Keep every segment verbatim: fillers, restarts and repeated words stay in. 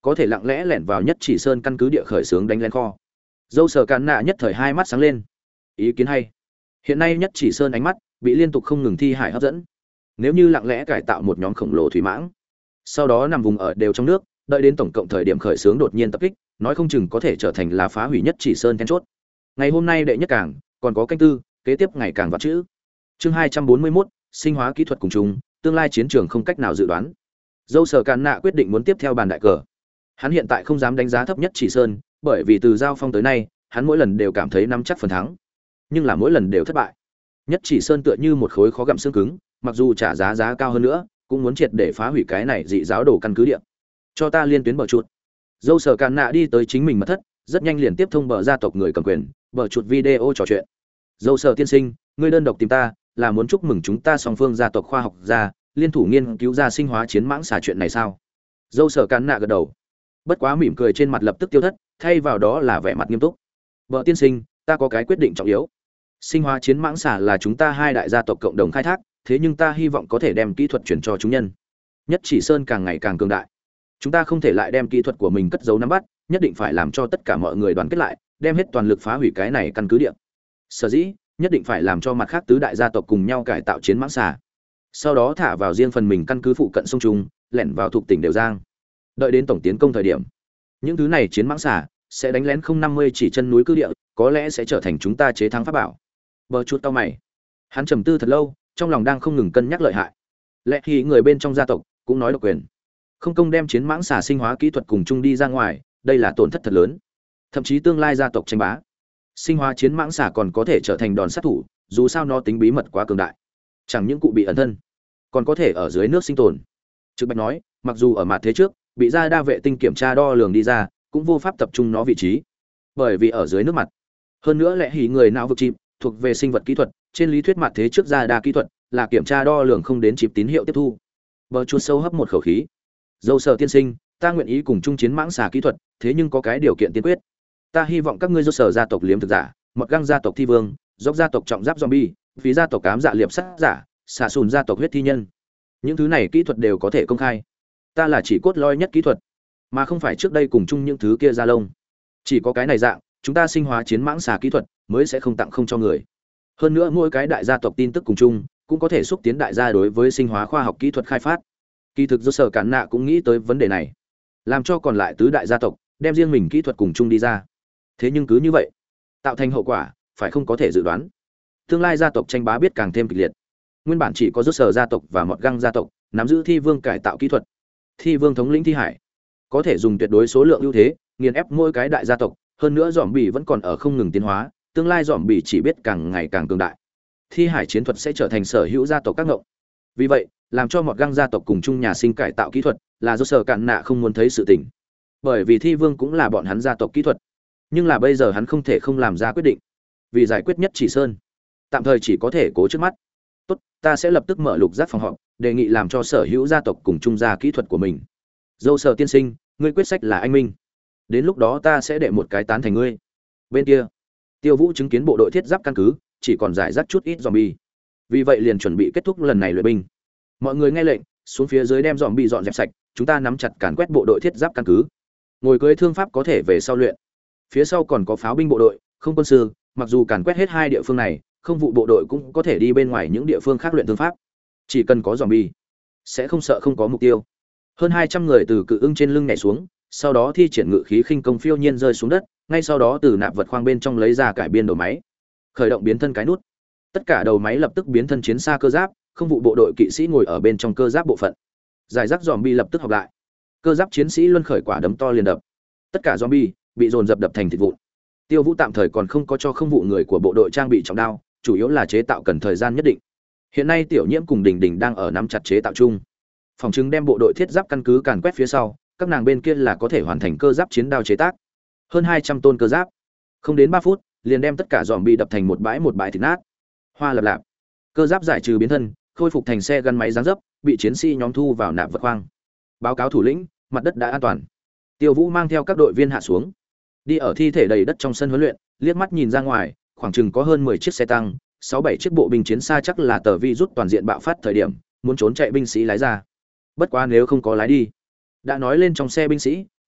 có thể lặng lẽ lẻn vào nhất chỉ sơn căn cứ địa khởi xướng đánh lén kho. Dâu Sở Cản Nạ nhất thời hai mắt sáng lên. Ý kiến hay. Hiện nay nhất chỉ sơn ánh mắt bị liên tục không ngừng thi hải hấp dẫn. Nếu như lặng lẽ cải tạo một nhóm khổng lồ thủy mãng, sau đó nằm vùng ở đều trong nước, đợi đến tổng cộng thời điểm khởi xướng đột nhiên tập kích, nói không chừng có thể trở thành là phá hủy nhất chỉ sơn then chốt. Ngày hôm nay đệ nhất cảng, còn có canh tư, kế tiếp ngày càng vạn chữ. Chương hai trăm bốn mươi mốt, sinh hóa kỹ thuật cùng chung, tương lai chiến trường không cách nào dự đoán. Dâu Sở Cản Nạ quyết định muốn tiếp theo bàn đại cờ. Hắn hiện tại không dám đánh giá thấp nhất chỉ sơn, bởi vì từ giao phong tới nay, hắn mỗi lần đều cảm thấy nắm chắc phần thắng, nhưng là mỗi lần đều thất bại. Nhất chỉ sơn tựa như một khối khó gặm xương cứng, mặc dù trả giá giá cao hơn nữa, cũng muốn triệt để phá hủy cái này dị giáo đồ căn cứ địa. Cho ta liên tuyến bờ chuột. Dâu Sở Cản Nạ đi tới chính mình mật thất, rất nhanh liền tiếp thông bờ gia tộc người cầm quyền, bờ chuột video trò chuyện. Dâu Sở tiên sinh, ngươi đơn độc tìm ta, là muốn chúc mừng chúng ta song phương gia tộc khoa học gia liên thủ nghiên cứu ra sinh hóa chiến mãng xà chuyện này sao? Dâu Sở Cản Nạ gật đầu, bất quá mỉm cười trên mặt lập tức tiêu thất, thay vào đó là vẻ mặt nghiêm túc. Bờ tiên sinh, ta có cái quyết định trọng yếu. Sinh hóa chiến mãng xà là chúng ta hai đại gia tộc cộng đồng khai thác, thế nhưng ta hy vọng có thể đem kỹ thuật chuyển cho chúng nhân. Nhất chỉ sơn càng ngày càng cường đại, chúng ta không thể lại đem kỹ thuật của mình cất giấu nắm bắt, nhất định phải làm cho tất cả mọi người đoàn kết lại, đem hết toàn lực phá hủy cái này căn cứ địa. Sở dĩ nhất định phải làm cho mặt khác tứ đại gia tộc cùng nhau cải tạo chiến mãng xà, sau đó thả vào riêng phần mình căn cứ phụ cận sông Trung, lẻn vào thuộc tỉnh Đều Giang. Đợi đến tổng tiến công thời điểm, những thứ này chiến mãng xà sẽ đánh lén không năm mươi chỉ chân núi cư địa, có lẽ sẽ trở thành chúng ta chế thắng pháp bảo. Bờ chút tao mày, hắn trầm tư thật lâu, trong lòng đang không ngừng cân nhắc lợi hại. Lẽ khi người bên trong gia tộc cũng nói độc quyền, không công đem chiến mãng xà sinh hóa kỹ thuật cùng chung đi ra ngoài, đây là tổn thất thật lớn. Thậm chí tương lai gia tộc tranh bá, sinh hóa chiến mãng xà còn có thể trở thành đòn sát thủ, dù sao nó tính bí mật quá cường đại, chẳng những cụ bị ẩn thân, còn có thể ở dưới nước sinh tồn. Trực Bạch nói, mặc dù ở mặt thế trước bị ra đa vệ tinh kiểm tra đo lường đi ra, cũng vô pháp tập trung nó vị trí, bởi vì ở dưới nước mặt. Hơn nữa lẽ hỉ người não vực chìm thuộc về sinh vật kỹ thuật, trên lý thuyết mặt thế trước ra đa kỹ thuật là kiểm tra đo lường không đến chip tín hiệu tiếp thu. Bờ chuột sâu hấp một khẩu khí. Dâu Sở tiên sinh, ta nguyện ý cùng chung chiến mãng xà kỹ thuật, thế nhưng có cái điều kiện tiên quyết. Ta hy vọng các ngươi Dâu Sở gia tộc liếm thực giả, Mọt Găng gia tộc thi vương, Dốc gia tộc trọng giáp zombie, Phí gia tộc cám dạ liệp sát giả, Xà Sùn gia tộc huyết thi nhân. Những thứ này kỹ thuật đều có thể công khai. Ta là chỉ cốt lõi nhất kỹ thuật, mà không phải trước đây cùng chung những thứ kia ra lông. Chỉ có cái này dạng, chúng ta sinh hóa chiến mãng xà kỹ thuật mới sẽ không tặng không cho người. Hơn nữa mỗi cái đại gia tộc tin tức cùng chung, cũng có thể xúc tiến đại gia đối với sinh hóa khoa học kỹ thuật khai phát. Kỳ thực do Sở Cản Nạ cũng nghĩ tới vấn đề này, làm cho còn lại tứ đại gia tộc đem riêng mình kỹ thuật cùng chung đi ra. Thế nhưng cứ như vậy, tạo thành hậu quả phải không có thể dự đoán. Tương lai gia tộc tranh bá biết càng thêm kịch liệt. Nguyên bản chỉ có do Sở gia tộc và Mọt Găng gia tộc nắm giữ thi vương cải tạo kỹ thuật. Thi vương thống lĩnh thi hải có thể dùng tuyệt đối số lượng ưu thế nghiền ép mỗi cái đại gia tộc, hơn nữa dòm bì vẫn còn ở không ngừng tiến hóa, tương lai dòm bì chỉ biết càng ngày càng cường đại. Thi hải chiến thuật sẽ trở thành sở hữu gia tộc các ngộng. Vì vậy, làm cho Mọt Găng gia tộc cùng chung nhà sinh cải tạo kỹ thuật là do Sở Cản Nạ không muốn thấy sự tình. Bởi vì thi vương cũng là bọn hắn gia tộc kỹ thuật, nhưng là bây giờ hắn không thể không làm ra quyết định. Vì giải quyết nhất chỉ sơn, tạm thời chỉ có thể cố trước mắt. Tốt, ta sẽ lập tức mở lục giác phòng họp, đề nghị làm cho sở hữu gia tộc cùng chung gia kỹ thuật của mình. Dâu Sở tiên sinh, ngươi quyết sách là anh minh. Đến lúc đó ta sẽ đệ một cái tán thành ngươi. Bên kia, Tiêu Vũ chứng kiến bộ đội thiết giáp căn cứ chỉ còn giải rác chút ít zombie. Vì vậy liền chuẩn bị kết thúc lần này luyện binh. Mọi người nghe lệnh, xuống phía dưới đem zombie dọn dẹp sạch, chúng ta nắm chặt càn quét bộ đội thiết giáp căn cứ. Ngồi cưỡi thương pháp có thể về sau luyện. Phía sau còn có pháo binh bộ đội, không quân sư, mặc dù càn quét hết hai địa phương này, không vụ bộ đội cũng có thể đi bên ngoài những địa phương khác luyện thương pháp. Chỉ cần có zombie, sẽ không sợ không có mục tiêu. Hơn hai trăm người từ cự ưng trên lưng nhảy xuống, sau đó thi triển ngự khí khinh công phiêu nhiên rơi xuống đất, ngay sau đó từ nạp vật khoang bên trong lấy ra cải biên đầu máy, khởi động biến thân cái nút. Tất cả đầu máy lập tức biến thân chiến xa cơ giáp, không vụ bộ đội kỵ sĩ ngồi ở bên trong cơ giáp bộ phận. Giải rác zombie lập tức hợp lại. Cơ giáp chiến sĩ luân khởi quả đấm to liền đập. Tất cả zombie bị dồn dập đập thành thịt vụn. Tiêu Vũ tạm thời còn không có cho không vụ người của bộ đội trang bị trọng đao, chủ yếu là chế tạo cần thời gian nhất định. Hiện nay Tiểu Nhiễm cùng Đình Đình đang ở nắm chặt chế tạo chung. Phòng chứng đem bộ đội thiết giáp căn cứ càn quét phía sau, các nàng bên kia là có thể hoàn thành cơ giáp chiến đao chế tác. Hơn hai trăm tôn cơ giáp, không đến ba phút, liền đem tất cả zombie đập thành một bãi một bãi thịt nát. Hoa lập lạp. Cơ giáp giải trừ biến thân, khôi phục thành xe gắn máy dáng dấp, bị chiến sĩ nhóm thu vào nạp vật khoang. Báo cáo thủ lĩnh, mặt đất đã an toàn. Tiêu Vũ mang theo các đội viên hạ xuống, đi ở thi thể đầy đất trong sân huấn luyện, liếc mắt nhìn ra ngoài, khoảng chừng có hơn mười chiếc xe tăng, sáu bảy chiếc bộ binh chiến xa chắc là tờ vi rút toàn diện bạo phát thời điểm, muốn trốn chạy binh sĩ lái ra. Bất quá nếu không có lái đi, đã nói lên trong xe binh sĩ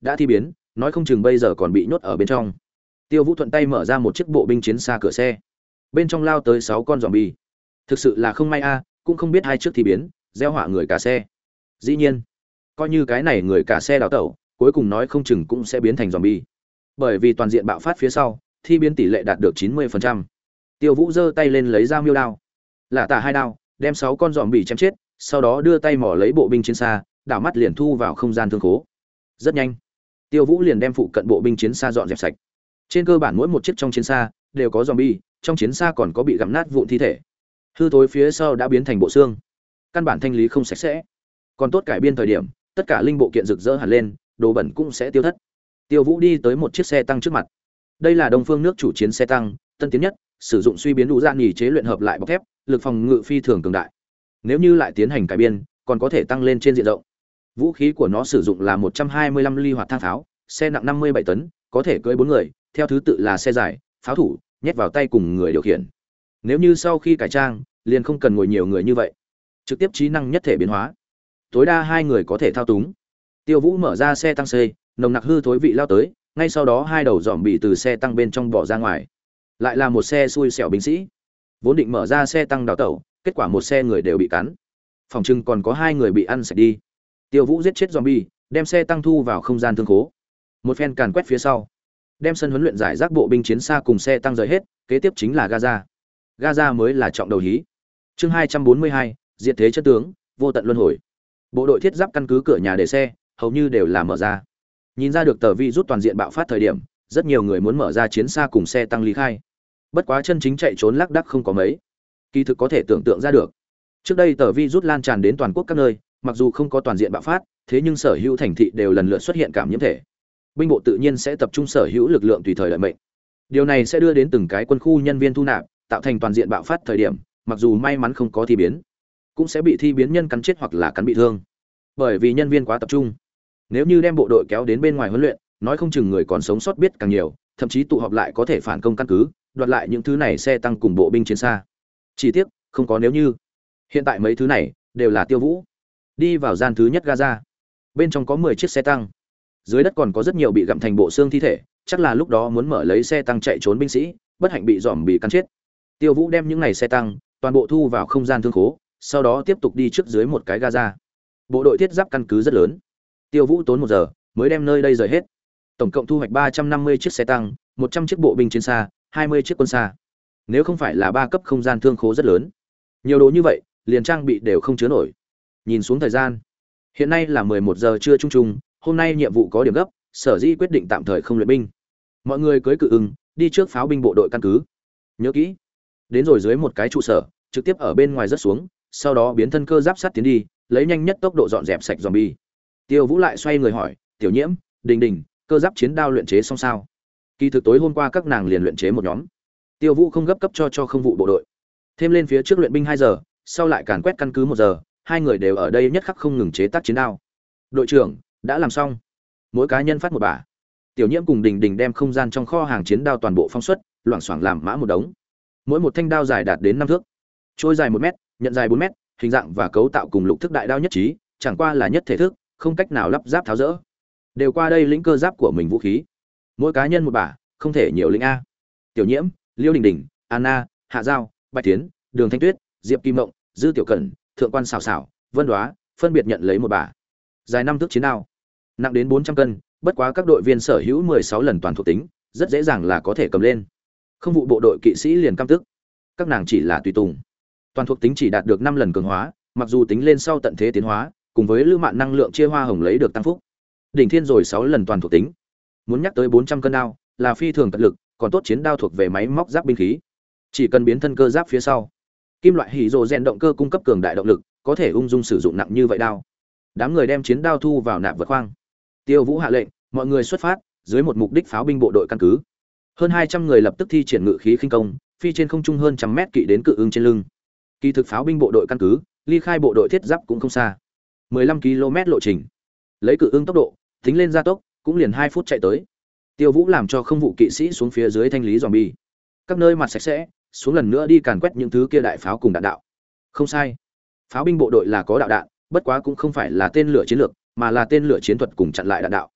đã thi biến, nói không chừng bây giờ còn bị nhốt ở bên trong. Tiêu Vũ thuận tay mở ra một chiếc bộ binh chiến xa cửa xe, bên trong lao tới sáu con zombie. Thực sự là không may a, cũng không biết hai trước thi biến, gieo họa người cả xe. Dĩ nhiên, coi như cái này người cả xe đào tẩu, cuối cùng nói không chừng cũng sẽ biến thành zombie. Bởi vì toàn diện bạo phát phía sau, thi biến tỷ lệ đạt được chín mươi phần trăm. Tiêu Vũ giơ tay lên lấy dao miêu đao, lả tả hai đao, đem sáu con zombie chém chết, sau đó đưa tay mỏ lấy bộ binh chiến xa, đảo mắt liền thu vào không gian thương khố. Rất nhanh, Tiêu Vũ liền đem phụ cận bộ binh chiến xa dọn dẹp sạch. Trên cơ bản mỗi một chiếc trong chiến xa đều có zombie, trong chiến xa còn có bị gặm nát vụn thi thể. Hư thối phía sau đã biến thành bộ xương, căn bản thanh lý không sạch sẽ. Còn tốt cải biên thời điểm, tất cả linh bộ kiện rực rỡ hẳn lên, đồ bẩn cũng sẽ tiêu thất. Tiêu Vũ đi tới một chiếc xe tăng trước mặt. Đây là Đông Phương nước chủ chiến xe tăng, tân tiến nhất, sử dụng suy biến đủ dạng nhì chế luyện hợp lại bọc thép, lực phòng ngự phi thường cường đại. Nếu như lại tiến hành cải biên, còn có thể tăng lên trên diện rộng. Vũ khí của nó sử dụng là một trăm hai mươi lăm ly hoạt thang pháo, xe nặng năm mươi bảy tấn, có thể cưỡi bốn người, theo thứ tự là xe dài, pháo thủ, nhét vào tay cùng người điều khiển. Nếu như sau khi cải trang, liền không cần ngồi nhiều người như vậy, trực tiếp trí năng nhất thể biến hóa, tối đa hai người có thể thao túng. Tiêu Vũ mở ra xe tăng xe, nồng nặc hư thối vị lao tới, ngay sau đó hai đầu dòm bị từ xe tăng bên trong bỏ ra ngoài. Lại là một xe xui xẻo binh sĩ, vốn định mở ra xe tăng đào tẩu, kết quả một xe người đều bị cắn. Phòng trưng còn có hai người bị ăn sạch đi. Tiêu Vũ giết chết zombie, đem xe tăng thu vào không gian thương khố. Một phen càn quét phía sau, đem sân huấn luyện giải rác bộ binh chiến xa cùng xe tăng rời hết, kế tiếp chính là Gaza. Gaza mới là trọng đầu hí. Chương hai trăm bốn mươi hai, diệt thế chất tướng, vô tận luân hồi. Bộ đội thiết giáp căn cứ cửa nhà để xe, hầu như đều là mở ra. Nhìn ra được tờ vi rút toàn diện bạo phát thời điểm, rất nhiều người muốn mở ra chiến xa cùng xe tăng ly khai. Bất quá chân chính chạy trốn lác đác không có mấy. Kỳ thực có thể tưởng tượng ra được. Trước đây tờ vi rút lan tràn đến toàn quốc các nơi, mặc dù không có toàn diện bạo phát, thế nhưng sở hữu thành thị đều lần lượt xuất hiện cảm nhiễm thể. Binh bộ tự nhiên sẽ tập trung sở hữu lực lượng tùy thời đợi mệnh. Điều này sẽ đưa đến từng cái quân khu nhân viên thu nạp, tạo thành toàn diện bạo phát thời điểm, mặc dù may mắn không có thi biến, cũng sẽ bị thi biến nhân cắn chết hoặc là cắn bị thương. Bởi vì nhân viên quá tập trung. Nếu như đem bộ đội kéo đến bên ngoài huấn luyện, nói không chừng người còn sống sót biết càng nhiều, thậm chí tụ họp lại có thể phản công căn cứ, đoạt lại những thứ này xe tăng cùng bộ binh chiến xa. Chỉ tiếc, không có nếu như. Hiện tại mấy thứ này đều là Tiêu Vũ. Đi vào gian thứ nhất Gaza. Bên trong có mười chiếc xe tăng. Dưới đất còn có rất nhiều bị gặm thành bộ xương thi thể, chắc là lúc đó muốn mở lấy xe tăng chạy trốn binh sĩ, bất hạnh bị giòm bị cắn chết. Tiêu Vũ đem những này xe tăng toàn bộ thu vào không gian thương khố, sau đó tiếp tục đi trước dưới một cái Gaza. Bộ đội thiết giáp căn cứ rất lớn. Tiêu Vũ tốn một giờ mới đem nơi đây rời hết. Tổng cộng thu hoạch ba trăm năm mươi chiếc xe tăng, một trăm chiếc bộ binh chiến xa, hai mươi chiếc quân xa. Nếu không phải là ba cấp không gian thương khố rất lớn, nhiều đồ như vậy, liền trang bị đều không chứa nổi. Nhìn xuống thời gian, hiện nay là mười một giờ trưa chung chung, hôm nay nhiệm vụ có điểm gấp, Sở Dĩ quyết định tạm thời không luyện binh. Mọi người cưỡi cự ưng, đi trước pháo binh bộ đội căn cứ. Nhớ kỹ, đến rồi dưới một cái trụ sở, trực tiếp ở bên ngoài rớt xuống, sau đó biến thân cơ giáp sắt tiến đi, lấy nhanh nhất tốc độ dọn dẹp sạch zombie. Tiêu Vũ lại xoay người hỏi, "Tiểu Nhiễm, Đình Đình, cơ giáp chiến đao luyện chế xong sao?" Kỳ thực tối hôm qua các nàng liền luyện chế một nhóm. Tiêu Vũ không gấp cấp cho cho không vụ bộ đội. Thêm lên phía trước luyện binh hai giờ, sau lại càn quét căn cứ một giờ, hai người đều ở đây nhất khắc không ngừng chế tác chiến đao. "Đội trưởng, đã làm xong." Mỗi cá nhân phát một bả. Tiểu Nhiễm cùng Đình Đình đem không gian trong kho hàng chiến đao toàn bộ phóng xuất, loảng xoảng làm mã một đống. Mỗi một thanh đao dài đạt đến năm thước, trôi dài một mét, nhận dài bốn mét, hình dạng và cấu tạo cùng lục thức đại đao nhất trí, chẳng qua là nhất thể thức, không cách nào lắp ráp tháo rỡ. Đều qua đây lĩnh cơ giáp của mình vũ khí. Mỗi cá nhân một bả, không thể nhiều lĩnh a. Tiểu Nhiễm, Liêu Đình Đình, Anna, Hạ Giao, Bạch Tiến, Đường Thanh Tuyết, Diệp Kim Mộng, Dư Tiểu Cẩn, Thượng quan Sảo Sảo, Vân Đoá, phân biệt nhận lấy một bả. Dài năm thước chiến đao, nặng đến bốn trăm cân, bất quá các đội viên sở hữu mười sáu lần toàn thuộc tính, rất dễ dàng là có thể cầm lên. Không vụ bộ đội kỵ sĩ liền căm tức. Các nàng chỉ là tùy tùng. Toàn thuộc tính chỉ đạt được năm lần cường hóa, mặc dù tính lên sau tận thế tiến hóa, cùng với lưu mạn năng lượng chia hoa hồng lấy được tăng phúc. Đỉnh thiên rồi sáu lần toàn thuộc tính. Muốn nhắc tới bốn trăm cân đao, là phi thường cật lực, còn tốt chiến đao thuộc về máy móc giáp binh khí. Chỉ cần biến thân cơ giáp phía sau, kim loại hỉ rồ rèn động cơ cung cấp cường đại động lực, có thể ung dung sử dụng nặng như vậy đao. Đám người đem chiến đao thu vào nạp vật khoang. Tiêu Vũ hạ lệnh, mọi người xuất phát, dưới một mục đích pháo binh bộ đội căn cứ. Hơn hai trăm người lập tức thi triển ngự khí khinh công, phi trên không trung hơn trăm mét kỵ đến cự ưng trên lưng. Kỳ thực pháo binh bộ đội căn cứ, ly khai bộ đội thiết giáp cũng không xa. mười lăm ki lô mét lộ trình. Lấy cự ưng tốc độ, tính lên gia tốc, cũng liền hai phút chạy tới. Tiêu Vũ làm cho không vụ kỵ sĩ xuống phía dưới thanh lý zombie. Các nơi mặt sạch sẽ, xuống lần nữa đi càn quét những thứ kia đại pháo cùng đạn đạo. Không sai. Pháo binh bộ đội là có đạo đạn, bất quá cũng không phải là tên lửa chiến lược, mà là tên lửa chiến thuật cùng chặn lại đạn đạo.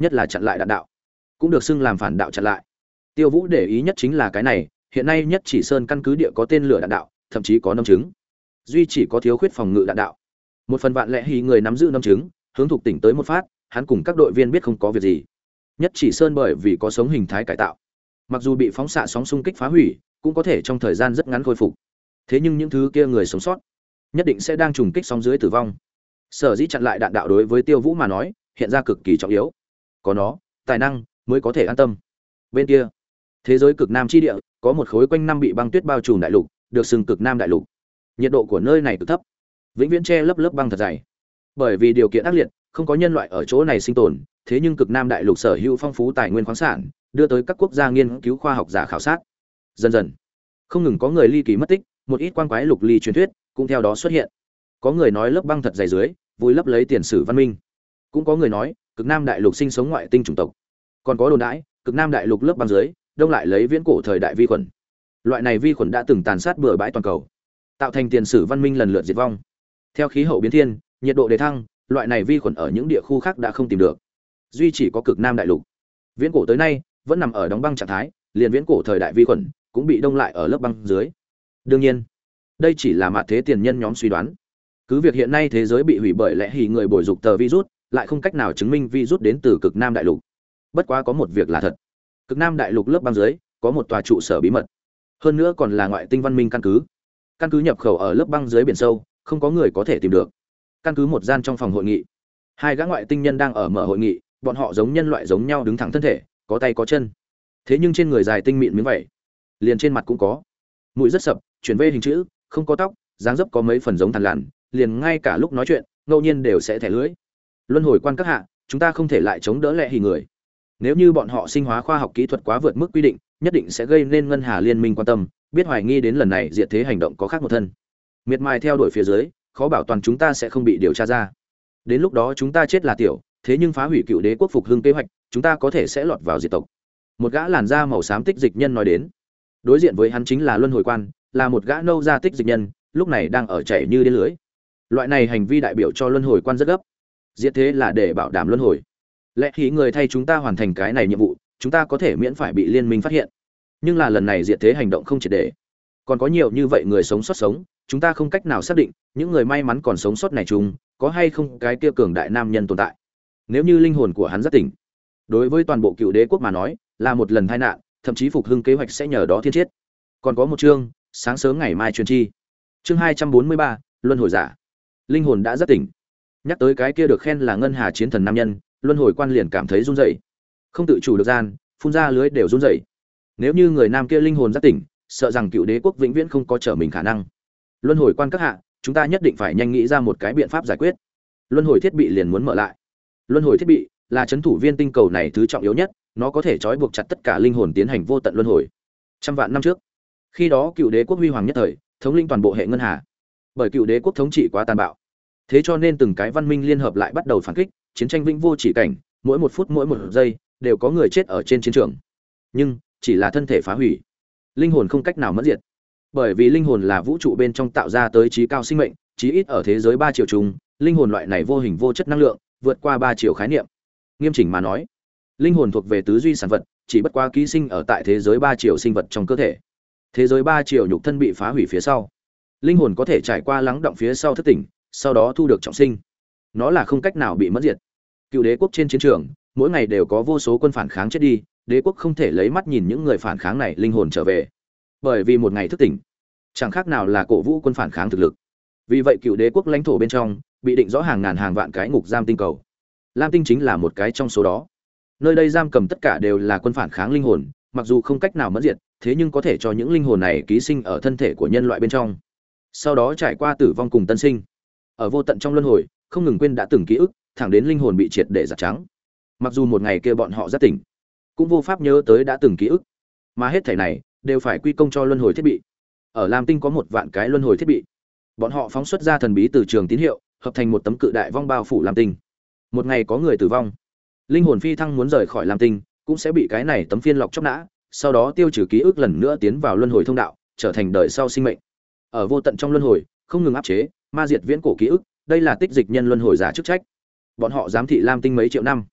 nhất là chặn lại đạn đạo, cũng được xưng làm phản đạo chặn lại. Tiêu Vũ để ý nhất chính là cái này, hiện nay Nhất Chỉ Sơn căn cứ địa có tên lửa đạn đạo, thậm chí có nâm chứng. Duy chỉ có thiếu khuyết phòng ngự đạn đạo. Một phần vạn lẽ hí người nắm giữ nâm chứng, hướng thuộc tỉnh tới một phát, hắn cùng các đội viên biết không có việc gì. Nhất Chỉ Sơn bởi vì có sống hình thái cải tạo, mặc dù bị phóng xạ sóng xung kích phá hủy, cũng có thể trong thời gian rất ngắn khôi phục. Thế nhưng những thứ kia người sống sót, nhất định sẽ đang trùng kích sóng dưới tử vong. Sở dĩ chặn lại đạn đạo đối với Tiêu Vũ mà nói, hiện ra cực kỳ trọng yếu. Có nó, tài năng mới có thể an tâm. Bên kia, thế giới cực nam chi địa, có một khối quanh năm bị băng tuyết bao trùm đại lục, được xưng cực nam đại lục. Nhiệt độ của nơi này cực thấp, vĩnh viễn che lấp lớp băng thật dày. Bởi vì điều kiện ác liệt, không có nhân loại ở chỗ này sinh tồn, thế nhưng cực nam đại lục sở hữu phong phú tài nguyên khoáng sản, đưa tới các quốc gia nghiên cứu khoa học giả khảo sát. Dần dần, không ngừng có người ly kỳ mất tích, một ít quan quái lục ly truyền thuyết cũng theo đó xuất hiện. Có người nói lớp băng thật dày dưới, vùi lấp lấy tiền sử văn minh. Cũng có người nói, cực nam đại lục sinh sống ngoại tinh chủng tộc. Còn có đồn đãi, cực nam đại lục lớp băng dưới, đông lại lấy viễn cổ thời đại vi khuẩn. Loại này vi khuẩn đã từng tàn sát bừa bãi toàn cầu, tạo thành tiền sử văn minh lần lượt diệt vong. Theo khí hậu biến thiên, nhiệt độ đề thăng, loại này vi khuẩn ở những địa khu khác đã không tìm được. Duy chỉ có cực nam đại lục, viễn cổ tới nay vẫn nằm ở đóng băng trạng thái, liền viễn cổ thời đại vi khuẩn cũng bị đông lại ở lớp băng dưới. Đương nhiên, đây chỉ là mạt thế tiền nhân nhóm suy đoán. Cứ việc hiện nay thế giới bị hủy bởi lẽ hỉ người bồi dục tờ virus, lại không cách nào chứng minh virus đến từ cực nam đại lục. Bất quá có một việc là thật, cực nam đại lục lớp băng dưới có một tòa trụ sở bí mật, hơn nữa còn là ngoại tinh văn minh căn cứ. Căn cứ nhập khẩu ở lớp băng dưới biển sâu, không có người có thể tìm được. Căn cứ một gian trong phòng hội nghị, hai gã ngoại tinh nhân đang ở mở hội nghị, bọn họ giống nhân loại giống nhau đứng thẳng thân thể, có tay có chân. Thế nhưng trên người dài tinh mịn miếng vảy, liền trên mặt cũng có. Mũi rất sập, chuyển vê hình chữ, không có tóc, dáng dấp có mấy phần giống thằn lằn, liền ngay cả lúc nói chuyện, ngẫu nhiên đều sẽ thẻ lưỡi. Luân hồi quan các hạ, chúng ta không thể lại chống đỡ lẽ hỉ người. Nếu như bọn họ sinh hóa khoa học kỹ thuật quá vượt mức quy định, nhất định sẽ gây nên ngân hà liên minh quan tâm, biết hoài nghi đến lần này diệt thế hành động có khác một thân. Miệt mài theo đuổi phía dưới, khó bảo toàn chúng ta sẽ không bị điều tra ra. Đến lúc đó chúng ta chết là tiểu, thế nhưng phá hủy cựu đế quốc phục hưng kế hoạch, chúng ta có thể sẽ lọt vào diệt tộc. Một gã làn da màu xám tích dịch nhân nói đến. Đối diện với hắn chính là luân hồi quan, là một gã nâu da tích dịch nhân, lúc này đang ở chảy như điên lưới. Loại này hành vi đại biểu cho luân hồi quan rất gấp. Diệt thế là để bảo đảm luân hồi. Lẽ khí người thay chúng ta hoàn thành cái này nhiệm vụ, chúng ta có thể miễn phải bị liên minh phát hiện. Nhưng là lần này diệt thế hành động không triệt để. Còn có nhiều như vậy người sống sót sống, chúng ta không cách nào xác định những người may mắn còn sống sót này chung có hay không cái kia cường đại nam nhân tồn tại. Nếu như linh hồn của hắn rất tỉnh, đối với toàn bộ cựu đế quốc mà nói là một lần tai nạn, thậm chí phục hưng kế hoạch sẽ nhờ đó thiên chết. Còn có một chương, sáng sớm ngày mai truyền chi. Chương hai trăm bốn mươi ba, luân hồi giả. Linh hồn đã rất tỉnh. Nhắc tới cái kia được khen là ngân hà chiến thần nam nhân, luân hồi quan liền cảm thấy run rẩy. Không tự chủ được gian, phun ra lưới đều run rẩy. Nếu như người nam kia linh hồn rất tỉnh, sợ rằng cựu đế quốc vĩnh viễn không có trở mình khả năng. Luân hồi quan các hạ, chúng ta nhất định phải nhanh nghĩ ra một cái biện pháp giải quyết. Luân hồi thiết bị liền muốn mở lại. Luân hồi thiết bị là trấn thủ viên tinh cầu này thứ trọng yếu nhất, nó có thể trói buộc chặt tất cả linh hồn tiến hành vô tận luân hồi. Trăm vạn năm trước, khi đó cựu đế quốc huy hoàng nhất thời, thống lĩnh toàn bộ hệ ngân hà. Bởi cựu đế quốc thống trị quá tàn bạo, thế cho nên từng cái văn minh liên hợp lại bắt đầu phản kích, chiến tranh vĩnh vô chỉ cảnh, mỗi một phút mỗi một giây đều có người chết ở trên chiến trường. Nhưng chỉ là thân thể phá hủy, linh hồn không cách nào mất diệt. Bởi vì linh hồn là vũ trụ bên trong tạo ra tới trí cao sinh mệnh, chí ít ở thế giới ba triệu trùng, linh hồn loại này vô hình vô chất năng lượng, vượt qua ba triệu khái niệm. Nghiêm chỉnh mà nói, linh hồn thuộc về tứ duy sản vật, chỉ bất quá ký sinh ở tại thế giới ba triệu sinh vật trong cơ thể. Thế giới ba triệu nhục thân bị phá hủy phía sau, linh hồn có thể trải qua lắng động phía sau thức tỉnh, sau đó thu được trọng sinh. Nó là không cách nào bị mất diệt. Cựu đế quốc trên chiến trường, mỗi ngày đều có vô số quân phản kháng chết đi, đế quốc không thể lấy mắt nhìn những người phản kháng này linh hồn trở về. Bởi vì một ngày thức tỉnh, chẳng khác nào là cổ vũ quân phản kháng thực lực. Vì vậy cựu đế quốc lãnh thổ bên trong bị định rõ hàng ngàn hàng vạn cái ngục giam tinh cầu. Lam tinh chính là một cái trong số đó. Nơi đây giam cầm tất cả đều là quân phản kháng linh hồn, mặc dù không cách nào mất diệt, thế nhưng có thể cho những linh hồn này ký sinh ở thân thể của nhân loại bên trong. Sau đó trải qua tử vong cùng tân sinh. Ở vô tận trong luân hồi, không ngừng quên đã từng ký ức, thẳng đến linh hồn bị triệt để giặt trắng. Mặc dù một ngày kia bọn họ rất tỉnh, cũng vô pháp nhớ tới đã từng ký ức, mà hết thảy này đều phải quy công cho luân hồi thiết bị. Ở Lam Tinh có một vạn cái luân hồi thiết bị, bọn họ phóng xuất ra thần bí từ trường tín hiệu, hợp thành một tấm cự đại vong bao phủ Lam Tinh. Một ngày có người tử vong, linh hồn phi thăng muốn rời khỏi Lam Tinh, cũng sẽ bị cái này tấm phiên lọc chóc nã, sau đó tiêu trừ ký ức lần nữa tiến vào luân hồi thông đạo, trở thành đời sau sinh mệnh. Ở vô tận trong luân hồi, không ngừng áp chế, ma diệt viễn cổ ký ức, đây là tích dịch nhân luân hồi giả chức trách. Bọn họ giám thị Lam Tinh mấy triệu năm,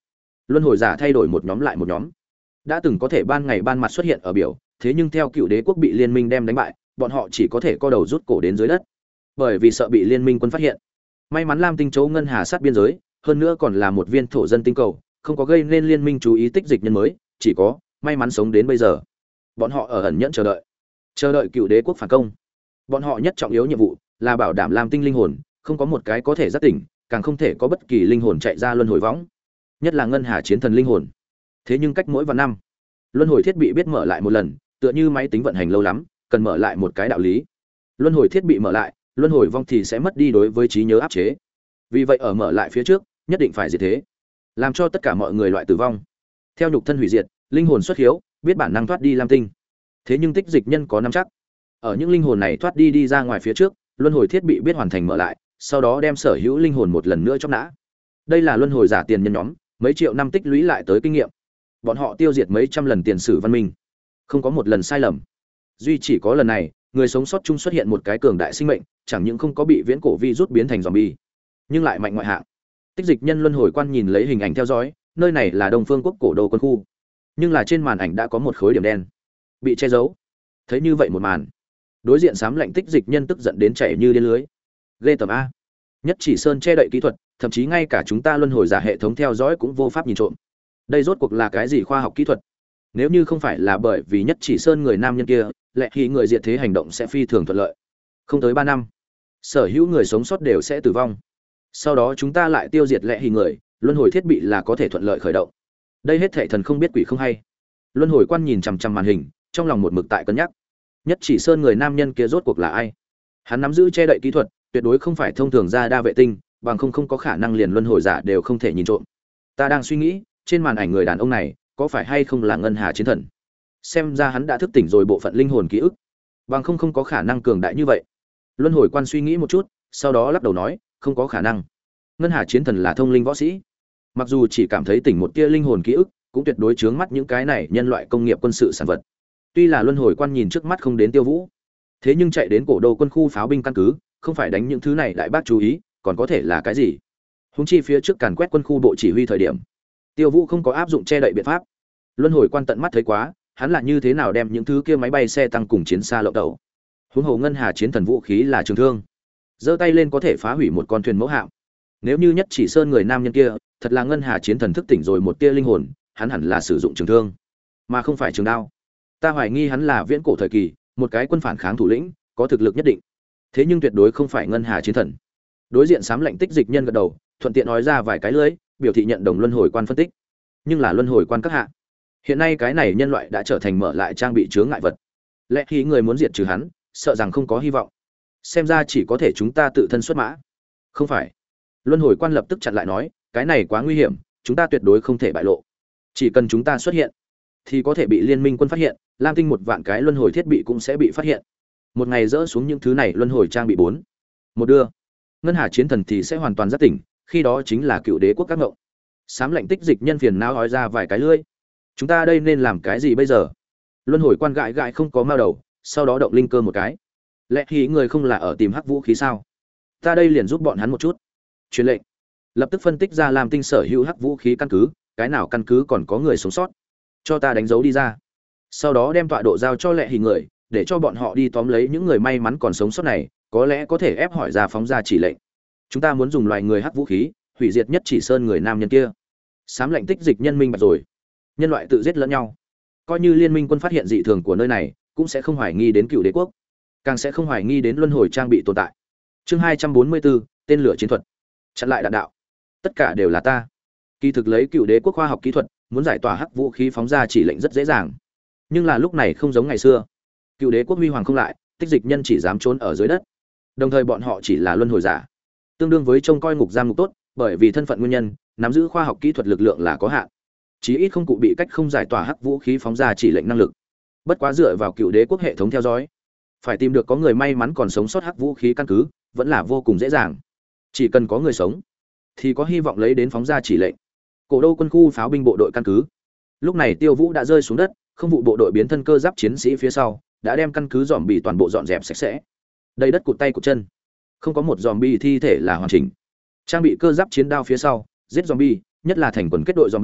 Luân hồi giả thay đổi một nhóm lại một nhóm. Đã từng có thể ban ngày ban mặt xuất hiện ở biểu, thế nhưng theo cựu đế quốc bị liên minh đem đánh bại, bọn họ chỉ có thể co đầu rút cổ đến dưới đất, bởi vì sợ bị liên minh quân phát hiện. May mắn Lam Tinh chỗ ngân hà sát biên giới, hơn nữa còn là một viên thổ dân tinh cầu, không có gây nên liên minh chú ý tích dịch nhân mới, chỉ có may mắn sống đến bây giờ. Bọn họ ở ẩn nhẫn chờ đợi, chờ đợi cựu đế quốc phản công. Bọn họ nhất trọng yếu nhiệm vụ là bảo đảm Lam Tinh linh hồn không có một cái có thể giác tỉnh, càng không thể có bất kỳ linh hồn chạy ra luân hồi võng, nhất là ngân hà chiến thần linh hồn. Thế nhưng cách mỗi vài năm, luân hồi thiết bị biết mở lại một lần, tựa như máy tính vận hành lâu lắm, cần mở lại một cái đạo lý. Luân hồi thiết bị mở lại, luân hồi vong thì sẽ mất đi đối với trí nhớ áp chế. Vì vậy ở mở lại phía trước, nhất định phải diệt thế, làm cho tất cả mọi người loại tử vong. Theo nhục thân hủy diệt, linh hồn xuất hiếu, biết bản năng thoát đi Lam Tinh. Thế nhưng tích dịch nhân có nắm chắc, ở những linh hồn này thoát đi đi ra ngoài phía trước, luân hồi thiết bị biết hoàn thành mở lại, sau đó đem sở hữu linh hồn một lần nữa chóc nã. Đây là luân hồi giả tiền nhân nhóm mấy triệu năm tích lũy lại tới kinh nghiệm. Bọn họ tiêu diệt mấy trăm lần tiền sử văn minh, không có một lần sai lầm. Duy chỉ có lần này, người sống sót chung xuất hiện một cái cường đại sinh mệnh, chẳng những không có bị viễn cổ vi rút biến thành zombie, nhưng lại mạnh ngoại hạng. Tích dịch nhân luân hồi quan nhìn lấy hình ảnh theo dõi, nơi này là Đông Phương quốc cổ đô quân khu, nhưng là trên màn ảnh đã có một khối điểm đen bị che giấu. Thấy như vậy một màn, đối diện xám lạnh tích dịch nhân tức giận đến chảy như điên lưới. Ghê tởm a! Nhất chỉ sơn che đậy kỹ thuật, thậm chí ngay cả chúng ta luân hồi giả hệ thống theo dõi cũng vô pháp nhìn trộm. Đây rốt cuộc là cái gì khoa học kỹ thuật? Nếu như không phải là bởi vì nhất chỉ sơn người nam nhân kia, lẽ khi người diệt thế hành động sẽ phi thường thuận lợi. Không tới ba năm, sở hữu người sống sót đều sẽ tử vong. Sau đó chúng ta lại tiêu diệt lẽ khi người, luân hồi thiết bị là có thể thuận lợi khởi động. Đây hết thảy thần không biết quỷ không hay. Luân hồi quan nhìn chằm chằm màn hình, trong lòng một mực tại cân nhắc. Nhất chỉ sơn người nam nhân kia rốt cuộc là ai? Hắn nắm giữ che đậy kỹ thuật, tuyệt đối không phải thông thường ra đa vệ tinh, bằng không không có khả năng liền luân hồi giả đều không thể nhìn trộm. Ta đang suy nghĩ, trên màn ảnh người đàn ông này có phải hay không là ngân hà chiến thần? Xem ra hắn đã thức tỉnh rồi bộ phận linh hồn ký ức, bằng không không có khả năng cường đại như vậy. Luân hồi quan suy nghĩ một chút, sau đó lắc đầu nói, không có khả năng. Ngân hà chiến thần là thông linh võ sĩ, mặc dù chỉ cảm thấy tỉnh một tia linh hồn ký ức, cũng tuyệt đối chướng mắt những cái này nhân loại công nghiệp quân sự sản vật. Tuy là luân hồi quan nhìn trước mắt không đến Tiêu Vũ, thế nhưng chạy đến cổ đô quân khu pháo binh căn cứ, không phải đánh những thứ này đại bác chú ý, còn có thể là cái gì? Húng chi phía trước càn quét quân khu bộ chỉ huy thời điểm, Tiêu Vũ không có áp dụng che đậy biện pháp. Luân hồi quan tận mắt thấy quá, hắn là như thế nào đem những thứ kia máy bay xe tăng cùng chiến xa lộng đầu. Huống hồ ngân hà chiến thần vũ khí là trường thương, giơ tay lên có thể phá hủy một con thuyền mẫu hạm. Nếu như nhất chỉ sơn người nam nhân kia thật là ngân hà chiến thần thức tỉnh rồi một tia linh hồn, hắn hẳn là sử dụng trường thương, mà không phải trường đao. Ta hoài nghi hắn là viễn cổ thời kỳ một cái quân phản kháng thủ lĩnh, có thực lực nhất định, thế nhưng tuyệt đối không phải ngân hà chiến thần. Đối diện xám lạnh tích dịch nhân gật đầu, thuận tiện nói ra vài cái lưỡi, biểu thị nhận đồng luân hồi quan phân tích. Nhưng là luân hồi quan các hạ, hiện nay cái này nhân loại đã trở thành mở lại trang bị chướng ngại vật, lẽ khi người muốn diệt trừ hắn, sợ rằng không có hy vọng. Xem ra chỉ có thể chúng ta tự thân xuất mã. Không phải. Luân hồi quan lập tức chặn lại nói, cái này quá nguy hiểm, chúng ta tuyệt đối không thể bại lộ. Chỉ cần chúng ta xuất hiện, thì có thể bị liên minh quân phát hiện, Lam Tinh một vạn cái luân hồi thiết bị cũng sẽ bị phát hiện. Một ngày dỡ xuống những thứ này luân hồi trang bị bốn, một đưa, ngân hà chiến thần thì sẽ hoàn toàn giác tỉnh, khi đó chính là cựu đế quốc các ngộng. Sám lạnh tích dịch nhân phiền não nói ra vài cái lưỡi. Chúng ta đây nên làm cái gì bây giờ? Luân hồi quan gãi gãi không có mao đầu, sau đó động linh cơ một cái. Lẽ khi người không là ở tìm hắc vũ khí sao? Ta đây liền giúp bọn hắn một chút. Truyền lệnh. Lập tức phân tích ra Lam Tinh sở hữu hắc vũ khí căn cứ, cái nào căn cứ còn có người sống sót, cho ta đánh dấu đi ra. Sau đó đem tọa độ giao cho lệ hình người, để cho bọn họ đi tóm lấy những người may mắn còn sống sót này, có lẽ có thể ép hỏi ra phóng ra chỉ lệnh. Chúng ta muốn dùng loài người hắc vũ khí, hủy diệt nhất chỉ sơn người nam nhân kia. Sám lạnh tích dịch nhân minh bạch rồi. Nhân loại tự giết lẫn nhau, coi như liên minh quân phát hiện dị thường của nơi này, cũng sẽ không hoài nghi đến cựu đế quốc, càng sẽ không hoài nghi đến luân hồi trang bị tồn tại. Chương hai trăm bốn mươi bốn, tên lửa chiến thuật. Chặn lại đạn đạo. Tất cả đều là ta. Kỳ thực lấy cựu đế quốc khoa học kỹ thuật, muốn giải tỏa hắc vũ khí phóng ra chỉ lệnh rất dễ dàng. Nhưng là lúc này không giống ngày xưa. Cựu đế quốc huy hoàng không lại, tích dịch nhân chỉ dám trốn ở dưới đất. Đồng thời bọn họ chỉ là luân hồi giả, tương đương với trông coi ngục giam ngục tốt, bởi vì thân phận nguyên nhân, nắm giữ khoa học kỹ thuật lực lượng là có hạn. Chí ít không cụ bị cách không giải tỏa hắc vũ khí phóng ra chỉ lệnh năng lực. Bất quá dựa vào cựu đế quốc hệ thống theo dõi, phải tìm được có người may mắn còn sống sót hắc vũ khí căn cứ, vẫn là vô cùng dễ dàng. Chỉ cần có người sống, thì có hy vọng lấy đến phóng ra chỉ lệnh. Cổ đô quân khu pháo binh bộ đội căn cứ. Lúc này Tiêu Vũ đã rơi xuống đất, không vụ bộ đội biến thân cơ giáp chiến sĩ phía sau, đã đem căn cứ dòm bị toàn bộ dọn dẹp sạch sẽ. Đây đất cụt tay cụt chân, không có một dòm bi thi thể là hoàn chỉnh. Trang bị cơ giáp chiến đao phía sau, giết dòm bi, nhất là thành quần kết đội dòm bi,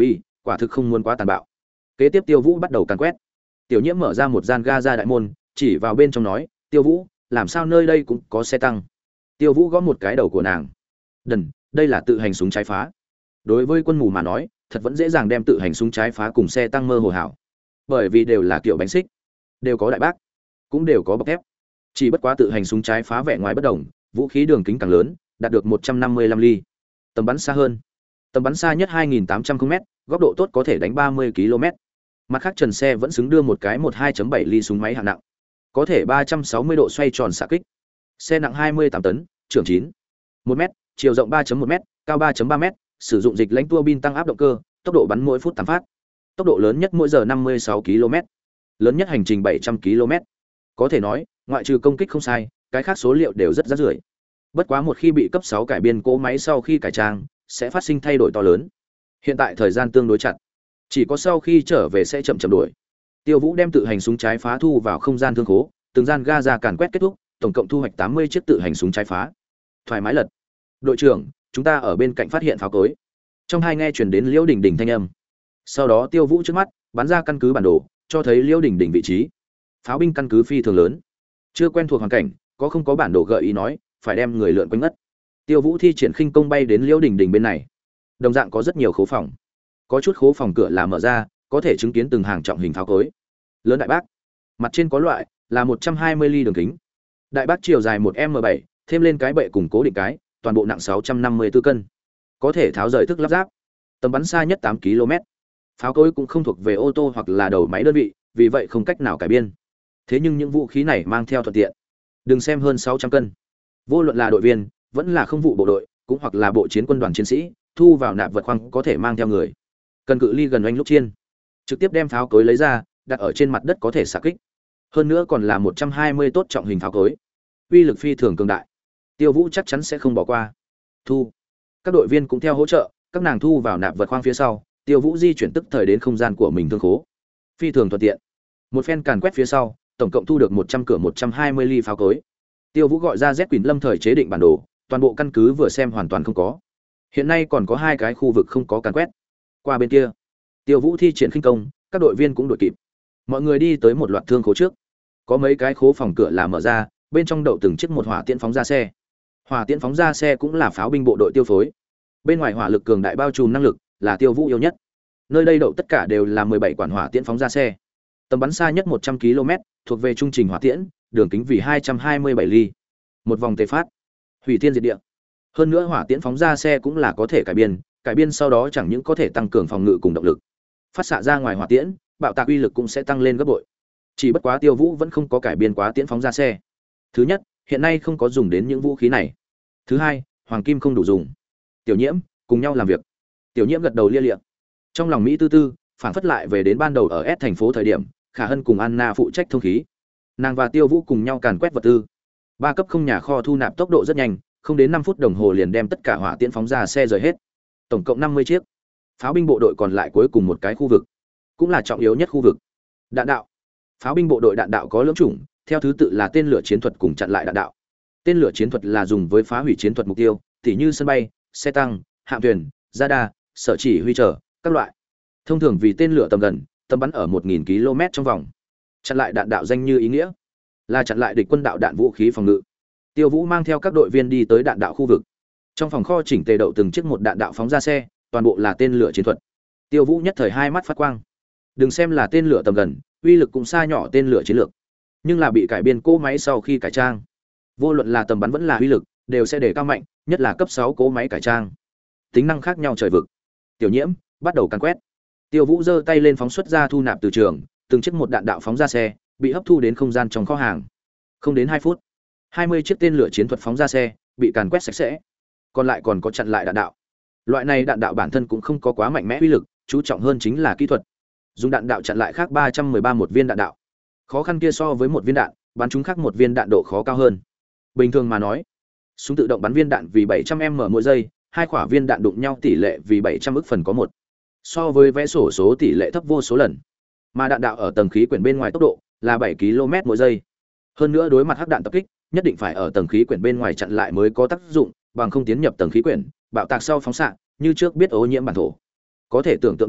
quả thực không muốn quá tàn bạo. Kế tiếp Tiêu Vũ bắt đầu càn quét. Tiểu Nhiễm mở ra một gian ga ra đại môn, chỉ vào bên trong nói, "Tiêu Vũ, làm sao nơi đây cũng có xe tăng?" Tiêu Vũ gõ một cái đầu của nàng. "Đần, đây là tự hành súng trái phá." Đối với quân mù mà nói, thật vẫn dễ dàng đem tự hành súng trái phá cùng xe tăng mơ hồ hảo. Bởi vì đều là kiểu bánh xích, đều có đại bác, cũng đều có bọc thép. Chỉ bất quá tự hành súng trái phá vẻ ngoài bất đồng, vũ khí đường kính càng lớn, đạt được một trăm năm mươi lăm ly. Tầm bắn xa hơn. Tầm bắn xa nhất hai nghìn tám trăm ki lô mét, góc độ tốt có thể đánh ba mươi ki lô mét. Mặt khác trần xe vẫn xứng đưa một cái mười hai chấm bảy ly súng máy hạng nặng, có thể ba trăm sáu mươi độ xoay tròn xạ kích. Xe nặng hai mươi tám tấn, trưởng chín một mét, chiều rộng ba chấm một mét, cao ba chấm ba mét, sử dụng dịch lãnh tua bin tăng áp động cơ, tốc độ bắn mỗi phút tám phát. Tốc độ lớn nhất mỗi giờ năm mươi sáu ki lô mét, lớn nhất hành trình bảy trăm ki lô mét. Có thể nói, ngoại trừ công kích không sai, cái khác số liệu đều rất rác rưởi. Bất quá một khi bị cấp sáu cải biên cỗ máy sau khi cải trang, sẽ phát sinh thay đổi to lớn. Hiện tại thời gian tương đối chặt, chỉ có sau khi trở về sẽ chậm chậm đuổi. Tiêu Vũ đem tự hành súng trái phá thu vào không gian thương khố, từng gian ga ra càn quét kết thúc, tổng cộng thu hoạch tám mươi chiếc tự hành súng trái phá. Thoải mái lật. "Đội trưởng, chúng ta ở bên cạnh phát hiện pháo cối." Trong hai nghe truyền đến Liễu Đình Đình thanh âm. Sau đó Tiêu Vũ trước mắt bắn ra căn cứ bản đồ, cho thấy Liễu Đình Đình vị trí. Pháo binh căn cứ phi thường lớn, chưa quen thuộc hoàn cảnh, có không có bản đồ gợi ý nói, phải đem người lượn quanh ngất. Tiêu Vũ thi triển khinh công bay đến Liễu Đình Đình bên này. Đồng dạng có rất nhiều khố phòng, có chút khố phòng cửa là mở ra, có thể chứng kiến từng hàng trọng hình pháo cối. Lớn đại bác, mặt trên có loại là một trăm hai mươi ly đường kính. Đại bác chiều dài một m bảy, thêm lên cái bệ cùng cố định cái, toàn bộ nặng sáu trăm năm mươi tư cân. Có thể tháo rời thức lắp ráp. Tầm bắn xa nhất tám ki lô mét. Pháo cối cũng không thuộc về ô tô hoặc là đầu máy đơn vị, vì vậy không cách nào cải biên. Thế nhưng những vũ khí này mang theo thuận tiện. Đừng xem hơn sáu trăm cân. Vô luận là đội viên, vẫn là không vụ bộ đội, cũng hoặc là bộ chiến quân đoàn chiến sĩ, thu vào nạp vật khoang có thể mang theo người. Cần cự ly gần oanh lúc chiên, trực tiếp đem pháo cối lấy ra, đặt ở trên mặt đất có thể xạ kích. Hơn nữa còn là một trăm hai mươi tốt trọng hình pháo cối. Uy lực phi thường cường đại. Tiêu Vũ chắc chắn sẽ không bỏ qua. Thu. Các đội viên cũng theo hỗ trợ, các nàng thu vào nạp vật khoang phía sau, Tiêu Vũ di chuyển tức thời đến không gian của mình thương khố. Phi thường thuận tiện. Một phen càn quét phía sau, tổng cộng thu được một trăm cửa một trăm hai mươi ly pháo cối. Tiêu Vũ gọi ra Z Quỳnh Lâm thời chế định bản đồ, toàn bộ căn cứ vừa xem hoàn toàn không có. Hiện nay còn có hai cái khu vực không có càn quét. Qua bên kia, Tiêu Vũ thi triển khinh công, các đội viên cũng đuổi kịp. Mọi người đi tới một loạt thương khố trước. Có mấy cái khố phòng cửa là mở ra, bên trong đậu từng chiếc một hỏa tiễn phóng ra xe. Hỏa tiễn phóng ra xe cũng là pháo binh bộ đội tiêu phối. Bên ngoài hỏa lực cường đại bao trùm năng lực, là Tiêu Vũ yêu nhất. Nơi đây đậu tất cả đều là mười bảy quản hỏa tiễn phóng ra xe. Tầm bắn xa nhất một trăm ki lô mét, thuộc về trung trình hỏa tiễn, đường kính vì hai trăm hai mươi bảy ly. Một vòng tề phát, hủy thiên diệt địa. Hơn nữa hỏa tiễn phóng ra xe cũng là có thể cải biên, cải biên sau đó chẳng những có thể tăng cường phòng ngự cùng động lực. Phát xạ ra ngoài hỏa tiễn, bạo tạc uy lực cũng sẽ tăng lên gấp bội. Chỉ bất quá Tiêu Vũ vẫn không có cải biên quá tiễn phóng ra xe. Thứ nhất, hiện nay không có dùng đến những vũ khí này. Thứ hai, hoàng kim không đủ dùng. Tiểu Nhiễm, cùng nhau làm việc. Tiểu Nhiễm gật đầu lia lịa. Trong lòng Mỹ tư tư, phản phất lại về đến ban đầu ở S thành phố thời điểm, Khả Hân cùng Anna phụ trách thông khí. Nàng và Tiêu Vũ cùng nhau càn quét vật tư. Ba cấp không nhà kho thu nạp tốc độ rất nhanh, không đến năm phút đồng hồ liền đem tất cả hỏa tiễn phóng ra xe rời hết. Tổng cộng năm mươi chiếc. Pháo binh bộ đội còn lại cuối cùng một cái khu vực, cũng là trọng yếu nhất khu vực. Đạn đạo. Pháo binh bộ đội đạn đạo có lưỡng chủng, theo thứ tự là tên lửa chiến thuật cùng chặn lại đạn đạo. Tên lửa chiến thuật là dùng với phá hủy chiến thuật mục tiêu, tỉ như sân bay, xe tăng, hạm thuyền, radar, sở chỉ huy trở, các loại. Thông thường vì tên lửa tầm gần, tầm bắn ở một nghìn ki lô mét trong vòng. Chặn lại đạn đạo danh như ý nghĩa, là chặn lại địch quân đạo đạn vũ khí phòng ngự. Tiêu Vũ mang theo các đội viên đi tới đạn đạo khu vực. Trong phòng kho chỉnh tề đậu từng chiếc một đạn đạo phóng ra xe, toàn bộ là tên lửa chiến thuật. Tiêu Vũ nhất thời hai mắt phát quang. Đừng xem là tên lửa tầm gần, uy lực cũng xa nhỏ tên lửa chiến lược, nhưng là bị cải biên cỗ máy sau khi cải trang, vô luận là tầm bắn vẫn là uy lực, đều sẽ đề cao mạnh, nhất là cấp sáu cỗ máy cải trang. Tính năng khác nhau trời vực. Tiểu Nhiễm bắt đầu càn quét. Tiêu Vũ giơ tay lên phóng xuất ra thu nạp từ trường, từng chiếc một đạn đạo phóng ra xe, bị hấp thu đến không gian trong kho hàng. Không đến hai phút, hai mươi chiếc tên lửa chiến thuật phóng ra xe bị càn quét sạch sẽ. Còn lại còn có chặn lại đạn đạo. Loại này đạn đạo bản thân cũng không có quá mạnh mẽ uy lực, chú trọng hơn chính là kỹ thuật. Dùng đạn đạo chặn lại khác ba trăm mười ba một viên đạn đạo. Khó khăn kia so với một viên đạn, bắn trúng khác một viên đạn độ khó cao hơn. Bình thường mà nói, súng tự động bắn viên đạn vì bảy trăm m mỗi giây, hai quả viên đạn đụng nhau tỷ lệ vì bảy trăm ức phần có một. So với vẽ sổ số tỷ lệ thấp vô số lần. Mà đạn đạo ở tầng khí quyển bên ngoài tốc độ là bảy ki lô mét mỗi giây. Hơn nữa đối mặt hắc đạn tập kích, nhất định phải ở tầng khí quyển bên ngoài chặn lại mới có tác dụng, bằng không tiến nhập tầng khí quyển, bạo tạc sau phóng xạ, như trước biết ô nhiễm bản thổ. Có thể tưởng tượng được,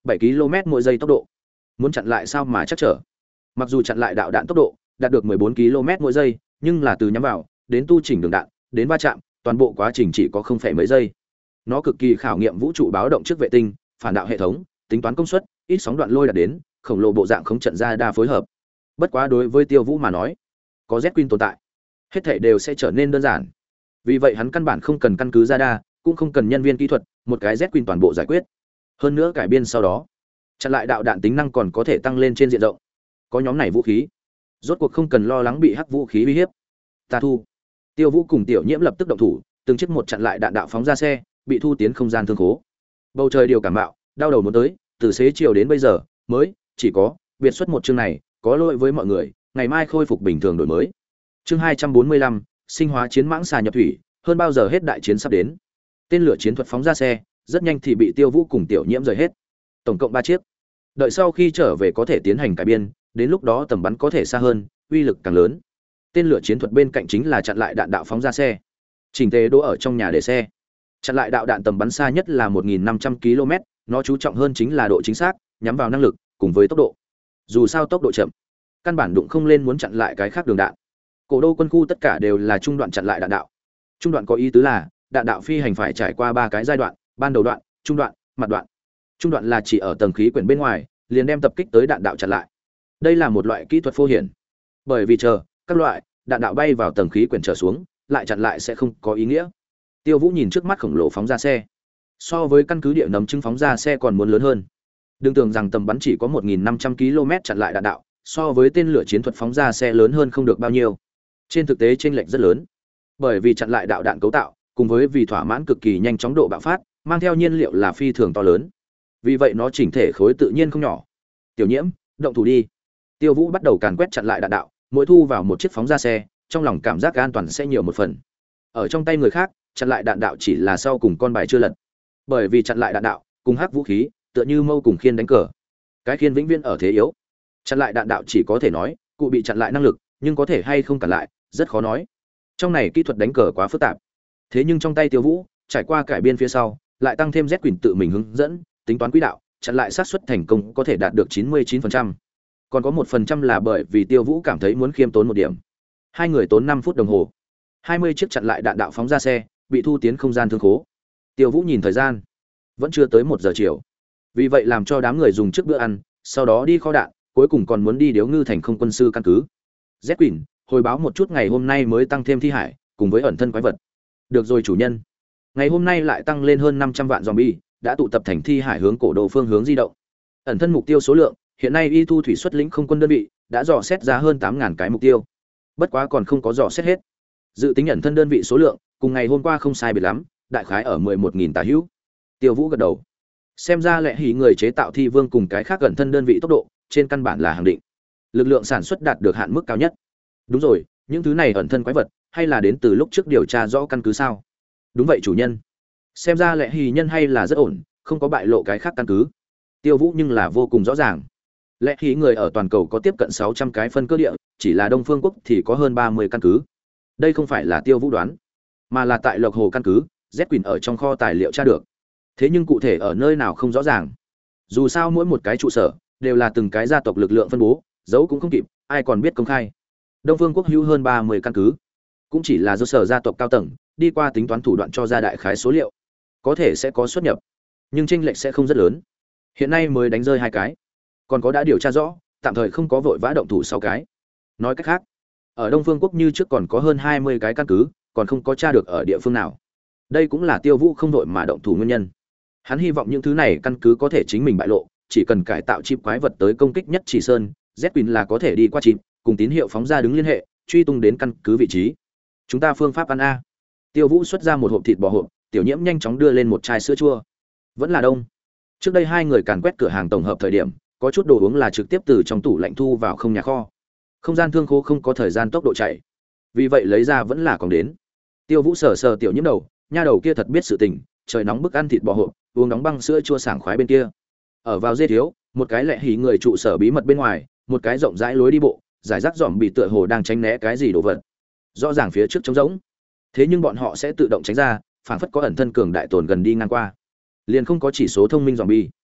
bảy ki lô mét mỗi giây tốc độ. Muốn chặn lại sao mà chắc trở. Mặc dù chặn lại đạo đạn tốc độ đạt được mười bốn ki lô mét mỗi giây, nhưng là từ nhắm vào đến tu chỉnh đường đạn, đến va chạm, toàn bộ quá trình chỉ có không phẩy mấy giây. Nó cực kỳ khảo nghiệm vũ trụ báo động trước vệ tinh, phản đạo hệ thống, tính toán công suất, ít sóng đoạn lôi đạt đến, khổng lồ bộ dạng không trận ra đa phối hợp. Bất quá đối với Tiêu Vũ mà nói, có Z-Wing tồn tại, hết thảy đều sẽ trở nên đơn giản. Vì vậy hắn căn bản không cần căn cứ radar, cũng không cần nhân viên kỹ thuật, một cái Z-Wing toàn bộ giải quyết. Hơn nữa cải biên sau đó, chặn lại đạo đạn tính năng còn có thể tăng lên trên diện rộng. Có nhóm này vũ khí, rốt cuộc không cần lo lắng bị hắc vũ khí uy hiếp. Ta thu. Tiêu Vũ cùng Tiểu Nhiễm lập tức động thủ, từng chiếc một chặn lại đạn đạo phóng ra xe, bị thu tiến không gian thương khố. Bầu trời điều cảm bạo, đau đầu muốn tới, từ xế chiều đến bây giờ, mới chỉ có biệt xuất một chương này, có lỗi với mọi người, ngày mai khôi phục bình thường đổi mới. Chương hai trăm bốn mươi lăm, sinh hóa chiến mãng xà nhập thủy, hơn bao giờ hết đại chiến sắp đến. Tên lửa chiến thuật phóng ra xe, rất nhanh thì bị Tiêu Vũ cùng Tiểu Nhiễm rời hết. Tổng cộng ba chiếc. Đợi sau khi trở về có thể tiến hành cải biên, đến lúc đó tầm bắn có thể xa hơn, uy lực càng lớn. Tên lửa chiến thuật bên cạnh chính là chặn lại đạn đạo phóng ra xe. Chỉnh tề đỗ ở trong nhà để xe. Chặn lại đạo đạn tầm bắn xa nhất là một nghìn năm trăm ki lô mét, nó chú trọng hơn chính là độ chính xác, nhắm vào năng lực cùng với tốc độ. Dù sao tốc độ chậm, căn bản đụng không lên muốn chặn lại cái khác đường đạn. Cổ đô quân khu tất cả đều là trung đoạn chặn lại đạn đạo. Trung đoạn có ý tứ là đạn đạo phi hành phải trải qua ba cái giai đoạn, ban đầu đoạn, trung đoạn, mặt đoạn. Trung đoạn là chỉ ở tầng khí quyển bên ngoài, liền đem tập kích tới đạn đạo chặn lại. Đây là một loại kỹ thuật phô hiển. Bởi vì chờ các loại đạn đạo bay vào tầng khí quyển trở xuống, lại chặn lại sẽ không có ý nghĩa. Tiêu Vũ nhìn trước mắt khổng lồ phóng ra xe, so với căn cứ địa nấm trứng phóng ra xe còn muốn lớn hơn. Đừng tưởng rằng tầm bắn chỉ có một nghìn năm trăm ki lô mét chặn lại đạn đạo, so với tên lửa chiến thuật phóng ra xe lớn hơn không được bao nhiêu. Trên thực tế chênh lệch rất lớn. Bởi vì chặn lại đạo đạn cấu tạo, cùng với vì thỏa mãn cực kỳ nhanh chóng độ bạo phát, mang theo nhiên liệu là phi thường to lớn. Vì vậy nó chỉnh thể khối tự nhiên không nhỏ. Tiểu Nhiễm, động thủ đi. Tiêu Vũ bắt đầu càn quét chặn lại đạn đạo, mỗi thu vào một chiếc phóng ra xe, trong lòng cảm giác an toàn sẽ nhiều một phần. Ở trong tay người khác, chặn lại đạn đạo chỉ là sau cùng con bài chưa lật. Bởi vì chặn lại đạn đạo, cùng hắc vũ khí, tựa như mâu cùng khiên đánh cờ. Cái khiên vĩnh viễn ở thế yếu. Chặn lại đạn đạo chỉ có thể nói, cụ bị chặn lại năng lực, nhưng có thể hay không cản lại, rất khó nói. Trong này kỹ thuật đánh cờ quá phức tạp. Thế nhưng trong tay Tiêu Vũ, trải qua cải biên phía sau, lại tăng thêm Z Quỳnh tự mình hướng dẫn, tính toán quỹ đạo, chặn lại xác suất thành công có thể đạt được chín mươi chín phần trăm. Còn có một phần trăm là bởi vì Tiêu Vũ cảm thấy muốn khiêm tốn một điểm. Hai người tốn năm phút đồng hồ. hai mươi chiếc chặn lại đạn đạo phóng ra xe, bị thu tiến không gian thương khố. Tiêu Vũ nhìn thời gian, vẫn chưa tới một giờ chiều. Vì vậy làm cho đám người dùng trước bữa ăn, sau đó đi kho đạn, cuối cùng còn muốn đi Điếu Ngư thành không quân sư căn cứ. Z Quỳnh, hồi báo một chút ngày hôm nay mới tăng thêm thi hải, cùng với ẩn thân quái vật. Được rồi chủ nhân. Ngày hôm nay lại tăng lên hơn năm trăm vạn zombie, đã tụ tập thành thi hải hướng cổ đồ phương hướng di động. Ẩn thân mục tiêu số lượng, hiện nay y thu thủy xuất lĩnh không quân đơn vị, đã dò xét ra hơn tám nghìn cái mục tiêu. Bất quá còn không có dò xét hết. Dự tính ẩn thân đơn vị số lượng, cùng ngày hôm qua không sai biệt lắm, đại khái ở mười một nghìn tả hữu. Tiêu Vũ gật đầu. Xem ra lẽ hỉ người chế tạo thi vương cùng cái khác ẩn thân đơn vị tốc độ, trên căn bản là hàng định. Lực lượng sản xuất đạt được hạn mức cao nhất. Đúng rồi, những thứ này ẩn thân quái vật, hay là đến từ lúc trước điều tra rõ căn cứ sao? Đúng vậy chủ nhân. Xem ra lẽ hỉ nhân hay là rất ổn, không có bại lộ cái khác căn cứ. Tiêu Vũ nhưng là vô cùng rõ ràng. Lẽ hỉ người ở toàn cầu có tiếp cận sáu trăm cái phân cơ địa, chỉ là Đông Phương quốc thì có hơn ba mươi căn cứ. Đây không phải là Tiêu Vũ đoán, mà là tại Lộc Hồ căn cứ, Z Quỳnh ở trong kho tài liệu tra được. Thế nhưng cụ thể ở nơi nào không rõ ràng. Dù sao mỗi một cái trụ sở đều là từng cái gia tộc lực lượng phân bố, giấu cũng không kịp, ai còn biết công khai. Đông Phương quốc hữu hơn ba mươi căn cứ, cũng chỉ là do sở gia tộc cao tầng đi qua tính toán thủ đoạn cho ra đại khái số liệu, có thể sẽ có xuất nhập, nhưng chênh lệch sẽ không rất lớn. Hiện nay mới đánh rơi hai cái, còn có đã điều tra rõ, tạm thời không có vội vã động thủ sáu cái. Nói cách khác, ở Đông Phương quốc như trước còn có hơn hai mươi cái căn cứ, còn không có tra được ở địa phương nào. Đây cũng là Tiêu Vũ không vội mà động thủ nguyên nhân. Hắn hy vọng những thứ này căn cứ có thể chính mình bại lộ, chỉ cần cải tạo chip quái vật tới công kích nhất chỉ sơn, Z Quỳnh là có thể đi qua chip, cùng tín hiệu phóng ra đứng liên hệ, truy tung đến căn cứ vị trí. Chúng ta phương pháp ăn a. Tiêu Vũ xuất ra một hộp thịt bò hộp, Tiểu Nhiễm nhanh chóng đưa lên một chai sữa chua. Vẫn là đông. Trước đây hai người càn quét cửa hàng tổng hợp thời điểm, có chút đồ uống là trực tiếp từ trong tủ lạnh thu vào không nhà kho. Không gian thương khố không có thời gian tốc độ chạy, vì vậy lấy ra vẫn là còn đến. Tiêu Vũ sờ sờ Tiểu Nhiễm đầu, nha đầu kia thật biết sự tình, trời nóng bức ăn thịt bò hộp, uống nóng băng sữa chua sảng khoái bên kia. Ở vào dê thiếu, một cái lẹ hỉ người trụ sở bí mật bên ngoài, một cái rộng rãi lối đi bộ, giải rác dòm bị tựa hồ đang tránh né cái gì đồ vật. Rõ ràng phía trước trống rỗng, thế nhưng bọn họ sẽ tự động tránh ra, phảng phất có ẩn thân cường đại tồn gần đi ngang qua. Liền không có chỉ số thông minh dòm bi.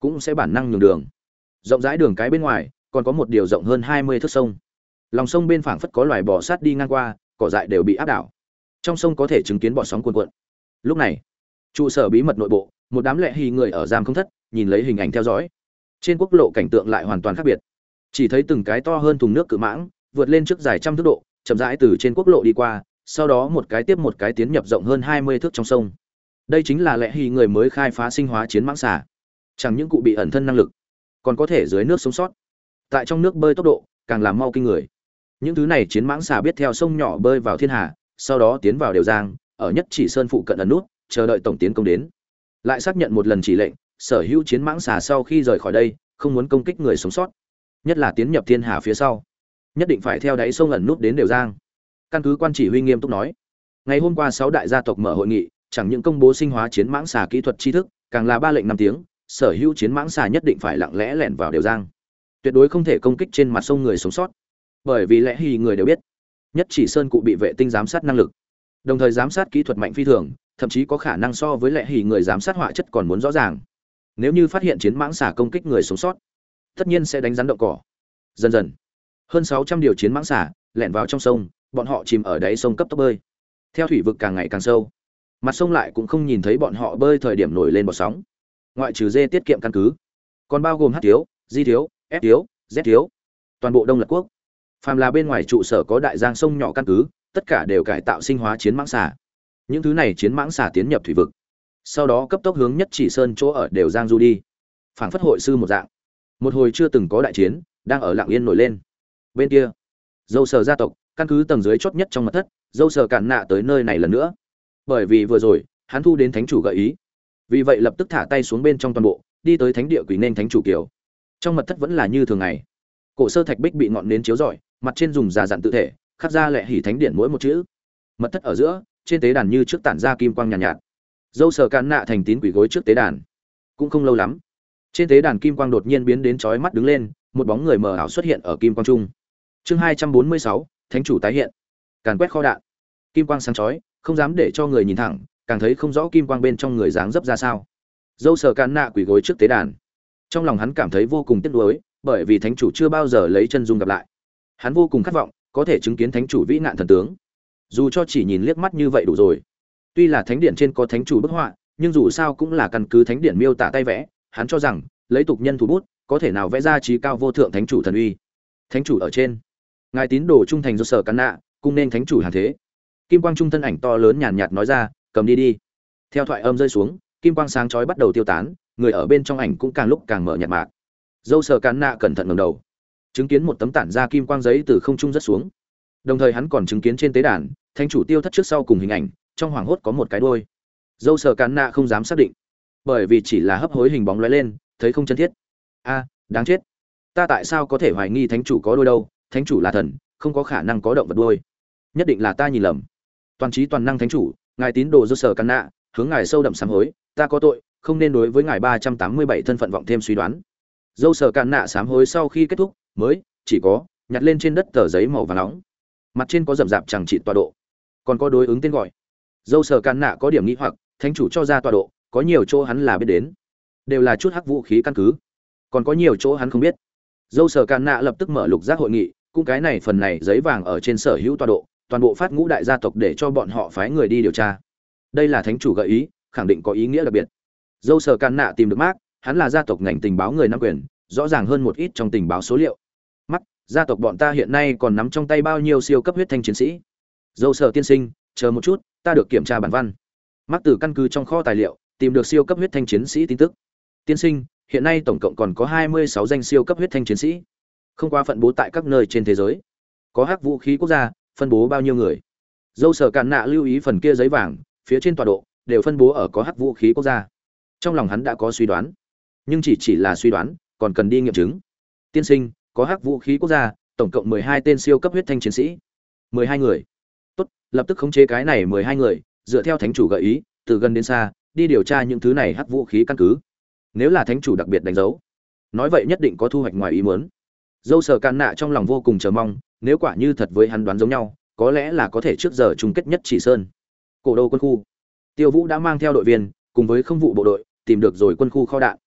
cũng sẽ bản năng nhường đường. Rộng rãi đường cái bên ngoài còn có một điều rộng hơn hai mươi thước sông. Lòng sông bên phảng phất có loài bò sát đi ngang qua, cỏ dại đều bị áp đảo. Trong sông có thể chứng kiến bọt sóng cuồn cuộn. Lúc này, trụ sở bí mật nội bộ, một đám lệ hì người ở giam không thất, nhìn lấy hình ảnh theo dõi. Trên quốc lộ cảnh tượng lại hoàn toàn khác biệt. Chỉ thấy từng cái to hơn thùng nước cự mãng, vượt lên trước dài trăm thước độ, chậm rãi từ trên quốc lộ đi qua, sau đó một cái tiếp một cái tiến nhập rộng hơn hai mươi thước trong sông. Đây chính là lệ hì người mới khai phá sinh hóa chiến mãng xà. Chẳng những cụ bị ẩn thân năng lực, còn có thể dưới nước sống sót. Tại trong nước bơi tốc độ càng làm mau kinh người. Những thứ này chiến mãng xà biết theo sông nhỏ bơi vào thiên hà, sau đó tiến vào đều giang, ở nhất chỉ sơn phụ cận ẩn nút, chờ đợi tổng tiến công đến. Lại xác nhận một lần chỉ lệnh, sở hữu chiến mãng xà sau khi rời khỏi đây, không muốn công kích người sống sót, nhất là tiến nhập thiên hà phía sau, nhất định phải theo đáy sông ẩn nút đến đều giang. Căn cứ quan chỉ huy nghiêm túc nói, ngày hôm qua sáu đại gia tộc mở hội nghị, chẳng những công bố sinh hóa chiến mãng xà kỹ thuật tri thức, càng là ba lệnh năm tiếng, sở hữu chiến mãng xà nhất định phải lặng lẽ lẻn vào đều giang, tuyệt đối không thể công kích trên mặt sông người sống sót, bởi vì lẽ hì người đều biết, nhất chỉ sơn cụ bị vệ tinh giám sát năng lực, đồng thời giám sát kỹ thuật mạnh phi thường, thậm chí có khả năng so với lẽ hì người giám sát họa chất còn muốn rõ ràng. Nếu như phát hiện chiến mãng xà công kích người sống sót, tất nhiên sẽ đánh rắn động cỏ. Dần dần, hơn sáu trăm điều chiến mãng xà lẻn vào trong sông, bọn họ chìm ở đáy sông cấp tốc bơi. Theo thủy vực càng ngày càng sâu, mặt sông lại cũng không nhìn thấy bọn họ bơi thời điểm nổi lên bọt sóng. Ngoại trừ dê tiết kiệm căn cứ, còn bao gồm H thiếu, Di thiếu, F thiếu, Z thiếu, toàn bộ Đông Lật quốc. Phàm là bên ngoài trụ sở có đại giang sông nhỏ căn cứ, tất cả đều cải tạo sinh hóa chiến mãng xà. Những thứ này chiến mãng xà tiến nhập thủy vực, sau đó cấp tốc hướng nhất chỉ sơn chỗ ở đều giang du đi. Phảng phất hội sư một dạng. Một hồi chưa từng có đại chiến đang ở lặng yên nổi lên. Bên kia, dâu sờ gia tộc căn cứ tầng dưới chót nhất trong mật thất, dâu sờ cản nạ tới nơi này lần nữa. Bởi vì vừa rồi hắn thu đến thánh chủ gợi ý, vì vậy lập tức thả tay xuống bên trong toàn bộ, đi tới thánh địa quỷ nên thánh chủ kiều. Trong mật thất vẫn là như thường ngày, cổ sơ thạch bích bị ngọn nến chiếu rọi, mặt trên dùng già dặn tự thể khắc ra lệ hỉ thánh điện mỗi một chữ. Mật thất ở giữa, trên tế đàn như trước tản ra kim quang nhàn nhạt, nhạt. Dâu sờ cản nạ thành tín quỷ gối trước tế đàn. Cũng không lâu lắm, trên tế đàn kim quang đột nhiên biến đến chói mắt đứng lên, một bóng người mờ ảo xuất hiện ở kim quang trung. Chương hai trăm bốn mươi sáu, thánh chủ tái hiện. Càn quét kho đạn. Kim quang sáng chói, không dám để cho người nhìn thẳng, càng thấy không rõ kim quang bên trong người dáng dấp ra sao. Dâu sờ cản nạ quỷ gối trước tế đàn. Trong lòng hắn cảm thấy vô cùng tiếc nuối, bởi vì thánh chủ chưa bao giờ lấy chân dung gặp lại. Hắn vô cùng khát vọng có thể chứng kiến thánh chủ vĩ nạn thần tướng. Dù cho chỉ nhìn liếc mắt như vậy đủ rồi. Tuy là thánh điện trên có thánh chủ bức họa, nhưng dù sao cũng là căn cứ thánh điện miêu tả tay vẽ, hắn cho rằng lấy tục nhân thủ bút, có thể nào vẽ ra trí cao vô thượng thánh chủ thần uy. Thánh chủ ở trên, ngài tín đồ trung thành do sở cắn nạ, cung nên thánh chủ hàng thế. Kim quang trung thân ảnh to lớn nhàn nhạt nói ra, cầm đi đi. Theo thoại âm rơi xuống, kim quang sáng chói bắt đầu tiêu tán, người ở bên trong ảnh cũng càng lúc càng mở nhạt mạc. Dâu sở cắn nạ cẩn thận ngẩng đầu, chứng kiến một tấm tản ra kim quang giấy từ không trung rớt xuống. Đồng thời hắn còn chứng kiến trên tế đàn, thánh chủ tiêu thất trước sau cùng hình ảnh, trong hoàng hốt có một cái đuôi. Dâu sở cán nạ không dám xác định, bởi vì chỉ là hấp hối hình bóng lóe lên, thấy không chân thiết. A, đáng chết, ta tại sao có thể hoài nghi thánh chủ có đuôi đâu? Thánh chủ là thần, không có khả năng có động vật đuôi, nhất định là ta nhìn lầm. Toàn trí toàn năng thánh chủ, ngài tín đồ dâu sở cán nạ, hướng ngài sâu đậm sám hối, ta có tội, không nên đối với ngài ba trăm tám mươi bảy thân phận vọng thêm suy đoán. Dâu sở cán nạ sám hối sau khi kết thúc, mới chỉ có nhặt lên trên đất tờ giấy màu vàng nóng, mặt trên có rậm rạp chẳng trị tọa độ, còn có đối ứng tên gọi. Dâu sở cản nạ có điểm nghĩ hoặc, thánh chủ cho ra tọa độ, có nhiều chỗ hắn là biết đến, đều là chút hắc vũ khí căn cứ, còn có nhiều chỗ hắn không biết. Dâu sở cản nạ lập tức mở lục giác hội nghị, cũng cái này phần này giấy vàng ở trên sở hữu tọa độ, toàn bộ phát ngũ đại gia tộc để cho bọn họ phái người đi điều tra. Đây là thánh chủ gợi ý, khẳng định có ý nghĩa đặc biệt. Dâu sở cản nạ tìm được Mark, hắn là gia tộc ngành tình báo người nắm quyền, rõ ràng hơn một ít trong tình báo số liệu. Mark, gia tộc bọn ta hiện nay còn nắm trong tay bao nhiêu siêu cấp huyết thanh chiến sĩ? Dâu sở tiên sinh, chờ một chút, ta được kiểm tra bản văn. Mắc từ căn cứ trong kho tài liệu tìm được siêu cấp huyết thanh chiến sĩ tin tức. Tiên sinh, hiện nay tổng cộng còn có hai mươi sáu danh siêu cấp huyết thanh chiến sĩ, không quá phân bố tại các nơi trên thế giới. Có hắc vũ khí quốc gia, phân bố bao nhiêu người? Dâu sở cản nạ lưu ý phần kia giấy vàng, phía trên tọa độ đều phân bố ở có hắc vũ khí quốc gia. Trong lòng hắn đã có suy đoán, nhưng chỉ chỉ là suy đoán, còn cần đi nghiệm chứng. Tiên sinh, có hắc vũ khí quốc gia, tổng cộng mười hai tên siêu cấp huyết thanh chiến sĩ. mười hai người. Tốt, lập tức khống chế cái này mười hai người, dựa theo thánh chủ gợi ý, từ gần đến xa, đi điều tra những thứ này hắc vũ khí căn cứ. Nếu là thánh chủ đặc biệt đánh dấu, nói vậy nhất định có thu hoạch ngoài ý muốn. Dâu sở cản nạ trong lòng vô cùng chờ mong, nếu quả như thật với hắn đoán giống nhau, có lẽ là có thể trước giờ chung kết nhất chỉ sơn. Cổ đô quân khu, Tiêu Vũ đã mang theo đội viên, cùng với không vụ bộ đội, tìm được rồi quân khu kho đạn.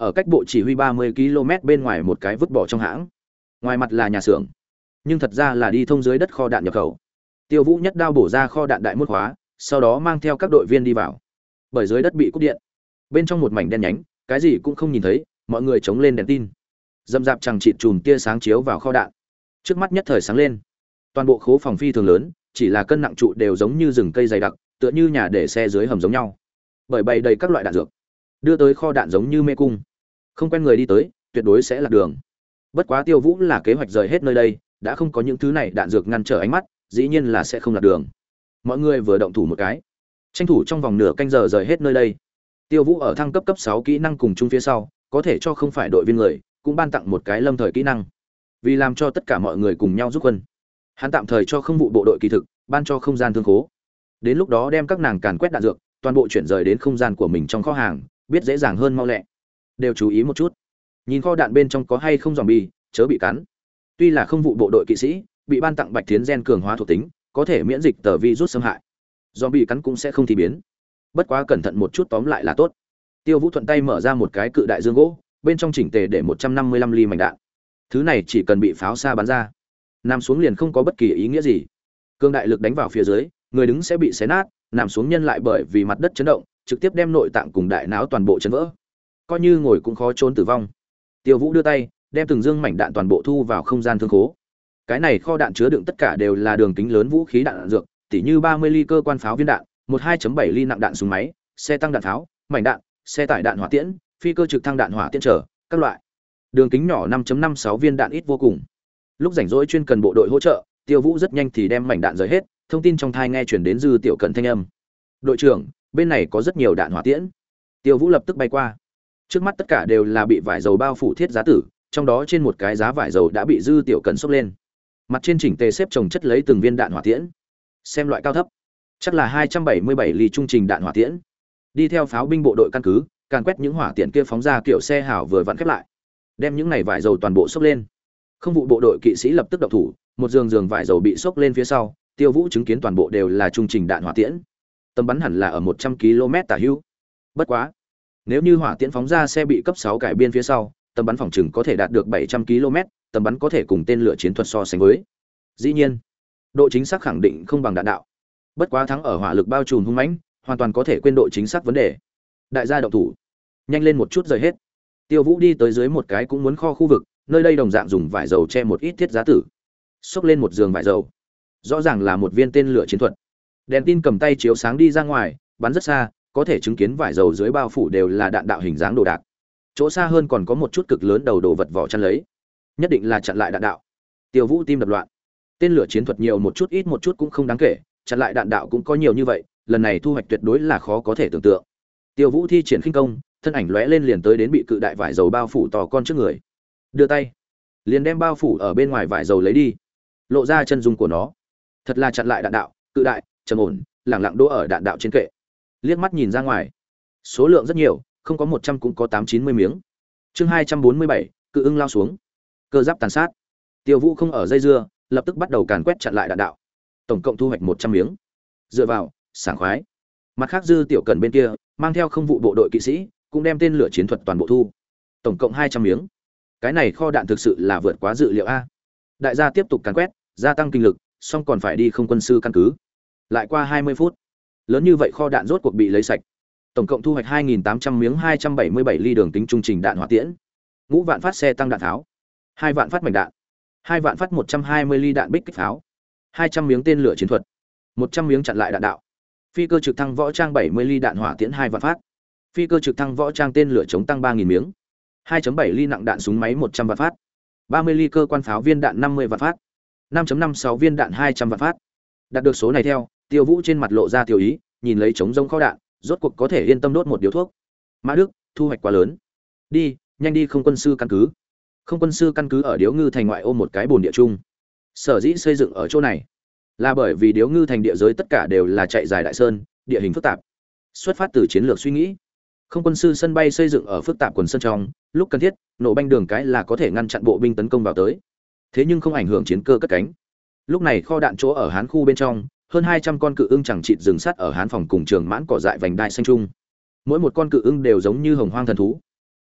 ở cách bộ chỉ huy ba mươi ki lô mét bên ngoài một cái vứt bỏ trong hãng. Ngoài mặt là nhà xưởng, nhưng thật ra là đi thông dưới đất kho đạn nhập khẩu. Tiêu Vũ nhất đao bổ ra kho đạn đại môn khóa, sau đó mang theo các đội viên đi vào. Bởi dưới đất bị cúp điện, bên trong một mảnh đen nhánh, cái gì cũng không nhìn thấy, mọi người chống lên đèn tin. Dâm dạp chẳng chịt chùm tia sáng chiếu vào kho đạn. Trước mắt nhất thời sáng lên. Toàn bộ khố phòng phi thường lớn, chỉ là cân nặng trụ đều giống như rừng cây dày đặc, tựa như nhà để xe dưới hầm giống nhau. Bởi bày đầy các loại đạn dược, đưa tới kho đạn giống như mê cung. Không quen người đi tới, tuyệt đối sẽ lạc đường. Bất quá Tiêu Vũ là kế hoạch rời hết nơi đây, đã không có những thứ này đạn dược ngăn trở ánh mắt, dĩ nhiên là sẽ không lạc đường. Mọi người vừa động thủ một cái, tranh thủ trong vòng nửa canh giờ rời hết nơi đây. Tiêu Vũ ở thăng cấp cấp sáu kỹ năng cùng chung phía sau, có thể cho không phải đội viên người, cũng ban tặng một cái lâm thời kỹ năng. Vì làm cho tất cả mọi người cùng nhau giúp quân, hắn tạm thời cho không vụ bộ đội kỳ thực, ban cho không gian thương khố. Đến lúc đó đem các nàng càn quét đạn dược, toàn bộ chuyển rời đến không gian của mình trong kho hàng, biết dễ dàng hơn mau lẹ. Đều chú ý một chút, nhìn kho đạn bên trong có hay không zombie, chớ bị cắn. Tuy là không vụ bộ đội kỵ sĩ, bị ban tặng bạch tiến gen cường hóa thuộc tính, có thể miễn dịch tờ virus xâm hại. Zombie cắn cũng sẽ không thì biến. Bất quá cẩn thận một chút tóm lại là tốt. Tiêu Vũ thuận tay mở ra một cái cự đại dương gỗ, bên trong chỉnh tề để một trăm năm mươi lăm ly mảnh đạn. Thứ này chỉ cần bị pháo xa bắn ra, nằm xuống liền không có bất kỳ ý nghĩa gì. Cương đại lực đánh vào phía dưới, người đứng sẽ bị xé nát, nằm xuống nhân lại bởi vì mặt đất chấn động, trực tiếp đem nội tạng cùng đại não toàn bộ chấn vỡ. Coi như ngồi cũng khó trốn tử vong. Tiêu Vũ đưa tay, đem từng dương mảnh đạn toàn bộ thu vào không gian thương khố. Cái này kho đạn chứa đựng tất cả đều là đường kính lớn vũ khí đạn, đạn dược, tỉ như ba mươi ly cơ quan pháo viên đạn, một hai chấm bảy ly nặng đạn súng máy, xe tăng đạn pháo, mảnh đạn, xe tải đạn hỏa tiễn, phi cơ trực thăng đạn hỏa tiễn trở, các loại. Đường kính nhỏ năm chấm năm sáu viên đạn ít vô cùng. Lúc rảnh rỗi chuyên cần bộ đội hỗ trợ, Tiêu Vũ rất nhanh thì đem mảnh đạn rời hết, thông tin trong thai nghe chuyển đến Dư Tiểu Cẩn thanh âm. "Đội trưởng, bên này có rất nhiều đạn hỏa tiễn." Tiêu Vũ lập tức bay qua. Trước mắt tất cả đều là bị vải dầu bao phủ thiết giá tử, trong đó trên một cái giá vải dầu đã bị Dư Tiểu Cẩn xốc lên. Mặt trên chỉnh tề xếp chồng chất lấy từng viên đạn hỏa tiễn. Xem loại cao thấp, chắc là hai trăm bảy mươi bảy ly trung trình đạn hỏa tiễn. Đi theo pháo binh bộ đội căn cứ, càn quét những hỏa tiễn kia phóng ra kiểu xe hảo vừa vặn khép lại. Đem những này vải dầu toàn bộ xốc lên. Không vụ bộ đội kỵ sĩ lập tức động thủ, một giường giường vải dầu bị xốc lên phía sau, Tiêu Vũ chứng kiến toàn bộ đều là trung trình đạn hỏa tiễn. Tầm bắn hẳn là ở một trăm ki lô mét tả hữu. Bất quá, nếu như hỏa tiễn phóng ra xe bị cấp sáu cải biên phía sau, tầm bắn phòng trừng có thể đạt được bảy trăm ki lô mét, tầm bắn có thể cùng tên lửa chiến thuật so sánh với. Dĩ nhiên, độ chính xác khẳng định không bằng đạn đạo. Bất quá thắng ở hỏa lực bao trùm hung mãnh, hoàn toàn có thể quên độ chính xác vấn đề. Đại gia động thủ, nhanh lên một chút rời hết. Tiêu Vũ đi tới dưới một cái cũng muốn kho khu vực, nơi đây đồng dạng dùng vải dầu che một ít thiết giá tử. Xốc lên một giường vải dầu. Rõ ràng là một viên tên lửa chiến thuật. Đèn tin cầm tay chiếu sáng đi ra ngoài, bắn rất xa, có thể chứng kiến vải dầu dưới bao phủ đều là đạn đạo hình dáng đồ đạc. Chỗ xa hơn còn có một chút cực lớn đầu đồ vật vỏ chăn lấy. Nhất định là chặn lại đạn đạo. Tiêu Vũ tim đập loạn. Tên lửa chiến thuật nhiều một chút ít một chút cũng không đáng kể, chặn lại đạn đạo cũng có nhiều như vậy, lần này thu hoạch tuyệt đối là khó có thể tưởng tượng. Tiêu Vũ thi triển khinh công, thân ảnh lóe lên liền tới đến bị cự đại vải dầu bao phủ to con trước người. Đưa tay, liền đem bao phủ ở bên ngoài vải dầu lấy đi, lộ ra chân dung của nó. Thật là chặn lại đạn đạo, cự đại, trầm ổn, lẳng lặng đỗ ở đạn đạo trên kệ. Liếc mắt nhìn ra ngoài, số lượng rất nhiều, không có một trăm cũng có tám chín mươi miếng. Chương hai trăm bốn mươi bảy, cự ưng lao xuống. Cơ giáp tàn sát. Tiêu Vũ không ở dây dưa, lập tức bắt đầu càn quét chặn lại đạn đạo. Tổng cộng thu hoạch một trăm miếng. Dựa vào, sảng khoái. Mặt khác Dư Tiểu Cẩn bên kia, mang theo không vụ bộ đội kỵ sĩ, cũng đem tên lửa chiến thuật toàn bộ thu. Tổng cộng hai trăm miếng. Cái này kho đạn thực sự là vượt quá dự liệu a. Đại gia tiếp tục càn quét, gia tăng kinh lực, xong còn phải đi không quân sư căn cứ. Lại qua hai mươi phút, lớn như vậy kho đạn rốt cuộc bị lấy sạch. Tổng cộng thu hoạch hai nghìn tám trăm miếng hai trăm bảy mươi bảy ly đường kính trung trình đạn hỏa tiễn, ngũ vạn phát xe tăng đạn tháo, hai vạn phát mảnh đạn, hai vạn phát một trăm hai mươi ly đạn bích kích pháo, hai trăm miếng tên lửa chiến thuật, một trăm miếng chặn lại đạn đạo. Phi cơ trực thăng võ trang bảy mươi ly đạn hỏa tiễn hai vạn phát. Phi cơ trực thăng võ trang tên lửa chống tăng ba nghìn miếng. hai chấm bảy ly nặng đạn súng máy một trăm vạn phát. ba mươi ly cơ quan pháo viên đạn năm mươi vạn phát. năm chấm năm sáu viên đạn hai trăm vạn phát. Đạt được số này theo, Tiêu Vũ trên mặt lộ ra tiêu ý, nhìn lấy trống rông kho đạn, rốt cuộc có thể yên tâm đốt một điếu thuốc. Mã Đức, thu hoạch quá lớn. Đi, nhanh đi không quân sư căn cứ. Không quân sư căn cứ ở Điếu Ngư thành ngoại ô một cái bồn địa chung. Sở dĩ xây dựng ở chỗ này, là bởi vì Điếu Ngư thành địa giới tất cả đều là chạy dài đại sơn, địa hình phức tạp. Xuất phát từ chiến lược suy nghĩ, không quân sư sân bay xây dựng ở phức tạp quần sơn trong, lúc cần thiết, nổ banh đường cái là có thể ngăn chặn bộ binh tấn công vào tới. Thế nhưng không ảnh hưởng chiến cơ cất cánh. Lúc này kho đạn chỗ ở Hán khu bên trong, hơn hai trăm con cự ưng chẳng chịt rừng sắt ở Hán phòng cùng trường mãn cỏ dại vành đai xanh trung. Mỗi một con cự ưng đều giống như hồng hoang thần thú.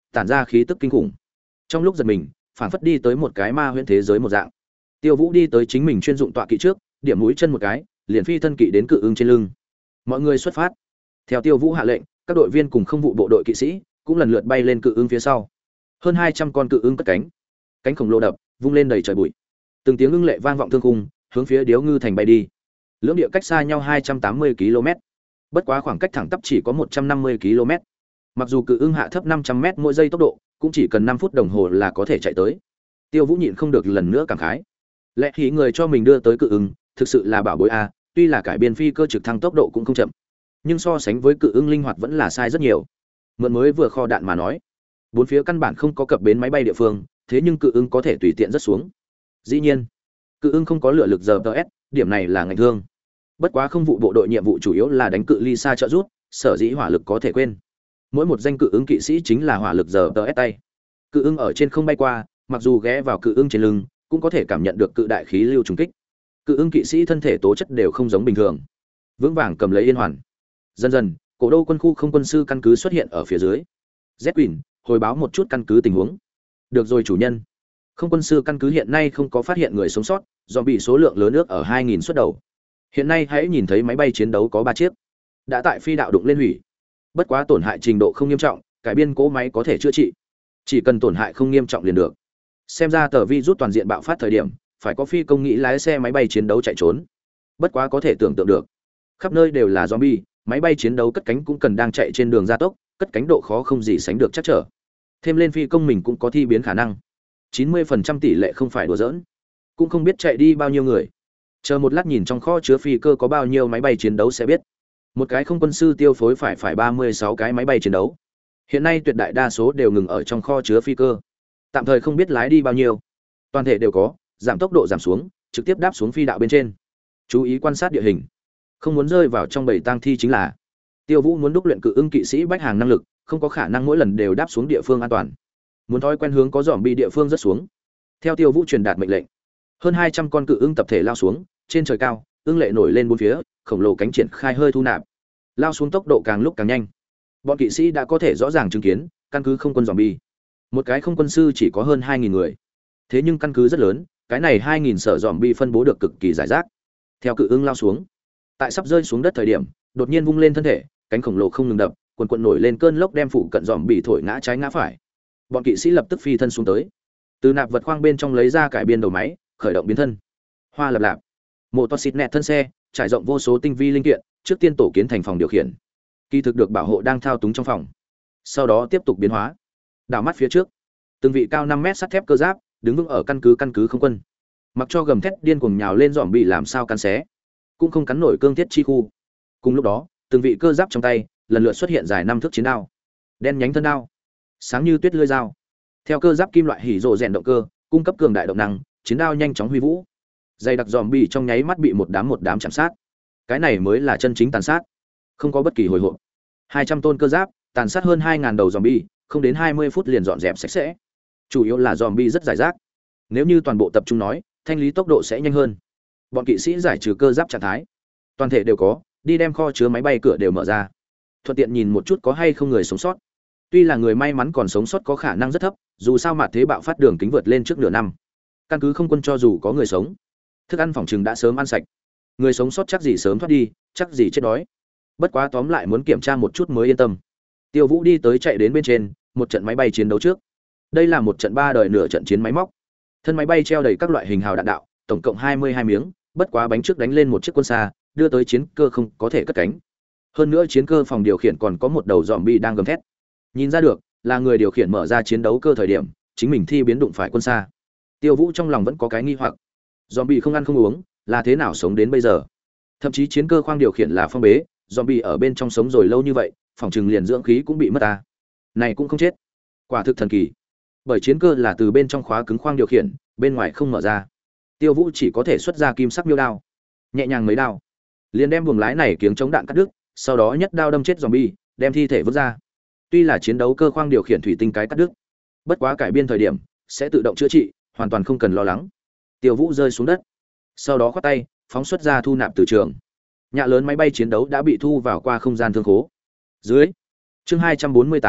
tản ra khí tức kinh khủng. Trong lúc giật mình, phảng phất đi tới một cái ma huyễn thế giới một dạng. Tiêu Vũ đi tới chính mình chuyên dụng tọa kỵ trước, điểm mũi chân một cái, liền phi thân kỵ đến cự ưng trên lưng. Mọi người xuất phát. Theo Tiêu Vũ hạ lệnh, các đội viên cùng không vụ bộ đội kỵ sĩ cũng lần lượt bay lên cự ưng phía sau. Hơn hai trăm con cự ưng cất cánh, cánh khổng lồ đập, vung lên đầy trời bụi. Từng tiếng ưng lệ vang vọng thương khung, hướng phía Điếu Ngư thành bay đi. Lưỡng địa cách xa nhau hai trăm tám mươi ki lô mét. Bất quá khoảng cách thẳng tắp chỉ có một trăm năm mươi ki lô mét. Mặc dù cự ưng hạ thấp năm trăm mét mỗi giây tốc độ, cũng chỉ cần năm phút đồng hồ là có thể chạy tới. Tiêu Vũ nhịn không được lần nữa cảm khái. Lẽ khí người cho mình đưa tới cự ưng, thực sự là bảo bối a, tuy là cải biên phi cơ trực thăng tốc độ cũng không chậm, nhưng so sánh với cự ưng linh hoạt vẫn là sai rất nhiều. Mượn mới vừa kho đạn mà nói, bốn phía căn bản không có cập bến máy bay địa phương, thế nhưng cự ưng có thể tùy tiện rất xuống. Dĩ nhiên, cự ưng không có lửa lực giờ ts, điểm này là ngành thương. Bất quá không vụ bộ đội nhiệm vụ chủ yếu là đánh cự ly xa trợ rút, sở dĩ hỏa lực có thể quên. Mỗi một danh cự ưng kỵ sĩ chính là hỏa lực giờ ts tay. Cự ưng ở trên không bay qua, mặc dù ghé vào cự ưng trên lưng, cũng có thể cảm nhận được cự đại khí lưu trùng kích. Cự ưng kỵ sĩ thân thể tố chất đều không giống bình thường, vững vàng cầm lấy yên hoàn. Dần dần, cổ đô quân khu không quân sư căn cứ xuất hiện ở phía dưới. Z Quỳnh, hồi báo một chút căn cứ tình huống. Được rồi chủ nhân. Không quân sư căn cứ hiện nay không có phát hiện người sống sót, do bị số lượng lớn nước ở hai nghìn suất đầu. Hiện nay hãy nhìn thấy máy bay chiến đấu có ba chiếc, đã tại phi đạo đụng lên hủy. Bất quá tổn hại trình độ không nghiêm trọng, cải biên cỗ máy có thể chữa trị. Chỉ cần tổn hại không nghiêm trọng liền được. Xem ra tờ vi rút toàn diện bạo phát thời điểm, phải có phi công nghĩ lái xe máy bay chiến đấu chạy trốn. Bất quá có thể tưởng tượng được, khắp nơi đều là zombie, máy bay chiến đấu cất cánh cũng cần đang chạy trên đường gia tốc, cất cánh độ khó không gì sánh được chắc trở. Thêm lên phi công mình cũng có thi biến khả năng. chín mươi phần trăm tỷ lệ không phải đùa giỡn. Cũng không biết chạy đi bao nhiêu người. Chờ một lát nhìn trong kho chứa phi cơ có bao nhiêu máy bay chiến đấu sẽ biết. Một cái không quân sư tiêu phối phải phải ba mươi sáu cái máy bay chiến đấu. Hiện nay tuyệt đại đa số đều ngừng ở trong kho chứa phi cơ. Tạm thời không biết lái đi bao nhiêu. Toàn thể đều có, giảm tốc độ giảm xuống, trực tiếp đáp xuống phi đạo bên trên. Chú ý quan sát địa hình. Không muốn rơi vào trong bầy tang thi chính là. Tiêu Vũ muốn đúc luyện cự ưng kỵ sĩ bách hàng năng lực, không có khả năng mỗi lần đều đáp xuống địa phương an toàn. Muốn thói quen hướng có zombie địa phương rất xuống. Theo Tiêu Vũ truyền đạt mệnh lệnh, hơn hai trăm con cự ưng tập thể lao xuống, trên trời cao, ưng lệ nổi lên bốn phía, khổng lồ cánh triển khai hơi thu nạp. Lao xuống tốc độ càng lúc càng nhanh. Bọn kỵ sĩ đã có thể rõ ràng chứng kiến, căn cứ không quân zombie. Một cái không quân sư chỉ có hơn hai nghìn người. Thế nhưng căn cứ rất lớn, cái này hai nghìn sở zombie phân bố được cực kỳ rải rác. Theo cự ưng lao xuống, tại sắp rơi xuống đất thời điểm, đột nhiên vung lên thân thể, cánh khổng lồ không ngừng đập, quần quần nổi lên cơn lốc đem phụ cận zombie thổi ngã trái ngã phải. Bọn kỵ sĩ lập tức phi thân xuống tới, từ nạp vật khoang bên trong lấy ra cải biên đầu máy, khởi động biến thân. Hoa lập lạp, mô tô xịt nẹt thân xe, trải rộng vô số tinh vi linh kiện, trước tiên tổ kiến thành phòng điều khiển. Kỳ thực được bảo hộ đang thao túng trong phòng. Sau đó tiếp tục biến hóa. Đảo mắt phía trước, từng vị cao năm mét sắt thép cơ giáp, đứng vững ở căn cứ căn cứ không quân. Mặc cho gầm thét điên cuồng nhào lên dòm bị làm sao cắn xé, cũng không cắn nổi cương thiết chi khu. Cùng lúc đó, từng vị cơ giáp trong tay, lần lượt xuất hiện dài năm thước chiến đao, đen nhánh thân đao, sáng như tuyết lưỡi dao. Theo cơ giáp kim loại hỉ rồ rèn động cơ, cung cấp cường đại động năng, chiến đao nhanh chóng huy vũ. Dày đặc dòm bị trong nháy mắt bị một đám một đám chạm sát. Cái này mới là chân chính tàn sát, không có bất kỳ hồi hộp. hai trăm tôn cơ giáp, tàn sát hơn hai nghìn đầu zombie, không đến hai mươi phút liền dọn dẹp sạch sẽ. Chủ yếu là zombie rất rải rác. Nếu như toàn bộ tập trung nói, thanh lý tốc độ sẽ nhanh hơn. Bọn kỵ sĩ giải trừ cơ giáp trạng thái, toàn thể đều có, đi đem kho chứa máy bay cửa đều mở ra. Thuận tiện nhìn một chút có hay không người sống sót. Tuy là người may mắn còn sống sót có khả năng rất thấp, dù sao mà thế bạo phát đường kính vượt lên trước nửa năm. Căn cứ không quân cho dù có người sống, thức ăn phòng trừng đã sớm ăn sạch. Người sống sót chắc gì sớm thoát đi, chắc gì chết đói. Bất quá tóm lại muốn kiểm tra một chút mới yên tâm. Tiêu Vũ đi tới chạy đến bên trên, một trận máy bay chiến đấu trước. Đây là một trận ba đời nửa trận chiến máy móc. Thân máy bay treo đầy các loại hình hào đạn đạo, tổng cộng hai mươi hai miếng, bất quá bánh trước đánh lên một chiếc quân xa, đưa tới chiến cơ không có thể cất cánh. Hơn nữa chiến cơ phòng điều khiển còn có một đầu zombie đang gầm thét. Nhìn ra được, là người điều khiển mở ra chiến đấu cơ thời điểm, chính mình thi biến đụng phải quân xa. Tiêu Vũ trong lòng vẫn có cái nghi hoặc. Zombie không ăn không uống, là thế nào sống đến bây giờ? Thậm chí chiến cơ khoang điều khiển là phong bế, zombie ở bên trong sống rồi lâu như vậy, phòng trừng liền dưỡng khí cũng bị mất ta. Này cũng không chết. Quả thực thần kỳ. Bởi chiến cơ là từ bên trong khóa cứng khoang điều khiển, bên ngoài không mở ra. Tiêu Vũ chỉ có thể xuất ra kim sắc miêu đao, nhẹ nhàng mấy đao, liền đem buồng lái này kiếng chống đạn cắt đứt, sau đó nhất đao đâm chết zombie, đem thi thể vứt ra. Tuy là chiến đấu cơ khoang điều khiển thủy tinh cái cắt đứt, bất quá cải biên thời điểm sẽ tự động chữa trị, hoàn toàn không cần lo lắng. Tiêu Vũ rơi xuống đất, sau đó khoát tay, phóng xuất ra thu nạp từ trường. Nhạ lớn máy bay chiến đấu đã bị thu vào qua không gian thương khố. Dưới chương hai trăm bốn mươi tám,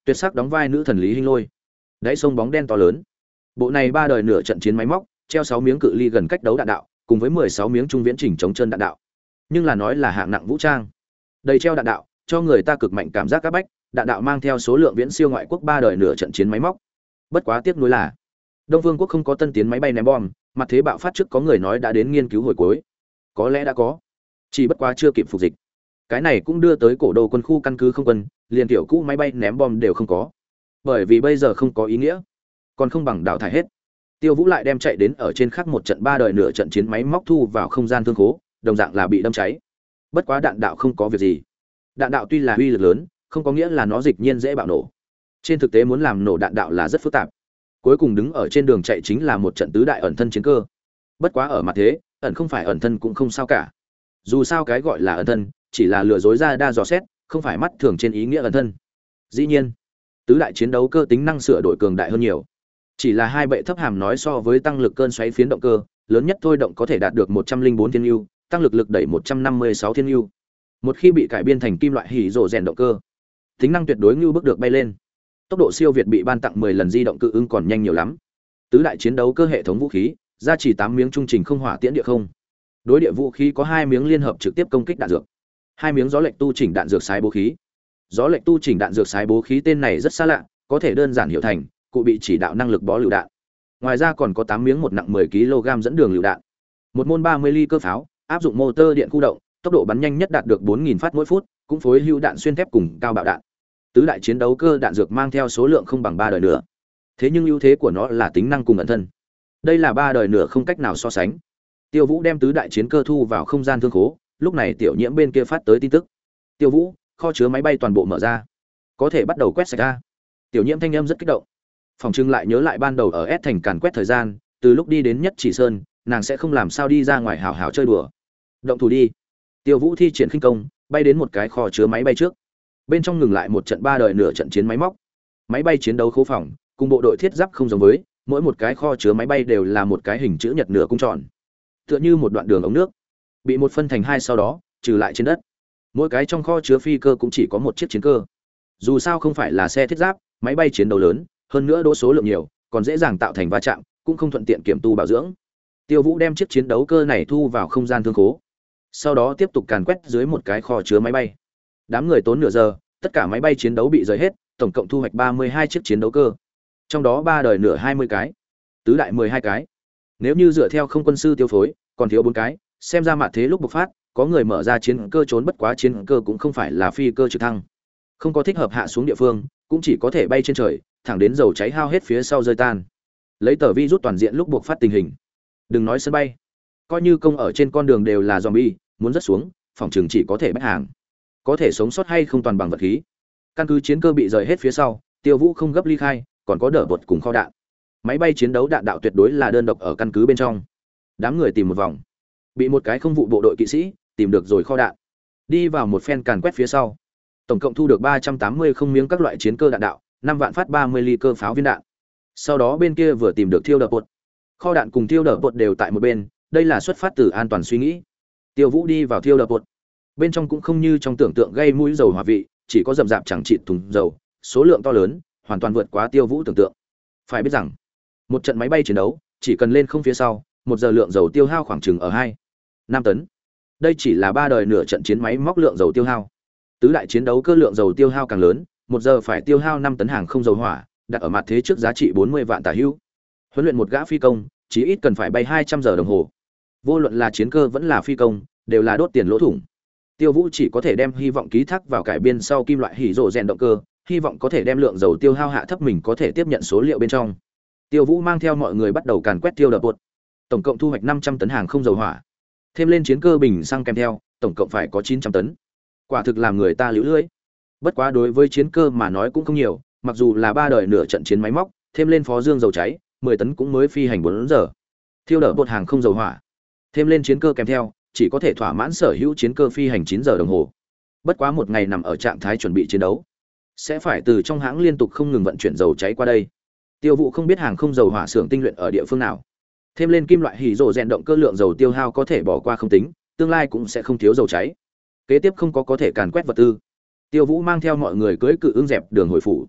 tuyệt sắc đóng vai nữ thần Lý Hinh Lôi. Đáy sông bóng đen to lớn. Bộ này ba đời nửa trận chiến máy móc, treo sáu miếng cự ly gần cách đấu đạn đạo, cùng với mười sáu miếng trung viễn chỉnh chống chân đạn đạo. Nhưng là nói là hạng nặng vũ trang. Đầy treo đạn đạo, cho người ta cực mạnh cảm giác các bách, đạn đạo mang theo số lượng viễn siêu ngoại quốc ba đời nửa trận chiến máy móc. Bất quá tiếc nuối là, Đông Vương quốc không có tân tiến máy bay ném bom, mặt thế bạo phát trước có người nói đã đến nghiên cứu hồi cuối. Có lẽ đã có, chỉ bất quá chưa kịp phục dịch. Cái này cũng đưa tới cổ đô quân khu căn cứ không quân, liền tiểu cũ máy bay ném bom đều không có. Bởi vì bây giờ không có ý nghĩa, còn không bằng đào thải hết. Tiêu Vũ lại đem chạy đến ở trên khác một trận ba đời nửa trận chiến máy móc thu vào không gian thương khố, đồng dạng là bị đâm cháy. Bất quá đạn đạo không có việc gì. Đạn đạo tuy là uy lực lớn, không có nghĩa là nó dịch nhiên dễ bạo nổ. Trên thực tế muốn làm nổ đạn đạo là rất phức tạp. Cuối cùng đứng ở trên đường chạy chính là một trận tứ đại ẩn thân chiến cơ. Bất quá ở mặt thế, ẩn không phải ẩn thân cũng không sao cả. Dù sao cái gọi là ẩn thân, chỉ là lừa dối ra đa dò xét, không phải mắt thường trên ý nghĩa ẩn thân. Dĩ nhiên, tứ đại chiến đấu cơ tính năng sửa đổi cường đại hơn nhiều. Chỉ là hai bệ thấp hàm nói so với tăng lực cơn xoáy phiến động cơ, lớn nhất thôi động có thể đạt được một trăm linh bốn thiên newton, tăng lực lực đẩy một trăm năm mươi sáu thiên newton. Một khi bị cải biên thành kim loại hỉ rồ rèn động cơ, tính năng tuyệt đối như bước được bay lên. Tốc độ siêu việt bị ban tặng mười lần di động cự ứng còn nhanh nhiều lắm. Tứ đại chiến đấu cơ hệ thống vũ khí, gia chỉ tám miếng trung trình không hỏa tiễn địa không. Đối địa vũ khí có hai miếng liên hợp trực tiếp công kích đạn dược, hai miếng gió lệch tu chỉnh đạn dược sái bố khí. Gió lệch tu chỉnh đạn dược sái bố khí tên này rất xa lạ, có thể đơn giản hiểu thành cụ bị chỉ đạo năng lực bó lựu đạn. Ngoài ra còn có tám miếng một nặng mười ki lô gam dẫn đường lựu đạn. Một môn ba mươi ly cơ pháo, áp dụng motor điện khu động, tốc độ bắn nhanh nhất đạt được bốn nghìn phát mỗi phút, cũng phối hữu đạn xuyên thép cùng cao bạo đạn. Tứ đại chiến đấu cơ đạn dược mang theo số lượng không bằng ba đời nữa. Thế nhưng ưu thế của nó là tính năng cùng ẩn thân. Đây là ba đời nữa không cách nào so sánh. Tiêu Vũ đem tứ đại chiến cơ thu vào không gian thương khố, lúc này Tiểu Nhiễm bên kia phát tới tin tức. Tiêu Vũ, kho chứa máy bay toàn bộ mở ra, có thể bắt đầu quét sạch ra. Tiểu Nhiễm thanh âm rất kích động. Phòng trưng lại nhớ lại ban đầu ở S thành càn quét thời gian, từ lúc đi đến Nhất Chỉ Sơn, nàng sẽ không làm sao đi ra ngoài hào hào chơi đùa. Động thủ đi. Tiêu Vũ thi triển khinh công, bay đến một cái kho chứa máy bay trước. Bên trong ngừng lại một trận ba đời nửa trận chiến máy móc. Máy bay chiến đấu khố phòng, cùng bộ đội thiết giáp không giống với, mỗi một cái kho chứa máy bay đều là một cái hình chữ nhật nửa cung tròn, tựa như một đoạn đường ống nước, bị một phân thành hai sau đó trừ lại trên đất. Mỗi cái trong kho chứa phi cơ cũng chỉ có một chiếc chiến cơ. Dù sao không phải là xe thiết giáp, máy bay chiến đấu lớn, hơn nữa đỗ số lượng nhiều, còn dễ dàng tạo thành va chạm, cũng không thuận tiện kiểm tu bảo dưỡng. Tiêu Vũ đem chiếc chiến đấu cơ này thu vào không gian thương khố, sau đó tiếp tục càn quét dưới một cái kho chứa máy bay. Đám người tốn nửa giờ, tất cả máy bay chiến đấu bị rời hết, tổng cộng thu hoạch ba mươi hai chiếc chiến đấu cơ. Trong đó ba đời nửa hai mươi cái, tứ đại mười hai cái. Nếu như dựa theo không quân sư tiêu phối, còn thiếu bốn cái, xem ra mặt thế lúc bộc phát, có người mở ra chiến cơ trốn, bất quá chiến cơ cũng không phải là phi cơ trực thăng. Không có thích hợp hạ xuống địa phương, cũng chỉ có thể bay trên trời, thẳng đến dầu cháy hao hết phía sau rơi tan. Lấy tờ vi rút toàn diện lúc bộc phát tình hình. Đừng nói sân bay, coi như công ở trên con đường đều là zombie, muốn rất xuống, phòng trường chỉ có thể bách hàng. Có thể sống sót hay không toàn bằng vật khí. Căn cứ chiến cơ bị rời hết phía sau, Tiêu Vũ không gấp ly khai, còn có đỡ bột cùng kho đạn. Máy bay chiến đấu đạn đạo tuyệt đối là đơn độc ở căn cứ bên trong. Đám người tìm một vòng, bị một cái không vụ bộ đội kỵ sĩ tìm được rồi kho đạn. Đi vào một phen càn quét phía sau, tổng cộng thu được ba trăm tám mươi không miếng các loại chiến cơ đạn đạo, năm vạn phát ba mươi ly cơ pháo viên đạn. Sau đó bên kia vừa tìm được thiêu đỡ bột. Kho đạn cùng thiêu đỡ bột đều tại một bên, đây là xuất phát từ an toàn suy nghĩ. Tiêu Vũ đi vào thiêu đỡ bột. Bên trong cũng không như trong tưởng tượng gây mũi dầu hỏa vị, chỉ có rậm rạp chẳng chịt thùng dầu, số lượng to lớn, hoàn toàn vượt quá Tiêu Vũ tưởng tượng. Phải biết rằng, một trận máy bay chiến đấu, chỉ cần lên không phía sau, một giờ lượng dầu tiêu hao khoảng chừng ở hai năm tấn. Đây chỉ là ba đời nửa trận chiến máy móc lượng dầu tiêu hao. Tứ đại chiến đấu cơ lượng dầu tiêu hao càng lớn, một giờ phải tiêu hao năm tấn hàng không dầu hỏa, đặt ở mặt thế trước giá trị bốn mươi vạn tả hữu. Huấn luyện một gã phi công, chí ít cần phải bay hai trăm giờ đồng hồ. Vô luận là chiến cơ vẫn là phi công, đều là đốt tiền lỗ thủng. Tiêu Vũ chỉ có thể đem hy vọng ký thác vào cải biên sau kim loại hỉ rồ rèn động cơ, hy vọng có thể đem lượng dầu tiêu hao hạ thấp mình có thể tiếp nhận số liệu bên trong. Tiêu Vũ mang theo mọi người bắt đầu càn quét tiêu đập bột. Tổng cộng thu hoạch năm trăm tấn hàng không dầu hỏa. Thêm lên chiến cơ bình xăng kèm theo, tổng cộng phải có chín trăm tấn. Quả thực làm người ta liễu lưỡi. Bất quá đối với chiến cơ mà nói cũng không nhiều, mặc dù là ba đời nửa trận chiến máy móc, thêm lên phó dương dầu cháy, mười tấn cũng mới phi hành bốn giờ. Thiêu đỡ bột hàng không dầu hỏa, thêm lên chiến cơ kèm theo, chỉ có thể thỏa mãn sở hữu chiến cơ phi hành chín giờ đồng hồ. Bất quá một ngày nằm ở trạng thái chuẩn bị chiến đấu, sẽ phải từ trong hãng liên tục không ngừng vận chuyển dầu cháy qua đây. Tiêu Vũ không biết hàng không dầu hỏa xưởng tinh luyện ở địa phương nào. Thêm lên kim loại hỉ rồ rèn động cơ lượng dầu tiêu hao có thể bỏ qua không tính, tương lai cũng sẽ không thiếu dầu cháy. Kế tiếp không có có thể càn quét vật tư. Tiêu Vũ mang theo mọi người cưỡi cự ưng dẹp đường hồi phủ.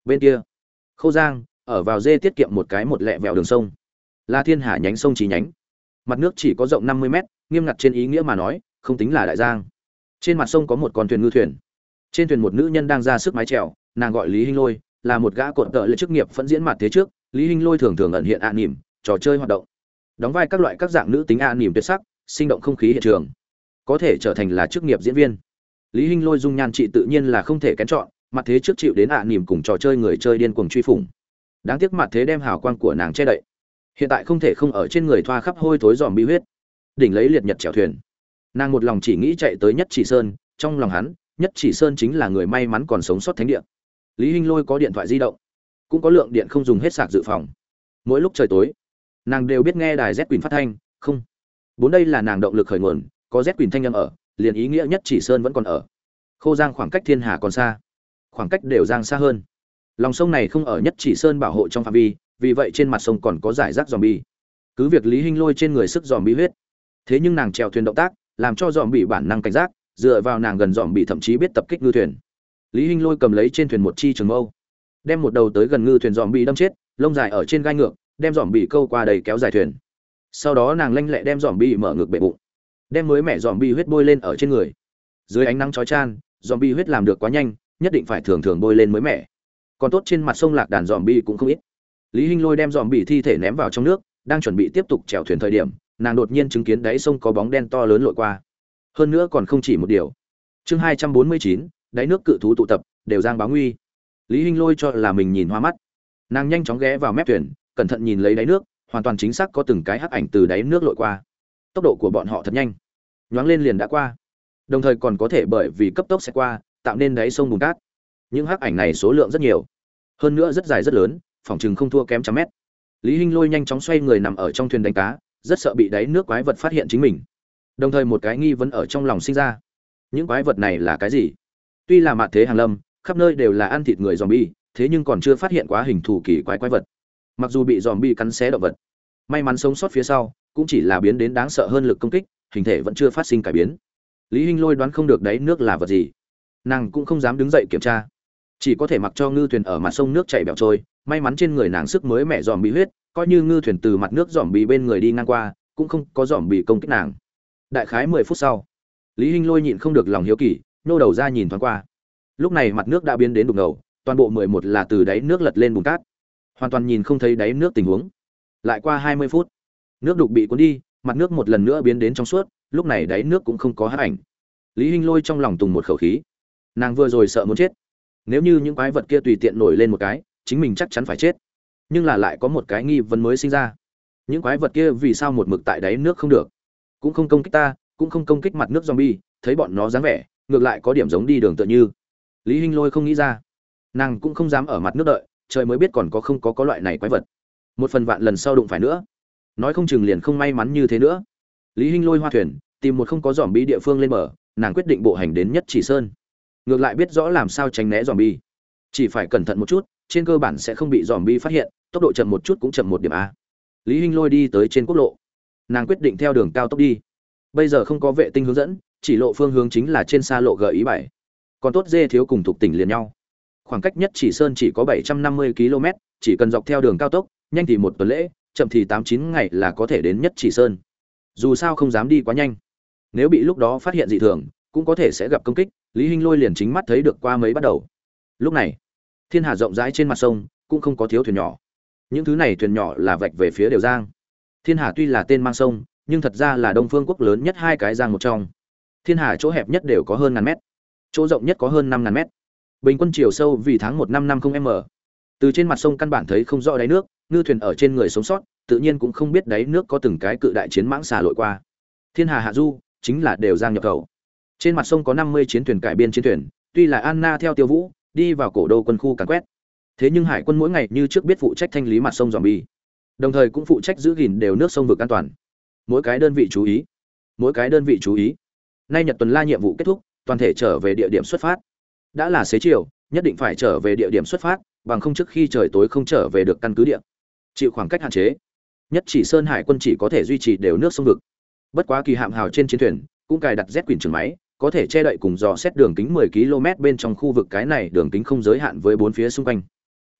Bên kia, Khâu Giang ở vào dê tiết kiệm một cái một lẹ vẹo đường sông, là Thiên Hà nhánh sông chi nhánh. Mặt nước chỉ có rộng năm mươi mét, nghiêm ngặt trên ý nghĩa mà nói, không tính là đại giang. Trên mặt sông có một con thuyền ngư thuyền. Trên thuyền một nữ nhân đang ra sức mái chèo, nàng gọi Lý Hinh Lôi, là một gã cột tợ lệ chức nghiệp phẫn diễn mặt thế trước, Lý Hinh Lôi thường thường ẩn hiện ạ à nỉm, trò chơi hoạt động. Đóng vai các loại các dạng nữ tính ạ à nỉm tuyệt sắc, sinh động không khí hiện trường. Có thể trở thành là chức nghiệp diễn viên. Lý Hinh Lôi dung nhan trị tự nhiên là không thể kén chọn, mặt thế trước chịu đến ạ à nỉm cùng trò chơi người chơi điên cuồng truy phủng. Đáng tiếc mặt thế đem hào quang của nàng che đậy. Hiện tại không thể không ở trên người thoa khắp hôi thối giòm bi huyết. Đỉnh lấy liệt nhật chèo thuyền. Nàng một lòng chỉ nghĩ chạy tới Nhất Chỉ Sơn, trong lòng hắn, Nhất Chỉ Sơn chính là người may mắn còn sống sót thánh địa. Lý Hinh Lôi có điện thoại di động, cũng có lượng điện không dùng hết sạc dự phòng. Mỗi lúc trời tối, nàng đều biết nghe đài Z Quỳnh phát thanh, không. Bốn đây là nàng động lực khởi nguồn, có Z Quỳnh thanh âm ở, liền ý nghĩa Nhất Chỉ Sơn vẫn còn ở. Khô Giang khoảng cách Thiên Hà còn xa, khoảng cách đều giang xa hơn. Lòng sông này không ở Nhất Chỉ Sơn bảo hộ trong phạm vi, vì vậy trên mặt sông còn có giải rác zombie. Cứ việc Lý Hinh Lôi trên người sức zombie huyết, thế nhưng nàng chèo thuyền động tác, làm cho zombie bản năng cảnh giác, dựa vào nàng gần zombie thậm chí biết tập kích ngư thuyền. Lý Hinh Lôi cầm lấy trên thuyền một chi trường mâu, đem một đầu tới gần ngư thuyền zombie đâm chết, lông dài ở trên gai ngược, đem zombie câu qua đầy kéo dài thuyền. Sau đó nàng lanh lẹ đem zombie mở ngược bệ bụng, đem mới mẻ zombie huyết bôi lên ở trên người. Dưới ánh nắng chói chang, zombie huyết làm được quá nhanh, nhất định phải thường thường bôi lên mới mẻ. Còn tốt trên mặt sông lạc đàn zombie cũng không ít. Lý Hinh Lôi đem zombie thi thể ném vào trong nước, đang chuẩn bị tiếp tục chèo thuyền thời điểm, nàng đột nhiên chứng kiến đáy sông có bóng đen to lớn lội qua. Hơn nữa còn không chỉ một điều. Chương hai trăm bốn mươi chín, đáy nước cự thú tụ tập, đều giang báo nguy. Lý Hinh Lôi cho là mình nhìn hoa mắt. Nàng nhanh chóng ghé vào mép thuyền, cẩn thận nhìn lấy đáy nước, hoàn toàn chính xác có từng cái hắc ảnh từ đáy nước lội qua. Tốc độ của bọn họ thật nhanh, nhoáng lên liền đã qua. Đồng thời còn có thể bởi vì cấp tốc sẽ qua, tạo nên đáy sông bùn cát. Những hắc ảnh này số lượng rất nhiều, hơn nữa rất dài rất lớn, phòng chừng không thua kém trăm mét. Lý Hinh Lôi nhanh chóng xoay người nằm ở trong thuyền đánh cá, rất sợ bị đáy nước quái vật phát hiện chính mình. Đồng thời một cái nghi vấn ở trong lòng sinh ra. Những quái vật này là cái gì? Tuy là mạt thế hàng lâm, khắp nơi đều là ăn thịt người zombie, thế nhưng còn chưa phát hiện quá hình thù kỳ quái quái vật. Mặc dù bị zombie cắn xé động vật, may mắn sống sót phía sau, cũng chỉ là biến đến đáng sợ hơn lực công kích, hình thể vẫn chưa phát sinh cải biến. Lý Hinh Lôi đoán không được đáy nước là vật gì, nàng cũng không dám đứng dậy kiểm tra, chỉ có thể mặc cho ngư thuyền ở mặt sông nước chảy bẹo trôi. May mắn trên người nàng sức mới mẻ dòm bị huyết, coi như ngư thuyền từ mặt nước dòm bị bên người đi ngang qua, cũng không có dòm bị công kích nàng. Đại khái mười phút sau, Lý Hinh Lôi nhịn không được lòng hiếu kỳ, nhô đầu ra nhìn thoáng qua. Lúc này mặt nước đã biến đến đục ngầu, toàn bộ mười một là từ đáy nước lật lên bùn cát, hoàn toàn nhìn không thấy đáy nước tình huống. Lại qua hai mươi phút, nước đục bị cuốn đi, mặt nước một lần nữa biến đến trong suốt, lúc này đáy nước cũng không có hắc ảnh. Lý Hinh Lôi trong lòng tùng một khẩu khí, nàng vừa rồi sợ muốn chết. Nếu như những quái vật kia tùy tiện nổi lên một cái, chính mình chắc chắn phải chết. Nhưng là lại có một cái nghi vấn mới sinh ra. Những quái vật kia vì sao một mực tại đáy nước không được? Cũng không công kích ta, cũng không công kích mặt nước zombie, thấy bọn nó dáng vẻ, ngược lại có điểm giống đi đường tựa như. Lý Hinh Lôi không nghĩ ra. Nàng cũng không dám ở mặt nước đợi, trời mới biết còn có không có có loại này quái vật. Một phần vạn lần sau đụng phải nữa, nói không chừng liền không may mắn như thế nữa. Lý Hinh Lôi hoa thuyền, tìm một không có zombie địa phương lên bờ, nàng quyết định bộ hành đến Nhất Chỉ Sơn. Ngược lại biết rõ làm sao tránh né zombie. Chỉ phải cẩn thận một chút, trên cơ bản sẽ không bị zombie phát hiện, tốc độ chậm một chút cũng chậm một điểm a. Lý Hinh Lôi đi tới trên quốc lộ, nàng quyết định theo đường cao tốc đi. Bây giờ không có vệ tinh hướng dẫn, chỉ lộ phương hướng chính là trên xa lộ gợi ý bảy. Còn tốt dê thiếu cùng thuộc tỉnh liền nhau. Khoảng cách Nhất Chỉ Sơn chỉ có bảy trăm năm mươi ki lô mét, chỉ cần dọc theo đường cao tốc, nhanh thì một tuần lễ, chậm thì tám chín ngày là có thể đến Nhất Chỉ Sơn. Dù sao không dám đi quá nhanh, nếu bị lúc đó phát hiện dị thường, cũng có thể sẽ gặp công kích. Lý Hinh Lôi liền chính mắt thấy được qua mấy bắt đầu. Lúc này, Thiên Hà rộng rãi trên mặt sông, cũng không có thiếu thuyền nhỏ. Những thứ này thuyền nhỏ là vạch về phía đều giang. Thiên Hà tuy là tên mang sông, nhưng thật ra là Đông Phương quốc lớn nhất hai cái giang một trong. Thiên Hà chỗ hẹp nhất đều có hơn ngàn mét, chỗ rộng nhất có hơn năm ngàn mét. Bình quân chiều sâu vì tháng một năm năm mươi m. Từ trên mặt sông căn bản thấy không rõ đáy nước, ngư thuyền ở trên người sống sót, tự nhiên cũng không biết đáy nước có từng cái cự đại chiến mãng xà lội qua. Thiên Hà hạ du, chính là đều giang nhập khẩu. Trên mặt sông có năm mươi chiến thuyền cải biên chiến thuyền, tuy là Anna theo Tiêu Vũ đi vào cổ đô quân khu càn quét. Thế nhưng hải quân mỗi ngày như trước biết phụ trách thanh lý mặt sông zombie, đồng thời cũng phụ trách giữ gìn đều nước sông vực an toàn. Mỗi cái đơn vị chú ý, mỗi cái đơn vị chú ý. Nay Nhật tuần la nhiệm vụ kết thúc, toàn thể trở về địa điểm xuất phát. Đã là xế chiều, nhất định phải trở về địa điểm xuất phát, bằng không trước khi trời tối không trở về được căn cứ địa. Chịu khoảng cách hạn chế, Nhất Chỉ Sơn hải quân chỉ có thể duy trì đều nước sông vực. Bất quá kỳ hạm hào trên chiến thuyền cũng cài đặt Z quyền trường máy, có thể che đậy cùng dò xét đường kính mười ki lô mét bên trong khu vực, cái này đường kính không giới hạn với bốn phía xung quanh.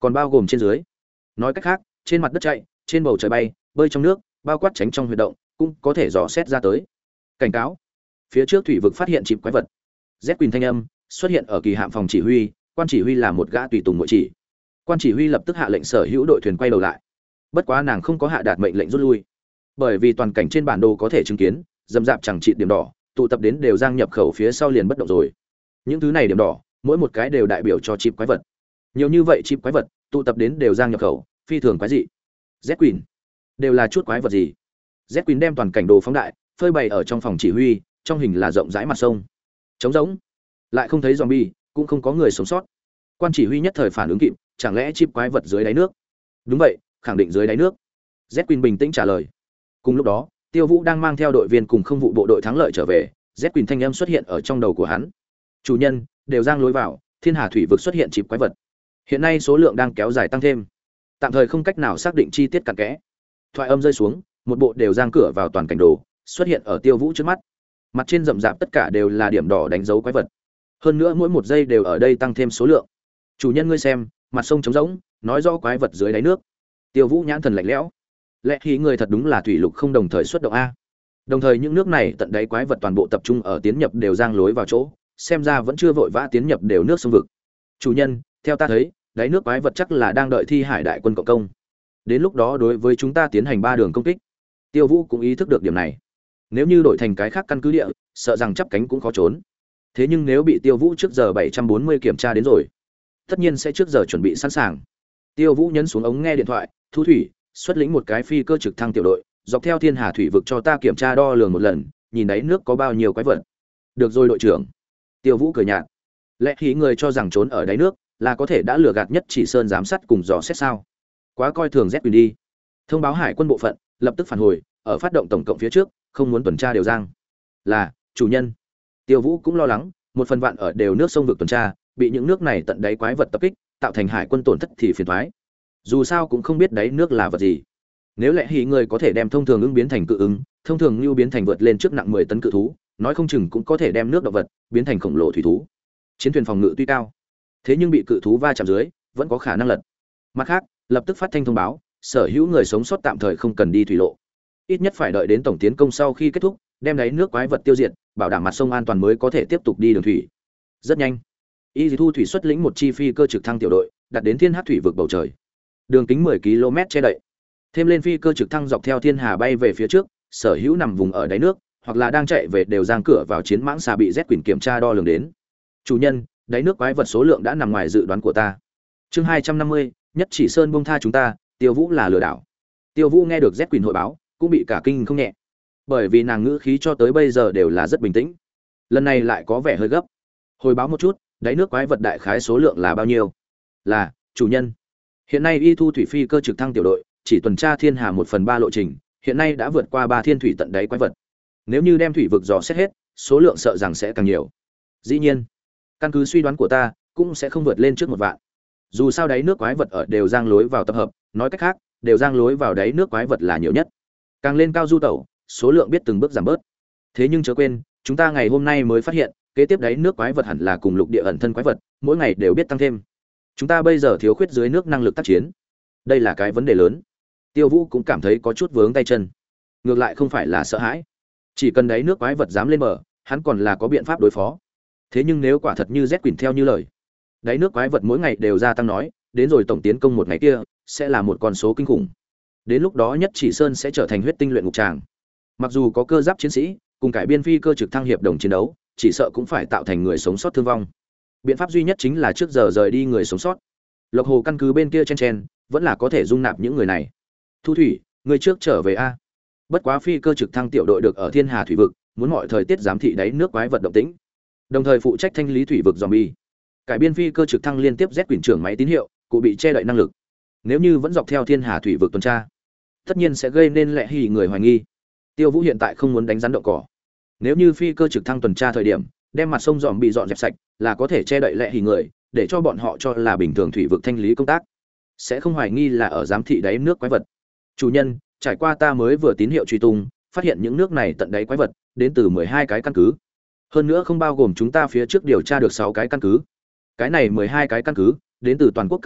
còn bao gồm trên dưới. Nói cách khác, trên mặt đất chạy, trên bầu trời bay, bơi trong nước, bao quát tránh trong huy động, cũng có thể dò xét ra tới. Cảnh cáo. Phía trước thủy vực phát hiện chìm quái vật. Z Quỳnh thanh âm xuất hiện ở kỳ hạm phòng chỉ huy, quan chỉ huy là một gã tùy tùng nội chỉ. Quan chỉ huy lập tức hạ lệnh sở hữu đội thuyền quay đầu lại. Bất quá nàng không có hạ đạt mệnh lệnh rút lui, bởi vì toàn cảnh trên bản đồ có thể chứng kiến, dầm dạp chẳng trị điểm đỏ, tụ tập đến đều giang nhập khẩu phía sau liền bất động rồi. Những thứ này điểm đỏ, mỗi một cái đều đại biểu cho chip quái vật. Nhiều như vậy chip quái vật, tụ tập đến đều giang nhập khẩu, phi thường quái dị. Z Quỳnh, đều là chút quái vật gì? Z Quỳnh đem toàn cảnh đồ phóng đại, phơi bày ở trong phòng chỉ huy, trong hình là rộng rãi mặt sông. Trống rỗng, lại không thấy zombie, cũng không có người sống sót. Quan chỉ huy nhất thời phản ứng kịp, chẳng lẽ chip quái vật dưới đáy nước? Đúng vậy, khẳng định dưới đáy nước. Z Quỳnh bình tĩnh trả lời. Cùng lúc đó, Tiêu Vũ đang mang theo đội viên cùng không vụ bộ đội thắng lợi trở về, Z Quỳnh thanh âm xuất hiện ở trong đầu của hắn. Chủ nhân, đều giang lối vào, Thiên Hà thủy vực xuất hiện chip quái vật. Hiện nay số lượng đang kéo dài tăng thêm, tạm thời không cách nào xác định chi tiết cặn kẽ. Thoại âm rơi xuống, một bộ đều giang cửa vào toàn cảnh đồ xuất hiện ở Tiêu Vũ trước mắt. Mặt trên rậm rạp tất cả đều là điểm đỏ đánh dấu quái vật. Hơn nữa mỗi một giây đều ở đây tăng thêm số lượng. Chủ nhân ngươi xem, mặt sông trống rỗng, nói rõ quái vật dưới đáy nước. Tiêu Vũ nhãn thần lạnh lẽo. Lẽ khi người thật đúng là thủy lục không đồng thời xuất động a. Đồng thời những nước này tận đáy quái vật toàn bộ tập trung ở tiến nhập đều giang lối vào chỗ, xem ra vẫn chưa vội vã tiến nhập đều nước sông vực. Chủ nhân, theo ta thấy, đáy nước quái vật chắc là đang đợi Thi Hải đại quân cộng công. Đến lúc đó đối với chúng ta tiến hành ba đường công kích. Tiêu Vũ cũng ý thức được điểm này. Nếu như đổi thành cái khác căn cứ địa, sợ rằng chắp cánh cũng khó trốn. Thế nhưng nếu bị Tiêu Vũ trước giờ bảy trăm bốn mươi kiểm tra đến rồi, tất nhiên sẽ trước giờ chuẩn bị sẵn sàng. Tiêu Vũ nhấn xuống ống nghe điện thoại, Thu Thủy, xuất lĩnh một cái phi cơ trực thăng tiểu đội, dọc theo Thiên Hà thủy vực cho ta kiểm tra đo lường một lần, nhìn đáy nước có bao nhiêu quái vật. Được rồi đội trưởng. Tiêu Vũ cười nhạt. Lẽ khí người cho rằng trốn ở đáy nước là có thể đã lừa gạt nhất chỉ sơn giám sát cùng dò xét sao? Quá coi thường Z Quỳnh đi. Thông báo hải quân bộ phận, lập tức phản hồi, ở phát động tổng cộng phía trước, không muốn tuần tra đều giang. Là, chủ nhân. Tiêu Vũ cũng lo lắng, một phần vạn ở đều nước sông vực tuần tra, bị những nước này tận đáy quái vật tập kích, tạo thành hải quân tổn thất thì phiền toái. Dù sao cũng không biết đáy nước là vật gì. Nếu lẽ hỉ người có thể đem thông thường ứng biến thành cự ứng, thông thường lưu biến thành vượt lên trước nặng mười tấn cự thú, nói không chừng cũng có thể đem nước động vật biến thành khổng lồ thủy thú. Chiến thuyền phòng ngự tuy cao, thế nhưng bị cự thú va chạm dưới, vẫn có khả năng lật. Mặt khác, lập tức phát thanh thông báo, sở hữu người sống sót tạm thời không cần đi thủy lộ. Ít nhất phải đợi đến tổng tiến công sau khi kết thúc, đem đáy nước quái vật tiêu diệt, bảo đảm mặt sông an toàn mới có thể tiếp tục đi đường thủy. Rất nhanh, Y Thu Thủy xuất lĩnh một chi phi cơ trực thăng tiểu đội, đặt đến Thiên Hắc thủy vực bầu trời. Đường kính mười ki lô mét che đậy. Thêm lên phi cơ trực thăng dọc theo Thiên Hà bay về phía trước, sở hữu nằm vùng ở đáy nước, hoặc là đang chạy về đều giang cửa vào chiến mãng xà bị Z Quỳnh kiểm tra đo lường đến. Chủ nhân, đáy nước quái vật số lượng đã nằm ngoài dự đoán của ta. Chương hai trăm năm mươi, nhất chỉ sơn buông tha chúng ta, Tiêu Vũ là lừa đảo. Tiêu Vũ nghe được Z Quỳnh hội báo, cũng bị cả kinh không nhẹ. Bởi vì nàng ngữ khí cho tới bây giờ đều là rất bình tĩnh. Lần này lại có vẻ hơi gấp. Hồi báo một chút, đáy nước quái vật đại khái số lượng là bao nhiêu? Là, chủ nhân. Hiện nay Y Thu Thủy phi cơ trực thăng tiểu đội chỉ tuần tra Thiên Hà một phần ba lộ trình, hiện nay đã vượt qua ba thiên thủy tận đáy quái vật. Nếu như đem thủy vực dò xét hết, số lượng sợ rằng sẽ càng nhiều. Dĩ nhiên, căn cứ suy đoán của ta, cũng sẽ không vượt lên trước một vạn. Dù sao đáy nước quái vật ở đều giang lối vào tập hợp, nói cách khác, đều giang lối vào đáy nước quái vật là nhiều nhất. Càng lên cao du tẩu, số lượng biết từng bước giảm bớt. Thế nhưng chớ quên, chúng ta ngày hôm nay mới phát hiện, kế tiếp đáy nước quái vật hẳn là cùng lục địa ẩn thân quái vật, mỗi ngày đều biết tăng thêm. Chúng ta bây giờ thiếu khuyết dưới nước năng lực tác chiến. Đây là cái vấn đề lớn. Tiêu Vũ cũng cảm thấy có chút vướng tay chân. Ngược lại không phải là sợ hãi, chỉ cần đáy nước quái vật dám lên bờ, hắn còn là có biện pháp đối phó. Thế nhưng nếu quả thật như Z Quỳnh theo như lời, đáy nước quái vật mỗi ngày đều gia tăng nói, đến rồi tổng tiến công một ngày kia, sẽ là một con số kinh khủng. Đến lúc đó nhất chỉ sơn sẽ trở thành huyết tinh luyện ngục tràng. Mặc dù có cơ giáp chiến sĩ cùng cải biên phi cơ trực thăng hiệp đồng chiến đấu, chỉ sợ cũng phải tạo thành người sống sót thương vong. Biện pháp duy nhất chính là trước giờ rời đi người sống sót. Lộc Hồ căn cứ bên kia chen chen, vẫn là có thể dung nạp những người này. Thu Thủy, người trước trở về a. Bất quá phi cơ trực thăng tiểu đội được ở Thiên Hà thủy vực, muốn mọi thời tiết giám thị đáy nước quái vật động tĩnh, đồng thời phụ trách thanh lý thủy vực zombie. Cải biên phi cơ trực thăng liên tiếp Z Quỳnh trưởng máy tín hiệu, cụ bị che đậy năng lực. Nếu như vẫn dọc theo Thiên Hà thủy vực tuần tra, tất nhiên sẽ gây nên lệ hỉ người hoài nghi. Tiêu Vũ hiện tại không muốn đánh rắn đậu cỏ. Nếu như phi cơ trực thăng tuần tra thời điểm, đem mặt sông dòm bị dọn dẹp sạch, là có thể che đậy lệ hỉ người, để cho bọn họ cho là bình thường thủy vực thanh lý công tác, sẽ không hoài nghi là ở giám thị đáy nước quái vật. Chủ nhân, trải qua ta mới vừa tín hiệu truy tung, phát hiện những nước này tận đáy quái vật đến từ mười hai cái căn cứ. Hơn nữa không bao gồm chúng ta phía trước điều tra được sáu cái căn cứ. Cái này mười hai cái căn cứ đến từ toàn quốc các nơi,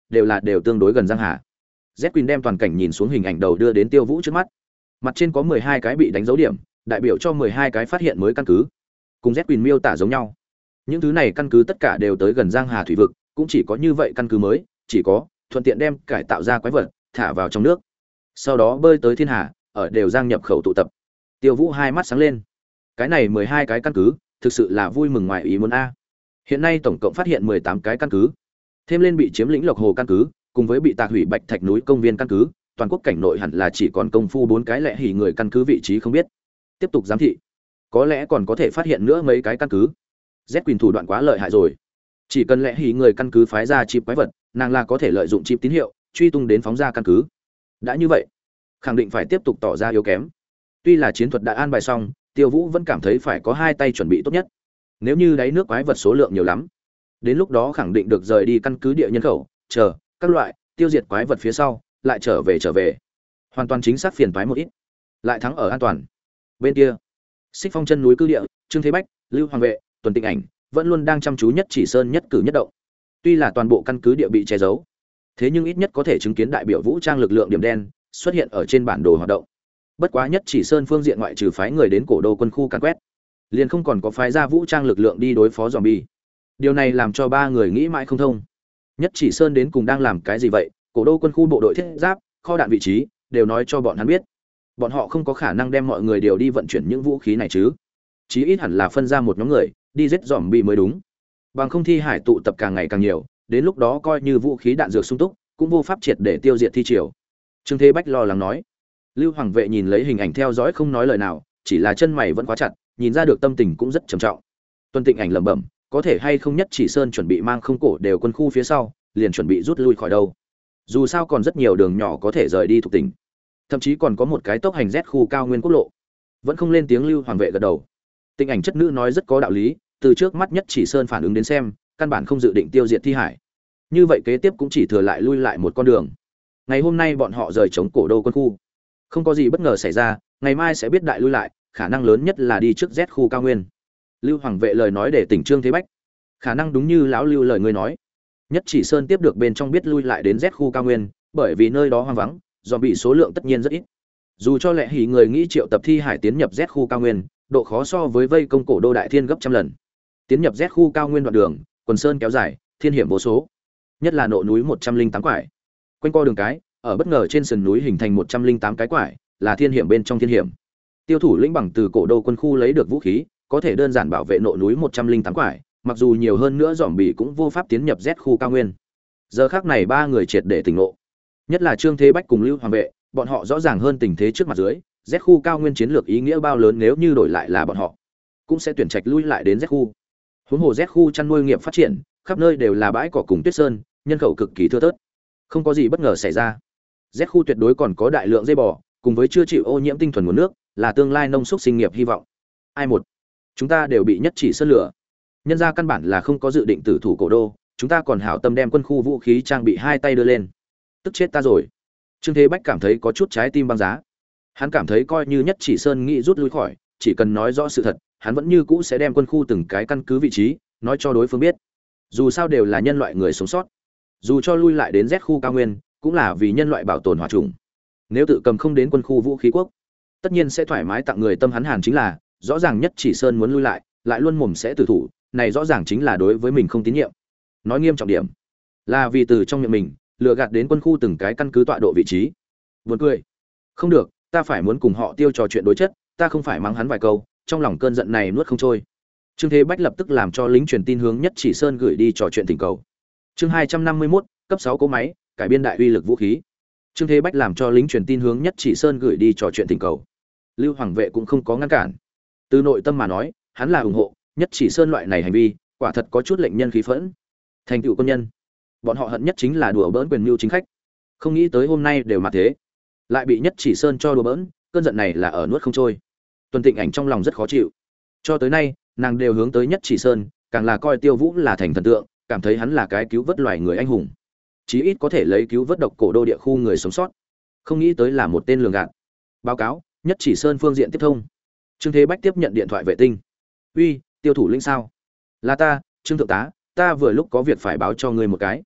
đều là đều tương đối gần Giang Hà. Z Queen đem toàn cảnh nhìn xuống hình ảnh đầu đưa đến Tiêu Vũ trước mắt. Mặt trên có mười hai cái bị đánh dấu điểm, đại biểu cho mười hai cái phát hiện mới căn cứ. Cùng Z Queen miêu tả giống nhau. Những thứ này căn cứ tất cả đều tới gần Giang Hà thủy vực, cũng chỉ có như vậy căn cứ mới, chỉ có thuận tiện đem cải tạo ra quái vật thả vào trong nước. Sau đó bơi tới thiên hà, ở đều Giang nhập khẩu tụ tập. Tiêu Vũ hai mắt sáng lên. Cái này mười hai cái căn cứ, thực sự là vui mừng ngoài ý muốn a. Hiện nay tổng cộng phát hiện mười tám cái căn cứ, thêm lên bị chiếm lĩnh Lộc Hồ căn cứ, cùng với bị tạc hủy Bạch Thạch núi công viên căn cứ, toàn quốc cảnh nội hẳn là chỉ còn công phu bốn cái lẻ hỉ người căn cứ vị trí không biết. Tiếp tục giám thị, có lẽ còn có thể phát hiện nữa mấy cái căn cứ. Z Queen thủ đoạn quá lợi hại rồi. Chỉ cần lẻ hỉ người căn cứ phái ra chip quái vật, nàng là có thể lợi dụng chip tín hiệu, truy tung đến phóng ra căn cứ. Đã như vậy, khẳng định phải tiếp tục tỏ ra yếu kém. Tuy là chiến thuật đã an bài xong, Tiêu Vũ vẫn cảm thấy phải có hai tay chuẩn bị tốt nhất. Nếu như đáy nước quái vật số lượng nhiều lắm, đến lúc đó khẳng định được rời đi căn cứ địa nhân khẩu, chờ các loại tiêu diệt quái vật phía sau, lại trở về trở về. Hoàn toàn chính xác phiền toái một ít, lại thắng ở an toàn. Bên kia, Xích Phong chân núi cư địa, Trương Thế Bách, Lưu Hoàng Vệ, Tuần Tịnh Ảnh vẫn luôn đang chăm chú nhất chỉ sơn nhất cử nhất động. Tuy là toàn bộ căn cứ địa bị che giấu, thế nhưng ít nhất có thể chứng kiến đại biểu vũ trang lực lượng điểm đen xuất hiện ở trên bản đồ hoạt động. Bất quá nhất chỉ sơn phương diện ngoại trừ phái người đến cổ đô quân khu càn quét, liền không còn có phái ra vũ trang lực lượng đi đối phó zombie. Điều này làm cho ba người nghĩ mãi không thông. Nhất chỉ sơn đến cùng đang làm cái gì vậy? Cổ đô quân khu bộ đội thiết giáp, kho đạn vị trí đều nói cho bọn hắn biết. Bọn họ không có khả năng đem mọi người đều đi vận chuyển những vũ khí này chứ. Chí ít hẳn là phân ra một nhóm người đi giết zombie mới đúng. Bằng không thi hải tụ tập càng ngày càng nhiều, đến lúc đó coi như vũ khí đạn dược sung túc, cũng vô pháp triệt để tiêu diệt thi triều. Trương Thế Bách lo lắng nói. Lưu Hoàng Vệ nhìn lấy hình ảnh theo dõi không nói lời nào, chỉ là chân mày vẫn khóa chặt, nhìn ra được tâm tình cũng rất trầm trọng. Tuân Tịnh Ảnh lẩm bẩm, có thể hay không nhất chỉ sơn chuẩn bị mang không cổ đều quân khu phía sau, liền chuẩn bị rút lui khỏi đâu. Dù sao còn rất nhiều đường nhỏ có thể rời đi thuộc tỉnh, thậm chí còn có một cái tốc hành Z khu cao nguyên quốc lộ. Vẫn không lên tiếng. Lưu Hoàng Vệ gật đầu. Tịnh Ảnh chất nữ nói rất có đạo lý, từ trước mắt nhất chỉ sơn phản ứng đến xem, căn bản không dự định tiêu diệt thi hải. Như vậy kế tiếp cũng chỉ thừa lại lui lại một con đường. Ngày hôm nay bọn họ rời chống cổ đô quân khu, không có gì bất ngờ xảy ra, ngày mai sẽ biết đại lui lại, khả năng lớn nhất là đi trước Z khu cao nguyên. Lưu Hoàng Vệ lời nói để tỉnh Trương Thế Bách. Khả năng đúng như lão Lưu lời ngươi nói. Nhất chỉ sơn tiếp được bên trong biết lui lại đến Z khu cao nguyên, bởi vì nơi đó hoang vắng, do bị số lượng tất nhiên rất ít. Dù cho lẽ hỉ người nghĩ triệu tập thi hải tiến nhập Z khu cao nguyên, độ khó so với vây công cổ đô đại thiên gấp trăm lần. Tiến nhập Z khu cao nguyên đoạn đường, quần sơn kéo dài, thiên hiểm vô số. Nhất là nộ núi một trăm linh tám quải. Quanh co đường cái, ở bất ngờ trên sườn núi hình thành một trăm linh tám cái quải, là thiên hiểm bên trong thiên hiểm. Tiêu thủ lĩnh bằng từ cổ đô quân khu lấy được vũ khí, có thể đơn giản bảo vệ nộ núi một trăm linh tám quải, mặc dù nhiều hơn nữa zombie cũng vô pháp tiến nhập Z khu cao nguyên. Giờ khắc này ba người triệt để tỉnh ngộ. Nhất là Trương Thế Bách cùng Lưu Hoàng Vệ, bọn họ rõ ràng hơn tình thế trước mặt dưới, Z khu cao nguyên chiến lược ý nghĩa bao lớn, nếu như đổi lại là bọn họ, cũng sẽ tuyển trạch lui lại đến Z khu. Huống hồ Z khu chăn nuôi nghiệp phát triển, khắp nơi đều là bãi cỏ cùng tuyết sơn, nhân khẩu cực kỳ thưa thớt. Không có gì bất ngờ xảy ra. Z khu tuyệt đối còn có đại lượng dây bò, cùng với chưa chịu ô nhiễm tinh thuần nguồn nước, là tương lai nông súc sinh nghiệp hy vọng. Ai một, chúng ta đều bị nhất chỉ sơn lửa. Nhân ra căn bản là không có dự định tử thủ cổ đô, chúng ta còn hảo tâm đem quân khu vũ khí trang bị hai tay đưa lên. Tức chết ta rồi. Trương Thế Bách cảm thấy có chút trái tim băng giá. Hắn cảm thấy coi như nhất chỉ sơn nghĩ rút lui khỏi, chỉ cần nói rõ sự thật, hắn vẫn như cũ sẽ đem quân khu từng cái căn cứ vị trí nói cho đối phương biết. Dù sao đều là nhân loại người sống sót, dù cho lui lại đến Z khu cao nguyên, cũng là vì nhân loại bảo tồn hòa trùng. Nếu tự cầm không đến quân khu vũ khí quốc, tất nhiên sẽ thoải mái tặng người tâm hắn hàn, chính là rõ ràng nhất chỉ sơn muốn lui lại, lại luôn mồm sẽ tử thủ, này rõ ràng chính là đối với mình không tín nhiệm. Nói nghiêm trọng điểm, là vì từ trong miệng mình lừa gạt đến quân khu từng cái căn cứ tọa độ vị trí. Buồn cười. Không được, ta phải muốn cùng họ Tiêu trò chuyện đối chất, ta không phải mắng hắn vài câu, trong lòng cơn giận này nuốt không trôi. Trương Thế Bách lập tức làm cho lính truyền tin hướng nhất chỉ sơn gửi đi trò chuyện tình cầu. Chương hai trăm năm mươi mốt, cấp sáu cỗ máy, cải biên đại uy lực vũ khí. Trương Thế Bách làm cho lính truyền tin hướng nhất chỉ sơn gửi đi trò chuyện tình cầu. Lưu Hoàng Vệ cũng không có ngăn cản. Từ nội tâm mà nói, hắn là ủng hộ nhất chỉ sơn loại này hành vi, quả thật có chút lệnh nhân khí phẫn. Thành tựu quân nhân, bọn họ hận nhất chính là đùa bỡn quyền mưu chính khách. Không nghĩ tới hôm nay đều mà thế, lại bị nhất chỉ sơn cho đùa bỡn, cơn giận này là ở nuốt không trôi. Tuần Tịnh Ảnh trong lòng rất khó chịu. Cho tới nay, nàng đều hướng tới nhất chỉ sơn, càng là coi Tiêu Vũ là thành thần tượng, cảm thấy hắn là cái cứu vớt loài người anh hùng, chí ít có thể lấy cứu vớt độc cổ đô địa khu người sống sót. Không nghĩ tới là một tên lường gạt. Báo cáo, nhất chỉ sơn phương diện tiếp thông. Trương Thế Bách tiếp nhận điện thoại vệ tinh. Uy, Tiêu thủ lĩnh sao? Là ta, Trương thượng tá, ta vừa lúc có việc phải báo cho ngươi một cái.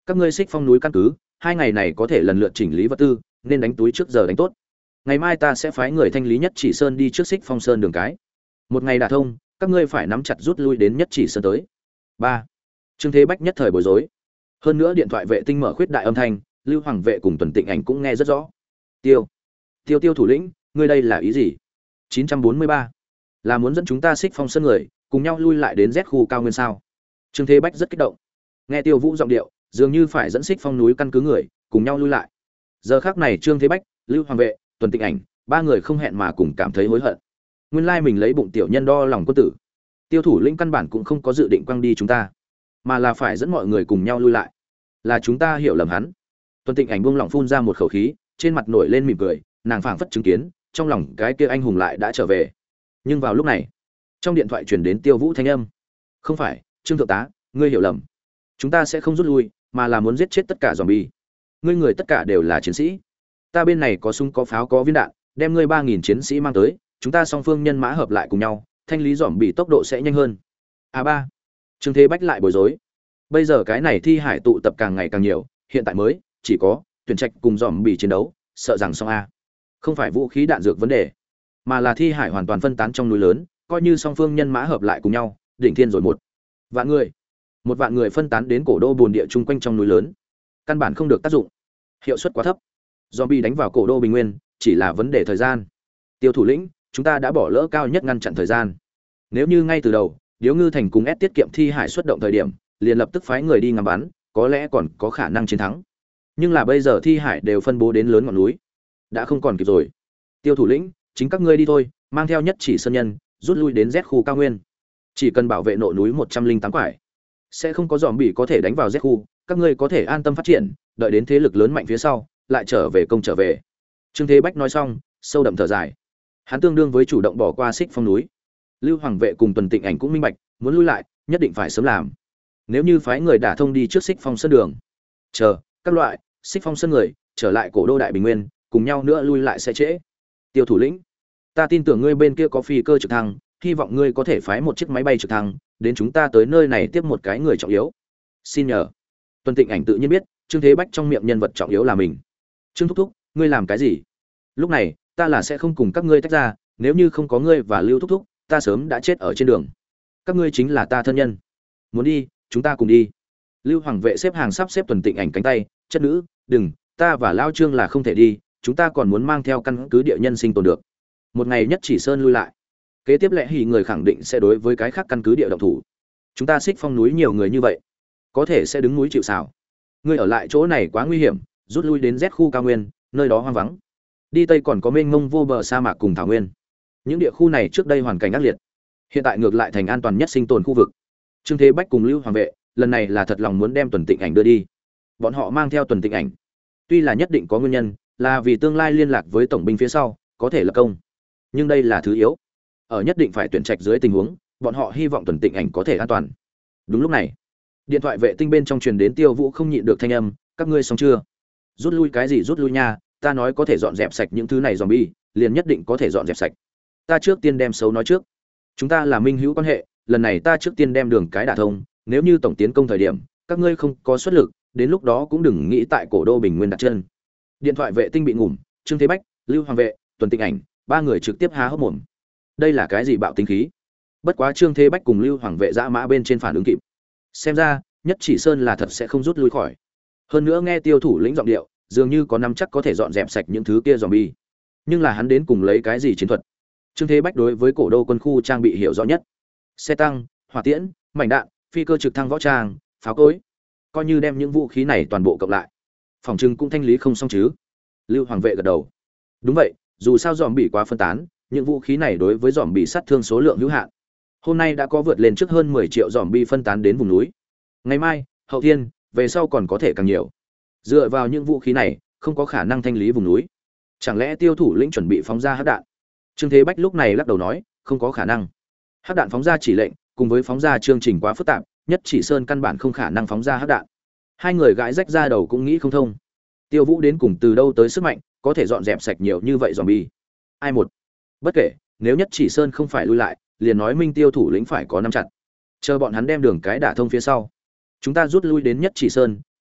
Các ngươi Xích Phong núi căn cứ, hai ngày này có thể lần lượt chỉnh lý vật tư, nên đánh túi trước giờ đánh tốt. Ngày mai ta sẽ phái người thanh lý Nhất Chỉ Sơn đi trước Xích Phong Sơn đường cái. Một ngày đả thông, các ngươi phải nắm chặt rút lui đến Nhất Chỉ Sơn tới. Ba. Trương Thế Bách nhất thời bối rối. Hơn nữa điện thoại vệ tinh mở khuyết đại âm thanh, Lưu Hoàng vệ cùng Tuần Tịnh Ảnh cũng nghe rất rõ. Tiêu, Tiêu Tiêu thủ lĩnh, ngươi đây là ý gì? chín trăm bốn mươi ba là muốn dẫn chúng ta Xích Phong Sơn người cùng nhau lui lại đến Z khu cao nguyên sao? Trương Thế Bách rất kích động. Nghe Tiêu Vũ giọng điệu, dường như phải dẫn Xích Phong núi căn cứ người cùng nhau lui lại. Giờ khắc này Trương Thế Bách, Lưu Hoàng vệ, Tuần Tịnh Ảnh, ba người không hẹn mà cùng cảm thấy hối hận. Nguyên lai mình lấy bụng tiểu nhân đo lòng quân tử. Tiêu thủ lĩnh căn bản cũng không có dự định quăng đi chúng ta, mà là phải dẫn mọi người cùng nhau lui lại. Là chúng ta hiểu lầm hắn. Tuần Tịnh Ảnh buông lỏng phun ra một khẩu khí, trên mặt nổi lên mỉm cười, nàng phảng phất chứng kiến, trong lòng cái kia anh hùng lại đã trở về. Nhưng vào lúc này, trong điện thoại truyền đến Tiêu Vũ thanh âm. "Không phải, Trương thượng tá, ngươi hiểu lầm. Chúng ta sẽ không rút lui, mà là muốn giết chết tất cả zombie. Ngươi người tất cả đều là chiến sĩ. Ta bên này có súng có pháo có viên đạn, đem ngươi ba nghìn chiến sĩ mang tới, chúng ta song phương nhân mã hợp lại cùng nhau, thanh lý zombie tốc độ sẽ nhanh hơn." A ba. Trương Thế Bách lại bối rối. Bây giờ cái này thi hải tụ tập càng ngày càng nhiều, hiện tại mới chỉ có tuyển trạch cùng zombie chiến đấu, sợ rằng xong a. Không phải vũ khí đạn dược vấn đề, mà là thi hải hoàn toàn phân tán trong núi lớn, coi như song phương nhân mã hợp lại cùng nhau, đỉnh thiên rồi một vạn người. Một vạn người phân tán đến cổ đô bồn địa chung quanh trong núi lớn, căn bản không được tác dụng, hiệu suất quá thấp. Zombie đánh vào cổ đô bình nguyên, chỉ là vấn đề thời gian. Tiêu thủ lĩnh, chúng ta đã bỏ lỡ cao nhất ngăn chặn thời gian. Nếu như ngay từ đầu, Điếu Ngư Thành cùng S tiết kiệm thi hải xuất động thời điểm, liền lập tức phái người đi ngắm bắn, có lẽ còn có khả năng chiến thắng. Nhưng là bây giờ thi hải đều phân bố đến lớn ngọn núi, đã không còn kịp rồi. Tiêu thủ lĩnh, chính các ngươi đi thôi, mang theo Nhất Chỉ Sơn nhân, rút lui đến Z khu cao nguyên. Chỉ cần bảo vệ nội núi một trăm linh tám quải, sẽ không có zombie có thể đánh vào Z khu, các ngươi có thể an tâm phát triển, đợi đến thế lực lớn mạnh phía sau, lại trở về công trở về. Trương Thế Bách nói xong, sâu đậm thở dài. Hắn tương đương với chủ động bỏ qua Xích Phong núi. Lưu Hoàng vệ cùng Tuần Tịnh Ảnh cũng minh bạch, muốn lui lại, nhất định phải sớm làm. Nếu như phái người đả thông đi trước Xích Phong Sơn đường, chờ các loại Xích Phong Sơn người trở lại cổ đô đại bình nguyên, cùng nhau nữa lui lại sẽ trễ. Tiêu thủ lĩnh, ta tin tưởng ngươi bên kia có phi cơ trực thăng, hy vọng ngươi có thể phái một chiếc máy bay trực thăng đến chúng ta tới nơi này tiếp một cái người trọng yếu. Xin nhờ. Tuần Tịnh Ảnh tự nhiên biết, Trương Thế Bách trong miệng nhân vật trọng yếu là mình. Trương thúc thúc, ngươi làm cái gì? Lúc này, ta là sẽ không cùng các ngươi tách ra, nếu như không có ngươi và Lưu thúc thúc, ta sớm đã chết ở trên đường. Các ngươi chính là ta thân nhân. Muốn đi, chúng ta cùng đi. Lưu Hoàng vệ xếp hàng sắp xếp Tuần Tịnh Ảnh cánh tay, chất nữ, đừng, ta và Lao Trương là không thể đi, chúng ta còn muốn mang theo căn cứ địa nhân sinh tồn được. Một ngày Nhất Chỉ Sơn lui lại, kế tiếp lẽ hỉ người khẳng định sẽ đối với cái khác căn cứ địa động thủ. Chúng ta Xích Phong núi nhiều người như vậy, có thể sẽ đứng núi chịu sào. Ngươi ở lại chỗ này quá nguy hiểm, rút lui đến Z khu cao nguyên, nơi đó hoang vắng. Đi tây còn có mênh mông vô bờ sa mạc cùng thảo nguyên. Những địa khu này trước đây hoàn cảnh ác liệt, hiện tại ngược lại thành an toàn nhất sinh tồn khu vực. Trương Thế Bách cùng Lưu Hoàng vệ, lần này là thật lòng muốn đem Tuần Tịnh Ảnh đưa đi. Bọn họ mang theo Tuần Tịnh Ảnh, tuy là nhất định có nguyên nhân, là vì tương lai liên lạc với tổng binh phía sau, có thể lập công. Nhưng đây là thứ yếu. Ở nhất định phải tuyển trạch dưới tình huống, bọn họ hy vọng Tuần Tịnh Ảnh có thể an toàn. Đúng lúc này, điện thoại vệ tinh bên trong truyền đến Tiêu Vũ không nhịn được thanh âm, các ngươi xong chưa? Rút lui cái gì rút lui nha, ta nói có thể dọn dẹp sạch những thứ này zombie, liền nhất định có thể dọn dẹp sạch. Ta trước tiên đem xấu nói trước. Chúng ta là minh hữu quan hệ, lần này ta trước tiên đem đường cái đả thông, nếu như tổng tiến công thời điểm, các ngươi không có xuất lực, đến lúc đó cũng đừng nghĩ tại cổ đô bình nguyên đặt chân. Điện thoại vệ tinh bị ngủm, Trương Thế Bách, Lưu Hoàng vệ, Tuần Tịnh Ảnh, ba người trực tiếp há hốc mồm. Đây là cái gì bạo tính khí? Bất quá Trương Thế Bách cùng Lưu Hoàng vệ dã mã bên trên phản ứng kịp. Xem ra, Nhất Chỉ Sơn là thật sẽ không rút lui khỏi. Hơn nữa nghe Tiêu thủ lĩnh giọng điệu, dường như có nắm chắc có thể dọn dẹp sạch những thứ kia zombie. Nhưng là hắn đến cùng lấy cái gì chiến thuật? Trương Thế Bách đối với cổ đô quân khu trang bị hiểu rõ nhất. Xe tăng, hỏa tiễn, mảnh đạn, phi cơ trực thăng võ trang, pháo cối. Coi như đem những vũ khí này toàn bộ cộng lại, phòng trưng cũng thanh lý không xong chứ. Lưu Hoàng vệ gật đầu. Đúng vậy, dù sao zombie quá phân tán, những vũ khí này đối với zombie sát thương số lượng hữu hạn. Hôm nay đã có vượt lên trước hơn mười triệu zombie phân tán đến vùng núi. Ngày mai, hậu thiên, về sau còn có thể càng nhiều. Dựa vào những vũ khí này, không có khả năng thanh lý vùng núi. Chẳng lẽ Tiêu thủ lĩnh chuẩn bị phóng ra hắc đạn? Trương Thế Bách lúc này lắc đầu nói, không có khả năng. Hắc đạn phóng ra chỉ lệnh, cùng với phóng ra chương trình quá phức tạp, Nhất Chỉ Sơn căn bản không khả năng phóng ra hắc đạn. Hai người gãi rách ra đầu cũng nghĩ không thông. Tiêu Vũ đến cùng từ đâu tới sức mạnh, có thể dọn dẹp sạch nhiều như vậy zombie. Ai một? Bất kể, nếu Nhất Chỉ Sơn không phải lui lại, liền nói minh Tiêu thủ lĩnh phải có nắm chặt. Chờ bọn hắn đem đường cái đả thông phía sau, chúng ta rút lui đến Nhất Chỉ Sơn,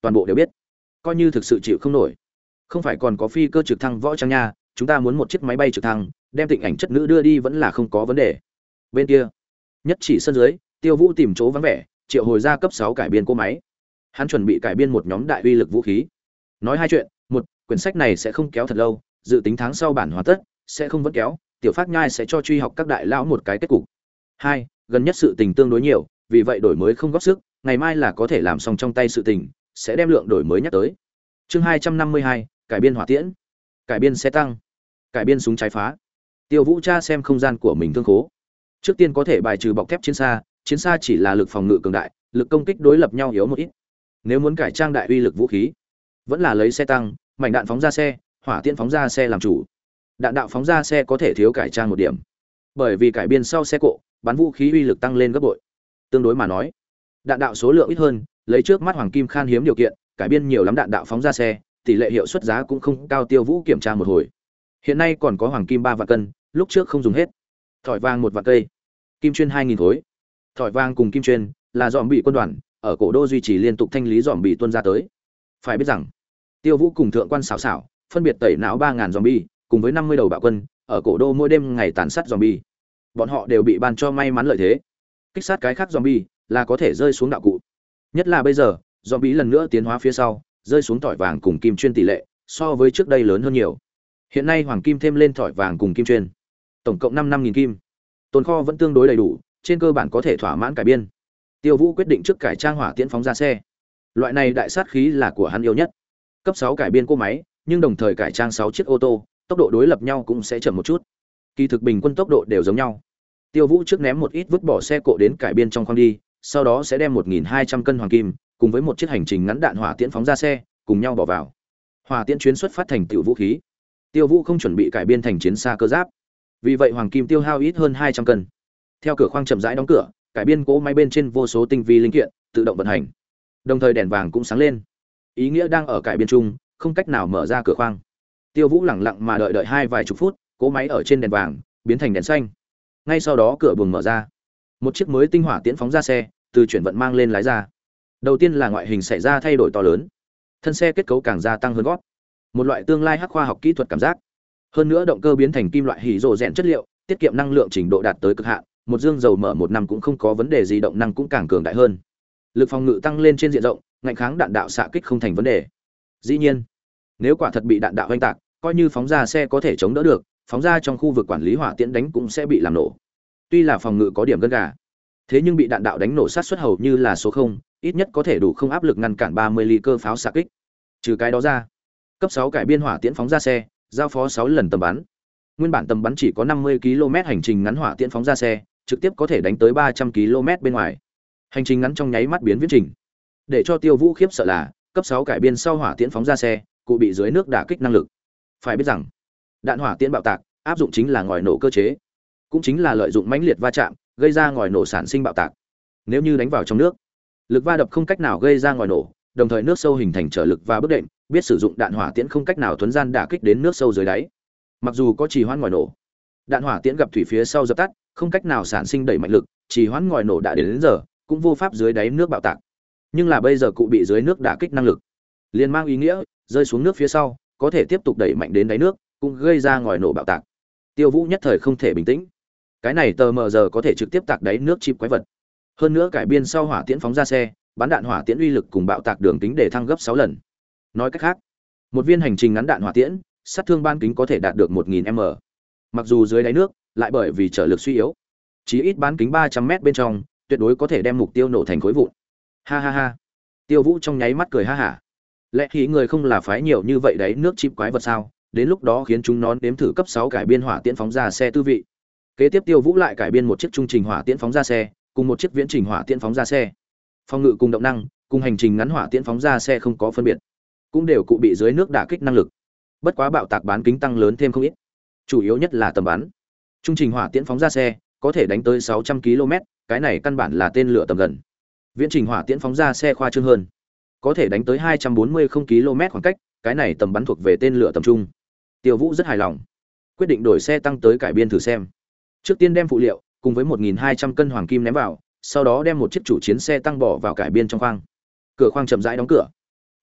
toàn bộ đều biết, coi như thực sự chịu không nổi. Không phải còn có phi cơ trực thăng võ trang nha, chúng ta muốn một chiếc máy bay trực thăng đem Tịnh Ảnh chất nữ đưa đi vẫn là không có vấn đề. Bên kia nhất chỉ sân dưới, Tiêu Vũ tìm chỗ vắng vẻ, triệu hồi ra cấp sáu cải biên cỗ máy. Hắn chuẩn bị cải biên một nhóm đại uy lực vũ khí. Nói hai chuyện, một, quyển sách này sẽ không kéo thật lâu, dự tính tháng sau bản hoàn tất, sẽ không vẫn kéo, Tiểu Phát Nhai sẽ cho truy học các đại lão một cái kết cục. Hai, gần nhất sự tình tương đối nhiều, vì vậy đổi mới không góp sức, ngày mai là có thể làm xong trong tay sự tình, sẽ đem lượng đổi mới nhắc tới. Chương hai trăm năm mươi hai, cải biên hỏa tiễn, cải biên xe tăng, cải biên súng trái phá. Tiêu Vũ tra xem không gian của mình thương khố. Trước tiên có thể bài trừ bọc thép chiến xa, chiến xa chỉ là lực phòng ngự cường đại, lực công kích đối lập nhau yếu một ít. Nếu muốn cải trang đại uy lực vũ khí, vẫn là lấy xe tăng, mảnh đạn phóng ra xe, hỏa tiễn phóng ra xe làm chủ. Đạn đạo phóng ra xe có thể thiếu cải trang một điểm, bởi vì cải biên sau xe cộ, bắn vũ khí uy lực tăng lên gấp bội. Tương đối mà nói, đạn đạo số lượng ít hơn, lấy trước mắt hoàng kim khan hiếm điều kiện, cải biên nhiều lắm đạn đạo phóng ra xe, tỷ lệ hiệu suất giá cũng không cao. Tiêu Vũ kiểm tra một hồi. Hiện nay còn có hoàng kim ba vạn cân, lúc trước không dùng hết. Thỏi vàng một vạn cây, kim chuyên hai nghìn khối. Thỏi vàng cùng kim chuyên là dòm bị quân đoàn, ở cổ đô duy trì liên tục thanh lý dòm bị tuân ra tới. Phải biết rằng, Tiêu Vũ cùng thượng quan xảo xảo, phân biệt tẩy não ba nghìn zombie, cùng với năm mươi đầu bạo quân, ở cổ đô mỗi đêm ngày tàn sát zombie. Bọn họ đều bị ban cho may mắn lợi thế. Kích sát cái khác zombie là có thể rơi xuống đạo cụ. Nhất là bây giờ, zombie lần nữa tiến hóa phía sau, rơi xuống thỏi vàng cùng kim chuyên tỷ lệ so với trước đây lớn hơn nhiều. Hiện nay hoàng kim thêm lên thỏi vàng cùng kim chuyên, tổng cộng năm năm nghìn kim. Tồn kho vẫn tương đối đầy đủ, trên cơ bản có thể thỏa mãn cải biên. Tiêu Vũ quyết định trước cải trang hỏa tiễn phóng ra xe. Loại này đại sát khí là của hắn yêu nhất. Cấp sáu cải biên cỗ máy, nhưng đồng thời cải trang sáu chiếc ô tô, tốc độ đối lập nhau cũng sẽ chậm một chút. Kỳ thực bình quân tốc độ đều giống nhau. Tiêu Vũ trước ném một ít vứt bỏ xe cộ đến cải biên trong khoang đi, sau đó sẽ đem một nghìn hai trăm cân hoàng kim cùng với một chiếc hành trình ngắn đạn hỏa tiễn phóng ra xe, cùng nhau bỏ vào. Hỏa tiễn chuyến xuất phát thành tiểu vũ khí. Tiêu Vũ không chuẩn bị cải biên thành chiến xa cơ giáp. Vì vậy hoàng kim tiêu hao ít hơn hai trăm cân. Theo cửa khoang chậm rãi đóng cửa, cải biên cỗ máy bên trên vô số tinh vi linh kiện tự động vận hành. Đồng thời đèn vàng cũng sáng lên. Ý nghĩa đang ở cải biên chung, không cách nào mở ra cửa khoang. Tiêu Vũ lẳng lặng mà đợi đợi hai vài chục phút, cỗ máy ở trên đèn vàng biến thành đèn xanh. Ngay sau đó cửa buồng mở ra. Một chiếc mới tinh hỏa tiễn phóng ra xe, từ chuyển vận mang lên lái ra. Đầu tiên là ngoại hình xảy ra thay đổi to lớn. Thân xe kết cấu càng gia tăng hơn gót. Một loại tương lai hắc khoa học kỹ thuật cảm giác. Hơn nữa động cơ biến thành kim loại hỉ rồ rèn chất liệu, tiết kiệm năng lượng trình độ đạt tới cực hạn, một dương dầu mở một năm cũng không có vấn đề gì, động năng cũng càng cường đại hơn. Lực phòng ngự tăng lên trên diện rộng, ngạnh kháng đạn đạo xạ kích không thành vấn đề. Dĩ nhiên, nếu quả thật bị đạn đạo oanh tạc, coi như phóng ra xe có thể chống đỡ được, phóng ra trong khu vực quản lý hỏa tiễn đánh cũng sẽ bị làm nổ. Tuy là phòng ngự có điểm gân gà, thế nhưng bị đạn đạo đánh nổ sát suất hầu như là số không, ít nhất có thể đủ không áp lực ngăn cản ba mươi ly cơ pháo xạ kích. Trừ cái đó ra, cấp sáu cải biên hỏa tiễn phóng ra xe, giao phó sáu lần tầm bắn. Nguyên bản tầm bắn chỉ có năm mươi ki lô mét, hành trình ngắn hỏa tiễn phóng ra xe, trực tiếp có thể đánh tới ba trăm ki lô mét bên ngoài. Hành trình ngắn trong nháy mắt biến viễn trình. Để cho Tiêu Vũ khiếp sợ là, cấp sáu cải biên sau hỏa tiễn phóng ra xe, cụ bị dưới nước đả kích năng lực. Phải biết rằng, đạn hỏa tiễn bạo tạc, áp dụng chính là ngòi nổ cơ chế, cũng chính là lợi dụng mãnh liệt va chạm, gây ra ngòi nổ sản sinh bạo tạc. Nếu như đánh vào trong nước, lực va đập không cách nào gây ra ngòi nổ, đồng thời nước sâu hình thành trở lực và bước đệm, biết sử dụng đạn hỏa tiễn không cách nào thuấn gian đả kích đến nước sâu dưới đáy. Mặc dù có trì hoãn ngòi nổ, đạn hỏa tiễn gặp thủy phía sau dập tắt, không cách nào sản sinh đẩy mạnh lực, trì hoãn ngòi nổ đã đến, đến giờ, cũng vô pháp dưới đáy nước bạo tạc. Nhưng là bây giờ cụ bị dưới nước đả kích năng lực, liền mang ý nghĩa rơi xuống nước phía sau, có thể tiếp tục đẩy mạnh đến đáy nước, cũng gây ra ngòi nổ bạo tạc. Tiêu Vũ nhất thời không thể bình tĩnh. Cái này tờ mờ giờ có thể trực tiếp tạc đáy nước chim quái vật. Hơn nữa cải biên sau hỏa tiễn phóng ra xe, bắn đạn hỏa tiễn uy lực cùng bạo tạc đường kính để thăng gấp sáu lần. Nói cách khác, một viên hành trình ngắn đạn hỏa tiễn, sát thương ban kính có thể đạt được một nghìn mét. Mặc dù dưới đáy nước, lại bởi vì trở lực suy yếu, chí ít bán kính ba trăm mét bên trong, tuyệt đối có thể đem mục tiêu nổ thành khối vụn. Ha ha ha. Tiêu Vũ trong nháy mắt cười ha hả. Lẽ khí người không là phái nhiều như vậy đấy nước chim quái vật sao? Đến lúc đó khiến chúng nó nếm thử cấp sáu cải biên hỏa tiễn phóng ra xe tư vị. Kế tiếp Tiêu Vũ lại cải biên một chiếc trung trình hỏa tiễn phóng ra xe, cùng một chiếc viễn trình hỏa tiễn phóng ra xe. Phòng ngự cùng động năng, cùng hành trình ngắn hỏa tiễn phóng ra xe không có phân biệt, cũng đều cụ bị dưới nước đả kích năng lực. Bất quá bạo tạc bán kính tăng lớn thêm không ít. Chủ yếu nhất là tầm bắn. Trung trình hỏa tiễn phóng ra xe có thể đánh tới sáu trăm ki lô mét, cái này căn bản là tên lửa tầm gần. Viễn trình hỏa tiễn phóng ra xe khoa trương hơn, có thể đánh tới hai trăm bốn mươi ki lô mét khoảng cách, cái này tầm bắn thuộc về tên lửa tầm trung. Tiêu Vũ rất hài lòng, quyết định đổi xe tăng tới cải biên thử xem. Trước tiên đem phụ liệu cùng với một nghìn hai trăm cân hoàng kim ném vào, sau đó đem một chiếc chủ chiến xe tăng bỏ vào cải biên trong khoang. Cửa khoang chậm rãi đóng cửa.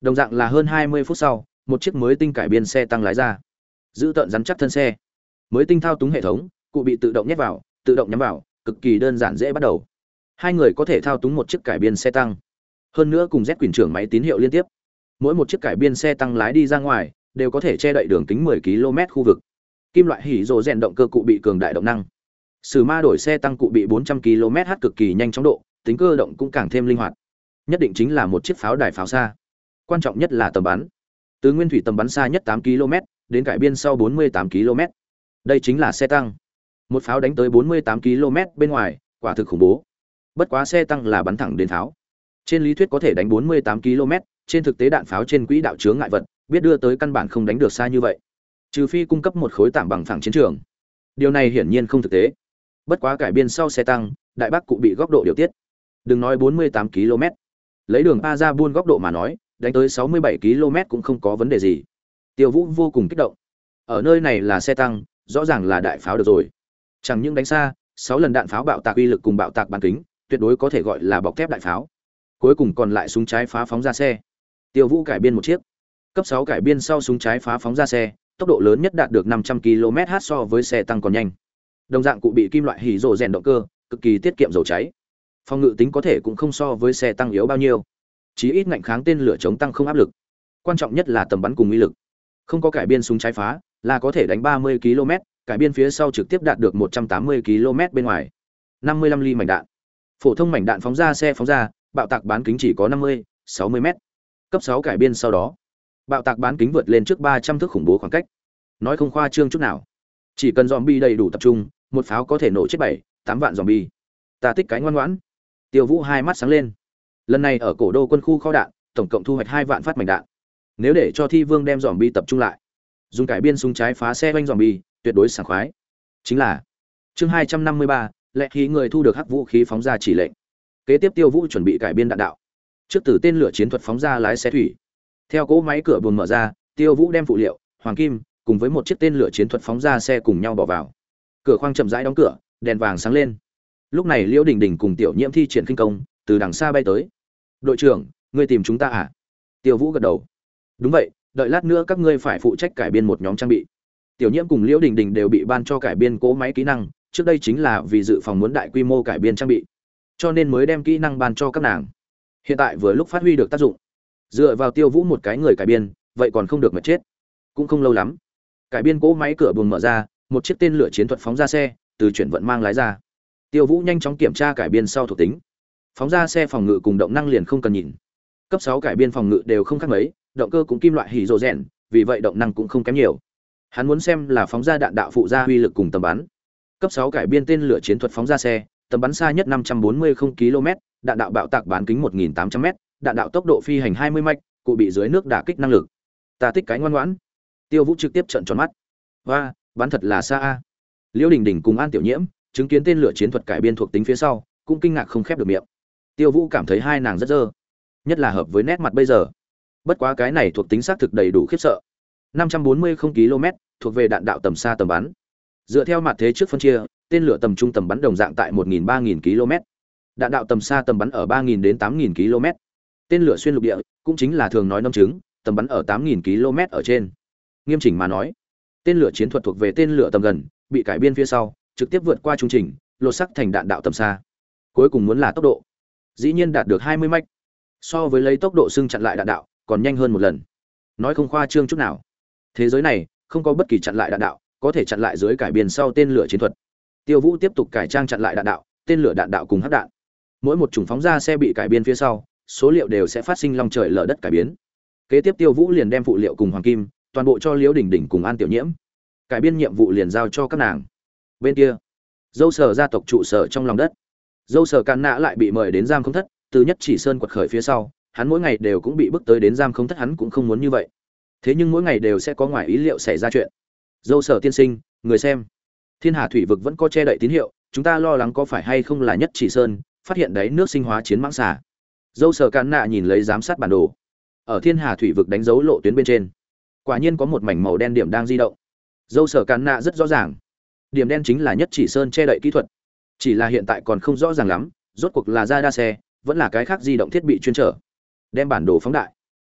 Đồng dạng là hơn hai mươi phút sau, một chiếc mới tinh cải biên xe tăng lái ra. Giữ tận rắn chắc thân xe. Mới tinh thao túng hệ thống, cụ bị tự động nhét vào, tự động nhắm vào, cực kỳ đơn giản dễ bắt đầu. Hai người có thể thao túng một chiếc cải biên xe tăng. Hơn nữa cùng Z quyền trưởng máy tín hiệu liên tiếp. Mỗi một chiếc cải biên xe tăng lái đi ra ngoài, đều có thể che đậy đường kính mười ki lô mét khu vực. Kim loại hỉ rồ rèn động cơ cụ bị cường đại động năng. Sử ma đổi xe tăng cụ bị bốn trăm ki lô mét/h cực kỳ nhanh chóng độ, tính cơ động cũng càng thêm linh hoạt. Nhất định chính là một chiếc pháo đài pháo xa. Quan trọng nhất là tầm bắn. Từ nguyên thủy tầm bắn xa nhất tám ki lô mét đến cải biên sau bốn mươi tám ki lô mét. Đây chính là xe tăng. Một pháo đánh tới bốn mươi tám ki lô mét bên ngoài, quả thực khủng bố. Bất quá xe tăng là bắn thẳng đến pháo. Trên lý thuyết có thể đánh bốn mươi tám ki lô mét, trên thực tế đạn pháo trên quỹ đạo chướng ngại vật, biết đưa tới căn bản không đánh được xa như vậy. Trừ phi cung cấp một khối tảng bằng phẳng chiến trường. Điều này hiển nhiên không thực tế. Bất quá cải biên sau xe tăng, đại bác cụ bị góc độ điều tiết. Đừng nói bốn mươi tám ki lô mét. Lấy đường A ra buôn góc độ mà nói, đánh tới sáu mươi bảy ki lô mét cũng không có vấn đề gì. Tiêu Vũ vô cùng kích động. Ở nơi này là xe tăng, rõ ràng là đại pháo được rồi. Chẳng những đánh xa, sáu lần đạn pháo bạo tạc uy lực cùng bạo tạc bán kính, tuyệt đối có thể gọi là bọc thép đại pháo. Cuối cùng còn lại súng trái phá phóng ra xe. Tiêu Vũ cải biên một chiếc. Cấp sáu cải biên sau súng trái phá phóng ra xe, tốc độ lớn nhất đạt được năm trăm ki lô mét/h so với xe tăng còn nhanh. Đồng dạng cụ bị kim loại hỉ rồ rèn động cơ, cực kỳ tiết kiệm dầu cháy. Phòng ngự tính có thể cũng không so với xe tăng yếu bao nhiêu. Chí ít ngạnh kháng tên lửa chống tăng không áp lực. Quan trọng nhất là tầm bắn cùng uy lực. Không có cải biên súng trái phá, là có thể đánh ba mươi ki lô mét, cải biên phía sau trực tiếp đạt được một trăm tám mươi ki lô mét bên ngoài. năm mươi lăm ly mảnh đạn. Phổ thông mảnh đạn phóng ra xe phóng ra, bạo tạc bán kính chỉ có năm mươi, sáu mươi mét. Cấp sáu cải biên sau đó, bạo tạc bán kính vượt lên trước ba trăm thước khủng bố khoảng cách. Nói không khoa trương chút nào. Chỉ cần zombie đầy đủ tập trung, một pháo có thể nổ chết bảy, tám vạn zombie. Ta thích cái ngoan ngoãn. Tiêu Vũ hai mắt sáng lên. Lần này ở cổ đô quân khu kho đạn, tổng cộng thu hoạch hai vạn phát mảnh đạn. Nếu để cho Thi Vương đem zombie tập trung lại, dùng cải biên súng trái phá xe oanh zombie, tuyệt đối sảng khoái. Chính là chương hai trăm năm mươi ba, lệ khí người thu được hắc vũ khí phóng ra chỉ lệnh. Kế tiếp Tiêu Vũ chuẩn bị cải biên đạn đạo. Trước từ tên lửa chiến thuật phóng ra lái xe thủy. Theo cỗ máy cửa buồng mở ra, Tiêu Vũ đem phụ liệu, hoàng kim cùng với một chiếc tên lửa chiến thuật phóng ra xe cùng nhau bỏ vào. Cửa khoang chậm rãi đóng cửa, đèn vàng sáng lên. Lúc này Liễu Đình Đình cùng Tiểu Nhiễm thi triển khinh công, từ đằng xa bay tới. "Đội trưởng, ngươi tìm chúng ta à?" Tiêu Vũ gật đầu. "Đúng vậy, đợi lát nữa các ngươi phải phụ trách cải biên một nhóm trang bị." Tiểu Nhiễm cùng Liễu Đình Đình đều bị ban cho cải biên cỗ máy kỹ năng, trước đây chính là vì dự phòng muốn đại quy mô cải biên trang bị, cho nên mới đem kỹ năng ban cho các nàng. Hiện tại vừa lúc phát huy được tác dụng. Dựa vào Tiêu Vũ một cái người cải biên, vậy còn không được mà chết. Cũng không lâu lắm, cải biên cỗ máy cửa buồng mở ra, một chiếc tên lửa chiến thuật phóng ra xe, từ chuyển vận mang lái ra. Tiêu Vũ nhanh chóng kiểm tra cải biên sau thuộc tính. Phóng ra xe phòng ngự cùng động năng liền không cần nhìn. Cấp sáu cải biên phòng ngự đều không khác mấy, động cơ cũng kim loại hỉ rồ rèn, vì vậy động năng cũng không kém nhiều. Hắn muốn xem là phóng ra đạn đạo phụ ra uy lực cùng tầm bắn. Cấp sáu cải biên tên lửa chiến thuật phóng ra xe, tầm bắn xa nhất năm trăm bốn mươi ki lô mét, đạn đạo bạo tạc bán kính một nghìn tám trăm mét, đạn đạo tốc độ phi hành hai mươi mach, cụ bị dưới nước đả kích năng lực. Ta thích cái ngoan ngoãn. Tiêu Vũ trực tiếp trợn tròn mắt. Hoa, bắn thật là xa a. Liễu Đình Đình cùng An Tiểu Nhiễm chứng kiến tên lửa chiến thuật cải biên thuộc tính phía sau, cũng kinh ngạc không khép được miệng. Tiêu Vũ cảm thấy hai nàng rất dơ, nhất là hợp với nét mặt bây giờ. Bất quá cái này thuộc tính xác thực đầy đủ khiếp sợ. năm trăm bốn mươi ki lô mét, thuộc về đạn đạo tầm xa tầm bắn. Dựa theo mặt thế trước phân chia, tên lửa tầm trung tầm bắn đồng dạng tại một nghìn ba nghìn ki lô mét. Đạn đạo tầm xa tầm bắn ở ba nghìn đến tám nghìn ki lô mét. Tên lửa xuyên lục địa, cũng chính là thường nói nâm chứng, tầm bắn ở tám nghìn ki lô mét ở trên. Nghiêm chỉnh mà nói, tên lửa chiến thuật thuộc về tên lửa tầm gần, bị cải biên phía sau, trực tiếp vượt qua trung trình, lột sắc thành đạn đạo tầm xa. Cuối cùng muốn là tốc độ, dĩ nhiên đạt được hai mươi mach. So với lấy tốc độ xưng chặn lại đạn đạo, còn nhanh hơn một lần. Nói không khoa trương chút nào. Thế giới này không có bất kỳ chặn lại đạn đạo có thể chặn lại dưới cải biên sau tên lửa chiến thuật. Tiêu Vũ tiếp tục cải trang chặn lại đạn đạo, tên lửa đạn đạo cùng hắc đạn. Mỗi một chủng phóng ra xe bị cải biên phía sau, số liệu đều sẽ phát sinh long trời lở đất cải biến. Kế tiếp Tiêu Vũ liền đem phụ liệu cùng hoàng kim, toàn bộ cho Liễu Đình Đình cùng An Tiểu Nhiễm. Cải biên nhiệm vụ liền giao cho các nàng. Bên kia, Dâu Sở gia tộc trụ sở trong lòng đất. Dâu Sở Càn Nã lại bị mời đến giam không thất, từ Nhất Chỉ Sơn quật khởi phía sau, hắn mỗi ngày đều cũng bị bức tới đến giam không thất, hắn cũng không muốn như vậy. Thế nhưng mỗi ngày đều sẽ có ngoài ý liệu xảy ra chuyện. Dâu Sở tiên sinh, người xem, Thiên Hà thủy vực vẫn có che đậy tín hiệu, chúng ta lo lắng có phải hay không là Nhất Chỉ Sơn phát hiện đáy nước sinh hóa chiến mãng xà. Dâu Sở Càn Nã nhìn lấy giám sát bản đồ, ở Thiên Hà thủy vực đánh dấu lộ tuyến bên trên, quả nhiên có một mảnh màu đen điểm đang di động. Dâu Sở Càn Nã rất rõ ràng, điểm đen chính là Nhất Chỉ Sơn che đậy kỹ thuật, chỉ là hiện tại còn không rõ ràng lắm, rốt cuộc là ra đa xe, vẫn là cái khác di động thiết bị chuyên trở. Đem bản đồ phóng đại,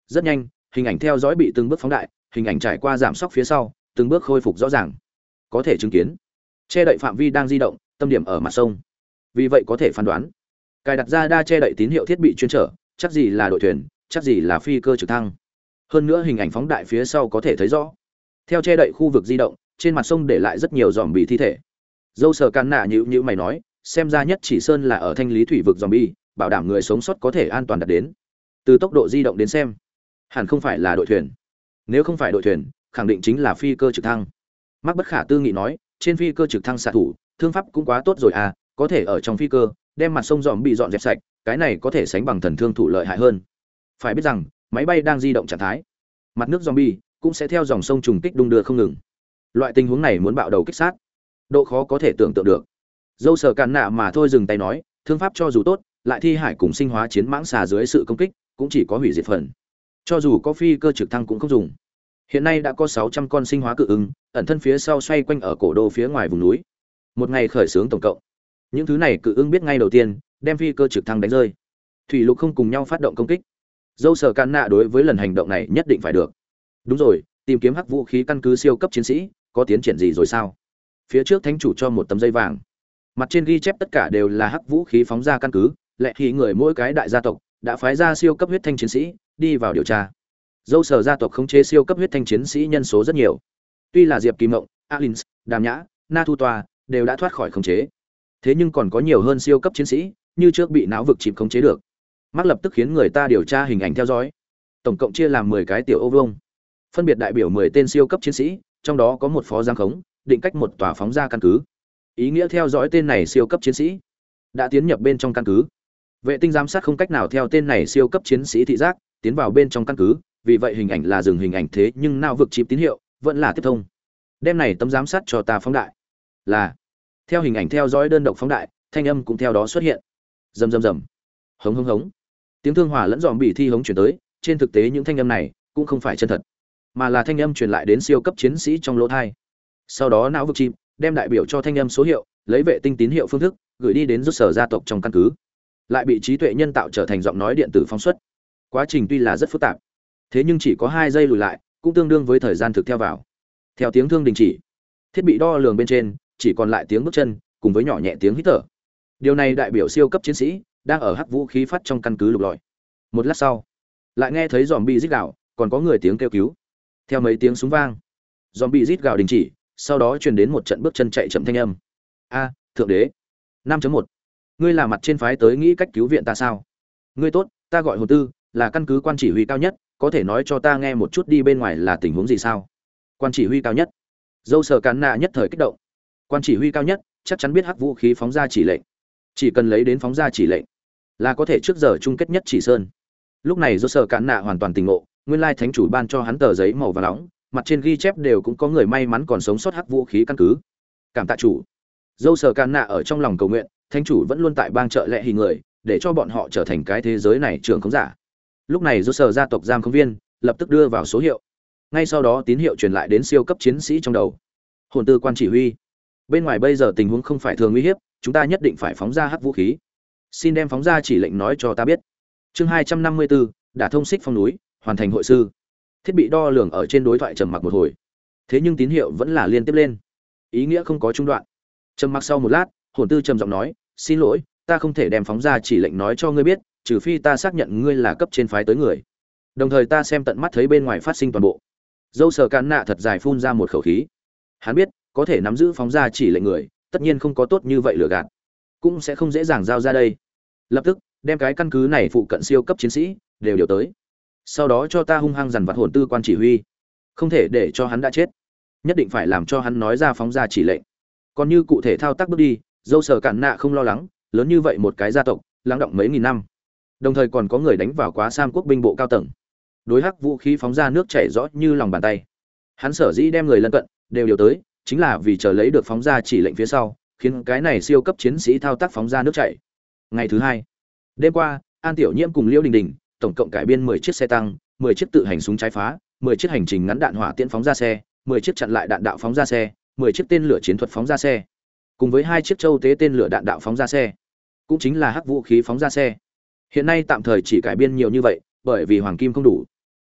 Rất nhanh, hình ảnh theo dõi bị từng bước phóng đại, hình ảnh trải qua giảm sóc phía sau, từng bước khôi phục rõ ràng. Có thể chứng kiến, che đậy phạm vi đang di động, tâm điểm ở mặt sông. Vì vậy có thể phán đoán, cài đặt ra đa che đậy tín hiệu thiết bị chuyên trở, chắc gì là đội thuyền, chắc gì là phi cơ trực thăng. Hơn nữa hình ảnh phóng đại phía sau có thể thấy rõ, theo che đậy khu vực di động, trên mặt sông để lại rất nhiều zombie thi thể. Dâu Sở Can Nạ nhíu nhíu mày nói, xem ra nhất chỉ sơn là ở thanh lý thủy vực zombie, bảo đảm người sống sót có thể an toàn đạt đến. Từ tốc độ di động đến xem, hẳn không phải là đội thuyền. Nếu không phải đội thuyền, khẳng định chính là phi cơ trực thăng. Mắc Bất Khả Tư nghị nói, trên phi cơ trực thăng xạ thủ, thương pháp cũng quá tốt rồi à, có thể ở trong phi cơ đem mặt sông dòm bị dọn dẹp sạch, cái này có thể sánh bằng thần thương thủ lợi hại hơn. Phải biết rằng, máy bay đang di động trạng thái, mặt nước zombie cũng sẽ theo dòng sông trùng kích đung đưa không ngừng. Loại tình huống này muốn bạo đầu kích sát, độ khó có thể tưởng tượng được. Dâu Sở Càn Nạ mà thôi dừng tay nói, thương pháp cho dù tốt, lại thi hải cùng sinh hóa chiến mãng xà dưới sự công kích, cũng chỉ có hủy diệt phần. Cho dù có phi cơ trực thăng cũng không dùng. Hiện nay đã có sáu trăm con sinh hóa cự ứng, ẩn thân phía sau xoay quanh ở cổ đô phía ngoài vùng núi. Một ngày khởi xướng tổng cộng, những thứ này cự ứng biết ngay đầu tiên, đem phi cơ trực thăng đánh rơi. Thủy lục không cùng nhau phát động công kích. Dâu Sở Càn Nạ đối với lần hành động này nhất định phải được. Đúng rồi, tìm kiếm hắc vũ khí căn cứ siêu cấp chiến sĩ, có tiến triển gì rồi sao? Phía trước thánh chủ cho một tấm dây vàng, mặt trên ghi chép tất cả đều là hắc vũ khí phóng ra căn cứ, lệ thì người mỗi cái đại gia tộc đã phái ra siêu cấp huyết thanh chiến sĩ đi vào điều tra. Dâu Sở gia tộc khống chế siêu cấp huyết thanh chiến sĩ nhân số rất nhiều. Tuy là Diệp Kỳ Mộng, Alins, Đàm Nhã, Na Thu Toa đều đã thoát khỏi khống chế, thế nhưng còn có nhiều hơn siêu cấp chiến sĩ, như trước bị não vực chìm khống chế được. Mắc lập tức khiến người ta điều tra hình ảnh theo dõi. Tổng cộng chia làm mười cái tiểu ô vuông, phân biệt đại biểu mười tên siêu cấp chiến sĩ, trong đó có một phó giám khống, định cách một tòa phóng ra căn cứ. Ý nghĩa theo dõi tên này siêu cấp chiến sĩ đã tiến nhập bên trong căn cứ. Vệ tinh giám sát không cách nào theo tên này siêu cấp chiến sĩ thị giác tiến vào bên trong căn cứ, vì vậy hình ảnh là dừng hình ảnh thế nhưng não vực chip tín hiệu vẫn là tiếp thông. Đem này tấm giám sát cho ta phóng đại. Là. Theo hình ảnh theo dõi đơn độc phóng đại, thanh âm cũng theo đó xuất hiện. Rầm rầm rầm. Hống hống hống. Tiếng thương hỏa lẫn dòm bị thi hống chuyển tới, trên thực tế những thanh âm này cũng không phải chân thật, mà là thanh âm truyền lại đến siêu cấp chiến sĩ trong lỗ tai. Sau đó não vực chip đem đại biểu cho thanh âm số hiệu, lấy vệ tinh tín hiệu phương thức gửi đi đến rút sở gia tộc trong căn cứ, lại bị trí tuệ nhân tạo trở thành giọng nói điện tử phóng xuất. Quá trình tuy là rất phức tạp, thế nhưng chỉ có hai giây lùi lại, cũng tương đương với thời gian thực theo vào. Theo tiếng thương đình chỉ, thiết bị đo lường bên trên chỉ còn lại tiếng bước chân cùng với nhỏ nhẹ tiếng hít thở. Điều này đại biểu siêu cấp chiến sĩ đang ở hắc vũ khí phát trong căn cứ lục lọi. Một lát sau, lại nghe thấy zombie rít gào, còn có người tiếng kêu cứu. Theo mấy tiếng súng vang, zombie rít gào đình chỉ, sau đó truyền đến một trận bước chân chạy chậm thanh âm. A, thượng đế. năm chấm một. Ngươi là mặt trên phái tới nghĩ cách cứu viện ta sao? Ngươi tốt, ta gọi Hồn Tư, là căn cứ quan chỉ huy cao nhất, có thể nói cho ta nghe một chút đi bên ngoài là tình huống gì sao? Quan chỉ huy cao nhất. Dâu Sở Càn Nạ nhất thời kích động. Quan chỉ huy cao nhất chắc chắn biết hắc vũ khí phóng ra chỉ lệnh, chỉ cần lấy đến phóng ra chỉ lệnh là có thể trước giờ chung kết nhất chỉ sơn. Lúc này Dâu Sở Càn Nạ hoàn toàn tỉnh ngộ, nguyên lai thánh chủ ban cho hắn tờ giấy màu vàng nóng, mặt trên ghi chép đều cũng có người may mắn còn sống sót hắc vũ khí căn cứ. Cảm tạ chủ. Dâu Sở Càn Nạ ở trong lòng cầu nguyện, thánh chủ vẫn luôn tại bang trợ lệ hình người, để cho bọn họ trở thành cái thế giới này trưởng khống giả. Lúc này Dâu Sở gia tộc giam khống viên lập tức đưa vào số hiệu, ngay sau đó tín hiệu truyền lại đến siêu cấp chiến sĩ trong đầu. Hồn Tư quan chỉ huy, bên ngoài bây giờ tình huống không phải thường nguy hiếp, chúng ta nhất định phải phóng ra hắc vũ khí. Xin đem phóng ra chỉ lệnh nói cho ta biết. Chương hai trăm năm mươi bốn, đả thông xích phong núi, hoàn thành hội sư. Thiết bị đo lường ở trên đối thoại trầm mặc một hồi, thế nhưng tín hiệu vẫn là liên tiếp lên, ý nghĩa không có trung đoạn. Trầm mặc sau một lát, Hồn Tư trầm giọng nói, xin lỗi, ta không thể đem phóng ra chỉ lệnh nói cho ngươi biết, trừ phi ta xác nhận ngươi là cấp trên phái tới người, đồng thời ta xem tận mắt thấy bên ngoài phát sinh toàn bộ. Dâu Sở Càn Nạ thật dài phun ra một khẩu khí. Hắn biết, có thể nắm giữ phóng ra chỉ lệnh người, tất nhiên không có tốt như vậy lừa gạt, cũng sẽ không dễ dàng giao ra đây. Lập tức, đem cái căn cứ này phụ cận siêu cấp chiến sĩ đều điều tới. Sau đó cho ta hung hăng dằn vặt Hồn Tư quan chỉ huy, không thể để cho hắn đã chết, nhất định phải làm cho hắn nói ra phóng ra chỉ lệnh. Còn như cụ thể thao tác bước đi, Dâu Sở Càn Nạ không lo lắng, lớn như vậy một cái gia tộc, lắng động mấy nghìn năm, đồng thời còn có người đánh vào quá Sam quốc binh bộ cao tầng, đối hắc vũ khí phóng ra nước chảy rõ như lòng bàn tay. Hắn sở dĩ đem người lân cận đều điều tới, chính là vì chờ lấy được phóng ra chỉ lệnh phía sau, khiến cái này siêu cấp chiến sĩ thao tác phóng ra nước chảy. Ngày thứ hai, đêm qua, An Tiểu Nhiễm cùng Liễu Đình Đình tổng cộng cải biên mười chiếc xe tăng, mười chiếc tự hành súng trái phá, mười chiếc hành trình ngắn đạn hỏa tiễn phóng ra xe, mười chiếc chặn lại đạn đạo phóng ra xe, mười chiếc tên lửa chiến thuật phóng ra xe, cùng với hai chiếc châu tế tên lửa đạn đạo phóng ra xe, cũng chính là hắc vũ khí phóng ra xe. Hiện nay tạm thời chỉ cải biên nhiều như vậy, bởi vì hoàng kim không đủ.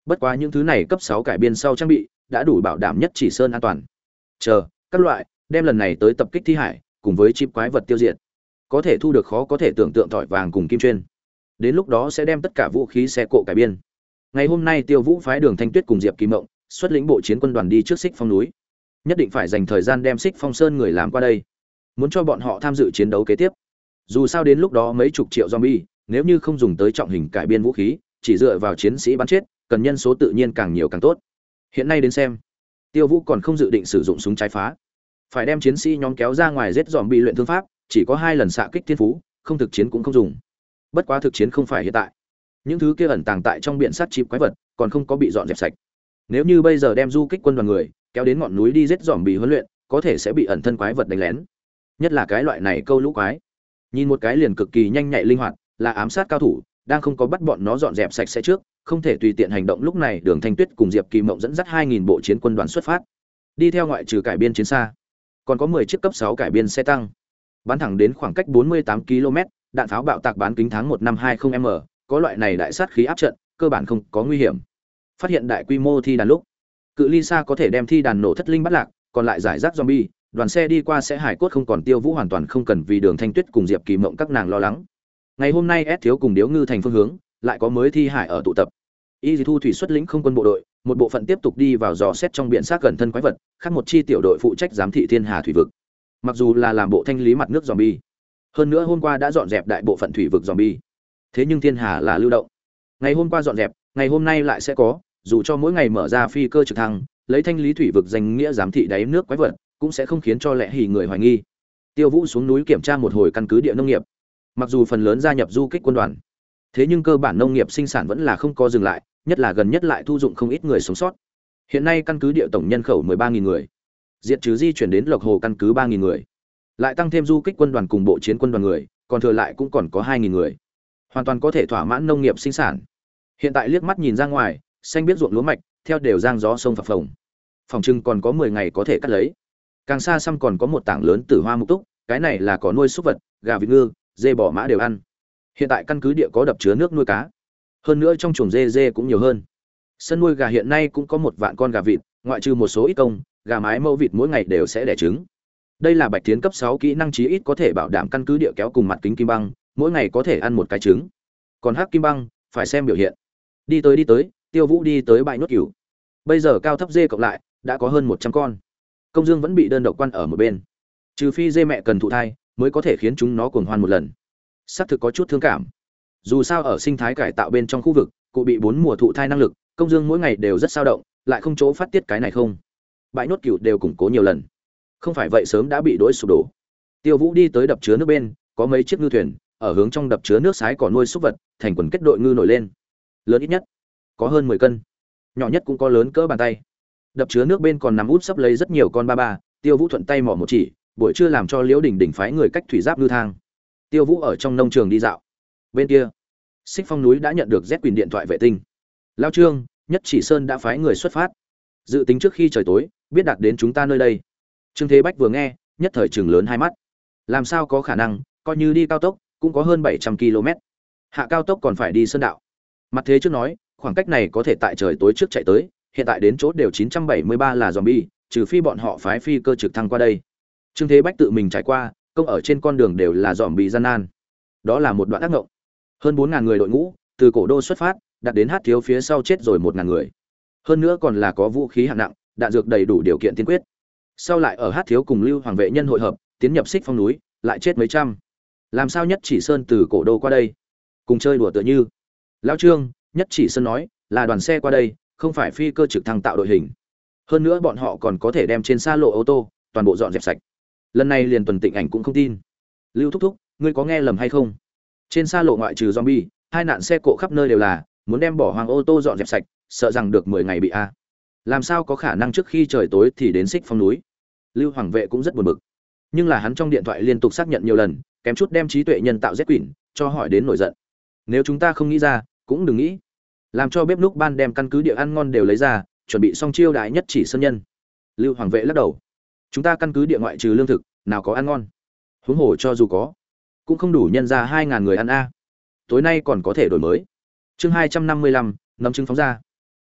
Bất quá những thứ này cấp sáu cải biên sau trang bị đã đủ bảo đảm nhất chỉ sơn an toàn. Chờ, các loại, đem lần này tới tập kích thi hải, cùng với chip quái vật tiêu diệt. Có thể thu được khó có thể tưởng tượng tỏi vàng cùng kim chuyên. Đến lúc đó sẽ đem tất cả vũ khí xe cộ cải biên. Ngày hôm nay Tiêu Vũ phái Đường Thanh Tuyết cùng Diệp Kỳ Mộng xuất lĩnh bộ chiến quân đoàn đi trước Xích Phong núi. Nhất định phải dành thời gian đem Xích Phong Sơn người làm qua đây, muốn cho bọn họ tham dự chiến đấu kế tiếp. Dù sao đến lúc đó mấy chục triệu zombie, nếu như không dùng tới trọng hình cải biên vũ khí, chỉ dựa vào chiến sĩ bắn chết, cần nhân số tự nhiên càng nhiều càng tốt. Hiện nay đến xem, Tiêu Vũ còn không dự định sử dụng súng trái phá, phải đem chiến sĩ nhóm kéo ra ngoài giết zombie luyện thương pháp, chỉ có hai lần xạ kích thiên phú, không thực chiến cũng không dùng. Bất quá thực chiến không phải hiện tại. Những thứ kia ẩn tàng tại trong biển sắt chip quái vật, còn không có bị dọn dẹp sạch. Nếu như bây giờ đem du kích quân đoàn người kéo đến ngọn núi đi giết zombie huấn luyện, có thể sẽ bị ẩn thân quái vật đánh lén. Nhất là cái loại này câu lũ quái, nhìn một cái liền cực kỳ nhanh nhạy linh hoạt, là ám sát cao thủ, đang không có bắt bọn nó dọn dẹp sạch sẽ trước, không thể tùy tiện hành động. Lúc này Đường Thanh Tuyết cùng Diệp Kỳ Mộng dẫn dắt hai nghìn bộ chiến quân đoàn xuất phát, đi theo ngoại trừ cải biên chiến xa, còn có mười chiếc cấp sáu cải biên xe tăng, bắn thẳng đến khoảng cách bốn mươi tám ki lô mét, đạn pháo bạo tạc bán kính tháng một năm hai mươi m, có loại này đại sát khí áp trận, cơ bản không có nguy hiểm. Phát hiện đại quy mô thi đàn lúc, cự ly xa có thể đem thi đàn nổ thất linh bắt lạc, còn lại giải rác zombie, đoàn xe đi qua sẽ hải cốt không còn. Tiêu Vũ hoàn toàn không cần vì Đường Thanh Tuyết cùng Diệp Kỳ Mộng các nàng lo lắng. Ngày hôm nay S thiếu cùng Điếu Ngư thành phương hướng, lại có mới thi hải ở tụ tập. Y Dì Thu thủy xuất lĩnh không quân bộ đội, một bộ phận tiếp tục đi vào dò xét trong biển xác gần thân quái vật, khác một chi tiểu đội phụ trách giám thị thiên hà thủy vực. Mặc dù là làm bộ thanh lý mặt nước zombie, hơn nữa hôm qua đã dọn dẹp đại bộ phận thủy vực zombie, thế nhưng thiên hà là lưu động. Ngày hôm qua dọn dẹp, ngày hôm nay lại sẽ có, dù cho mỗi ngày mở ra phi cơ trực thăng, lấy thanh lý thủy vực danh nghĩa giám thị đáy nước quái vật, cũng sẽ không khiến cho lẽ hỉ người hoài nghi. Tiêu Vũ xuống núi kiểm tra một hồi căn cứ địa nông nghiệp. Mặc dù phần lớn gia nhập du kích quân đoàn, thế nhưng cơ bản nông nghiệp sinh sản vẫn là không có dừng lại, nhất là gần nhất lại thu dụng không ít người sống sót. Hiện nay căn cứ địa tổng nhân khẩu mười ba nghìn người, diệt trừ di chuyển đến Lộc Hồ căn cứ ba nghìn người, lại tăng thêm du kích quân đoàn cùng bộ chiến quân đoàn người, còn thừa lại cũng còn có hai nghìn người, hoàn toàn có thể thỏa mãn nông nghiệp sinh sản. Hiện tại liếc mắt nhìn ra ngoài, xanh biết ruộng lúa mạch, theo đều giang gió sông phập phồng. Phòng trưng còn có mười ngày có thể cắt lấy. Càng xa xăm còn có một tảng lớn tử hoa mục túc, cái này là có nuôi súc vật, gà vịt ngư, dê bò mã đều ăn. Hiện tại căn cứ địa có đập chứa nước nuôi cá, hơn nữa trong chuồng dê dê cũng nhiều hơn. Sân nuôi gà hiện nay cũng có một vạn con gà vịt, ngoại trừ một số ít công, gà mái mẫu vịt mỗi ngày đều sẽ đẻ trứng. Đây là Bạch Tiến cấp sáu kỹ năng chí ít có thể bảo đảm căn cứ địa kéo cùng mặt kính kim băng, mỗi ngày có thể ăn một cái trứng. Còn hắc kim băng, phải xem biểu hiện. Đi tới đi tới, Tiêu Vũ đi tới bãi nốt cừu. Bây giờ cao thấp dê cộng lại đã có hơn một trăm con. Công Dương vẫn bị đơn độc quan ở một bên. Trừ phi dê mẹ cần thụ thai, mới có thể khiến chúng nó cuồng hoan một lần. Sắp thực có chút thương cảm. Dù sao ở sinh thái cải tạo bên trong khu vực, cụ bị bốn mùa thụ thai năng lực, Công Dương mỗi ngày đều rất sao động, lại không chỗ phát tiết cái này không. Bãi nốt cừu đều củng cố nhiều lần. Không phải vậy sớm đã bị đối sụp đổ. Tiêu Vũ đi tới đập chứa nước bên, có mấy chiếc ngư thuyền, ở hướng trong đập chứa nước sái cỏ nuôi súc vật, thành quần kết đội ngư nổi lên. Lớn ít nhất có hơn mười cân, nhỏ nhất cũng có lớn cỡ bàn tay. Đập chứa nước bên còn nằm út sấp lấy rất nhiều con ba ba. Tiêu Vũ thuận tay mỏ một chỉ, buổi trưa làm cho Liễu Đình Đình phái người cách thủy giáp ngư thang. Tiêu Vũ ở trong nông trường đi dạo. Bên kia, Xích Phong núi đã nhận được Z Quyền điện thoại vệ tinh. Lao Trương, Nhất Chỉ Sơn đã phái người xuất phát. Dự tính trước khi trời tối, biết đạt đến chúng ta nơi đây. Trương Thế Bách vừa nghe, nhất thời trừng lớn hai mắt. Làm sao có khả năng, coi như đi cao tốc, cũng có hơn bảy trăm ki lô mét. Hạ cao tốc còn phải đi sơn đạo. Mặt thế trước nói, khoảng cách này có thể tại trời tối trước chạy tới, hiện tại đến chỗ đều chín trăm bảy mươi ba là zombie, trừ phi bọn họ phái phi cơ trực thăng qua đây. Trương Thế Bách tự mình trải qua, công ở trên con đường đều là zombie gian nan. Đó là một đoạn ác ngộng. Hơn bốn nghìn người đội ngũ, từ cổ đô xuất phát, đặt đến Hát Thiếu phía sau chết rồi một nghìn người. Hơn nữa còn là có vũ khí hạng nặng, đạn dược đầy đủ điều kiện tiên quyết. Sau lại ở Hát Thiếu cùng Lưu Hoàng vệ nhân hội hợp, tiến nhập Xích Phong núi, lại chết mấy trăm. Làm sao Nhất Chỉ Sơn từ cổ đô qua đây? Cùng chơi đùa tựa như. Lão Trương, Nhất Chỉ Sơn nói, là đoàn xe qua đây, không phải phi cơ trực thăng tạo đội hình. Hơn nữa bọn họ còn có thể đem trên xa lộ ô tô toàn bộ dọn dẹp sạch. Lần này liền Tuần Tịnh Ảnh cũng không tin. Lưu thúc thúc, ngươi có nghe lầm hay không? Trên xa lộ ngoại trừ zombie, hai nạn xe cộ khắp nơi đều là, muốn đem bỏ hoang ô tô dọn dẹp sạch, sợ rằng được mười ngày bị a. Làm sao có khả năng trước khi trời tối thì đến Xích Phong núi? Lưu Hoàng vệ cũng rất buồn bực. Nhưng là hắn trong điện thoại liên tục xác nhận nhiều lần, kém chút đem trí tuệ nhân tạo Z Quỷ cho hỏi đến nổi giận. Nếu chúng ta không nghĩ ra, cũng đừng nghĩ. Làm cho bếp núc ban đem căn cứ địa ăn ngon đều lấy ra, chuẩn bị xong chiêu đãi Nhất Chỉ Sơn nhân. Lưu Hoàng vệ lắc đầu. Chúng ta căn cứ địa ngoại trừ lương thực, nào có ăn ngon. Huống hồ cho dù có, cũng không đủ nhân ra hai nghìn người ăn a. Tối nay còn có thể đổi mới. Chương hai trăm năm mươi lăm, nấm trứng phóng ra.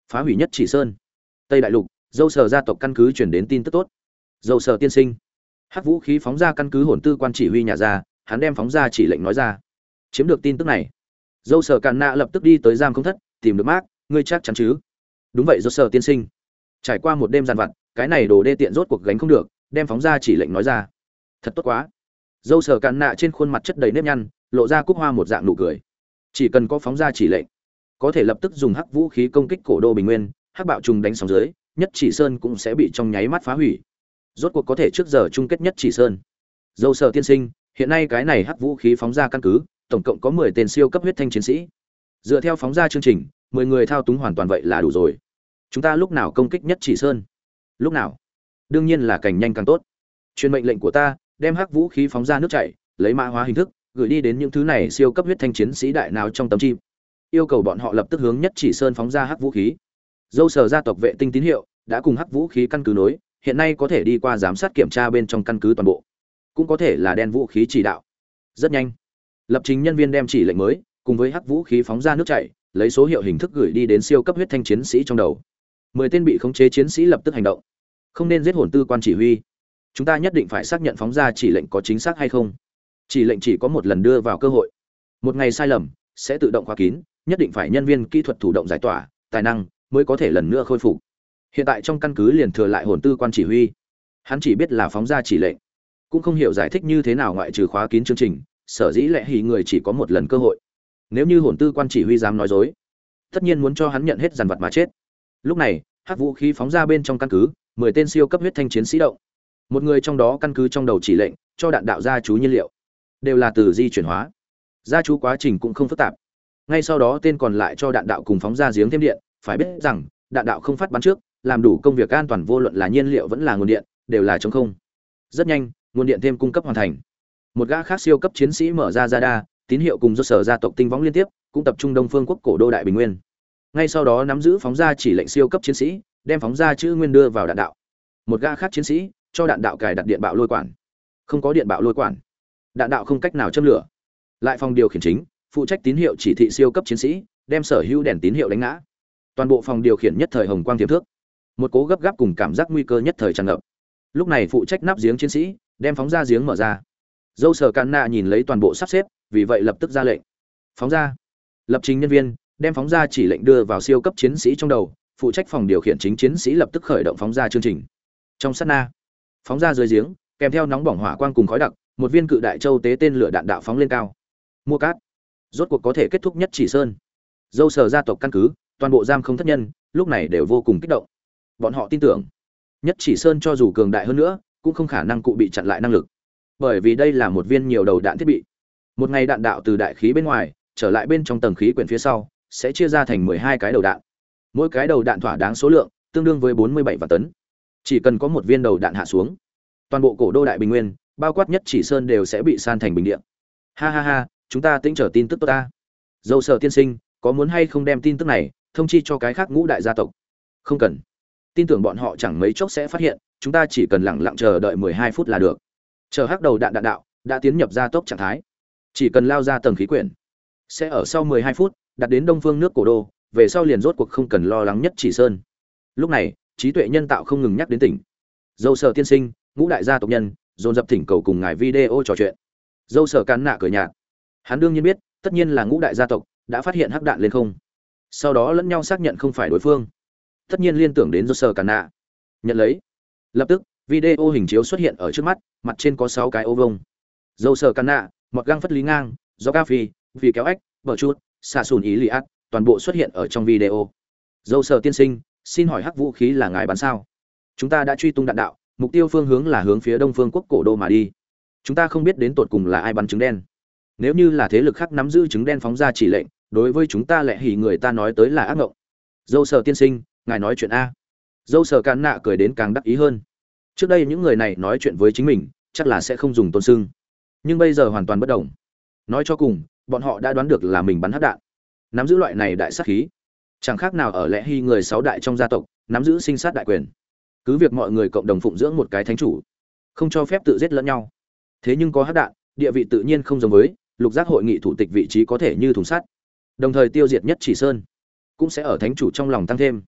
Phá hủy nhất chỉ sơn. Tây đại lục, dâu sở gia tộc căn cứ chuyển đến tin tức tốt. Dâu sở tiên sinh, hắc vũ khí phóng ra căn cứ hồn tư quan chỉ huy nhà ra, hắn đem phóng ra chỉ lệnh nói ra. Chiếm được tin tức này, dâu sở càn nạ lập tức đi tới giam không thất, tìm được Mark, ngươi chắc chắn chứ? Đúng vậy dâu sở tiên sinh. Trải qua một đêm giàn vặt, cái này đồ đê tiện rốt cuộc gánh không được, đem phóng ra chỉ lệnh nói ra. Thật tốt quá. Dâu sở càn nạ trên khuôn mặt chất đầy nếp nhăn, lộ ra cúc hoa một dạng nụ cười. Chỉ cần có phóng ra chỉ lệnh, có thể lập tức dùng hắc vũ khí công kích cổ đô bình nguyên, hắc bạo trùng đánh sóng dưới, nhất chỉ sơn cũng sẽ bị trong nháy mắt phá hủy. Rốt cuộc có thể trước giờ chung kết nhất chỉ sơn. Dâu sở tiên sinh, hiện nay cái này hắc vũ khí phóng ra căn cứ, tổng cộng có mười tên siêu cấp huyết thanh chiến sĩ. Dựa theo phóng ra chương trình, mười người thao túng hoàn toàn vậy là đủ rồi. Chúng ta lúc nào công kích nhất chỉ sơn? Lúc nào? Đương nhiên là càng nhanh càng tốt. Truyền mệnh lệnh của ta, đem hắc vũ khí phóng ra nước chảy, lấy mã hóa hình thức, gửi đi đến những thứ này siêu cấp huyết thanh chiến sĩ đại nào trong tấm chip. Yêu cầu bọn họ lập tức hướng nhất chỉ sơn phóng ra hắc vũ khí. Dâu sở gia tộc vệ tinh tín hiệu đã cùng hắc vũ khí căn cứ nối, hiện nay có thể đi qua giám sát kiểm tra bên trong căn cứ toàn bộ, cũng có thể là đen vũ khí chỉ đạo. Rất nhanh, lập trình nhân viên đem chỉ lệnh mới cùng với hắc vũ khí phóng ra nước chảy, lấy số hiệu hình thức gửi đi đến siêu cấp huyết thanh chiến sĩ trong đầu. Mười tên bị khống chế chiến sĩ lập tức hành động. Không nên giết hồn tư quan chỉ huy. Chúng ta nhất định phải xác nhận phóng ra chỉ lệnh có chính xác hay không. Chỉ lệnh chỉ có một lần đưa vào cơ hội. Một ngày sai lầm sẽ tự động khóa kín, nhất định phải nhân viên kỹ thuật thủ động giải tỏa, tài năng mới có thể lần nữa khôi phục. Hiện tại trong căn cứ liền thừa lại hồn tư quan chỉ huy. Hắn chỉ biết là phóng ra chỉ lệnh, cũng không hiểu giải thích như thế nào ngoại trừ khóa kín chương trình, sở dĩ lẽ hỉ người chỉ có một lần cơ hội. Nếu như hồn tư quan chỉ huy dám nói dối, tất nhiên muốn cho hắn nhận hết dằn vặt mà chết. Lúc này, hắc vũ khí phóng ra bên trong căn cứ, mười tên siêu cấp huyết thanh chiến sĩ động. Một người trong đó căn cứ trong đầu chỉ lệnh, cho đạn đạo gia chú nhiên liệu, đều là từ di chuyển hóa. Gia chú quá trình cũng không phức tạp. Ngay sau đó tên còn lại cho đạn đạo cùng phóng ra giếng thêm điện, phải biết rằng, đạn đạo không phát bắn trước, làm đủ công việc an toàn vô luận là nhiên liệu vẫn là nguồn điện, đều là trống không. Rất nhanh, nguồn điện thêm cung cấp hoàn thành. Một gã khác siêu cấp chiến sĩ mở ra radar, tín hiệu cùng do sở gia tộc tinh võng liên tiếp, cũng tập trung Đông Phương quốc cổ đô đại bình nguyên. Ngay sau đó nắm giữ phóng ra chỉ lệnh siêu cấp chiến sĩ, đem phóng ra chữ nguyên đưa vào đạn đạo. Một gã khác chiến sĩ cho đạn đạo cài đặt điện bạo lôi quản. Không có điện bạo lôi quản, đạn đạo không cách nào châm lửa. Lại phòng điều khiển chính, phụ trách tín hiệu chỉ thị siêu cấp chiến sĩ, đem sở hữu đèn tín hiệu đánh ngã. Toàn bộ phòng điều khiển nhất thời hồng quang tiềm thước. Một cố gấp gáp cùng cảm giác nguy cơ nhất thời tràn ngập. Lúc này phụ trách nắp giếng chiến sĩ, đem phóng ra giếng mở ra. Dâu sở Càn Nạ nhìn lấy toàn bộ sắp xếp, vì vậy lập tức ra lệnh. Phóng ra. Lập trình nhân viên đem phóng ra chỉ lệnh đưa vào siêu cấp chiến sĩ trong đầu, phụ trách phòng điều khiển chính chiến sĩ lập tức khởi động phóng ra chương trình. Trong sát na, phóng ra dưới giếng, kèm theo nóng bỏng hỏa quang cùng khói đặc, một viên cự đại châu tế tên lửa đạn đạo phóng lên cao. Mua cát. Rốt cuộc có thể kết thúc nhất chỉ sơn. Dâu sở gia tộc căn cứ, toàn bộ giam không thất nhân, lúc này đều vô cùng kích động. Bọn họ tin tưởng, nhất chỉ sơn cho dù cường đại hơn nữa, cũng không khả năng cụ bị chặn lại năng lực. Bởi vì đây là một viên nhiều đầu đạn thiết bị. Một ngày đạn đạo từ đại khí bên ngoài trở lại bên trong tầng khí quyển phía sau, sẽ chia ra thành mười hai cái đầu đạn. Mỗi cái đầu đạn thỏa đáng số lượng, tương đương với bốn mươi bảy vạn tấn. Chỉ cần có một viên đầu đạn hạ xuống, toàn bộ cổ đô đại bình nguyên, bao quát nhất chỉ sơn đều sẽ bị san thành bình địa. Ha ha ha, chúng ta tính chờ tin tức tốt ta. Dâu sở tiên sinh, có muốn hay không đem tin tức này thông chi cho cái khác ngũ đại gia tộc? Không cần. Tin tưởng bọn họ chẳng mấy chốc sẽ phát hiện, chúng ta chỉ cần lặng lặng chờ đợi mười hai phút là được. Chờ hắc đầu đạn đạn đạo đã tiến nhập gia tốc trạng thái, chỉ cần lao ra tầng khí quyển, sẽ ở sau mười hai phút đặt đến đông phương nước cổ đô, về sau liền rốt cuộc không cần lo lắng nhất chỉ sơn. Lúc này, trí tuệ nhân tạo không ngừng nhắc đến tỉnh. Dâu sở tiên sinh, ngũ đại gia tộc nhân dồn dập thỉnh cầu cùng ngài video trò chuyện. Dâu sở Càn Nạ cười nhạt. Hắn đương nhiên biết, tất nhiên là ngũ đại gia tộc đã phát hiện hắc đạn lên không, sau đó lẫn nhau xác nhận không phải đối phương, tất nhiên liên tưởng đến Dâu sở Càn Nạ. Nhận lấy. Lập tức, video hình chiếu xuất hiện ở trước mắt, mặt trên có sáu cái ô vuông. Dâu sở Càn Nạ, một găng phất lý ngang, do cà phê, vì kéo ếch, bờ chút, xạ sùn ý lì át, toàn bộ xuất hiện ở trong video. Dâu sở tiên sinh, xin hỏi hắc vũ khí là ngài bắn sao? Chúng ta đã truy tung đạn đạo, mục tiêu phương hướng là hướng phía đông phương quốc cổ đô mà đi. Chúng ta không biết đến tột cùng là ai bắn trứng đen. Nếu như là thế lực khác nắm giữ trứng đen phóng ra chỉ lệnh, đối với chúng ta lẽ hỉ người ta nói tới là ác ngộng. Dâu sở tiên sinh, ngài nói chuyện a. Dâu sở Càn Nạ cười đến càng đắc ý hơn. Trước đây những người này nói chuyện với chính mình, chắc là sẽ không dùng tôn sưng, nhưng bây giờ hoàn toàn bất đồng. Nói cho cùng, bọn họ đã đoán được là mình bắn hắc đạn. Nắm giữ loại này đại sát khí, chẳng khác nào ở lẽ hy người sáu đại trong gia tộc nắm giữ sinh sát đại quyền. Cứ việc mọi người cộng đồng phụng dưỡng một cái thánh chủ, không cho phép tự giết lẫn nhau. Thế nhưng có hắc đạn, địa vị tự nhiên không giống với lục giác hội nghị thủ tịch vị trí có thể như thùng sắt. Đồng thời tiêu diệt nhất chỉ sơn, cũng sẽ ở thánh chủ trong lòng tăng thêm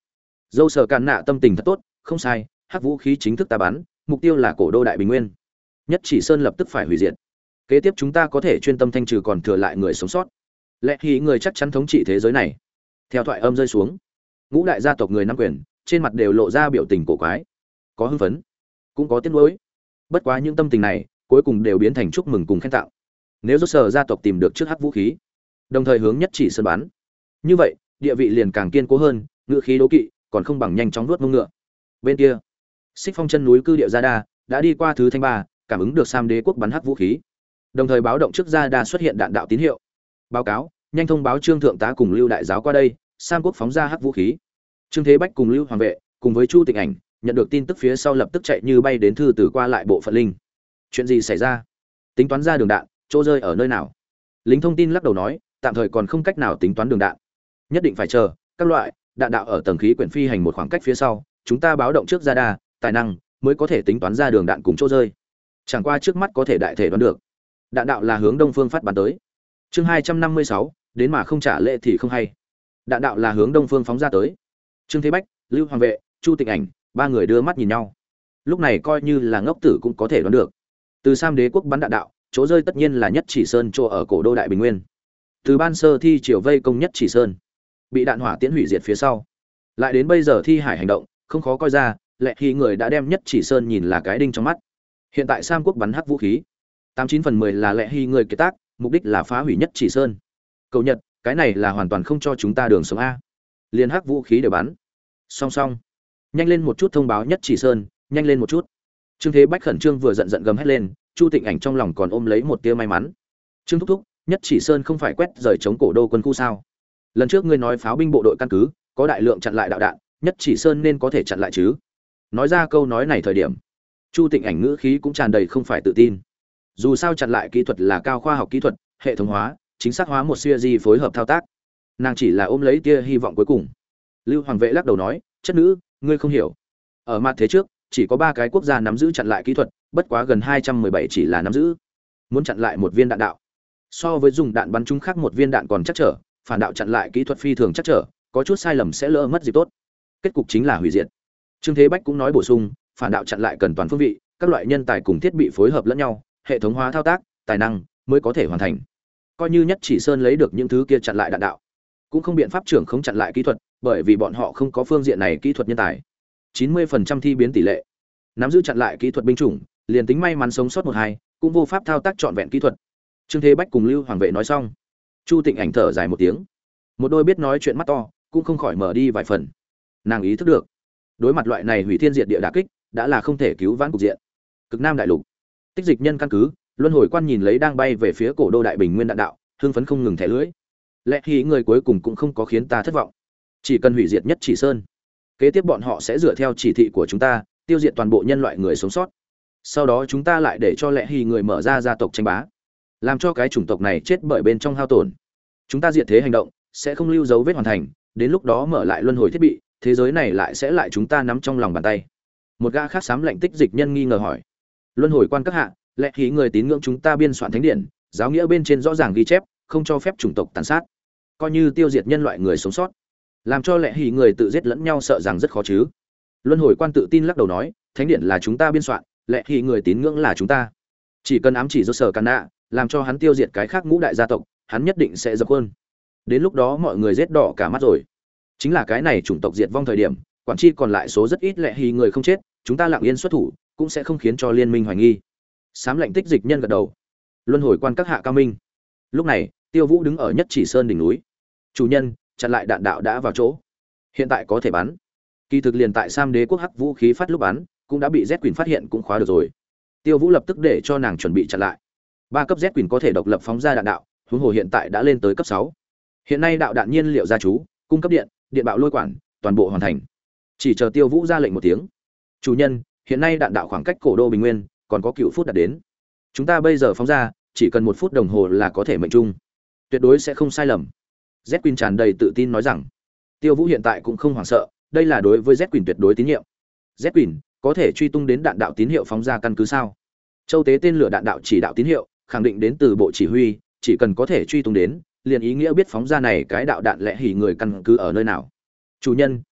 Dâu Sở Càn Nạ tâm tình thật tốt, không sai, hắc vũ khí chính thức ta bắn, mục tiêu là cổ đô đại bình nguyên. Nhất Chỉ Sơn lập tức phải hủy diệt. Kế tiếp chúng ta có thể chuyên tâm thanh trừ còn thừa lại người sống sót. Lẽ khi người chắc chắn thống trị thế giới này. Theo thoại âm rơi xuống, ngũ đại gia tộc người nắm quyền, trên mặt đều lộ ra biểu tình cổ quái, có hưng phấn, cũng có tiếc nuối. Bất quá những tâm tình này, cuối cùng đều biến thành chúc mừng cùng khen tặng. Nếu rốt sở gia tộc tìm được trước hắc vũ khí, đồng thời hướng Nhất Chỉ Sơn bắn, như vậy địa vị liền càng kiên cố hơn, ngựa khí đố kỵ còn không bằng nhanh chóng nuốt mông ngựa. Bên kia, Xích Phong chân núi cư địa Gia Đa đã đi qua thứ thanh ba, cảm ứng được Sam Đế quốc bắn hắc vũ khí, đồng thời báo động trước Gia Đa xuất hiện đạn đạo tín hiệu. Báo cáo, nhanh thông báo Trương thượng tá cùng Lưu đại giáo qua đây, Sam quốc phóng ra hắc vũ khí. Trương Thế Bách cùng Lưu Hoàng vệ, cùng với Chu Tịnh Ảnh, nhận được tin tức phía sau lập tức chạy như bay đến thư từ qua lại bộ phận linh. Chuyện gì xảy ra? Tính toán ra đường đạn, chỗ rơi ở nơi nào? Lính thông tin lắc đầu nói, tạm thời còn không cách nào tính toán đường đạn, nhất định phải chờ các loại đạn đạo ở tầng khí quyển phi hành một khoảng cách phía sau, chúng ta báo động trước Gia Đa tài năng mới có thể tính toán ra đường đạn cùng chỗ rơi. Chẳng qua trước mắt có thể đại thể đoán được, đạn đạo là hướng đông phương phát bắn tới. Chương hai trăm năm mươi sáu, đến mà không trả lễ thì không hay. Đạn đạo là hướng đông phương phóng ra tới. Trương Thế Bách, Lưu Hoàng vệ, Chu Tịnh Ảnh, ba người đưa mắt nhìn nhau. Lúc này coi như là ngốc tử cũng có thể đoán được, từ Sam Đế quốc bắn đạn đạo, chỗ rơi tất nhiên là Nhất Chỉ Sơn chỗ ở cổ đô đại bình nguyên. Từ ban sơ thi triều vây công Nhất Chỉ Sơn, bị đạn hỏa tiễn hủy diệt phía sau, lại đến bây giờ thi hải hành động, không khó coi ra, lẽ khi người đã đem Nhất Chỉ Sơn nhìn là cái đinh trong mắt. Hiện tại Sam quốc bắn hắc vũ khí, tám chín phần mười là lẽ khi người kiệt tác, mục đích là phá hủy Nhất Chỉ Sơn. Cầu Nhật, cái này là hoàn toàn không cho chúng ta đường sống a. Liên hắc vũ khí đều bắn. Song song, nhanh lên một chút thông báo Nhất Chỉ Sơn, nhanh lên một chút. Trương Thế Bách khẩn trương vừa giận giận gầm hét lên, Chu Tịnh Ảnh trong lòng còn ôm lấy một tia may mắn. Trương thúc thúc, Nhất Chỉ Sơn không phải quét rời chống cổ đô quân khu sao? Lần trước ngươi nói pháo binh bộ đội căn cứ có đại lượng chặn lại đạo đạn, Nhất Chỉ Sơn nên có thể chặn lại chứ? Nói ra câu nói này thời điểm, Chu Tịnh Ảnh ngữ khí cũng tràn đầy không phải tự tin. Dù sao chặn lại kỹ thuật là cao khoa học kỹ thuật, hệ thống hóa, chính xác hóa một series phối hợp thao tác. Nàng chỉ là ôm lấy tia hy vọng cuối cùng. Lưu Hoàng vệ lắc đầu nói, chất nữ, ngươi không hiểu. Ở mặt thế trước, chỉ có ba cái quốc gia nắm giữ chặn lại kỹ thuật, bất quá gần hai trăm mười bảy chỉ là nắm giữ. Muốn chặn lại một viên đạn đạo, so với dùng đạn bắn trúng khác một viên đạn còn chắc trở, phản đạo chặn lại kỹ thuật phi thường chắc trở, có chút sai lầm sẽ lỡ mất dịp tốt. Kết cục chính là hủy diệt. Trương Thế Bách cũng nói bổ sung, phản đạo chặn lại cần toàn phương vị, các loại nhân tài cùng thiết bị phối hợp lẫn nhau, hệ thống hóa thao tác, tài năng mới có thể hoàn thành. Coi như Nhất Chỉ Sơn lấy được những thứ kia chặn lại đạn đạo, cũng không biện pháp trưởng không chặn lại kỹ thuật, bởi vì bọn họ không có phương diện này kỹ thuật nhân tài. chín mươi phần trăm thi biến tỷ lệ. Nắm giữ chặn lại kỹ thuật binh chủng, liền tính may mắn sống sót một hai, cũng vô pháp thao tác trọn vẹn kỹ thuật. Trương Thế Bách cùng Lưu Hoàng vệ nói xong, Chu Tịnh Ảnh thở dài một tiếng, một đôi biết nói chuyện mắt to, cũng không khỏi mở đi vài phần. Nàng ý thức được, đối mặt loại này hủy thiên diệt địa đả kích, đã là không thể cứu vãn cục diện. Cực Nam đại lục, Tích Dịch Nhân căn cứ, Luân Hồi Quan nhìn lấy đang bay về phía cổ đô đại bình nguyên đạn đạo, hưng phấn không ngừng thẻ lưỡi. Lẽ khi người cuối cùng cũng không có khiến ta thất vọng. Chỉ cần hủy diệt Nhất Chỉ Sơn, kế tiếp bọn họ sẽ dựa theo chỉ thị của chúng ta, tiêu diệt toàn bộ nhân loại người sống sót. Sau đó chúng ta lại để cho Lẽ Hy người mở ra gia tộc tranh bá, làm cho cái chủng tộc này chết bởi bên trong hao tổn. Chúng ta diệt thế hành động sẽ không lưu dấu vết hoàn thành, đến lúc đó mở lại luân hồi thiết bị, thế giới này lại sẽ lại chúng ta nắm trong lòng bàn tay. Một gã khác xám lạnh Tích Dịch Nhân nghi ngờ hỏi, Luân Hồi Quan các hạ, Lẽ Hy người tín ngưỡng chúng ta biên soạn thánh điển, giáo nghĩa bên trên rõ ràng ghi chép, không cho phép chủng tộc tàn sát, coi như tiêu diệt nhân loại người sống sót, làm cho Lẽ Hy người tự giết lẫn nhau sợ rằng rất khó chứ. Luân Hồi Quan tự tin lắc đầu nói, thánh điển là chúng ta biên soạn, Lẽ Hy người tín ngưỡng là chúng ta, chỉ cần ám chỉ do sở can nạ, làm cho hắn tiêu diệt cái khác ngũ đại gia tộc, hắn nhất định sẽ dập hơn. Đến lúc đó mọi người giết đỏ cả mắt rồi. Chính là cái này chủng tộc diệt vong thời điểm, quản chi còn lại số rất ít Lẽ Hy người không chết, chúng ta lặng yên xuất thủ, cũng sẽ không khiến cho liên minh hoài nghi. Sám lạnh Tích Dịch Nhân gật đầu. Luân Hồi Quan các hạ cao minh. Lúc này, Tiêu Vũ đứng ở Nhất Chỉ Sơn đỉnh núi. Chủ nhân, chặn lại đạn đạo đã vào chỗ, hiện tại có thể bắn. Kỳ thực liền tại Sam Đế quốc hắc vũ khí phát lúc bắn, cũng đã bị Z Quỳnh phát hiện cũng khóa được rồi. Tiêu Vũ lập tức để cho nàng chuẩn bị chặn lại. Ba cấp Z Quỳnh có thể độc lập phóng ra đạn đạo, huống hồ hiện tại đã lên tới cấp sáu. Hiện nay đạo đạn nhiên liệu gia chú, cung cấp điện, điện bạo lôi quản, toàn bộ hoàn thành. Chỉ chờ Tiêu Vũ ra lệnh một tiếng. Chủ nhân, hiện nay đạn đạo khoảng cách cổ đô bình nguyên còn có cựu phút đạt đến. Chúng ta bây giờ phóng ra, chỉ cần một phút đồng hồ là có thể mệnh trung, tuyệt đối sẽ không sai lầm. Z Quỳnh tràn đầy tự tin nói rằng, Tiêu Vũ hiện tại cũng không hoảng sợ, đây là đối với Z Quỳnh tuyệt đối tín nhiệm. Z Quỳnh có thể truy tung đến đạn đạo tín hiệu phóng ra căn cứ sao? Châu tế tên lửa đạn đạo chỉ đạo tín hiệu, khẳng định đến từ bộ chỉ huy, chỉ cần có thể truy tung đến, liền ý nghĩa biết phóng ra này cái đạo đạn lẽ hỉ người căn cứ ở nơi nào. Chủ nhân,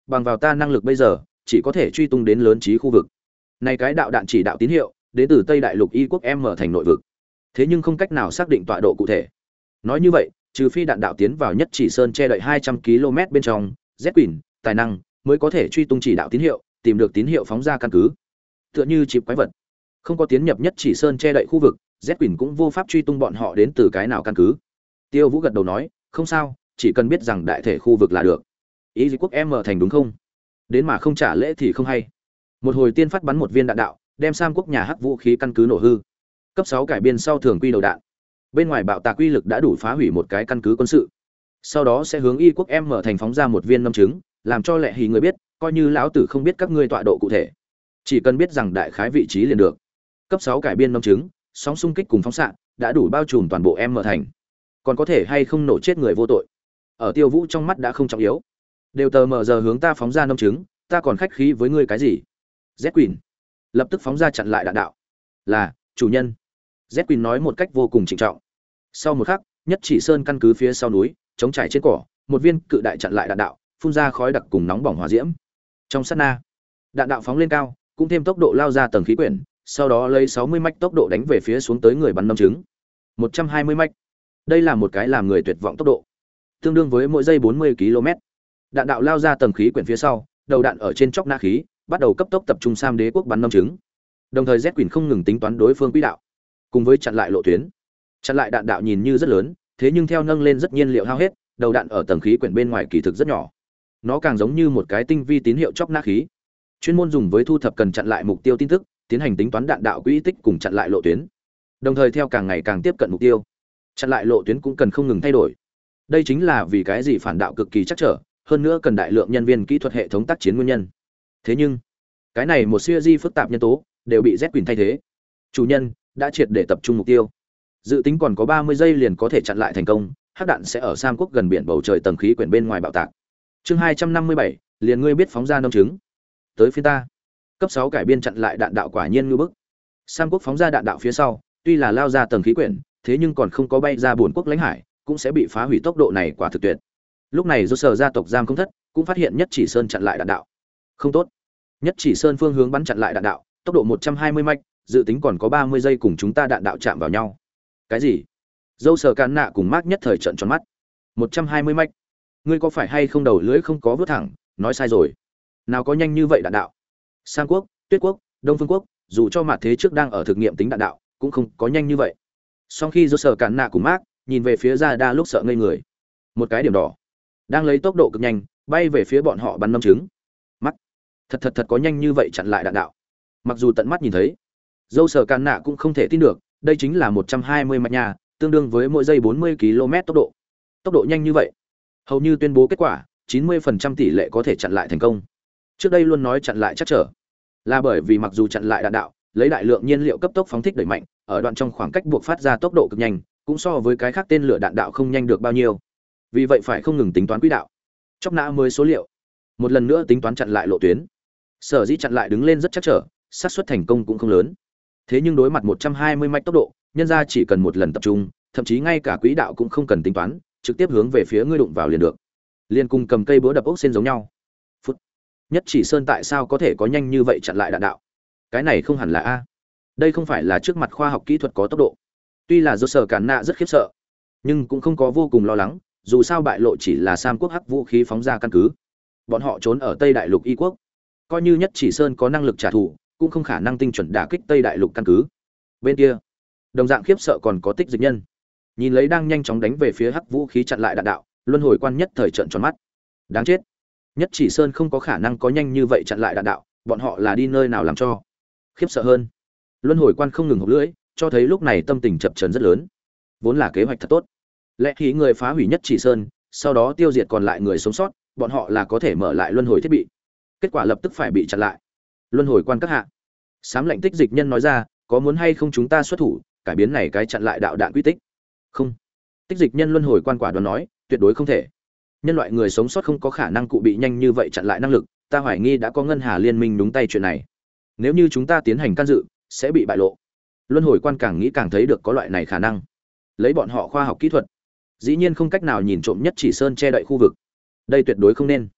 bằng vào ta năng lực bây giờ chỉ có thể truy tung đến lớn trí khu vực. Này cái đạo đạn chỉ đạo tín hiệu đến từ Tây Đại Lục Y quốc M thành nội vực, thế nhưng không cách nào xác định tọa độ cụ thể. Nói như vậy, trừ phi đạn đạo tiến vào nhất chỉ sơn che đậy hai trăm ki lô mét bên trong, Z Quỷ tài năng mới có thể truy tung chỉ đạo tín hiệu, tìm được tín hiệu phóng ra căn cứ. Tựa như chip quái vật, không có tiến nhập nhất chỉ sơn che đậy khu vực, Z Quỷ cũng vô pháp truy tung bọn họ đến từ cái nào căn cứ. Tiêu Vũ gật đầu nói, không sao, chỉ cần biết rằng đại thể khu vực là được. Ý quốc M thành đúng không? Đến mà không trả lễ thì không hay. Một hồi tiên phát bắn một viên đạn đạo, đem Sam quốc nhà hắc vũ khí căn cứ nổ hư. Cấp sáu cải biên sau thường quy đầu đạn. Bên ngoài bạo tạc uy lực đã đủ phá hủy một cái căn cứ quân sự. Sau đó sẽ hướng Y quốc M thành phóng ra một viên nâm trứng, làm cho lệ hí người biết, coi như lão tử không biết các ngươi tọa độ cụ thể, chỉ cần biết rằng đại khái vị trí liền được. Cấp sáu cải biên nâm trứng, sóng xung kích cùng phóng xạ đã đủ bao trùm toàn bộ M thành. Còn có thể hay không nổ chết người vô tội, ở Tiêu Vũ trong mắt đã không trọng yếu. Đều tờ mờ giờ hướng ta phóng ra nâm trứng, ta còn khách khí với ngươi cái gì? Z Quỷ lập tức phóng ra chặn lại đạn đạo. Là chủ nhân. Z Quỷ nói một cách vô cùng trịnh trọng. Sau một khắc, nhất chỉ sơn căn cứ phía sau núi, chống trải trên cỏ, một viên cự đại chặn lại đạn đạo, phun ra khói đặc cùng nóng bỏng hỏa diễm. Trong sát na, đạn đạo phóng lên cao, cũng thêm tốc độ lao ra tầng khí quyển, sau đó lấy sáu mươi mạch tốc độ đánh về phía xuống tới người bắn nâm trứng. một trăm hai mươi mạch. Đây là một cái làm người tuyệt vọng tốc độ, tương đương với mỗi giây bốn mươi ki lô mét. Đạn đạo lao ra tầng khí quyển phía sau, đầu đạn ở trên chóc nã khí, bắt đầu cấp tốc tập trung Sam đế quốc bắn nâm trứng. Đồng thời Z Quỷ không ngừng tính toán đối phương quỹ đạo, cùng với chặn lại lộ tuyến. Chặn lại đạn đạo nhìn như rất lớn, thế nhưng theo nâng lên rất nhiên liệu hao hết, đầu đạn ở tầng khí quyển bên ngoài kỳ thực rất nhỏ. Nó càng giống như một cái tinh vi tín hiệu chóc nã khí, chuyên môn dùng với thu thập cần chặn lại mục tiêu tin tức, tiến hành tính toán đạn đạo quỹ tích cùng chặn lại lộ tuyến. Đồng thời theo càng ngày càng tiếp cận mục tiêu, chặn lại lộ tuyến cũng cần không ngừng thay đổi. Đây chính là vì cái gì phản đạo cực kỳ chắc trở, hơn nữa cần đại lượng nhân viên kỹ thuật hệ thống tác chiến nguyên nhân. Thế nhưng, cái này một siêu di phức tạp nhân tố đều bị Z Quỷ thay thế. Chủ nhân đã triệt để tập trung mục tiêu. Dự tính còn có ba mươi giây liền có thể chặn lại thành công, hắc đạn sẽ ở Sam quốc gần biển bầu trời tầng khí quyển bên ngoài bạo tạc. Chương hai trăm năm mươi bảy, liền ngươi biết phóng ra nâm trứng. Tới phía ta. Cấp sáu cải biên chặn lại đạn đạo quả nhiên như bức. Sam quốc phóng ra đạn đạo phía sau, tuy là lao ra tầng khí quyển, thế nhưng còn không có bay ra buồn quốc lãnh hải, cũng sẽ bị phá hủy, tốc độ này quả thực tuyệt. Lúc này do sở gia tộc giam không thất, cũng phát hiện nhất chỉ sơn chặn lại đạn đạo. Không tốt. Nhất chỉ sơn phương hướng bắn chặn lại đạn đạo, tốc độ một trăm hai mươi mạch, dự tính còn có ba mươi giây cùng chúng ta đạn đạo chạm vào nhau. Cái gì? Dâu sở Càn Nạ cùng Mark nhất thời trợn tròn mắt. một trăm hai mươi mạch? Ngươi có phải hay không đầu lưỡi không có vớt thẳng, nói sai rồi. Nào có nhanh như vậy đạn đạo. Sam quốc, Tuyết quốc, Đông Phương quốc, dù cho mặt thế trước đang ở thực nghiệm tính đạn đạo, cũng không có nhanh như vậy. Sau khi dâu sở Càn Nạ cùng Mark nhìn về phía ra đa lúc sợ ngây người. Một cái điểm đỏ đang lấy tốc độ cực nhanh bay về phía bọn họ bắn nâm trứng. Mắt thật thật thật có nhanh như vậy chặn lại đạn đạo. Mặc dù tận mắt nhìn thấy, dâu sở Càn Nạ cũng không thể tin được, đây chính là một trăm hai mươi mạch nhà, tương đương với mỗi giây bốn mươi ki lô mét tốc độ. Tốc độ nhanh như vậy, hầu như tuyên bố kết quả chín mươi phần trăm tỷ lệ có thể chặn lại thành công. Trước đây luôn nói chặn lại chắc trở, là bởi vì mặc dù chặn lại đạn đạo, lấy đại lượng nhiên liệu cấp tốc phóng thích đẩy mạnh, ở đoạn trong khoảng cách buộc phát ra tốc độ cực nhanh, cũng so với cái khác tên lửa đạn đạo không nhanh được bao nhiêu. Vì vậy phải không ngừng tính toán quỹ đạo, chóc nã mới số liệu, một lần nữa tính toán chặn lại lộ tuyến. Sở dĩ chặn lại đứng lên rất chắc trở, xác suất thành công cũng không lớn. Thế nhưng đối mặt một trăm hai mươi mạch tốc độ, nhân ra chỉ cần một lần tập trung, thậm chí ngay cả quỹ đạo cũng không cần tính toán, trực tiếp hướng về phía ngươi đụng vào liền được. Liên cùng cầm cây búa đập ốc sen giống nhau. Phút. Nhất chỉ sơn tại sao có thể có nhanh như vậy chặn lại đạn đạo? Cái này không hẳn là a. Đây không phải là trước mặt khoa học kỹ thuật có tốc độ. Tuy là do sở Càn Nạ rất khiếp sợ, nhưng cũng không có vô cùng lo lắng, dù sao bại lộ chỉ là Sam quốc hắc vũ khí phóng ra căn cứ. Bọn họ trốn ở Tây Đại Lục Y quốc, coi như nhất chỉ sơn có năng lực trả thù, cũng không khả năng tinh chuẩn đả kích Tây Đại Lục căn cứ. Bên kia, đồng dạng khiếp sợ còn có Tích Dịch Nhân. Nhìn lấy đang nhanh chóng đánh về phía hắc vũ khí chặn lại đạn đạo, luân hồi quan nhất thời trợn tròn mắt. Đáng chết. Nhất chỉ sơn không có khả năng có nhanh như vậy chặn lại đạn đạo, bọn họ là đi nơi nào làm cho? Khiếp sợ hơn, luân hồi quan không ngừng hộc lưỡi, cho thấy lúc này tâm tình chập chờn rất lớn. Vốn là kế hoạch thật tốt, lẽ khí người phá hủy nhất chỉ sơn, sau đó tiêu diệt còn lại người sống sót, bọn họ là có thể mở lại luân hồi thiết bị. Kết quả lập tức phải bị chặn lại. Luân hồi quan các hạ, sám lệnh Tích Dịch Nhân nói ra, có muốn hay không chúng ta xuất thủ cải biến này cái chặn lại đạo đạn quy tích? Không. Tích Dịch Nhân luân hồi quan quả đoán nói, tuyệt đối không thể. Nhân loại người sống sót không có khả năng cụ bị nhanh như vậy chặn lại năng lực, ta hoài nghi đã có ngân hà liên minh đúng tay chuyện này. Nếu như chúng ta tiến hành can dự, sẽ bị bại lộ. Luân hồi quan càng nghĩ càng thấy được có loại này khả năng. Lấy bọn họ khoa học kỹ thuật, dĩ nhiên không cách nào nhìn trộm nhất chỉ sơn che đậy khu vực. Đây tuyệt đối không nên.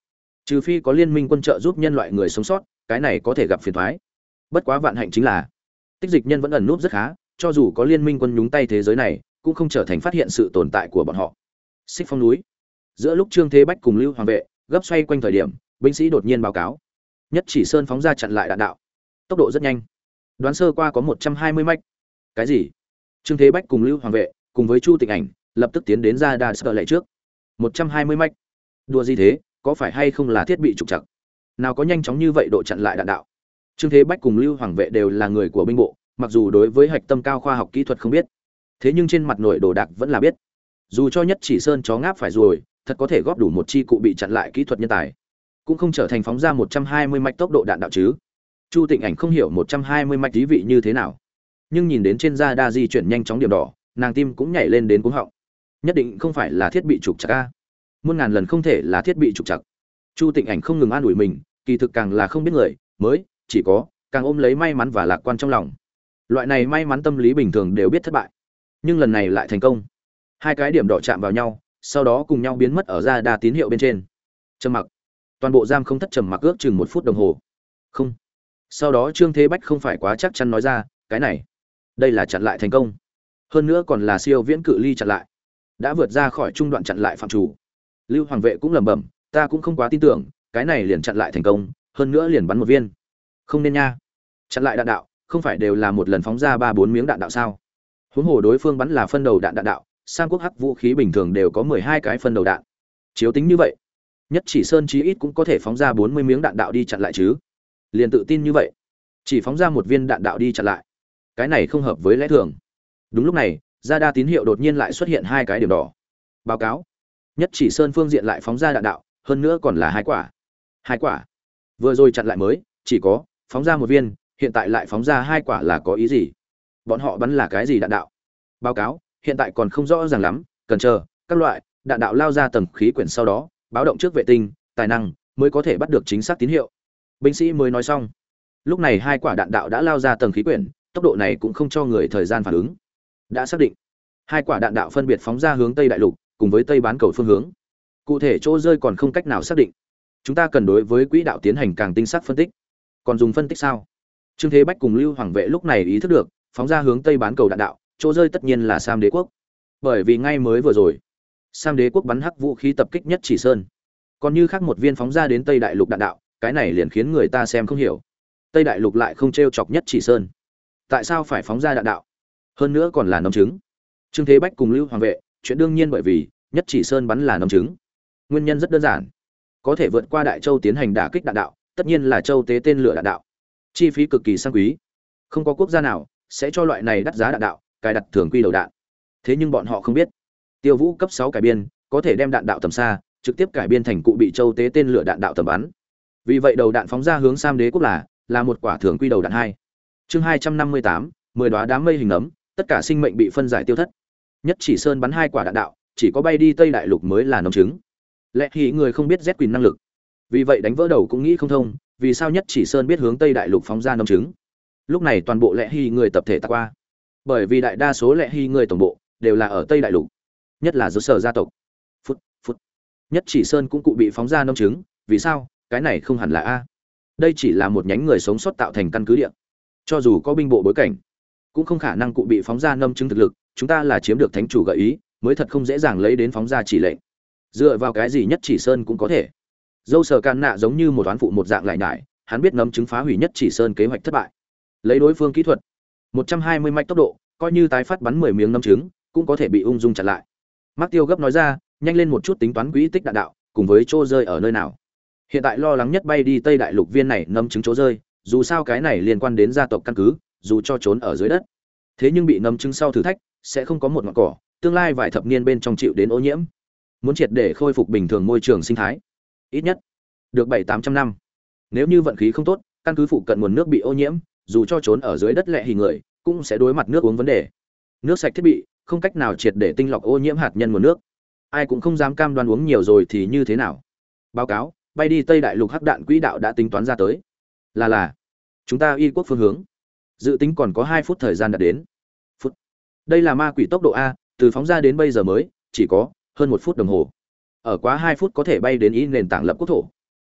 Trừ phi có liên minh quân trợ giúp nhân loại người sống sót, cái này có thể gặp phiền toái. Bất quá vạn hạnh chính là tích dịch nhân vẫn ẩn núp rất khá, cho dù có liên minh quân nhúng tay thế giới này cũng không trở thành phát hiện sự tồn tại của bọn họ. Xích Phong núi, giữa lúc Trương Thế Bách cùng Lưu Hoàng vệ gấp xoay quanh thời điểm, binh sĩ đột nhiên báo cáo, Nhất Chỉ Sơn phóng ra chặn lại đạn đạo, tốc độ rất nhanh, đoán sơ qua có một trăm hai mươi mạch. Cái gì? Trương Thế Bách cùng Lưu Hoàng vệ cùng với Chu Tịnh Ảnh lập tức tiến đến ra đa sợ lại trước. một trăm hai mươi mạch? Đùa gì thế, có phải hay không là thiết bị trục trặc? Nào có nhanh chóng như vậy độ chặn lại đạn đạo? Trương Thế Bách cùng Lưu Hoàng vệ đều là người của binh bộ, mặc dù đối với hạch tâm cao khoa học kỹ thuật không biết, thế nhưng trên mặt nội đồ đạc vẫn là biết. Dù cho Nhất Chỉ Sơn chó ngáp phải rồi, thật có thể góp đủ một chi cụ bị chặn lại kỹ thuật nhân tài, cũng không trở thành phóng ra một trăm hai mươi mạch tốc độ đạn đạo chứ. Chu Tịnh Ảnh không hiểu một trăm hai mươi mạch ý vị như thế nào, nhưng nhìn đến trên da đa di chuyển nhanh chóng điểm đỏ, nàng tim cũng nhảy lên đến cuống họng. Nhất định không phải là thiết bị trục trặc a, muôn ngàn lần không thể là thiết bị trục trặc. Chu Tịnh Ảnh không ngừng an ủi mình, kỳ thực càng là không biết người, mới chỉ có càng ôm lấy may mắn và lạc quan trong lòng. Loại này may mắn tâm lý bình thường đều biết thất bại, nhưng lần này lại thành công. Hai cái điểm đỏ chạm vào nhau, sau đó cùng nhau biến mất ở ra đa tín hiệu bên trên. Trầm mặc, toàn bộ giam không thất trầm mặc ước chừng một phút đồng hồ. Không. Sau đó Trương Thế Bách không phải quá chắc chắn nói ra, cái này, đây là chặn lại thành công, hơn nữa còn là siêu viễn cự ly chặn lại, đã vượt ra khỏi trung đoạn chặn lại phạm chủ. Lưu Hoàng vệ cũng lẩm bẩm, ta cũng không quá tin tưởng, cái này liền chặn lại thành công, hơn nữa liền bắn một viên. Không nên nha. Chặn lại đạn đạo, không phải đều là một lần phóng ra ba bốn miếng đạn đạo sao? Huống hồ đối phương bắn là phân đầu đạn đạn đạo, Sam quốc hắc vũ khí bình thường đều có mười hai cái phân đầu đạn. Chiếu tính như vậy, Nhất Chỉ Sơn chí ít cũng có thể phóng ra bốn mươi miếng đạn đạo đi chặn lại chứ. Liền tự tin như vậy, chỉ phóng ra một viên đạn đạo đi chặn lại. Cái này không hợp với lẽ thường. Đúng lúc này, ra đa tín hiệu đột nhiên lại xuất hiện hai cái điểm đỏ. Báo cáo, Nhất Chỉ Sơn phương diện lại phóng ra đạn đạo, hơn nữa còn là hai quả. Hai quả. Vừa rồi chặn lại mới chỉ có phóng ra một viên, hiện tại lại phóng ra hai quả là có ý gì? Bọn họ bắn là cái gì đạn đạo? Báo cáo, hiện tại còn không rõ ràng lắm, cần chờ các loại đạn đạo lao ra tầng khí quyển sau đó, báo động trước vệ tinh, tài năng mới có thể bắt được chính xác tín hiệu. Binh sĩ mới nói xong. Lúc này hai quả đạn đạo đã lao ra tầng khí quyển, tốc độ này cũng không cho người thời gian phản ứng. Đã xác định, hai quả đạn đạo phân biệt phóng ra hướng Tây Đại Lục, cùng với Tây bán cầu phương hướng. Cụ thể chỗ rơi còn không cách nào xác định. Chúng ta cần đối với quỹ đạo tiến hành càng tinh xác phân tích. Còn dùng phân tích sao? Trương Thế Bách cùng Lưu Hoàng vệ lúc này ý thức được, phóng ra hướng Tây bán cầu đạn đạo, chỗ rơi tất nhiên là Sam Đế quốc. Bởi vì ngay mới vừa rồi, Sam Đế quốc bắn hắc vũ khí tập kích Nhất Chỉ Sơn. Còn như khác một viên phóng ra đến Tây Đại Lục đạn đạo, cái này liền khiến người ta xem không hiểu. Tây Đại Lục lại không trêu chọc Nhất Chỉ Sơn, tại sao phải phóng ra đạn đạo? Hơn nữa còn là nấm trứng. Trương Thế Bách cùng Lưu Hoàng vệ, chuyện đương nhiên bởi vì Nhất Chỉ Sơn bắn là nấm trứng. Nguyên nhân rất đơn giản, có thể vượt qua Đại Châu tiến hành đả kích đạn đạo, tất nhiên là châu tế tên lửa đạn đạo. Chi phí cực kỳ sang quý, không có quốc gia nào sẽ cho loại này đắt giá đạn đạo cài đặt thường quy đầu đạn. Thế nhưng bọn họ không biết, Tiêu Vũ cấp sáu cải biên có thể đem đạn đạo tầm xa trực tiếp cải biên thành cụ bị châu tế tên lửa đạn đạo tầm bắn. Vì vậy đầu đạn phóng ra hướng Sam Đế quốc là là một quả thường quy đầu đạn hai. Chương hai trăm năm mươi tám, mười đóa đám mây hình nấm, tất cả sinh mệnh bị phân giải tiêu thất. Nhất Chỉ Sơn bắn hai quả đạn đạo, chỉ có bay đi Tây Đại Lục mới là nấm trứng. Lẽ thì người không biết Z Quỳnh năng lực. Vì vậy đánh vỡ đầu cũng nghĩ không thông, vì sao Nhất Chỉ Sơn biết hướng Tây Đại Lục phóng ra nấm trứng. Lúc này toàn bộ Lẽ Hy người tập thể tạc qua. Bởi vì đại đa số Lẽ Hy người tổng bộ đều là ở Tây Đại Lục, nhất là giới sở gia tộc. Phút, phút. Nhất Chỉ Sơn cũng cụ bị phóng ra nấm trứng, vì sao? Cái này không hẳn là a. Đây chỉ là một nhánh người sống sót tạo thành căn cứ địa. Cho dù có binh bộ bối cảnh, cũng không khả năng cụ bị phóng ra nấm trứng thực lực, chúng ta là chiếm được thánh chủ gợi ý, mới thật không dễ dàng lấy đến phóng ra chỉ lệnh. Dựa vào cái gì Nhất Chỉ Sơn cũng có thể? Dâu Sở Can Nạ giống như một toán phụ một dạng lại nhải, hắn biết nấm trứng phá hủy Nhất Chỉ Sơn kế hoạch thất bại. Lấy đối phương kỹ thuật, một trăm hai mươi mạch tốc độ, coi như tái phát bắn mười miếng nấm trứng, cũng có thể bị ung dung chặn lại. Mác Tiêu gấp nói ra, nhanh lên một chút tính toán quỹ tích đạn đạo, cùng với chỗ rơi ở nơi nào. Hiện tại lo lắng nhất bay đi Tây Đại Lục viên này nấm trứng chỗ rơi, dù sao cái này liên quan đến gia tộc căn cứ, dù cho trốn ở dưới đất, thế nhưng bị nấm trứng sau thử thách, sẽ không có một ngọn cỏ, tương lai vài thập niên bên trong chịu đến ô nhiễm. Muốn triệt để khôi phục bình thường môi trường sinh thái, ít nhất được bảy tám trăm năm. Nếu như vận khí không tốt, căn cứ phụ cận nguồn nước bị ô nhiễm, dù cho trốn ở dưới đất lẹ thì người cũng sẽ đối mặt nước uống vấn đề. Nước sạch thiết bị không cách nào triệt để tinh lọc ô nhiễm hạt nhân nguồn nước. Ai cũng không dám cam đoan uống nhiều rồi thì như thế nào. Báo cáo, bay đi Tây Đại Lục hắc đạn quỹ đạo đã tính toán ra tới. Là là, chúng ta y quốc phương hướng. Dự tính còn có hai phút thời gian đạt đến. Phút. Đây là ma quỷ tốc độ a, từ phóng ra đến bây giờ mới chỉ có hơn một phút đồng hồ. Ở quá hai phút có thể bay đến ý nền tảng lập quốc thổ.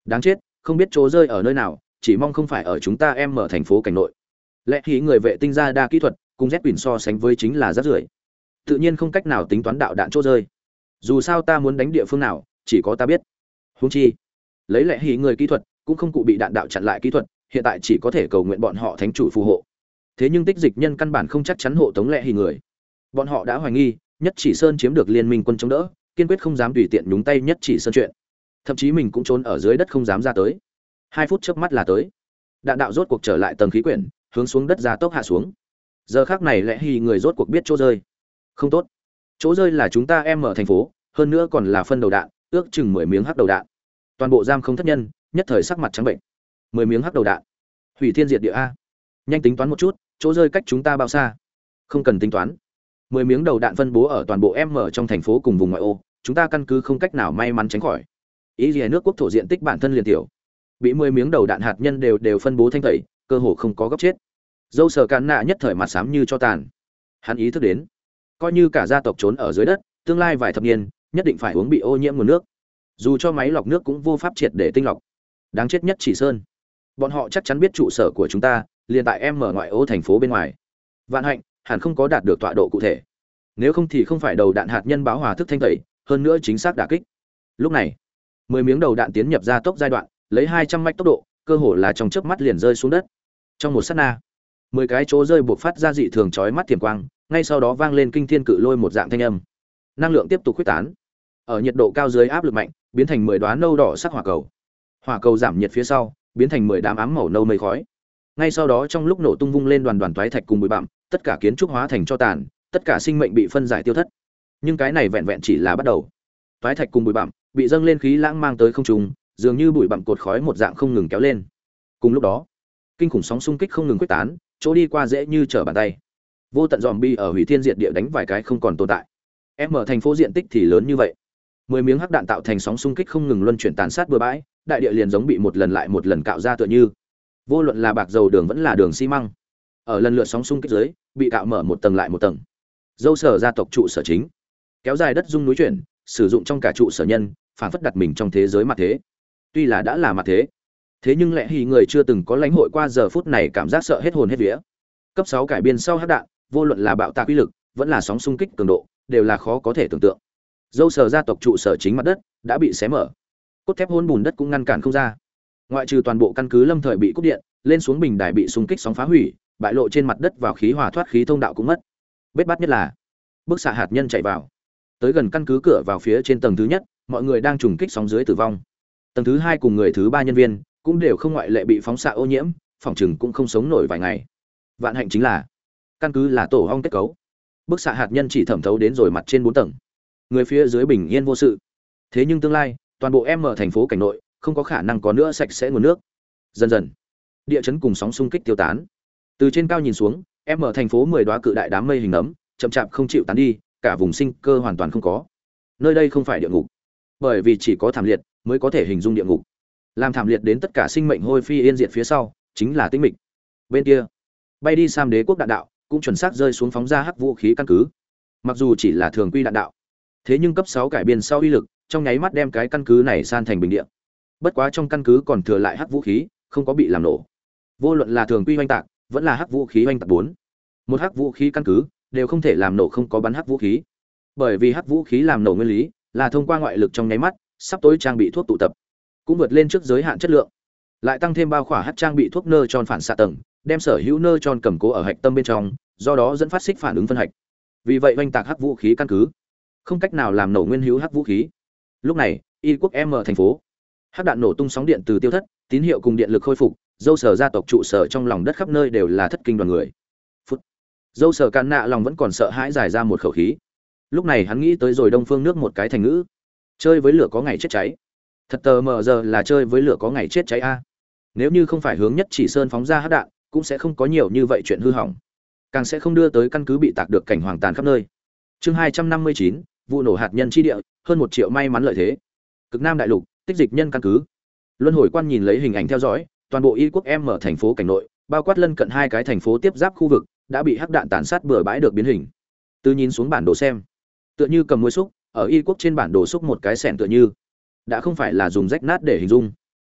Đáng chết, không biết chỗ rơi ở nơi nào, chỉ mong không phải ở chúng ta em ở thành phố cảnh nội. Lẽ khí người vệ tinh ra đa kỹ thuật, cùng Z Quỷ so sánh với chính là rác rưởi. Tự nhiên không cách nào tính toán đạo đạn chỗ rơi. Dù sao ta muốn đánh địa phương nào, chỉ có ta biết. Huống chi, lấy lẽ hỉ người kỹ thuật, cũng không cụ bị đạn đạo chặn lại kỹ thuật, hiện tại chỉ có thể cầu nguyện bọn họ thánh chủ phù hộ. Thế nhưng tích dịch nhân căn bản không chắc chắn hộ tống lẽ hỉ người. Bọn họ đã hoài nghi, Nhất Chỉ Sơn chiếm được liên minh quân chống đỡ, kiên quyết không dám tùy tiện nhúng tay Nhất Chỉ Sơn chuyện. Thậm chí mình cũng trốn ở dưới đất không dám ra tới. Hai phút chớp mắt là tới. Đạn đạo rốt cuộc trở lại tầng khí quyển, hướng xuống đất ra tốc hạ xuống. Giờ khắc này lẽ hỉ người rốt cuộc biết chỗ rơi. Không tốt. Chỗ rơi là chúng ta em ở thành phố, hơn nữa còn là phân đầu đạn, ước chừng mười miếng hắc đầu đạn. Toàn bộ giam không thất nhân, nhất thời sắc mặt trắng bệnh. Mười miếng hắc đầu đạn. Hủy thiên diệt địa a. Nhanh tính toán một chút, chỗ rơi cách chúng ta bao xa? Không cần tính toán. Mười miếng đầu đạn phân bố ở toàn bộ em ở trong thành phố cùng vùng ngoại ô, chúng ta căn cứ không cách nào may mắn tránh khỏi. Ý gì nước quốc thổ diện tích bản thân liền tiểu. Bị mười miếng đầu đạn hạt nhân đều đều phân bố thanh tẩy, cơ hồ không có góc chết. Dâu Sở Càn Nạ nhất thời mặt xám như cho tàn. Hắn ý thức đến, coi như cả gia tộc trốn ở dưới đất, tương lai vài thập niên, nhất định phải uống bị ô nhiễm nguồn nước. Dù cho máy lọc nước cũng vô pháp triệt để tinh lọc. Đáng chết Nhất Chỉ Sơn. Bọn họ chắc chắn biết trụ sở của chúng ta, liền tại em ở ngoại ô thành phố bên ngoài. Vạn hạnh, hẳn không có đạt được tọa độ cụ thể. Nếu không thì không phải đầu đạn hạt nhân báo hòa thức thanh tẩy, hơn nữa chính xác đả kích. Lúc này, mười miếng đầu đạn tiến nhập gia tốc giai đoạn, lấy hai trăm mạch tốc độ, cơ hồ là trong chớp mắt liền rơi xuống đất. Trong một sát na, mười cái chỗ rơi buộc phát ra dị thường chói mắt tiềm quang, ngay sau đó vang lên kinh thiên cự lôi một dạng thanh âm. Năng lượng tiếp tục khuếch tán. Ở nhiệt độ cao dưới áp lực mạnh, biến thành mười đóa nâu đỏ sắc hỏa cầu. Hỏa cầu giảm nhiệt phía sau, biến thành mười đám ám màu nâu mây khói. Ngay sau đó trong lúc nổ tung vung lên đoàn đoàn toái thạch cùng bụi bặm, tất cả kiến trúc hóa thành tro tàn, tất cả sinh mệnh bị phân giải tiêu thất. Nhưng cái này vẹn vẹn chỉ là bắt đầu. Toái thạch cùng bụi bặm bị dâng lên khí lãng mang tới không trung, dường như bụi bặm cột khói một dạng không ngừng kéo lên. Cùng lúc đó, kinh khủng sóng xung kích không ngừng khuếch tán, chỗ đi qua dễ như trở bàn tay. Vô tận zombie ở hủy thiên diệt địa đánh vài cái không còn tồn tại. Em ở thành phố diện tích thì lớn như vậy, mười miếng hắc đạn tạo thành sóng xung kích không ngừng luân chuyển tàn sát bừa bãi, đại địa liền giống bị một lần lại một lần cạo ra tựa như. Vô luận là bạc dầu đường vẫn là đường xi măng, ở lần lượt sóng xung kích dưới, bị cạo mở một tầng lại một tầng. Dâu Sở gia tộc trụ sở chính, kéo dài đất dung núi chuyển, sử dụng trong cả trụ sở nhân, phản phất đặt mình trong thế giới mặt thế. Tuy là đã là mặt thế, thế nhưng lẽ hỉ người chưa từng có lãnh hội qua giờ phút này cảm giác sợ hết hồn hết vía. Cấp sáu cải biên sau hắc đạn, vô luận là bạo tạc uy lực, vẫn là sóng xung kích cường độ, đều là khó có thể tưởng tượng. Dâu Sở gia tộc trụ sở chính mặt đất đã bị xé mở, cốt thép hôn bùn đất cũng ngăn cản không ra. Ngoại trừ toàn bộ căn cứ lâm thời bị cúp điện, lên xuống bình đài bị xung kích sóng phá hủy, bại lộ trên mặt đất vào khí hòa thoát khí thông đạo cũng mất. Bết bát nhất là bức xạ hạt nhân chạy vào, tới gần căn cứ cửa vào phía trên tầng thứ nhất, mọi người đang trùng kích sóng dưới tử vong. Tầng thứ hai cùng người thứ ba nhân viên cũng đều không ngoại lệ bị phóng xạ ô nhiễm, phòng chừng cũng không sống nổi vài ngày. Vạn hạnh chính là căn cứ là tổ ong kết cấu, bức xạ hạt nhân chỉ thẩm thấu đến rồi mặt trên bốn tầng, người phía dưới bình yên vô sự. Thế nhưng tương lai, toàn bộ em ở thành phố cảnh nội không có khả năng có nữa sạch sẽ nguồn nước. Dần dần, địa chấn cùng sóng xung kích tiêu tán. Từ trên cao nhìn xuống, em ở thành phố mười đóa cự đại đám mây hình nấm, chậm chạp không chịu tán đi, cả vùng sinh cơ hoàn toàn không có. Nơi đây không phải địa ngục, bởi vì chỉ có thảm liệt mới có thể hình dung địa ngục. Làm thảm liệt đến tất cả sinh mệnh hôi phi yên diệt phía sau, chính là tĩnh mịch. Bên kia, bay đi Sam Đế quốc đạn đạo, cũng chuẩn xác rơi xuống phóng ra hắc vũ khí căn cứ. Mặc dù chỉ là thường quy đạn đạo, thế nhưng cấp sáu cải biên sau uy lực, trong nháy mắt đem cái căn cứ này san thành bình địa. Bất quá trong căn cứ còn thừa lại hắc vũ khí, không có bị làm nổ. Vô luận là thường quy oanh tạc, vẫn là hắc vũ khí oanh tạc bốn, một hắc vũ khí căn cứ đều không thể làm nổ không có bắn hắc vũ khí. Bởi vì hắc vũ khí làm nổ nguyên lý là thông qua ngoại lực trong nháy mắt, sắp tối trang bị thuốc tụ tập, cũng vượt lên trước giới hạn chất lượng. Lại tăng thêm bao khỏa hắc trang bị thuốc nơ tròn phản xạ tầng, đem sở hữu nơ tròn cầm cố ở hạch tâm bên trong, do đó dẫn phát xích phản ứng phân hạch. Vì vậy oanh tạc hắc vũ khí căn cứ không cách nào làm nổ nguyên hữu hắc vũ khí. Lúc này, Y quốc M thành phố, hắc đạn nổ tung sóng điện từ tiêu thất, tín hiệu cùng điện lực khôi phục, dâu Sở gia tộc trụ sở trong lòng đất khắp nơi đều là thất kinh đoàn người. Phút. Dâu Sở Càn Nạ lòng vẫn còn sợ hãi giải ra một khẩu khí. Lúc này hắn nghĩ tới rồi Đông Phương nước một cái thành ngữ: chơi với lửa có ngày chết cháy. Thật tờ mờ giờ là chơi với lửa có ngày chết cháy a. Nếu như không phải hướng Nhất Chỉ Sơn phóng ra hắc đạn, cũng sẽ không có nhiều như vậy chuyện hư hỏng, càng sẽ không đưa tới căn cứ bị tạc được cảnh hoàng tàn khắp nơi. Chương hai trăm năm mươi chín, vụ nổ hạt nhân chi địa, hơn một triệu may mắn lợi thế. Cực Nam đại lục, tích dịch nhân căn cứ. Luân hồi quan nhìn lấy hình ảnh theo dõi, toàn bộ Y quốc M ở thành phố cảnh nội, bao quát lân cận hai cái thành phố tiếp giáp khu vực, đã bị hắc đạn tàn sát bừa bãi được biến hình. Từ nhìn xuống bản đồ xem, tựa như cầm muối xúc, ở Y quốc trên bản đồ xúc một cái xẻng tựa như, đã không phải là dùng rách nát để hình dung.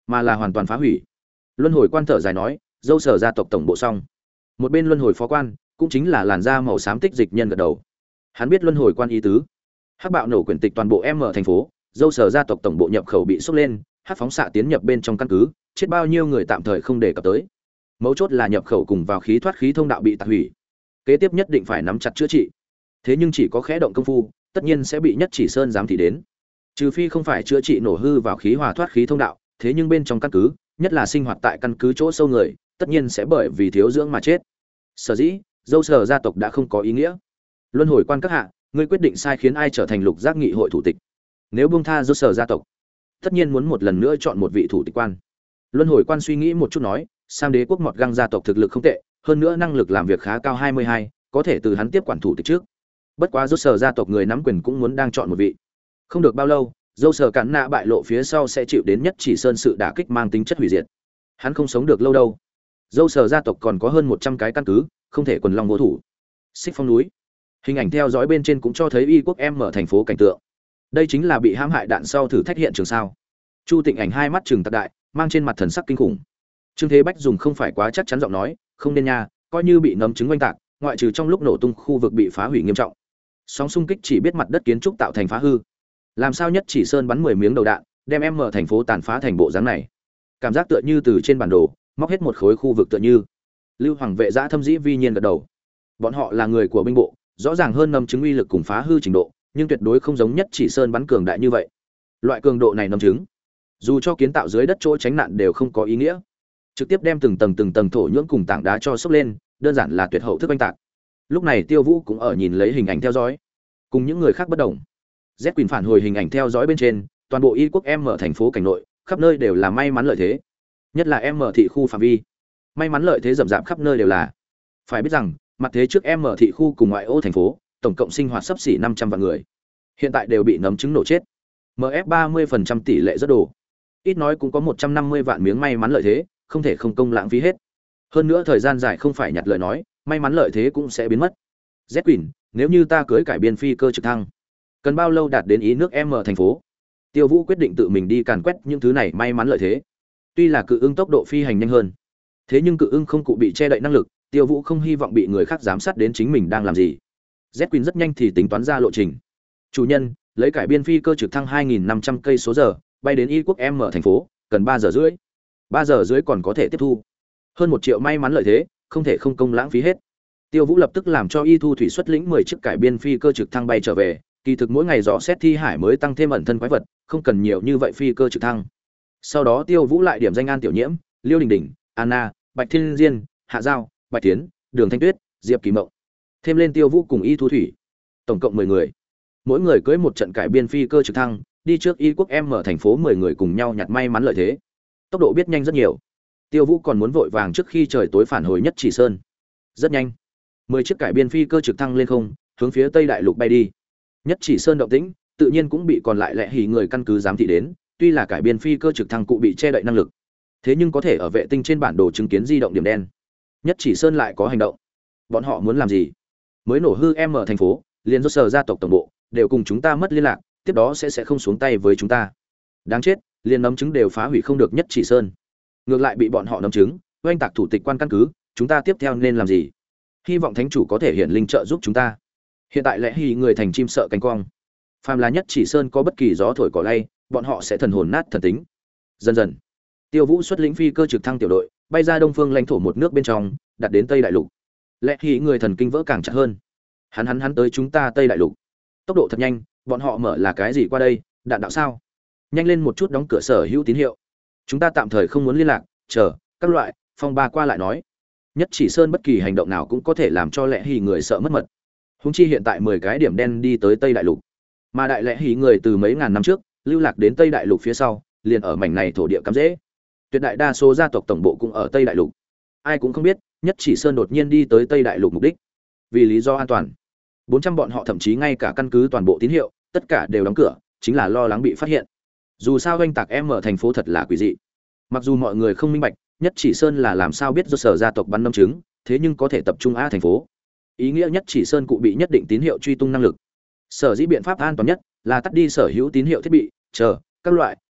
mà là hoàn toàn phá hủy. Luân hồi quan thở dài nói, dâu sở gia tộc tổng bộ xong. Một bên luân hồi phó quan, cũng chính là làn da màu xám tích dịch nhân gật đầu. Hắn biết luân hồi quan ý tứ. Hắc bạo nổ quyển tịch toàn bộ M thành phố, dâu sở gia tộc tổng bộ nhập khẩu bị sốc lên, hắc phóng xạ tiến nhập bên trong căn cứ, chết bao nhiêu người tạm thời không để cập tới. Mấu chốt là nhập khẩu cùng vào khí thoát khí thông đạo bị tạc hủy. Kế tiếp nhất định phải nắm chặt chữa trị. Thế nhưng chỉ có khẽ động công phu, tất nhiên sẽ bị Nhất Chỉ Sơn giám thị đến. Trừ phi không phải chữa trị nổ hư vào khí hòa thoát khí thông đạo, thế nhưng bên trong căn cứ, nhất là sinh hoạt tại căn cứ chỗ sâu người, tất nhiên sẽ bởi vì thiếu dưỡng mà chết. Sở dĩ, dâu sở gia tộc đã không có ý nghĩa. Luân hồi quan các hạ, ngươi quyết định sai khiến ai trở thành lục giác nghị hội thủ tịch? Nếu buông tha dâu sở gia tộc, tất nhiên muốn một lần nữa chọn một vị thủ tịch quan. Luân hồi quan suy nghĩ một chút nói, Sam đế quốc mọt găng gia tộc thực lực không tệ, hơn nữa năng lực làm việc khá cao hai mươi hai, có thể từ hắn tiếp quản thủ tịch trước. Bất quá dâu sở gia tộc người nắm quyền cũng muốn đang chọn một vị. Không được bao lâu, dâu sở cản nạ bại lộ phía sau sẽ chịu đến Nhất Chỉ Sơn sự đả kích mang tính chất hủy diệt. Hắn không sống được lâu đâu. Dâu sở gia tộc còn có hơn một trăm cái căn cứ, không thể quần long vô thủ. Xích Phong núi. Hình ảnh theo dõi bên trên cũng cho thấy Y quốc em ở thành phố cảnh tượng. Đây chính là bị hãm hại đạn sau thử thách hiện trường sao? Chu Tịnh Ảnh hai mắt trừng tạc đại, mang trên mặt thần sắc kinh khủng. Trương Thế Bách dùng không phải quá chắc chắn giọng nói, không nên nha, coi như bị nấm trứng oanh tạc, ngoại trừ trong lúc nổ tung khu vực bị phá hủy nghiêm trọng. Sóng xung kích chỉ biết mặt đất kiến trúc tạo thành phá hư. Làm sao Nhất Chỉ Sơn bắn mười miếng đầu đạn, đem em ở thành phố tàn phá thành bộ dáng này? Cảm giác tựa như từ trên bản đồ, móc hết một khối khu vực tựa như. Lưu Hoàng vệ giã thâm dĩ vi nhiên gật đầu. Bọn họ là người của binh bộ, rõ ràng hơn nấm trứng uy lực cùng phá hư trình độ, nhưng tuyệt đối không giống Nhất Chỉ Sơn bắn cường đại như vậy. Loại cường độ này nấm trứng, dù cho kiến tạo dưới đất chỗ tránh nạn đều không có ý nghĩa. Trực tiếp đem từng tầng từng tầng thổ nhưỡng cùng tảng đá cho sốc lên, đơn giản là tuyệt hậu thức oanh tạc. Lúc này Tiêu Vũ cũng ở nhìn lấy hình ảnh theo dõi, cùng những người khác bất đồng. Z Quỳnh phản hồi hình ảnh theo dõi bên trên, toàn bộ Y quốc em ở thành phố cảnh nội, khắp nơi đều là may mắn lợi thế, nhất là em ở thị khu phạm vi, may mắn lợi thế rậm rạp khắp nơi đều là. Phải biết rằng, mặt thế trước em ở thị khu cùng ngoại ô thành phố, tổng cộng sinh hoạt sấp xỉ năm trăm vạn người, hiện tại đều bị nấm trứng nổ chết. em ép ba mươi phần trăm tỷ lệ rất đồ, ít nói cũng có một trăm năm mươi vạn miếng may mắn lợi thế, không thể không công lãng phí hết. Hơn nữa thời gian dài không phải nhặt lời nói, may mắn lợi thế cũng sẽ biến mất. Z Quỳnh, nếu như ta cưới cải biên phi cơ trực thăng, cần bao lâu đạt đến ý nước em ở thành phố? Tiêu Vũ quyết định tự mình đi càn quét những thứ này may mắn lợi thế. Tuy là cự ưng tốc độ phi hành nhanh hơn, thế nhưng cự ưng không cụ bị che đậy năng lực, Tiêu Vũ không hy vọng bị người khác giám sát đến chính mình đang làm gì. Z Quỳnh rất nhanh thì tính toán ra lộ trình. Chủ nhân, lấy cải biên phi cơ trực thăng hai nghìn năm trăm cây số giờ, bay đến Y quốc em ở thành phố, cần ba giờ rưỡi. ba giờ rưỡi còn có thể tiếp thu. Hơn một triệu may mắn lợi thế, không thể không công lãng phí hết. Tiêu Vũ lập tức làm cho Y Thu Thủy xuất lĩnh mười chiếc cải biên phi cơ trực thăng bay trở về, kỳ thực mỗi ngày dò xét thi hải mới tăng thêm ẩn thân quái vật, không cần nhiều như vậy phi cơ trực thăng. Sau đó Tiêu Vũ lại điểm danh An Tiểu Nhiễm, Liêu Đình Đình, Anna, Bạch Thiên Diên, Hạ Giao, Bạch Tiến, Đường Thanh Tuyết, Diệp Kỳ Mộng. Thêm lên Tiêu Vũ cùng Y Thu Thủy, tổng cộng mười người. Mỗi người cưỡi một trận cải biên phi cơ trực thăng, đi trước Y quốc em ở thành phố mười người cùng nhau nhặt may mắn lợi thế. Tốc độ biết nhanh rất nhiều. Tiêu Vũ còn muốn vội vàng trước khi trời tối phản hồi Nhất Chỉ Sơn. Rất nhanh, mười chiếc cải biên phi cơ trực thăng lên không, hướng phía Tây Đại Lục bay đi. Nhất Chỉ Sơn động tĩnh, tự nhiên cũng bị còn lại lệ hỉ người căn cứ giám thị đến, tuy là cải biên phi cơ trực thăng cụ bị che đậy năng lực, thế nhưng có thể ở vệ tinh trên bản đồ chứng kiến di động điểm đen. Nhất Chỉ Sơn lại có hành động. Bọn họ muốn làm gì? Mới nổ hư em ở thành phố, liền do sở gia tộc tổng bộ đều cùng chúng ta mất liên lạc, tiếp đó sẽ sẽ không xuống tay với chúng ta. Đáng chết, liền nấm trứng đều phá hủy không được Nhất Chỉ Sơn, ngược lại bị bọn họ nấm trứng oanh tạc thủ tịch quan căn cứ, chúng ta tiếp theo nên làm gì? Hy vọng thánh chủ có thể hiển linh trợ giúp chúng ta. Hiện tại lẽ hì người thành chim sợ cánh quang, phàm là Nhất Chỉ Sơn có bất kỳ gió thổi cỏ lay, bọn họ sẽ thần hồn nát thần tính. Dần dần, Tiêu Vũ xuất lĩnh phi cơ trực thăng tiểu đội bay ra đông phương lãnh thổ một nước bên trong, đặt đến Tây Đại Lục. Lẽ hì người thần kinh vỡ càng chặt hơn. Hắn hắn hắn tới chúng ta Tây Đại Lục, tốc độ thật nhanh, bọn họ mở là cái gì qua đây? Đạn đạo sao? Nhanh lên một chút đóng cửa sở hữu tín hiệu. Chúng ta tạm thời không muốn liên lạc, chờ các loại phong ba qua lại nói. Nhất Chỉ Sơn bất kỳ hành động nào cũng có thể làm cho lẽ hì người sợ mất mật. Húng chi hiện tại mười cái điểm đen đi tới Tây Đại Lục, mà đại lẽ hì người từ mấy ngàn năm trước lưu lạc đến Tây Đại Lục phía sau, liền ở mảnh này thổ địa cắm rễ. Tuyệt đại đa số gia tộc tổng bộ cũng ở Tây Đại Lục. Ai cũng không biết Nhất Chỉ Sơn đột nhiên đi tới Tây Đại Lục mục đích. Vì lý do an toàn, bốn trăm bọn họ thậm chí ngay cả căn cứ toàn bộ tín hiệu, tất cả đều đóng cửa, chính là lo lắng bị phát hiện. Dù sao oanh tạc em ở thành phố thật là quỷ dị. Mặc dù mọi người không minh bạch Nhất Chỉ Sơn là làm sao biết do sở gia tộc bắn nấm trứng, thế nhưng có thể tập trung a thành phố. Ý nghĩa Nhất Chỉ Sơn cụ bị nhất định tín hiệu truy tung năng lực. Sở dĩ biện pháp an toàn nhất là tắt đi sở hữu tín hiệu thiết bị, chờ các loại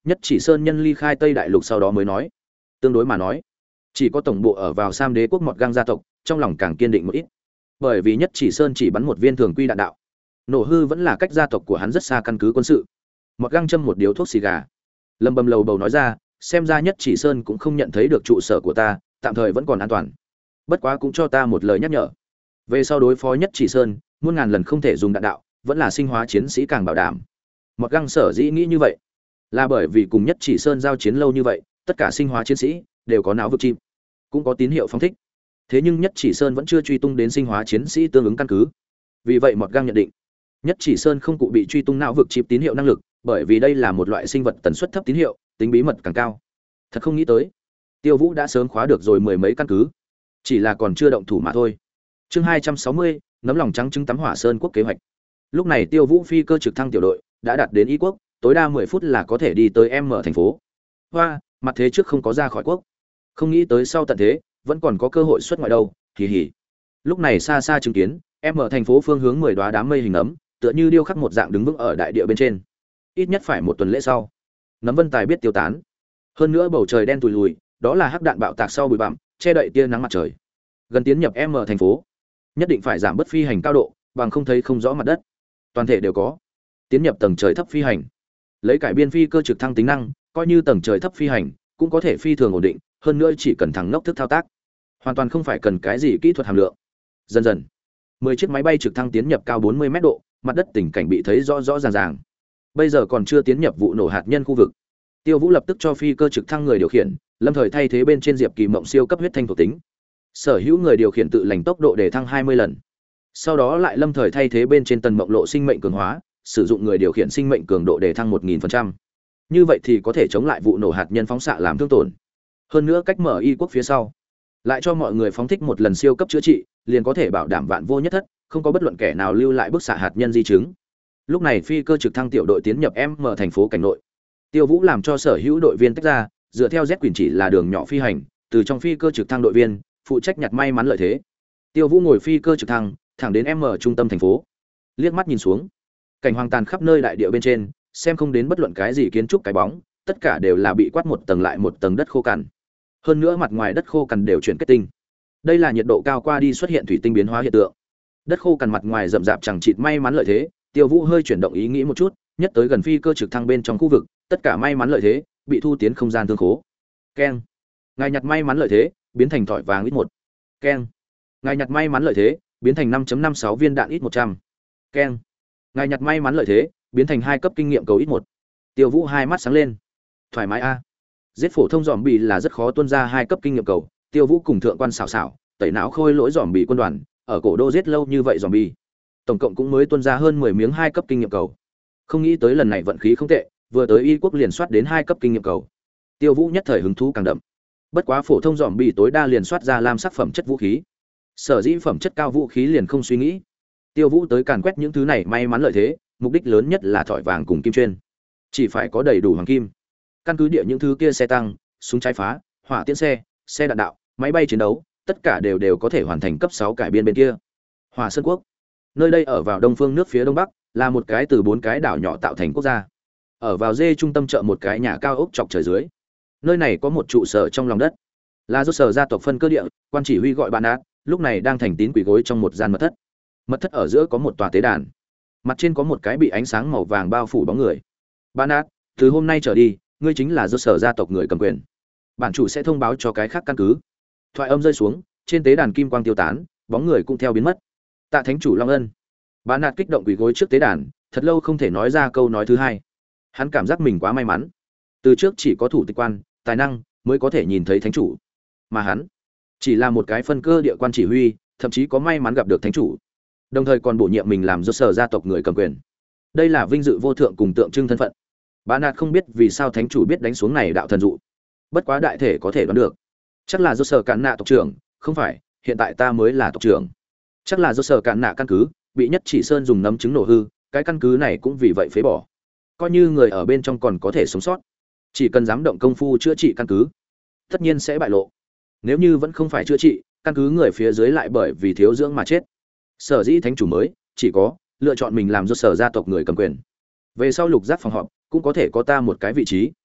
Nhất Chỉ Sơn nhân ly khai Tây Đại Lục sau đó mới nói. Tương đối mà nói, chỉ có tổng bộ ở vào Sam Đế quốc Mọt Găng gia tộc, trong lòng càng kiên định một ít. Bởi vì Nhất Chỉ Sơn chỉ bắn một viên thường quy đạn đạo, nổ hư vẫn là cách gia tộc của hắn rất xa căn cứ quân sự. Mọt Găng châm một điếu thuốc xì gà, lầm bầm lầu bầu nói ra, xem ra Nhất Chỉ Sơn cũng không nhận thấy được trụ sở của ta, tạm thời vẫn còn an toàn. Bất quá cũng cho ta một lời nhắc nhở, về sau đối phó Nhất Chỉ Sơn, muôn ngàn lần không thể dùng đạn đạo, vẫn là sinh hóa chiến sĩ càng bảo đảm. Mọt Găng sở dĩ nghĩ như vậy, là bởi vì cùng Nhất Chỉ Sơn giao chiến lâu như vậy, tất cả sinh hóa chiến sĩ đều có não vực chim, cũng có tín hiệu phóng thích. Thế nhưng Nhất Chỉ Sơn vẫn chưa truy tung đến sinh hóa chiến sĩ tương ứng căn cứ. Vì vậy Mọt Găng nhận định, Nhất Chỉ Sơn không cụ bị truy tung não vực chip tín hiệu năng lực, bởi vì đây là một loại sinh vật tần suất thấp tín hiệu, tính bí mật càng cao. Thật không nghĩ tới, Tiêu Vũ đã sớm khóa được rồi mười mấy căn cứ, chỉ là còn chưa động thủ mà thôi. Chương hai trăm sáu mươi, nấm lòng trắng trứng tắm hỏa sơn quốc kế hoạch. Lúc này Tiêu Vũ phi cơ trực thăng tiểu đội đã đạt đến Y quốc, tối đa mười phút là có thể đi tới M thành phố. Hoa, mặt thế trước không có ra khỏi quốc, không nghĩ tới sau tận thế vẫn còn có cơ hội xuất ngoại đâu, kỳ hỉ. Lúc này xa xa chứng kiến M thành phố phương hướng mười đóa đám mây hình nấm, tựa như điêu khắc một dạng đứng vững ở đại địa bên trên. Ít nhất phải một tuần lễ sau, nấm vân tài biết tiêu tán. Hơn nữa bầu trời đen tủi lùi, đó là hắc đạn bạo tạc sau bụi bặm, che đậy tia nắng mặt trời. Gần tiến nhập M thành phố, nhất định phải giảm bớt phi hành cao độ, bằng không thấy không rõ mặt đất. Toàn thể đều có. Tiến nhập tầng trời thấp phi hành. Lấy cải biên phi cơ trực thăng tính năng, coi như tầng trời thấp phi hành, cũng có thể phi thường ổn định, hơn nữa chỉ cần thằng ngốc thức thao tác. Hoàn toàn không phải cần cái gì kỹ thuật hàm lượng. Dần dần, mười chiếc máy bay trực thăng tiến nhập cao bốn mươi mét độ, mặt đất tình cảnh bị thấy rõ rõ ràng ràng. Bây giờ còn chưa tiến nhập vụ nổ hạt nhân khu vực. Tiêu Vũ lập tức cho phi cơ trực thăng người điều khiển, lâm thời thay thế bên trên Diệp Kỳ Mộng siêu cấp huyết thanh thuộc tính. Sở hữu người điều khiển tự lành tốc độ để thăng hai mươi lần. Sau đó lại lâm thời thay thế bên trên Tần Mộng Lộ sinh mệnh cường hóa, sử dụng người điều khiển sinh mệnh cường độ để thăng một nghìn phần trăm. Như vậy thì có thể chống lại vụ nổ hạt nhân phóng xạ làm thương tổn. Hơn nữa cách mở Y quốc phía sau, lại cho mọi người phóng thích một lần siêu cấp chữa trị, liền có thể bảo đảm vạn vô nhất thất, không có bất luận kẻ nào lưu lại bức xạ hạt nhân di chứng. Lúc này phi cơ trực thăng tiểu đội tiến nhập M thành phố cảnh nội. Tiêu Vũ làm cho sở hữu đội viên tách ra, dựa theo Z quyền chỉ là đường nhỏ phi hành, từ trong phi cơ trực thăng đội viên phụ trách nhặt may mắn lợi thế. Tiêu Vũ ngồi phi cơ trực thăng thẳng đến M trung tâm thành phố. Liếc mắt nhìn xuống, cảnh hoang tàn khắp nơi đại địa bên trên, xem không đến bất luận cái gì kiến trúc cái bóng, tất cả đều là bị quát một tầng lại một tầng đất khô cằn. Hơn nữa mặt ngoài đất khô cằn đều chuyển kết tinh. Đây là nhiệt độ cao qua đi xuất hiện thủy tinh biến hóa hiện tượng. Đất khô cằn mặt ngoài rậm rạp chẳng chịt may mắn lợi thế, Tiêu Vũ hơi chuyển động ý nghĩ một chút, nhất tới gần phi cơ trực thăng bên trong khu vực, tất cả may mắn lợi thế bị thu tiến không gian thương khố. Keng. Ngài nhặt may mắn lợi thế, biến thành thỏi vàng ít một. Keng. Ngài nhặt may mắn lợi thế, biến thành năm phẩy năm sáu viên đạn ít một trăm. Keng. Ngài nhặt may mắn lợi thế, biến thành hai cấp kinh nghiệm cầu ít một. Tiêu Vũ hai mắt sáng lên. Thoải mái a. Giết phổ thông giòm bì là rất khó tuôn ra hai cấp kinh nghiệm cầu, Tiêu Vũ cùng thượng quan xảo xảo, tẩy não khôi lỗi giòm bì quân đoàn, ở cổ đô giết lâu như vậy giòm bì, tổng cộng cũng mới tuôn ra hơn mười miếng hai cấp kinh nghiệm cầu. Không nghĩ tới lần này vận khí không tệ, vừa tới Y quốc liền soát đến hai cấp kinh nghiệm cầu. Tiêu Vũ nhất thời hứng thú càng đậm. Bất quá phổ thông giòm bì tối đa liền soát ra lam sắc phẩm chất vũ khí. Sở dĩ phẩm chất cao vũ khí liền không suy nghĩ. Tiêu Vũ tới càn quét những thứ này may mắn lợi thế, mục đích lớn nhất là thỏi vàng cùng kim chuyên. Chỉ phải có đầy đủ hoàng kim. Căn cứ địa những thứ kia xe tăng, súng trái phá, hỏa tiễn xe, xe đạn đạo, máy bay chiến đấu, tất cả đều đều có thể hoàn thành cấp sáu cải biên bên kia. Hỏa Sơn quốc, nơi đây ở vào đông phương nước phía đông bắc, là một cái từ bốn cái đảo nhỏ tạo thành quốc gia. Ở vào dê trung tâm chợ một cái nhà cao ốc chọc trời dưới. Nơi này có một trụ sở trong lòng đất, là do sở gia tộc phân cơ địa, quan chỉ huy gọi bạn ác, lúc này đang thành tín quỳ gối trong một gian mật thất. Mật thất ở giữa có một tòa tế đàn, mặt trên có một cái bị ánh sáng màu vàng bao phủ bóng người. Bạn ác, từ hôm nay trở đi, ngươi chính là do sở gia tộc người cầm quyền. Bản chủ sẽ thông báo cho cái khác căn cứ. Thoại âm rơi xuống, trên tế đàn kim quang tiêu tán, bóng người cũng theo biến mất. Tạ thánh chủ Long Ân. Bạn ác kích động quỳ gối trước tế đàn, thật lâu không thể nói ra câu nói thứ hai. Hắn cảm giác mình quá may mắn. Từ trước chỉ có thủ tịch quan, tài năng mới có thể nhìn thấy thánh chủ, mà hắn chỉ là một cái phân cơ địa quan chỉ huy, thậm chí có may mắn gặp được thánh chủ, đồng thời còn bổ nhiệm mình làm do sở gia tộc người cầm quyền. Đây là vinh dự vô thượng cùng tượng trưng thân phận. Bà nạt không biết vì sao thánh chủ biết đánh xuống này đạo thần dụ, bất quá đại thể có thể đoán được, chắc là do sở cản nạ tộc trưởng. Không phải, hiện tại ta mới là tộc trưởng. Chắc là do sở cản nạ căn cứ bị Nhất Chỉ Sơn dùng nấm trứng nổ hư, cái căn cứ này cũng vì vậy phế bỏ. Coi như người ở bên trong còn có thể sống sót, chỉ cần dám động công phu chữa trị căn cứ, tất nhiên sẽ bại lộ. Nếu như vẫn không phải chữa trị, căn cứ người phía dưới lại bởi vì thiếu dưỡng mà chết. Sở dĩ thánh chủ mới chỉ có lựa chọn mình làm do sở gia tộc người cầm quyền. Về sau lục giác phòng họp cũng có thể có ta một cái vị trí.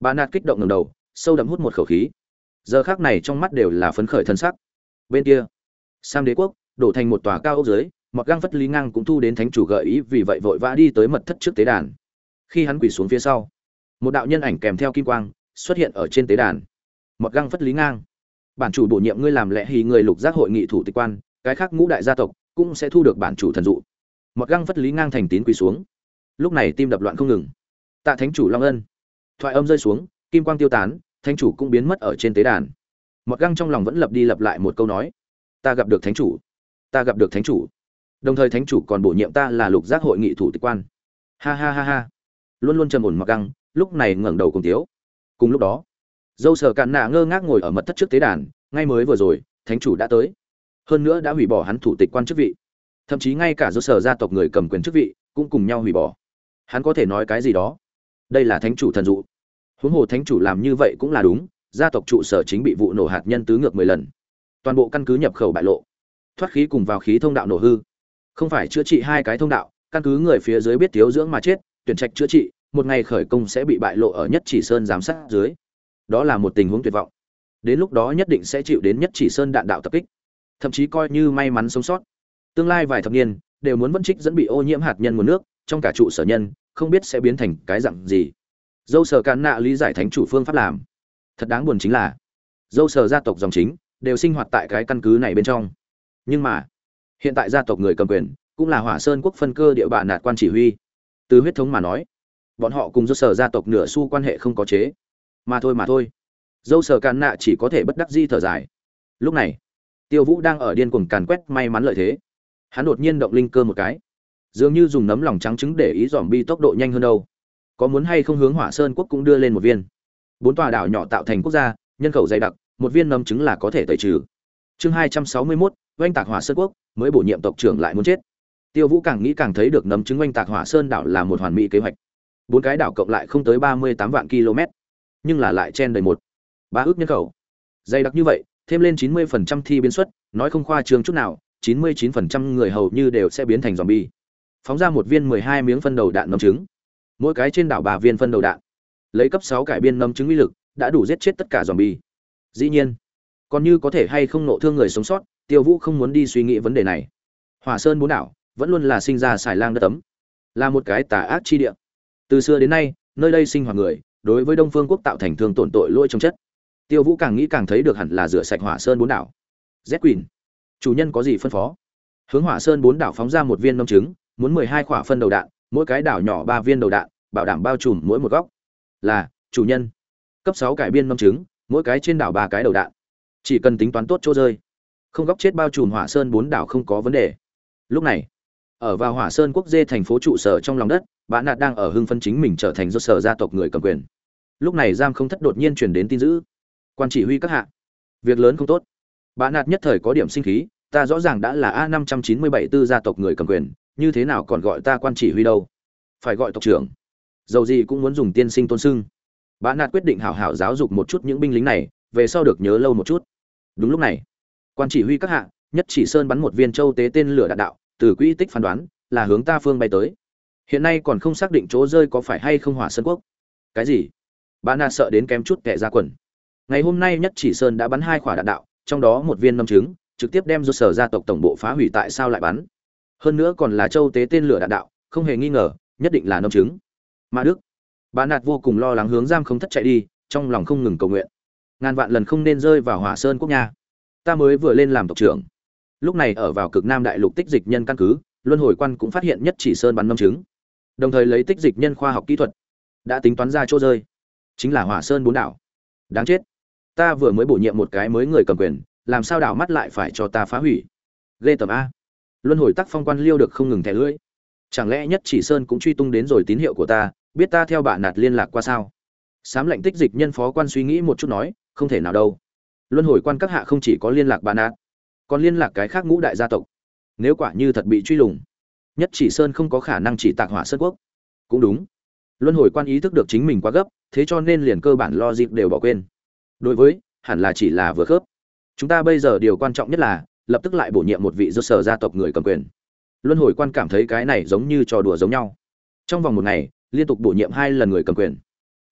Bà nạt kích động ngẩng đầu, sâu đậm hút một khẩu khí. Giờ khắc này trong mắt đều là phấn khởi thân sắc. Bên kia, Sam Đế quốc đổ thành một tòa cao ốc dưới, Mọt Găng Phất Lý Ngang cũng thu đến thánh chủ gợi ý, vì vậy vội vã đi tới mật thất trước tế đàn. Khi hắn quỳ xuống phía sau, một đạo nhân ảnh kèm theo kim quang xuất hiện ở trên tế đàn. Mọt Găng Phất Lý Ngang, bản chủ bổ nhiệm ngươi làm lẽ hí người lục giác hội nghị thủ tịch quan, cái khác ngũ đại gia tộc cũng sẽ thu được bản chủ thần dụ. Mọt Găng Phất Lý Ngang thành tín quỳ xuống. Lúc này tim đập loạn không ngừng. Tạ thánh chủ Long Ân. Thoại âm rơi xuống, kim quang tiêu tán, thánh chủ cũng biến mất ở trên tế đàn. Mọt Găng trong lòng vẫn lặp đi lặp lại một câu nói: ta gặp được thánh chủ, ta gặp được thánh chủ. Đồng thời thánh chủ còn bổ nhiệm ta là lục giác hội nghị thủ tịch quan. Ha ha ha ha. Luôn luôn trầm ổn Mọt Găng lúc này ngẩng đầu cùng tiếu. Cùng lúc đó, dâu Sở Cạn Nạ ngơ ngác ngồi ở mật thất trước tế đàn, ngay mới vừa rồi thánh chủ đã tới, hơn nữa đã hủy bỏ hắn thủ tịch quan chức vị, thậm chí ngay cả dâu Sở gia tộc người cầm quyền chức vị cũng cùng nhau hủy bỏ. Hắn có thể nói cái gì đó? Đây là thánh chủ thần dụ. Huống hồ thánh chủ làm như vậy cũng là đúng, gia tộc trụ sở chính bị vụ nổ hạt nhân tứ ngược mười lần, toàn bộ căn cứ nhập khẩu bại lộ, thoát khí cùng vào khí thông đạo nổ hư, không phải chữa trị hai cái thông đạo, căn cứ người phía dưới biết thiếu dưỡng mà chết, tuyển trạch chữa trị, một ngày khởi công sẽ bị bại lộ ở Nhất Chỉ Sơn giám sát dưới. Đó là một tình huống tuyệt vọng. Đến lúc đó nhất định sẽ chịu đến Nhất Chỉ Sơn đạn đạo tập kích, thậm chí coi như may mắn sống sót, tương lai vài thập niên đều muốn vẫn trích dẫn bị ô nhiễm hạt nhân nguồn nước, trong cả trụ sở nhân không biết sẽ biến thành cái dạng gì. Dâu Sở Cạn Nạ lý giải thánh chủ phương pháp làm. Thật đáng buồn chính là dâu Sở gia tộc dòng chính đều sinh hoạt tại cái căn cứ này bên trong. Nhưng mà hiện tại gia tộc người cầm quyền cũng là Hỏa Sơn quốc phân cơ địa bàn nạt quan chỉ huy. Từ huyết thống mà nói, bọn họ cùng dâu Sở gia tộc nửa xu quan hệ không có chế. Mà thôi mà thôi. Dâu Sở Cạn Nạ chỉ có thể bất đắc dĩ thở dài. Lúc này, Tiêu Vũ đang ở điên cuồng càn quét may mắn lợi thế. Hắn đột nhiên động linh cơ một cái, dường như dùng nấm lòng trắng trứng để ý dòm bi tốc độ nhanh hơn đâu. Có muốn hay không hướng Hỏa Sơn quốc cũng đưa lên một viên. Bốn tòa đảo nhỏ tạo thành quốc gia, nhân khẩu dày đặc, một viên nấm trứng là có thể tẩy trừ. Chương hai trăm sáu mươi mốt, oanh tạc Hỏa Sơn quốc, mới bổ nhiệm tộc trưởng lại muốn chết. Tiêu Vũ càng nghĩ càng thấy được nấm trứng oanh tạc Hỏa Sơn đảo là một hoàn mỹ kế hoạch. Bốn cái đảo cộng lại không tới ba mươi tám vạn km, nhưng là lại chen đầy một ba ước nhân khẩu. Dày đặc như vậy, thêm lên chín mươi phần trăm thi biến suất, nói không khoa trương chút nào, chín mươi chín phần trăm người hầu như đều sẽ biến thành zombie. Phóng ra một viên mười hai miếng phân đầu đạn nấm trứng, mỗi cái trên đảo ba viên phân đầu đạn, lấy cấp sáu cải biên nấm trứng uy lực, đã đủ giết chết tất cả zombie. Dĩ nhiên, còn như có thể hay không nộ thương người sống sót, Tiêu Vũ không muốn đi suy nghĩ vấn đề này. Hỏa Sơn bốn đảo vẫn luôn là sinh ra xài lang đất tấm, là một cái tà ác chi địa. Từ xưa đến nay, nơi đây sinh hoạt người, đối với Đông Phương quốc tạo thành thương tổn tội lỗi trong chất. Tiêu Vũ càng nghĩ càng thấy được hẳn là rửa sạch Hỏa Sơn bốn đảo. Z Queen, chủ nhân có gì phân phó? Hướng Hỏa Sơn bốn đảo phóng ra một viên nấm trứng, muốn mười hai quả phân đầu đạn, mỗi cái đảo nhỏ ba viên đầu đạn, bảo đảm bao trùm mỗi một góc. Là, chủ nhân. Cấp sáu cải biên nấm trứng, mỗi cái trên đảo ba cái đầu đạn. Chỉ cần tính toán tốt chỗ rơi, không góc chết bao trùm Hỏa Sơn bốn đảo không có vấn đề. Lúc này, ở vào Hỏa Sơn quốc dê thành phố trụ sở trong lòng đất, Bạn Nạt đang ở hưng phân chính mình trở thành do sở gia tộc người cầm quyền. Lúc này giam không thất đột nhiên truyền đến tin dữ. Quan chỉ huy các hạ, việc lớn không tốt. Bạn Nạt nhất thời có điểm sinh khí, ta rõ ràng đã là A năm trăm chín mươi bảy tư gia tộc người cầm quyền, như thế nào còn gọi ta quan chỉ huy đâu? Phải gọi tộc trưởng. Dầu gì cũng muốn dùng tiên sinh tôn xưng. Bạn Nạt quyết định hảo hảo giáo dục một chút những binh lính này, về sau được nhớ lâu một chút. Đúng lúc này, quan chỉ huy các hạ, Nhất Chỉ Sơn bắn một viên châu tế tên lửa đạn đạo, từ quỹ tích phán đoán là hướng ta phương bay tới. Hiện nay còn không xác định chỗ rơi có phải hay không Hỏa Sơn quốc. Cái gì? Bạn Nạt sợ đến kém chút kẻ ra quần. Ngày hôm nay Nhất Chỉ Sơn đã bắn hai quả đạn đạo, trong đó một viên nấm trứng, trực tiếp đem do sở gia tộc tổng bộ phá hủy, tại sao lại bắn? Hơn nữa còn là châu tế tên lửa đạn đạo, không hề nghi ngờ, nhất định là nấm trứng. Mà Đức, Bạn Nạt vô cùng lo lắng hướng giam không thất chạy đi, trong lòng không ngừng cầu nguyện. Ngàn vạn lần không nên rơi vào Hỏa Sơn quốc nha. Ta mới vừa lên làm tộc trưởng. Lúc này ở vào cực Nam đại lục tích dịch nhân căn cứ, luân hồi quan cũng phát hiện Nhất Chỉ Sơn bắn nấm trứng. Đồng thời lấy tích dịch nhân khoa học kỹ thuật, đã tính toán ra chỗ rơi, chính là Hỏa Sơn bốn đảo. Đáng chết. Ta vừa mới bổ nhiệm một cái mới người cầm quyền, làm sao đảo mắt lại phải cho ta phá hủy? Ghê tởm a. Luân hồi tắc phong quan liêu được không ngừng thẻ lưỡi. Chẳng lẽ Nhất Chỉ Sơn cũng truy tung đến rồi tín hiệu của ta, biết ta theo Bạn Nạt liên lạc qua sao? Sám lệnh tích dịch nhân phó quan suy nghĩ một chút nói, không thể nào đâu. Luân hồi quan các hạ không chỉ có liên lạc Bạn Nạt, còn liên lạc cái khác ngũ đại gia tộc. Nếu quả như thật bị truy lùng, Nhất Chỉ Sơn không có khả năng chỉ tạc Hỏa Sơn quốc. Cũng đúng. Luân hồi quan ý thức được chính mình quá gấp, thế cho nên liền cơ bản lo dịp đều bỏ quên. Đối với, hẳn là chỉ là vừa khớp. Chúng ta bây giờ điều quan trọng nhất là lập tức lại bổ nhiệm một vị do sở gia tộc người cầm quyền. Luân hồi quan cảm thấy cái này giống như trò đùa giống nhau. Trong vòng một ngày, liên tục bổ nhiệm hai lần người cầm quyền.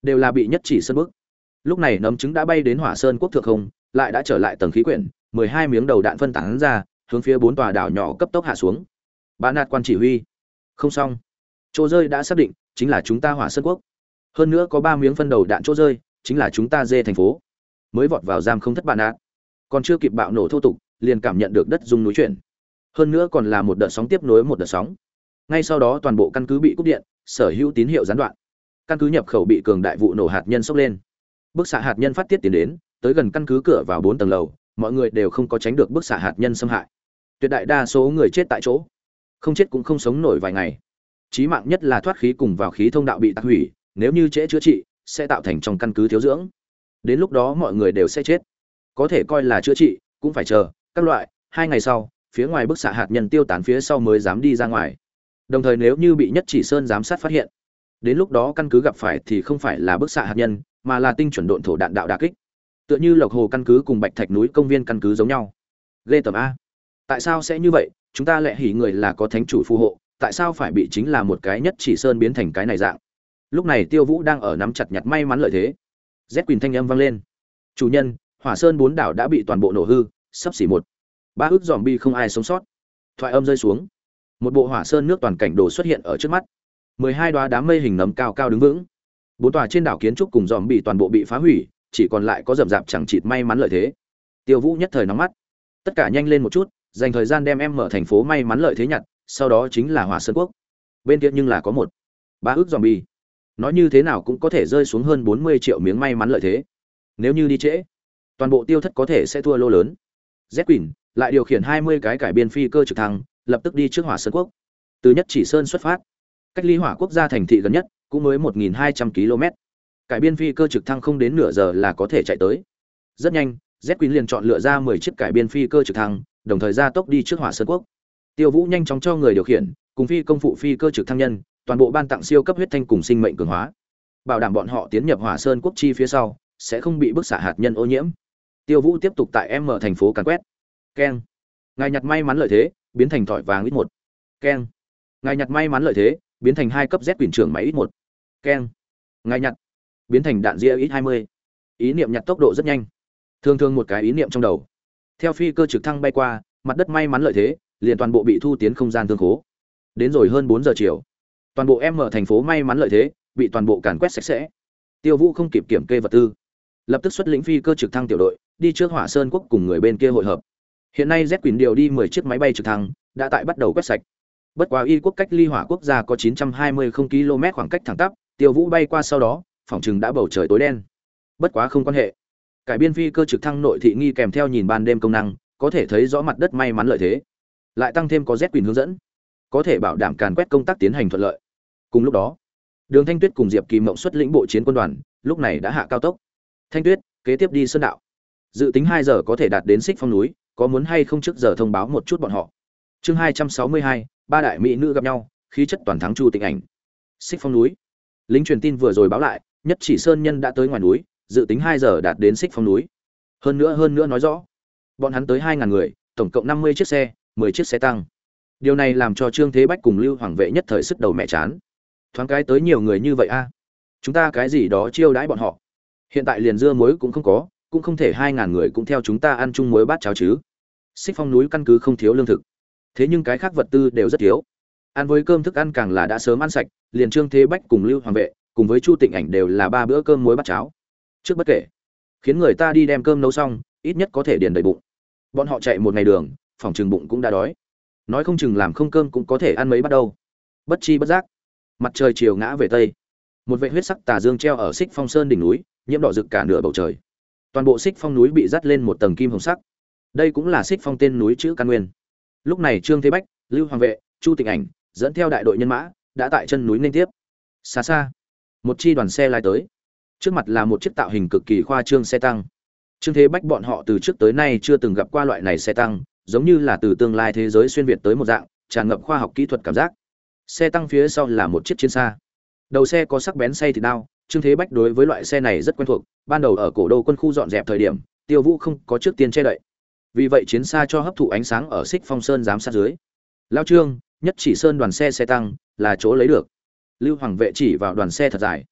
đều là bị nhất chỉ sơn bức. Lúc này nấm trứng đã bay đến Hỏa Sơn quốc thượng không, lại đã trở lại tầng khí quyển, mười hai miếng đầu đạn phân tán ra, hướng phía bốn tòa đảo nhỏ cấp tốc hạ xuống. Bá Nạt quan chỉ huy, không xong. Chỗ rơi đã xác định, chính là chúng ta Hỏa Sơn quốc. Hơn nữa có ba miếng phân đầu đạn chỗ rơi, chính là chúng ta Dê thành phố. Mới vọt vào giam không thất Bá Nạt, còn chưa kịp bạo nổ thô tục, liền cảm nhận được đất rung núi chuyển. Hơn nữa còn là một đợt sóng tiếp nối một đợt sóng. Ngay sau đó toàn bộ căn cứ bị cúp điện, sở hữu tín hiệu gián đoạn. Căn cứ nhập khẩu bị cường đại vụ nổ hạt nhân sốc lên. Bức xạ hạt nhân phát tiết tiến đến, tới gần căn cứ cửa vào bốn tầng lầu, mọi người đều không có tránh được bức xạ hạt nhân xâm hại. Tuyệt đại đa số người chết tại chỗ, không chết cũng không sống nổi vài ngày. Chí mạng nhất là thoát khí cùng vào khí thông đạo bị tạc hủy, nếu như trễ chữa trị, sẽ tạo thành trong căn cứ thiếu dưỡng. Đến lúc đó mọi người đều sẽ chết. Có thể coi là chữa trị, cũng phải chờ các loại hai ngày sau, phía ngoài bức xạ hạt nhân tiêu tán phía sau mới dám đi ra ngoài. Đồng thời nếu như bị Nhất Chỉ Sơn giám sát phát hiện, đến lúc đó căn cứ gặp phải thì không phải là bức xạ hạt nhân, mà là tinh chuẩn độn thổ đạn đạo đả kích. Tựa như Lộc Hồ căn cứ cùng Bạch Thạch núi công viên căn cứ giống nhau. Ghê tởm a. Tại sao sẽ như vậy? Chúng ta lẽ hỉ người là có thánh chủ phù hộ, tại sao phải bị chính là một cái Nhất Chỉ Sơn biến thành cái này dạng? Lúc này Tiêu Vũ đang ở nắm chặt nhặt may mắn lợi thế. Z Quỳnh thanh âm vang lên. Chủ nhân, Hỏa Sơn bốn đảo đã bị toàn bộ nổ hư, sắp xỉ một ba ước zombie không ai sống sót. Thoại âm rơi xuống, một bộ Hỏa Sơn nước toàn cảnh đồ xuất hiện ở trước mắt. mười hai đóa đám mây hình nấm cao cao đứng vững. Bốn tòa trên đảo kiến trúc cùng zombie toàn bộ bị phá hủy, chỉ còn lại có rậm rạp chẳng chịt may mắn lợi thế. Tiêu Vũ nhất thời nóng mắt. Tất cả nhanh lên một chút, dành thời gian đem em mở thành phố may mắn lợi thế nhặt, sau đó chính là Hỏa Sơn quốc. Bên kia nhưng là có một ba ước zombie. Nói như thế nào cũng có thể rơi xuống hơn bốn mươi triệu miếng may mắn lợi thế. Nếu như đi trễ, toàn bộ tiêu thất có thể sẽ thua lô lớn. Z Quỳnh lại điều khiển hai mươi cái cải biên phi cơ trực thăng, lập tức đi trước Hỏa Sơn quốc. Từ Nhất Chỉ Sơn xuất phát, cách ly Hỏa quốc gia thành thị gần nhất cũng mới một nghìn hai trăm ki lô mét. Cải biên phi cơ trực thăng không đến nửa giờ là có thể chạy tới. Rất nhanh, Z Quỳnh liền chọn lựa ra mười chiếc cải biên phi cơ trực thăng, đồng thời ra tốc đi trước Hỏa Sơn quốc. Tiêu Vũ nhanh chóng cho người điều khiển, cùng phi công phụ phi cơ trực thăng nhân, toàn bộ ban tặng siêu cấp huyết thanh cùng sinh mệnh cường hóa, bảo đảm bọn họ tiến nhập Hỏa Sơn quốc chi phía sau sẽ không bị bức xạ hạt nhân ô nhiễm. Tiêu Vũ tiếp tục tại M thành phố càn quét. Keng. Ngài nhặt may mắn lợi thế, biến thành thỏi vàng ít một. Keng. Ngài nhặt may mắn lợi thế, biến thành hai cấp Z Quỳnh trưởng máy ít một. Keng. Ngài nhặt, biến thành đạn ria ít hai mươi. Ý niệm nhặt tốc độ rất nhanh. Thường thường một cái ý niệm trong đầu. Theo phi cơ trực thăng bay qua, mặt đất may mắn lợi thế, liền toàn bộ bị thu tiến không gian thương khố. Đến rồi hơn bốn giờ chiều, toàn bộ M thành phố may mắn lợi thế bị toàn bộ càn quét sạch sẽ. Tiêu Vũ không kịp kiểm kê vật tư, lập tức xuất lĩnh phi cơ trực thăng tiểu đội đi trước Hỏa Sơn quốc cùng người bên kia hội hợp. Hiện nay Z Quỳnh điều đi mười chiếc máy bay trực thăng đã tại bắt đầu quét sạch. Bất quá Y quốc cách ly Hỏa quốc gia có chín trăm hai mươi ki lô mét khoảng cách thẳng tắp, Tiêu Vũ bay qua sau đó, phòng trừng đã bầu trời tối đen. Bất quá không quan hệ. Cải biên phi cơ trực thăng nội thị nghi kèm theo nhìn ban đêm công năng, có thể thấy rõ mặt đất may mắn lợi thế. Lại tăng thêm có Z Quỳnh hướng dẫn, có thể bảo đảm càn quét công tác tiến hành thuận lợi. Cùng lúc đó, Đường Thanh Tuyết cùng Diệp Kỳ Mộng xuất lĩnh bộ chiến quân đoàn, lúc này đã hạ cao tốc. Thanh Tuyết, kế tiếp đi sơn đạo. Dự tính hai giờ có thể đạt đến Xích Phong núi, có muốn hay không trước giờ thông báo một chút bọn họ. Chương hai trăm sáu mươi hai, ba đại mỹ nữ gặp nhau, khí chất toàn thắng Chu Tịnh Ảnh. Xích Phong núi. Lính truyền tin vừa rồi báo lại, Nhất Chỉ Sơn nhân đã tới ngoài núi, dự tính hai giờ đạt đến Xích Phong núi. Hơn nữa hơn nữa nói rõ, bọn hắn tới hai ngàn người, tổng cộng năm mươi chiếc xe, mười chiếc xe tăng. Điều này làm cho Trương Thế Bách cùng Lưu Hoàng Vệ nhất thời sức đầu mẹ chán. Thoáng cái tới nhiều người như vậy a, chúng ta cái gì đó chiêu đãi bọn họ. Hiện tại liền dưa muối cũng không có, cũng không thể hai ngàn người cũng theo chúng ta ăn chung muối bát cháo chứ. Xích Phong núi căn cứ không thiếu lương thực, thế nhưng cái khác vật tư đều rất thiếu. Ăn với cơm thức ăn càng là đã sớm ăn sạch, liền Trương Thế Bách cùng Lưu Hoàng Vệ cùng với Chu Tịnh Ảnh đều là ba bữa cơm muối bát cháo. Trước bất kể, khiến người ta đi đem cơm nấu xong, ít nhất có thể điền đầy bụng. Bọn họ chạy một ngày đường, phòng trường bụng cũng đã đói. Nói không chừng làm không cơm cũng có thể ăn mấy bắt đầu. Bất chi bất giác, mặt trời chiều ngã về tây, một vệt huyết sắc tà dương treo ở Xích Phong Sơn đỉnh núi, nhiễm đỏ rực cả nửa bầu trời. Toàn bộ Xích Phong núi bị dắt lên một tầng kim hồng sắc. Đây cũng là Xích Phong tên núi chữ căn nguyên. Lúc này Trương Thế Bách, Lưu Hoàng Vệ, Chu Tịnh Ảnh dẫn theo đại đội nhân mã đã tại chân núi nên tiếp. Xa xa, một chi đoàn xe lái tới. Trước mặt là một chiếc tạo hình cực kỳ khoa trương xe tăng. Trương Thế Bách bọn họ từ trước tới nay chưa từng gặp qua loại này xe tăng, giống như là từ tương lai thế giới xuyên việt tới một dạng, tràn ngập khoa học kỹ thuật cảm giác. Xe tăng phía sau là một chiếc chiến xa. Đầu xe có sắc bén xay thịt đao, Trương Thế Bách đối với loại xe này rất quen thuộc, ban đầu ở cổ đô quân khu dọn dẹp thời điểm, Tiêu Vũ không có trước tiên che đậy. Vì vậy chiến xa cho hấp thụ ánh sáng ở Xích Phong Sơn giám sát dưới. Lao Trương, Nhất Chỉ Sơn đoàn xe xe tăng là chỗ lấy được. Lưu Hoàng Vệ chỉ vào đoàn xe thật dài.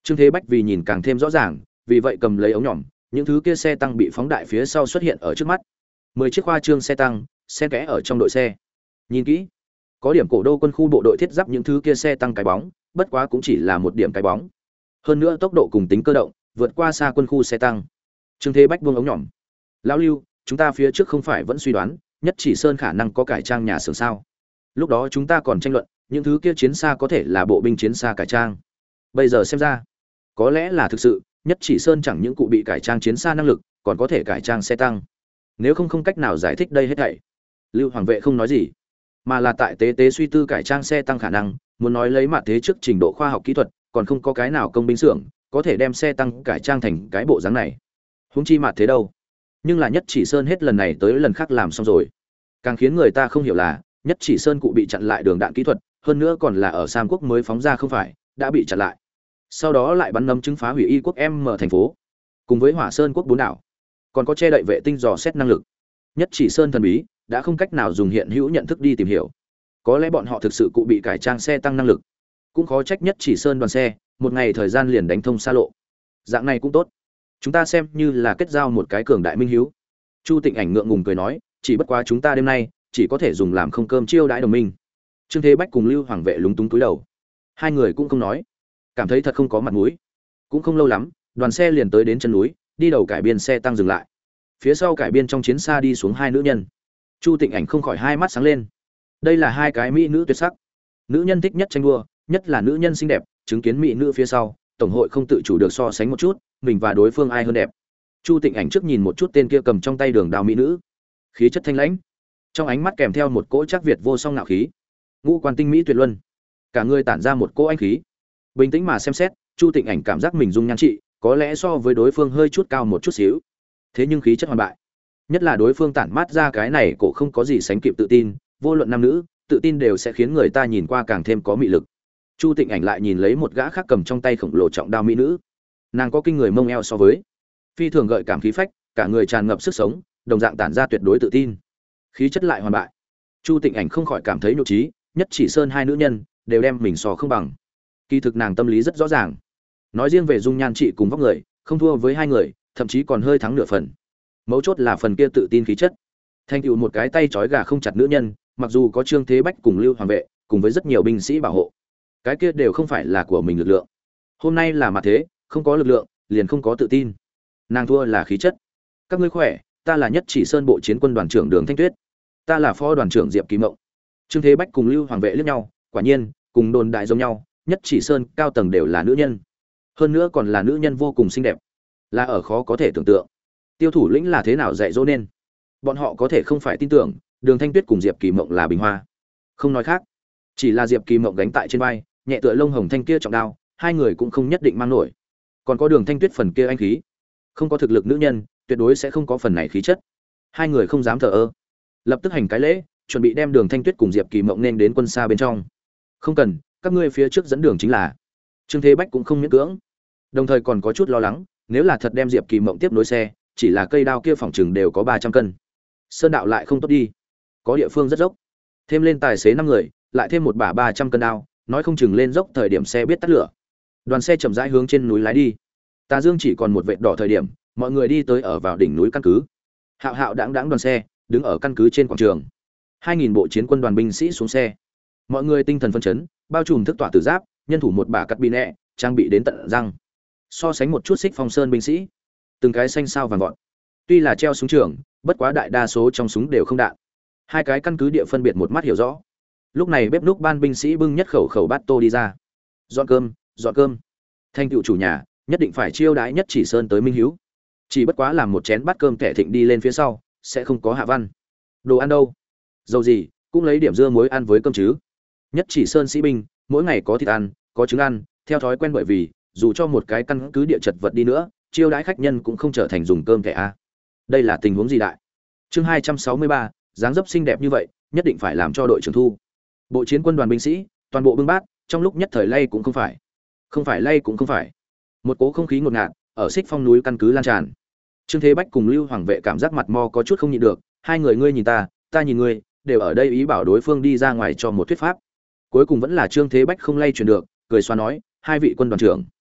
Trương Thế Bách vì nhìn càng thêm rõ ràng, vì vậy cầm lấy ống nhỏm, những thứ kia xe tăng bị phóng đại phía sau xuất hiện ở trước mắt. Mười chiếc khoa trương xe tăng, xen kẽ ở trong đội xe. Nhìn kỹ, có điểm cổ đô quân khu bộ đội thiết giáp những thứ kia xe tăng cái bóng, bất quá cũng chỉ là một điểm cái bóng. Hơn nữa tốc độ cùng tính cơ động, vượt qua xa quân khu xe tăng. Trương Thế Bách buông ống nhỏm. Lão Lưu, chúng ta phía trước không phải vẫn suy đoán, Nhất Chỉ Sơn khả năng có cải trang nhà xưởng sao? Lúc đó chúng ta còn tranh luận, những thứ kia chiến xa có thể là bộ binh chiến xa cải trang. Bây giờ xem ra, có lẽ là thực sự, Nhất Chỉ Sơn chẳng những cụ bị cải trang chiến xa năng lực, còn có thể cải trang xe tăng. Nếu không không cách nào giải thích đây hết thảy. Lưu Hoàng vệ không nói gì, mà là tại tế tế suy tư cải trang xe tăng khả năng, muốn nói lấy mặt thế trước trình độ khoa học kỹ thuật, còn không có cái nào công binh xưởng có thể đem xe tăng cải trang thành cái bộ dáng này. Huống chi mặt thế đâu? Nhưng là Nhất Chỉ Sơn hết lần này tới lần khác làm xong rồi. Càng khiến người ta không hiểu là, Nhất Chỉ Sơn cụ bị chặn lại đường đạn kỹ thuật, hơn nữa còn là ở Sam quốc mới phóng ra không phải, đã bị chặn lại. Sau đó lại bắn nấm chứng phá hủy Y quốc M thành phố, cùng với Hỏa Sơn quốc bốn đảo, còn có che đậy vệ tinh dò xét năng lực. Nhất Chỉ Sơn thần bí, đã không cách nào dùng hiện hữu nhận thức đi tìm hiểu. Có lẽ bọn họ thực sự cụ bị cải trang xe tăng năng lực. Cũng khó trách Nhất Chỉ Sơn đoàn xe, một ngày thời gian liền đánh thông xa lộ. Dạng này cũng tốt. Chúng ta xem như là kết giao một cái cường đại minh hiếu. Chu Tịnh Ảnh ngượng ngùng cười nói, chỉ bất quá chúng ta đêm nay chỉ có thể dùng làm không cơm chiêu đãi đồng minh. Trương Thế Bách cùng Lưu Hoàng vệ lúng túng túi đầu. Hai người cũng không nói, cảm thấy thật không có mặt mũi. Cũng không lâu lắm, đoàn xe liền tới đến chân núi, đi đầu cải biên xe tăng dừng lại. Phía sau cải biên trong chiến xa đi xuống hai nữ nhân. Chu Tịnh Ảnh không khỏi hai mắt sáng lên. Đây là hai cái mỹ nữ tuyệt sắc. Nữ nhân thích nhất tranh đua, nhất là nữ nhân xinh đẹp, chứng kiến mỹ nữ phía sau, tổng hội không tự chủ được so sánh một chút, mình và đối phương ai hơn đẹp. Chu Tịnh Ảnh trước nhìn một chút tên kia cầm trong tay đường đao mỹ nữ, khí chất thanh lãnh, trong ánh mắt kèm theo một cỗ chắc việt vô song ngạo khí, ngũ quan tinh mỹ tuyệt luân, cả người tản ra một cỗ anh khí. Bình tĩnh mà xem xét, Chu Tịnh Ảnh cảm giác mình dung nhan trị, có lẽ so với đối phương hơi chút cao một chút xíu, thế nhưng khí chất hoàn bại, nhất là đối phương tản mát ra cái này cổ không có gì sánh kịp tự tin, vô luận nam nữ, tự tin đều sẽ khiến người ta nhìn qua càng thêm có mị lực. Chu Tịnh Ảnh lại nhìn lấy một gã khác cầm trong tay khổng lồ trọng đao mỹ nữ, nàng có kinh người mông eo so với, phi thường gợi cảm khí phách, cả người tràn ngập sức sống, đồng dạng tản ra tuyệt đối tự tin, khí chất lại hoàn bại. Chu Tịnh Ảnh không khỏi cảm thấy nhục trí, Nhất Chỉ Sơn hai nữ nhân đều đem mình so không bằng. Kỳ thực nàng tâm lý rất rõ ràng, nói riêng về dung nhan trị cùng vóc người, không thua với hai người, thậm chí còn hơi thắng nửa phần. Mấu chốt là phần kia tự tin khí chất. Thành tựu một cái tay trói gà không chặt nữ nhân, mặc dù có Trương Thế Bách cùng Lưu Hoàng vệ, cùng với rất nhiều binh sĩ bảo hộ, cái kia đều không phải là của mình lực lượng. Hôm nay là mặt thế, không có lực lượng, liền không có tự tin. Nàng thua là khí chất. Các ngươi khỏe, ta là Nhất Chỉ Sơn bộ chiến quân đoàn trưởng Đường Thanh Tuyết, ta là phó đoàn trưởng Diệp Kỳ Mộng. Trương Thế Bách cùng Lưu Hoàng vệ liếc nhau, quả nhiên, cùng đồn đại giống nhau, Nhất Chỉ Sơn cao tầng đều là nữ nhân, hơn nữa còn là nữ nhân vô cùng xinh đẹp, là ở khó có thể tưởng tượng. Tiêu thủ lĩnh là thế nào dạy dỗ nên, bọn họ có thể không phải tin tưởng Đường Thanh Tuyết cùng Diệp Kỳ Mộng là bình hoa. Không nói khác, chỉ là Diệp Kỳ Mộng gánh tại trên vai, nhẹ tựa lông hồng thanh kia trọng đao, hai người cũng không nhất định mang nổi. Còn có Đường Thanh Tuyết phần kia anh khí, không có thực lực nữ nhân, tuyệt đối sẽ không có phần này khí chất. Hai người không dám thờ ơ, lập tức hành cái lễ, chuẩn bị đem Đường Thanh Tuyết cùng Diệp Kỳ Mộng nên đến quân xa bên trong. Không cần, các ngươi phía trước dẫn đường chính là. Trương Thế Bách cũng không miễn cưỡng, đồng thời còn có chút lo lắng, nếu là thật đem Diệp Kỳ Mộng tiếp nối xe, chỉ là cây đao kia phòng chừng đều có ba trăm cân. Sơn đạo lại không tốt đi, có địa phương rất dốc, thêm lên tài xế năm người, lại thêm một bả ba trăm cân đao, nói không chừng lên dốc thời điểm xe biết tắt lửa. Đoàn xe chậm rãi hướng trên núi lái đi. Tà Dương chỉ còn một vệt đỏ thời điểm, mọi người đi tới ở vào đỉnh núi căn cứ. Hạo Hạo đãng đãng đoàn xe đứng ở căn cứ trên quảng trường. Hai nghìn bộ chiến quân đoàn binh sĩ xuống xe. Mọi người tinh thần phấn chấn, bao trùm thức tỏa tử giáp, nhân thủ một bả cắt bi nẹ, trang bị đến tận răng. So sánh một chút Xích Phong Sơn binh sĩ, từng cái xanh sao vàng vọt. Tuy là treo súng trường, bất quá đại đa số trong súng đều không đạn. Hai cái căn cứ địa phân biệt một mắt hiểu rõ. Lúc này bếp núc ban binh sĩ bưng nhất khẩu khẩu bát tô đi ra. Dọn cơm, dọn cơm. Thanh tựu chủ nhà, nhất định phải chiêu đãi Nhất Chỉ Sơn tới minh hiếu. Chỉ bất quá làm một chén bát cơm kẻ thịnh đi lên phía sau, sẽ không có hạ văn. Đồ ăn đâu? Dầu gì, cũng lấy điểm dưa muối ăn với cơm chứ. Nhất Chỉ Sơn sĩ binh, mỗi ngày có thịt ăn, có trứng ăn, theo thói quen, bởi vì dù cho một cái căn cứ địa chật vật đi nữa, chiêu đãi khách nhân cũng không trở thành dùng cơm kẻ a. Đây là tình huống gì đại? Chương hai trăm sáu mươi ba, dáng dấp xinh đẹp như vậy, nhất định phải làm cho đội trưởng thu. Bộ chiến quân đoàn binh sĩ, toàn bộ bưng bát, trong lúc nhất thời lay cũng không phải, không phải lay cũng không phải. Một cố không khí ngột ngạt ở Xích Phong núi căn cứ lan tràn. Trương Thế Bách cùng Lưu Hoàng vệ cảm giác mặt mo có chút không nhịn được, hai người ngươi nhìn ta, ta nhìn ngươi, đều ở đây ý bảo đối phương đi ra ngoài cho một thuyết pháp. Cuối cùng vẫn là Trương Thế Bách không lay chuyển được, cười xoa nói, hai vị quân đoàn trưởng,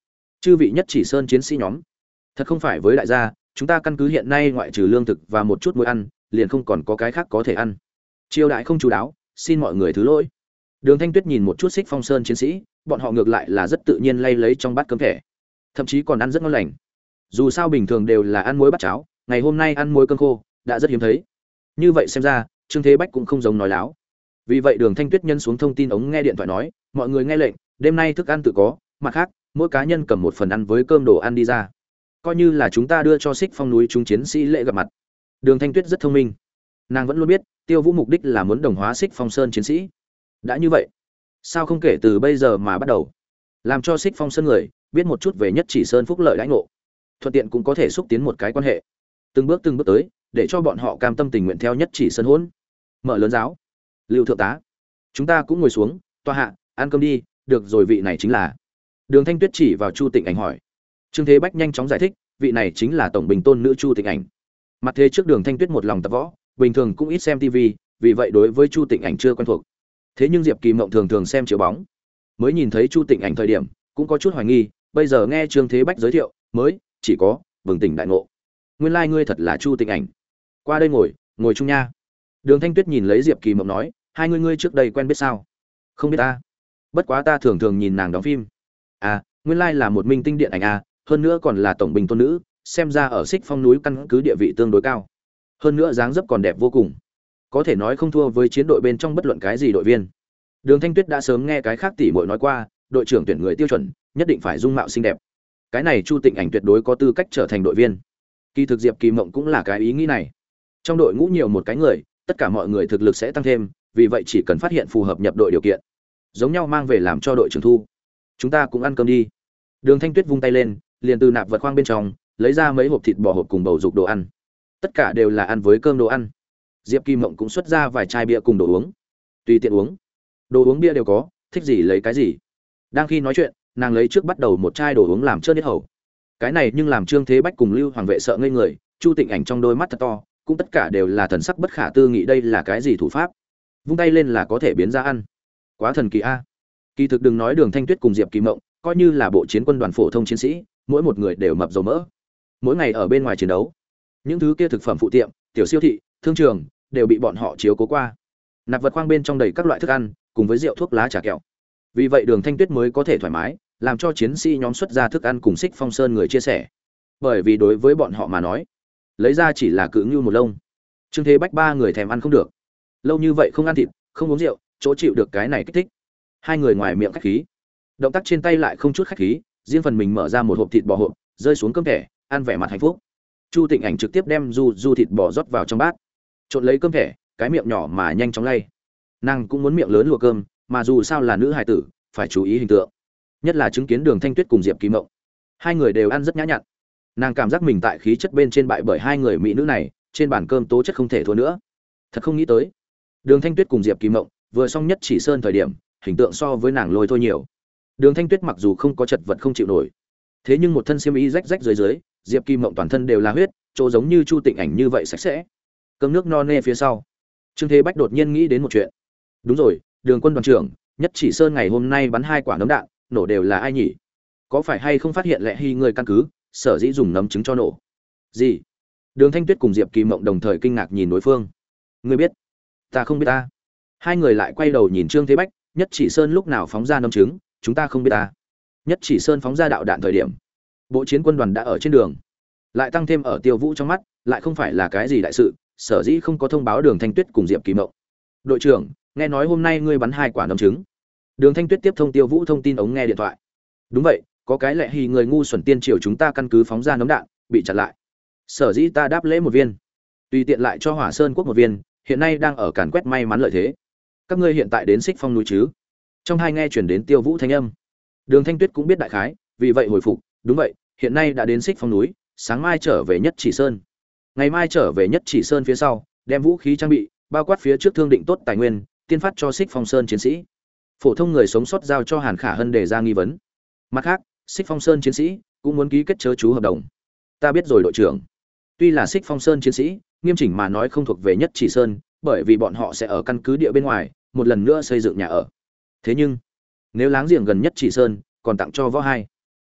Chư vị nhất chỉ sơn chiến sĩ nhóm, thật không phải với đại gia, chúng ta căn cứ hiện nay ngoại trừ lương thực và một chút muối ăn, liền không còn có cái khác có thể ăn. Triều đại không chú đáo, xin mọi người thứ lỗi. Đường Thanh Tuyết nhìn một chút Xích Phong Sơn chiến sĩ, bọn họ ngược lại là rất tự nhiên lay lấy trong bát cơm thẻ, thậm chí còn ăn rất ngon lành. Dù sao bình thường đều là ăn muối bát cháo, ngày hôm nay ăn muối cơm khô, đã rất hiếm thấy. Như vậy xem ra, Trương Thế Bách cũng không giống nói láo. Vì vậy Đường Thanh Tuyết nhân xuống thông tin ống nghe điện thoại nói, mọi người nghe lệnh, đêm nay thức ăn tự có, mặt khác, mỗi cá nhân cầm một phần ăn với cơm đồ ăn đi ra, coi như là chúng ta đưa cho Xích Phong núi chúng chiến sĩ lễ gặp mặt. Đường Thanh Tuyết rất thông minh, nàng vẫn luôn biết Tiêu Vũ mục đích là muốn đồng hóa Xích Phong Sơn chiến sĩ. Đã như vậy, sao không kể từ bây giờ mà bắt đầu, làm cho Xích Phong Sơn người biết một chút về Nhất Chỉ Sơn phúc lợi đãi ngộ, thuận tiện cũng có thể xúc tiến một cái quan hệ, từng bước từng bước tới, để cho bọn họ cam tâm tình nguyện theo Nhất Chỉ Sơn hỗn. Mở lớn giáo, Lưu thượng tá, chúng ta cũng ngồi xuống, toa hạ, ăn cơm đi, được rồi, vị này chính là. Đường Thanh Tuyết chỉ vào Chu Tịnh Ảnh hỏi. Trương Thế Bách nhanh chóng giải thích, vị này chính là tổng bình tôn nữ Chu Tịnh Ảnh. Mặt thế trước Đường Thanh Tuyết một lòng tập võ, bình thường cũng ít xem ti vi, vì vậy đối với Chu Tịnh Ảnh chưa quen thuộc. Thế nhưng Diệp Kỳ Mộng thường thường xem chiếu bóng, mới nhìn thấy Chu Tịnh Ảnh thời điểm, cũng có chút hoài nghi, bây giờ nghe Trương Thế Bách giới thiệu, mới chỉ có bừng tỉnh đại ngộ. Nguyên lai like ngươi thật là Chu Tịnh Ảnh. Qua đây ngồi, ngồi chung nha. Đường Thanh Tuyết nhìn lấy Diệp Kỳ Mộng nói, hai ngươi ngươi trước đây quen biết sao? Không biết ta. Bất quá ta thường thường nhìn nàng đóng phim. À, nguyên lai like là một minh tinh điện ảnh à, hơn nữa còn là tổng bình tôn nữ, xem ra ở Xích Phong núi căn cứ địa vị tương đối cao. Hơn nữa dáng dấp còn đẹp vô cùng, có thể nói không thua với chiến đội bên trong bất luận cái gì đội viên. Đường Thanh Tuyết đã sớm nghe cái khác tỷ muội nói qua, đội trưởng tuyển người tiêu chuẩn nhất định phải dung mạo xinh đẹp. Cái này Chu Tịnh Ảnh tuyệt đối có tư cách trở thành đội viên. Kỳ thực Diệp Kỳ Mộng cũng là cái ý nghĩ này. Trong đội ngũ nhiều một cái người, tất cả mọi người thực lực sẽ tăng thêm, vì vậy chỉ cần phát hiện phù hợp nhập đội điều kiện, giống nhau mang về làm cho đội trưởng thu. Chúng ta cũng ăn cơm đi. Đường Thanh Tuyết vung tay lên, liền từ nạp vật khoang bên trong lấy ra mấy hộp thịt bò hộp cùng bầu dục đồ ăn. Tất cả đều là ăn với cơm đồ ăn. Diệp Kỳ Mộng cũng xuất ra vài chai bia cùng đồ uống. Tùy tiện uống. Đồ uống bia đều có, thích gì lấy cái gì. Đang khi nói chuyện, nàng lấy trước bắt đầu một chai đồ uống làm trơn hết hầu. Cái này nhưng làm Trương Thế Bách cùng Lưu Hoàng Vệ sợ ngây người, Chu Tịnh Ảnh trong đôi mắt thật to, cũng tất cả đều là thần sắc bất khả tư nghị, đây là cái gì thủ pháp? Vung tay lên là có thể biến ra ăn. Quá thần kỳ a. Kỳ thực đừng nói Đường Thanh Tuyết cùng Diệp Kỳ Mộng, coi như là bộ chiến quân đoàn phổ thông chiến sĩ, mỗi một người đều mập dầu mỡ. Mỗi ngày ở bên ngoài chiến đấu, những thứ kia thực phẩm phụ tiệm, tiểu siêu thị, thương trường đều bị bọn họ chiếu cố qua. Nạp vật khoang bên trong đầy các loại thức ăn, cùng với rượu thuốc lá trà kẹo. Vì vậy Đường Thanh Tuyết mới có thể thoải mái làm cho chiến sĩ nhóm xuất ra thức ăn cùng Xích Phong Sơn người chia sẻ. Bởi vì đối với bọn họ mà nói, lấy ra chỉ là cự ngưu một lông. Trương Thế Bách ba người thèm ăn không được. Lâu như vậy không ăn thịt, không uống rượu, chỗ chịu được cái này kích thích. Hai người ngoài miệng khách khí, động tác trên tay lại không chút khách khí, riêng phần mình mở ra một hộp thịt bò hộp, rơi xuống cơm thẻ, ăn vẻ mặt hạnh phúc. Chu Tịnh Ảnh trực tiếp đem du du thịt bò rót vào trong bát, trộn lấy cơm thẻ, cái miệng nhỏ mà nhanh chóng lay. Nàng cũng muốn miệng lớn lùa cơm, mà dù sao là nữ hài tử, phải chú ý hình tượng. Nhất là chứng kiến Đường Thanh Tuyết cùng Diệp Kỳ Mộng, hai người đều ăn rất nhã nhặn. Nàng cảm giác mình tại khí chất bên trên bại bởi hai người mỹ nữ này, trên bàn cơm tố chất không thể thua nữa. Thật không nghĩ tới, Đường Thanh Tuyết cùng Diệp Kỳ Mộng vừa xong Nhất Chỉ Sơn thời điểm, hình tượng so với nàng lôi thôi nhiều. Đường Thanh Tuyết mặc dù không có chật vật không chịu nổi, thế nhưng một thân xiêm y rách rách dưới dưới, Diệp Kỳ Mộng toàn thân đều là huyết, chỗ giống như Chu Tịnh Ảnh như vậy sạch sẽ. Cơm nước no nê phía sau, Trương Thế Bách đột nhiên nghĩ đến một chuyện. Đúng rồi, Đường quân đoàn trưởng, Nhất Chỉ Sơn ngày hôm nay bắn hai quả nấm đạn, nổ đều là ai nhỉ? Có phải hay không phát hiện Lệ Hy người căn cứ, sở dĩ dùng nấm trứng cho nổ? Gì? Đường Thanh Tuyết cùng Diệp Kỳ Mộng đồng thời kinh ngạc nhìn đối phương. Ngươi biết? Ta không biết ta. Hai người lại quay đầu nhìn Trương Thế Bách, Nhất Chỉ Sơn lúc nào phóng ra nấm trứng, chúng ta không biết ta. Nhất Chỉ Sơn phóng ra đạo đạn thời điểm, bộ chiến quân đoàn đã ở trên đường. Lại tăng thêm ở Tiêu Vũ trong mắt, lại không phải là cái gì đại sự, sở dĩ không có thông báo Đường Thanh Tuyết cùng Diệp Kỳ Mộng. Đội trưởng, nghe nói hôm nay ngươi bắn hai quả nấm trứng. Đường Thanh Tuyết tiếp thông Tiêu Vũ thông tin ống nghe điện thoại. Đúng vậy, có cái Lệ Hy người ngu xuẩn tiên triều chúng ta căn cứ phóng ra nấm đạn, bị chặn lại. Sở dĩ ta đáp lễ một viên, tùy tiện lại cho Hỏa Sơn quốc một viên, hiện nay đang ở càn quét may mắn lợi thế. Các ngươi hiện tại đến Xích Phong núi chứ? Trong hai nghe chuyển đến Tiêu Vũ thanh âm. Đường Thanh Tuyết cũng biết đại khái, vì vậy hồi phục, đúng vậy, hiện nay đã đến Xích Phong núi, sáng mai trở về Nhất Chỉ Sơn. Ngày mai trở về Nhất Chỉ Sơn phía sau, đem vũ khí trang bị, bao quát phía trước thương định tốt tài nguyên, tiên phát cho Xích Phong Sơn chiến sĩ. Phổ thông người sống sót giao cho Hàn Khả Hân để ra nghi vấn. Mặt khác, Xích Phong Sơn chiến sĩ cũng muốn ký kết chớ chú hợp đồng. Ta biết rồi đội trưởng. Tuy là Xích Phong Sơn chiến sĩ, nghiêm chỉnh mà nói không thuộc về Nhất Chỉ Sơn, bởi vì bọn họ sẽ ở căn cứ địa bên ngoài, một lần nữa xây dựng nhà ở. Thế nhưng, nếu láng giềng gần Nhất Chỉ Sơn, còn tặng cho võ hai.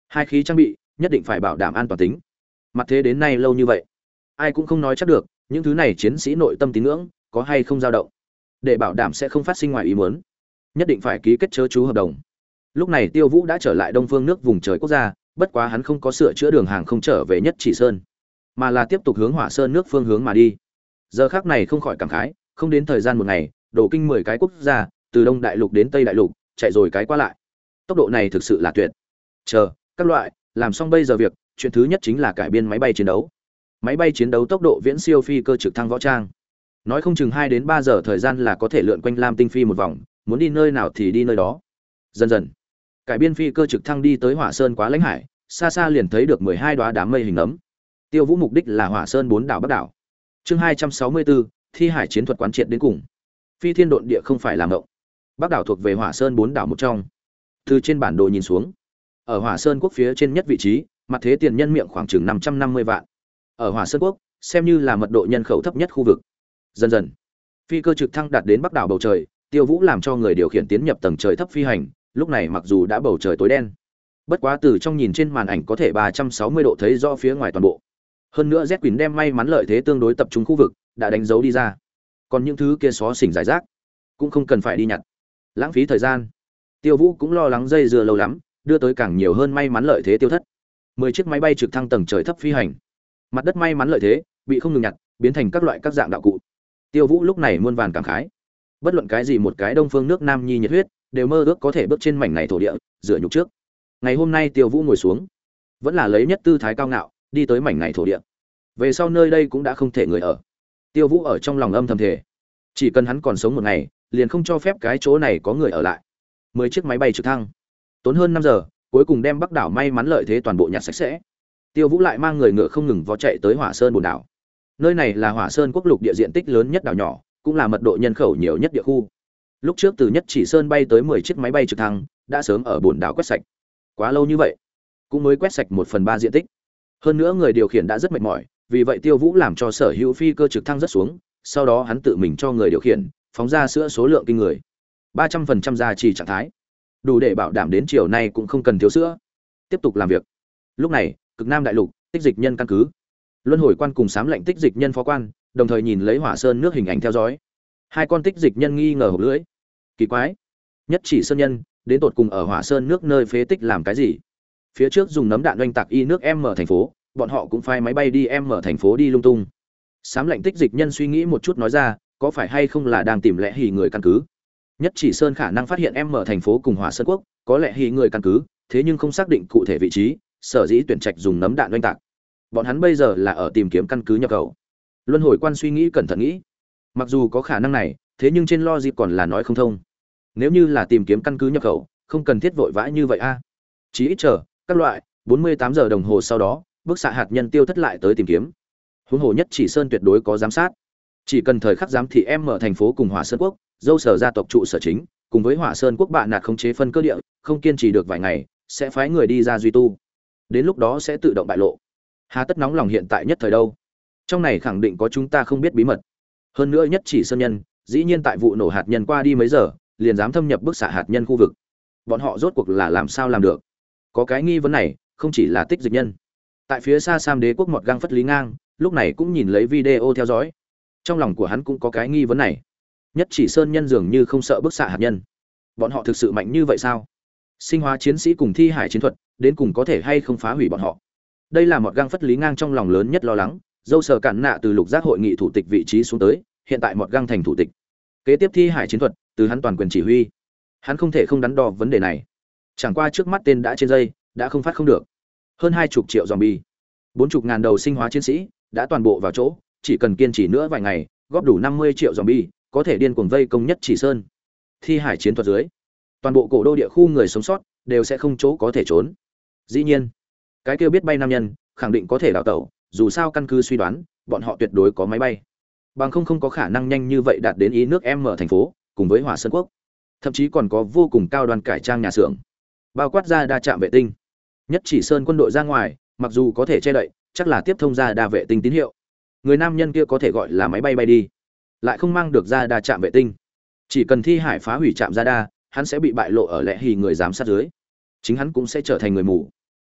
Hai khí trang bị nhất định phải bảo đảm an toàn tính. Mặt thế đến nay lâu như vậy, ai cũng không nói chắc được những thứ này chiến sĩ nội tâm tín ngưỡng có hay không dao động. Để bảo đảm sẽ không phát sinh ngoài ý muốn, nhất định phải ký kết chớ chú hợp đồng. Lúc này Tiêu Vũ đã trở lại Đông Phương nước vùng trời quốc gia, bất quá hắn không có sửa chữa đường hàng không trở về Nhất Chỉ Sơn, mà là tiếp tục hướng Hỏa Sơn nước phương hướng mà đi. Giờ khắc này không khỏi cảm khái, không đến thời gian một ngày, đổ kinh mười cái quốc gia, từ Đông Đại Lục đến Tây Đại Lục, chạy rồi cái qua lại. Tốc độ này thực sự là tuyệt. Chờ, các loại, làm xong bây giờ việc, chuyện thứ nhất chính là cải biên máy bay chiến đấu. Máy bay chiến đấu tốc độ viễn siêu phi cơ trực thăng võ trang. Nói không chừng hai đến ba giờ thời gian là có thể lượn quanh Lam Tinh phi một vòng, muốn đi nơi nào thì đi nơi đó. Dần dần, cải biên phi cơ trực thăng đi tới Hỏa Sơn quá lãnh hải, xa xa liền thấy được mười hai đóa đám mây hình ấm. Tiêu Vũ mục đích là Hỏa Sơn bốn đảo Bắc đảo. Chương hai trăm sáu mươi bốn, thi hải chiến thuật quán triệt đến cùng. Phi thiên độn địa không phải làm mộng. Bắc đảo thuộc về Hỏa Sơn bốn đảo một trong. Từ trên bản đồ nhìn xuống, ở Hỏa Sơn quốc phía trên nhất vị trí, mặt thế tiền nhân miệng khoảng chừng năm trăm năm mươi vạn. Ở Hỏa Sơn quốc, xem như là mật độ nhân khẩu thấp nhất khu vực. Dần dần, phi cơ trực thăng đạt đến Bắc đảo bầu trời, Tiêu Vũ làm cho người điều khiển tiến nhập tầng trời thấp phi hành, lúc này mặc dù đã bầu trời tối đen, bất quá từ trong nhìn trên màn ảnh có thể ba trăm sáu mươi độ thấy rõ phía ngoài toàn bộ. Hơn nữa Z Quỳnh đem may mắn lợi thế tương đối tập trung khu vực đã đánh dấu đi ra. Còn những thứ kia xó xỉnh giải rác cũng không cần phải đi nhặt, lãng phí thời gian. Tiêu Vũ cũng lo lắng dây dưa lâu lắm, đưa tới càng nhiều hơn may mắn lợi thế tiêu thất. Mười chiếc máy bay trực thăng tầng trời thấp phi hành, mặt đất may mắn lợi thế bị không ngừng nhặt, biến thành các loại các dạng đạo cụ. Tiêu Vũ lúc này muôn vàn cảm khái. Bất luận cái gì một cái Đông Phương nước Nam nhi nhiệt huyết, đều mơ ước có thể bước trên mảnh này thổ địa, dựa nhục trước. Ngày hôm nay Tiêu Vũ ngồi xuống, vẫn là lấy nhất tư thái cao ngạo, đi tới mảnh này thổ địa. Về sau nơi đây cũng đã không thể người ở. Tiêu Vũ ở trong lòng âm thầm thề, chỉ cần hắn còn sống một ngày, liền không cho phép cái chỗ này có người ở lại. Mười chiếc máy bay trực thăng, tốn hơn năm giờ, cuối cùng đem Bắc đảo may mắn lợi thế toàn bộ nhặt sạch sẽ. Tiêu Vũ lại mang người ngựa không ngừng vó chạy tới Hỏa Sơn bồn đảo. Nơi này là Hỏa Sơn quốc lục địa diện tích lớn nhất đảo nhỏ, cũng là mật độ nhân khẩu nhiều nhất địa khu. Lúc trước từ Nhất Chỉ Sơn bay tới mười chiếc máy bay trực thăng, đã sớm ở bồn đảo quét sạch. Quá lâu như vậy, cũng mới quét sạch một phần ba diện tích. Hơn nữa người điều khiển đã rất mệt mỏi, vì vậy Tiêu Vũ làm cho sở hữu phi cơ trực thăng rất xuống, sau đó hắn tự mình cho người điều khiển phóng ra sữa số lượng kinh người, ba trăm phần trăm gia trì trạng thái, đủ để bảo đảm đến chiều nay cũng không cần thiếu sữa. Tiếp tục làm việc. Lúc này, Cực Nam đại lục, tích dịch nhân căn cứ, luân hồi quan cùng sám lệnh tích dịch nhân phó quan, đồng thời nhìn lấy Hỏa Sơn nước hình ảnh theo dõi. Hai con tích dịch nhân nghi ngờ hộc lưỡi. Kỳ quái, Nhất Chỉ Sơn nhân đến tột cùng ở Hỏa Sơn nước nơi phế tích làm cái gì? Phía trước dùng nấm đạn oanh tạc y nước M thành phố, bọn họ cũng phái máy bay đi M thành phố đi lung tung. Sám lệnh tích dịch nhân suy nghĩ một chút nói ra, có phải hay không là đang tìm lẽ hỉ người căn cứ? Nhất Chỉ Sơn khả năng phát hiện M thành phố cùng Hỏa Sơn quốc có lẽ hỉ người căn cứ, thế nhưng không xác định cụ thể vị trí, sở dĩ tuyển trạch dùng nấm đạn oanh tạc. Bọn hắn bây giờ là ở tìm kiếm căn cứ nhập khẩu. Luân hồi quan suy nghĩ cẩn thận nghĩ, mặc dù có khả năng này, thế nhưng trên logic còn là nói không thông. Nếu như là tìm kiếm căn cứ nhập khẩu, không cần thiết vội vã như vậy a. À. Chỉ ít chờ các loại bốn mươi tám giờ đồng hồ sau đó, bức xạ hạt nhân tiêu thất lại tới tìm kiếm. Huống hồ Nhất Chỉ Sơn tuyệt đối có giám sát, chỉ cần thời khắc giám thị em mở thành phố cùng Hỏa Sơn quốc, dâu sở gia tộc trụ sở chính, cùng với Hỏa Sơn quốc bạn nạt khống chế phân cơ địa, không kiên trì được vài ngày, sẽ phái người đi ra duy tu. Đến lúc đó sẽ tự động bại lộ. Hà tất nóng lòng hiện tại nhất thời đâu? Trong này khẳng định có chúng ta không biết bí mật. Hơn nữa Nhất Chỉ Sơn nhân, dĩ nhiên tại vụ nổ hạt nhân qua đi mấy giờ, liền dám thâm nhập bức xạ hạt nhân khu vực. Bọn họ rốt cuộc là làm sao làm được? Có cái nghi vấn này, không chỉ là tích dịch nhân. Tại phía xa Sam Đế quốc một gang phất lý ngang, lúc này cũng nhìn lấy video theo dõi. Trong lòng của hắn cũng có cái nghi vấn này. Nhất Chỉ Sơn nhân dường như không sợ bức xạ hạt nhân. Bọn họ thực sự mạnh như vậy sao? Sinh hóa chiến sĩ cùng thi hải chiến thuật, đến cùng có thể hay không phá hủy bọn họ? Đây là một gang phất lý ngang trong lòng lớn nhất lo lắng. Dâu sờ cản nạ từ lục giác hội nghị thủ tịch vị trí xuống tới, hiện tại một gang thành thủ tịch. Kế tiếp thi hải chiến thuật, từ hắn toàn quyền chỉ huy. Hắn không thể không đắn đo vấn đề này. Chẳng qua trước mắt tên đã trên dây, đã không phát không được. Hơn hai chục triệu zombie, bốn chục ngàn đầu sinh hóa chiến sĩ, đã toàn bộ vào chỗ, chỉ cần kiên trì nữa vài ngày, góp đủ năm mươi triệu zombie, có thể điên cuồng vây công Nhất Chỉ Sơn. Thi hải chiến thuật dưới, toàn bộ cổ đô địa khu người sống sót đều sẽ không chỗ có thể trốn. Dĩ nhiên, cái kia biết bay nam nhân, khẳng định có thể đào tẩu, dù sao căn cứ suy đoán, bọn họ tuyệt đối có máy bay. Bằng không không có khả năng nhanh như vậy đạt đến ý nước M thành phố, cùng với Hỏa Sơn quốc. Thậm chí còn có vô cùng cao đoàn cải trang nhà xưởng, bao quát ra đa trạm vệ tinh. Nhất Chỉ Sơn quân đội ra ngoài, mặc dù có thể che đậy, chắc là tiếp thông ra đa vệ tinh tín hiệu. Người nam nhân kia có thể gọi là máy bay bay đi, lại không mang được ra đa trạm vệ tinh. Chỉ cần thi hải phá hủy trạm ra đa, hắn sẽ bị bại lộ ở lẽ hì người giám sát dưới, chính hắn cũng sẽ trở thành người mù.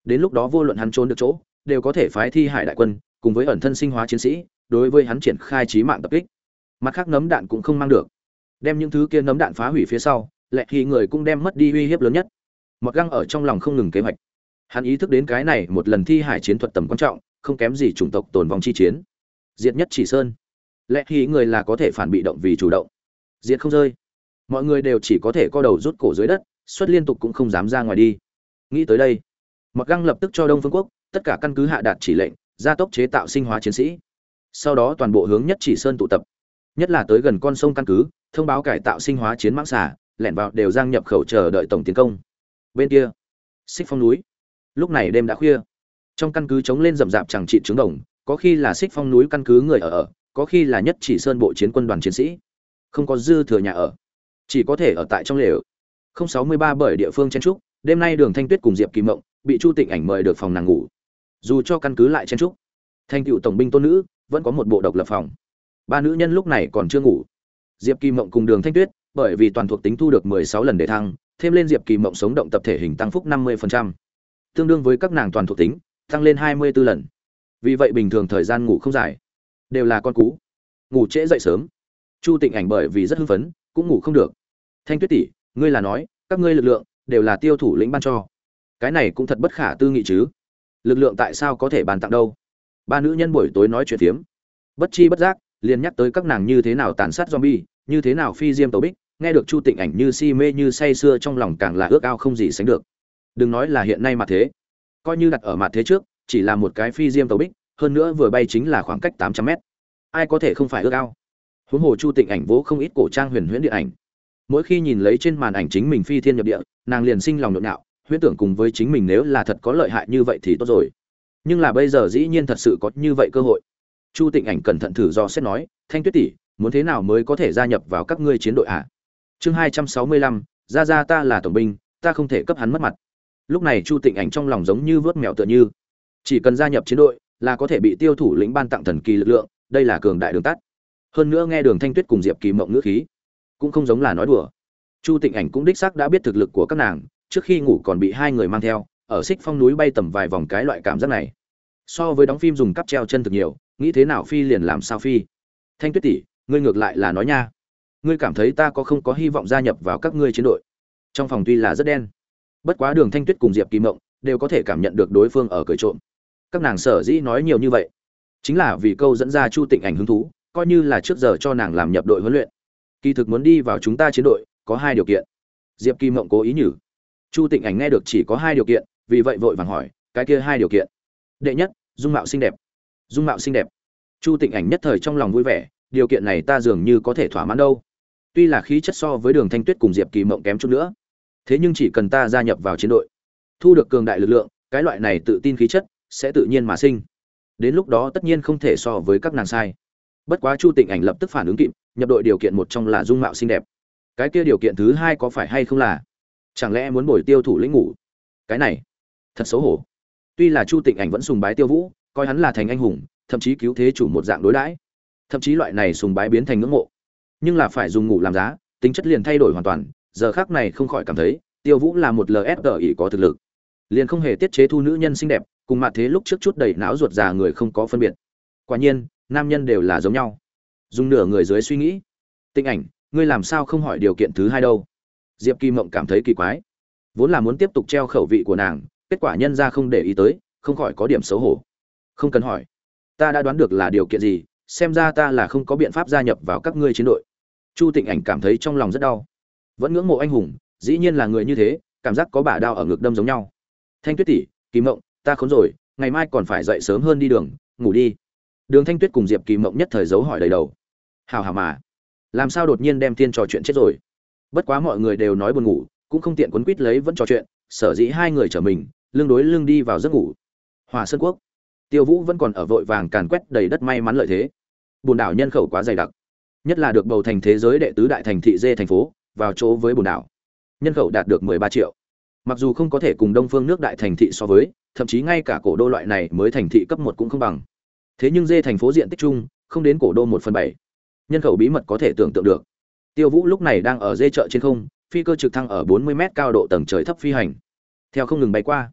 đến lúc đó vô luận hắn trốn được chỗ đều có thể phái thi hải đại quân cùng với ẩn thân sinh hóa chiến sĩ đối với hắn triển khai chí mạng tập kích. Mặt khác nấm đạn cũng không mang được, đem những thứ kia nấm đạn phá hủy phía sau lẹ thì người cũng đem mất đi uy hiếp lớn nhất. Mọt găng ở trong lòng không ngừng kế hoạch, hắn ý thức đến cái này một lần thi hải chiến thuật tầm quan trọng, không kém gì chủng tộc tồn vong chi chiến. Diệt nhất chỉ sơn, lẽ khi người là có thể phản bị động vì chủ động, diệt không rơi, mọi người đều chỉ có thể co đầu rút cổ dưới đất, suất liên tục cũng không dám ra ngoài đi. Nghĩ tới đây, Mọt găng lập tức cho Đông Phương quốc tất cả căn cứ hạ đạt chỉ lệnh, gia tốc chế tạo sinh hóa chiến sĩ. Sau đó toàn bộ hướng nhất chỉ sơn tụ tập, nhất là tới gần con sông căn cứ, thông báo cải tạo sinh hóa chiến mãng xà, lẻn vào đều giang nhập khẩu chờ đợi tổng tiến công. Bên kia, Xích Phong núi. Lúc này đêm đã khuya, trong căn cứ chống lên rậm rạp chẳng trị trứng đồng, có khi là Xích Phong núi căn cứ người ở ở, có khi là nhất chỉ sơn bộ chiến quân đoàn chiến sĩ. Không có dư thừa nhà ở, chỉ có thể ở tại trong lều. không sáu ba bởi địa phương chen trúc, đêm nay Đường Thanh Tuyết cùng Diệp Kỳ Mộng bị Chu Tịnh Ảnh mời được phòng nàng ngủ. Dù cho căn cứ lại chen trúc, Thanh Cựu tổng binh tôn nữ vẫn có một bộ độc lập phòng. Ba nữ nhân lúc này còn chưa ngủ. Diệp Kỳ Mộng cùng Đường Thanh Tuyết, bởi vì toàn thuộc tính thu được mười sáu lần để thăng, thêm lên Diệp Kỳ Mộng sống động tập thể hình tăng phúc năm mươi phần trăm, tương đương với các nàng toàn thuộc tính tăng lên hai mươi tư lần. Vì vậy bình thường thời gian ngủ không dài, đều là con cú. Ngủ trễ dậy sớm. Chu Tịnh Ảnh bởi vì rất hưng phấn, cũng ngủ không được. Thanh Tuyết tỷ, ngươi là nói, các ngươi lực lượng đều là tiêu thủ lĩnh ban cho. Cái này cũng thật bất khả tư nghị chứ. Lực lượng tại sao có thể bàn tặng đâu? Ba nữ nhân buổi tối nói chuyện phiếm, bất chi bất giác liền nhắc tới các nàng như thế nào tàn sát zombie, như thế nào phi diêm tấu bích, nghe được Chu Tịnh Ảnh như si mê như say sưa, trong lòng càng là ước ao không gì sánh được. Đừng nói là hiện nay mà thế, coi như đặt ở mặt thế trước, chỉ là một cái phi diêm tấu bích, hơn nữa vừa bay chính là khoảng cách tám trăm mét, ai có thể không phải ước ao. Huống hồ Chu Tịnh Ảnh vỗ không ít cổ trang huyền huyễn điện ảnh, mỗi khi nhìn lấy trên màn ảnh chính mình phi thiên nhập địa, nàng liền sinh lòng nhộn nhạo, huyễn tưởng cùng với chính mình nếu là thật có lợi hại như vậy thì tốt rồi. Nhưng là bây giờ dĩ nhiên thật sự có như vậy cơ hội. Chu Tịnh Ảnh cẩn thận thử do xét nói, Thanh Tuyết tỷ, muốn thế nào mới có thể gia nhập vào các ngươi chiến đội ạ? Chương hai trăm sáu mươi lăm, ra ra ta là tổng binh, ta không thể cấp hắn mất mặt. Lúc này Chu Tịnh Ảnh trong lòng giống như vớt mèo tựa như, chỉ cần gia nhập chiến đội là có thể bị tiêu thủ lĩnh ban tặng thần kỳ lực lượng, đây là cường đại đường tắt. Hơn nữa nghe Đường Thanh Tuyết cùng Diệp Kỳ Mộng ngữ khí, cũng không giống là nói đùa. Chu Tịnh Ảnh cũng đích xác đã biết thực lực của các nàng, trước khi ngủ còn bị hai người mang theo, ở Xích Phong núi bay tầm vài vòng, cái loại cảm giác này, so với đóng phim dùng cắp treo chân thực nhiều, nghĩ thế nào phi liền làm sao phi. Thanh Tuyết tỷ, ngươi ngược lại là nói nha, ngươi cảm thấy ta có không có hy vọng gia nhập vào các ngươi chiến đội? Trong phòng tuy là rất đen, bất quá Đường Thanh Tuyết cùng Diệp Kỳ Mộng đều có thể cảm nhận được đối phương ở cười trộm. Các nàng sở dĩ nói nhiều như vậy, chính là vì câu dẫn ra Chu Tịnh Ảnh hứng thú, coi như là trước giờ cho nàng làm nhập đội huấn luyện. Kỳ thực muốn đi vào chúng ta chiến đội, có hai điều kiện. Diệp Kỳ Mộng cố ý nhử. Chu Tịnh Ảnh nghe được chỉ có hai điều kiện, vì vậy vội vàng hỏi, cái kia hai điều kiện? Đệ nhất, dung mạo xinh đẹp. Dung mạo xinh đẹp. Chu Tịnh Ảnh nhất thời trong lòng vui vẻ, điều kiện này ta dường như có thể thỏa mãn đâu. Tuy là khí chất so với Đường Thanh Tuyết cùng Diệp Kỳ Mộng kém chút nữa, thế nhưng chỉ cần ta gia nhập vào chiến đội, thu được cường đại lực lượng, cái loại này tự tin khí chất sẽ tự nhiên mà sinh. Đến lúc đó tất nhiên không thể so với các nàng sai. Bất quá Chu Tịnh Ảnh lập tức phản ứng kịp, nhập đội điều kiện một trong là dung mạo xinh đẹp. Cái kia điều kiện thứ hai có phải hay không là, chẳng lẽ muốn bồi tiêu thủ lĩnh ngủ? Cái này thật xấu hổ. Tuy là Chu Tịnh Ảnh vẫn sùng bái Tiêu Vũ, coi hắn là thành anh hùng, thậm chí cứu thế chủ một dạng đối đãi, thậm chí loại này sùng bái biến thành ngưỡng mộ, nhưng là phải dùng ngủ làm giá, tính chất liền thay đổi hoàn toàn. Giờ khắc này không khỏi cảm thấy Tiêu Vũ là một lờ ép tờ ỷ có thực lực, liền không hề tiết chế thu nữ nhân xinh đẹp, cùng mặt thế lúc trước chút đầy não ruột già người không có phân biệt. Quả nhiên nam nhân đều là giống nhau. Dùng nửa người dưới suy nghĩ. Tịnh Ảnh, ngươi làm sao không hỏi điều kiện thứ hai đâu? Diệp Kỳ Mộng cảm thấy kỳ quái, vốn là muốn tiếp tục treo khẩu vị của nàng, kết quả nhân ra không để ý tới, không khỏi có điểm xấu hổ. Không cần hỏi, ta đã đoán được là điều kiện gì, xem ra ta là không có biện pháp gia nhập vào các ngươi chiến đội. Chu Tịnh Ảnh cảm thấy trong lòng rất đau, vẫn ngưỡng mộ anh hùng, dĩ nhiên là người như thế, cảm giác có bả đao ở ngực đâm giống nhau. Thanh Tuyết tỷ, Kỳ Mộng, ta khốn rồi, ngày mai còn phải dậy sớm hơn đi đường, ngủ đi. Đường Thanh Tuyết cùng Diệp Kỳ Mộng nhất thời giấu hỏi đầy đầu. Hào hào mà, làm sao đột nhiên đem tiên trò chuyện chết rồi? Bất quá mọi người đều nói buồn ngủ, cũng không tiện quấn quýt lấy vẫn trò chuyện, sở dĩ hai người trở mình, lưng đối lưng đi vào giấc ngủ. Hòa Sơn Quốc, Tiêu Vũ vẫn còn ở vội vàng càn quét đầy đất may mắn lợi thế. Bồn đảo nhân khẩu quá dày đặc, nhất là được bầu thành thế giới đệ tứ đại thành thị dê thành phố, vào chỗ với bồn đảo, nhân khẩu đạt được mười ba triệu. Mặc dù không có thể cùng Đông Phương nước đại thành thị so với, thậm chí ngay cả cổ đô loại này mới thành thị cấp một cũng không bằng. Thế nhưng dê thành phố diện tích chung, không đến cổ đô một phần bảy. Nhân khẩu bí mật có thể tưởng tượng được. Tiêu Vũ lúc này đang ở dê chợ trên không, phi cơ trực thăng ở bốn mươi mét cao độ tầng trời thấp phi hành. Theo không ngừng bay qua,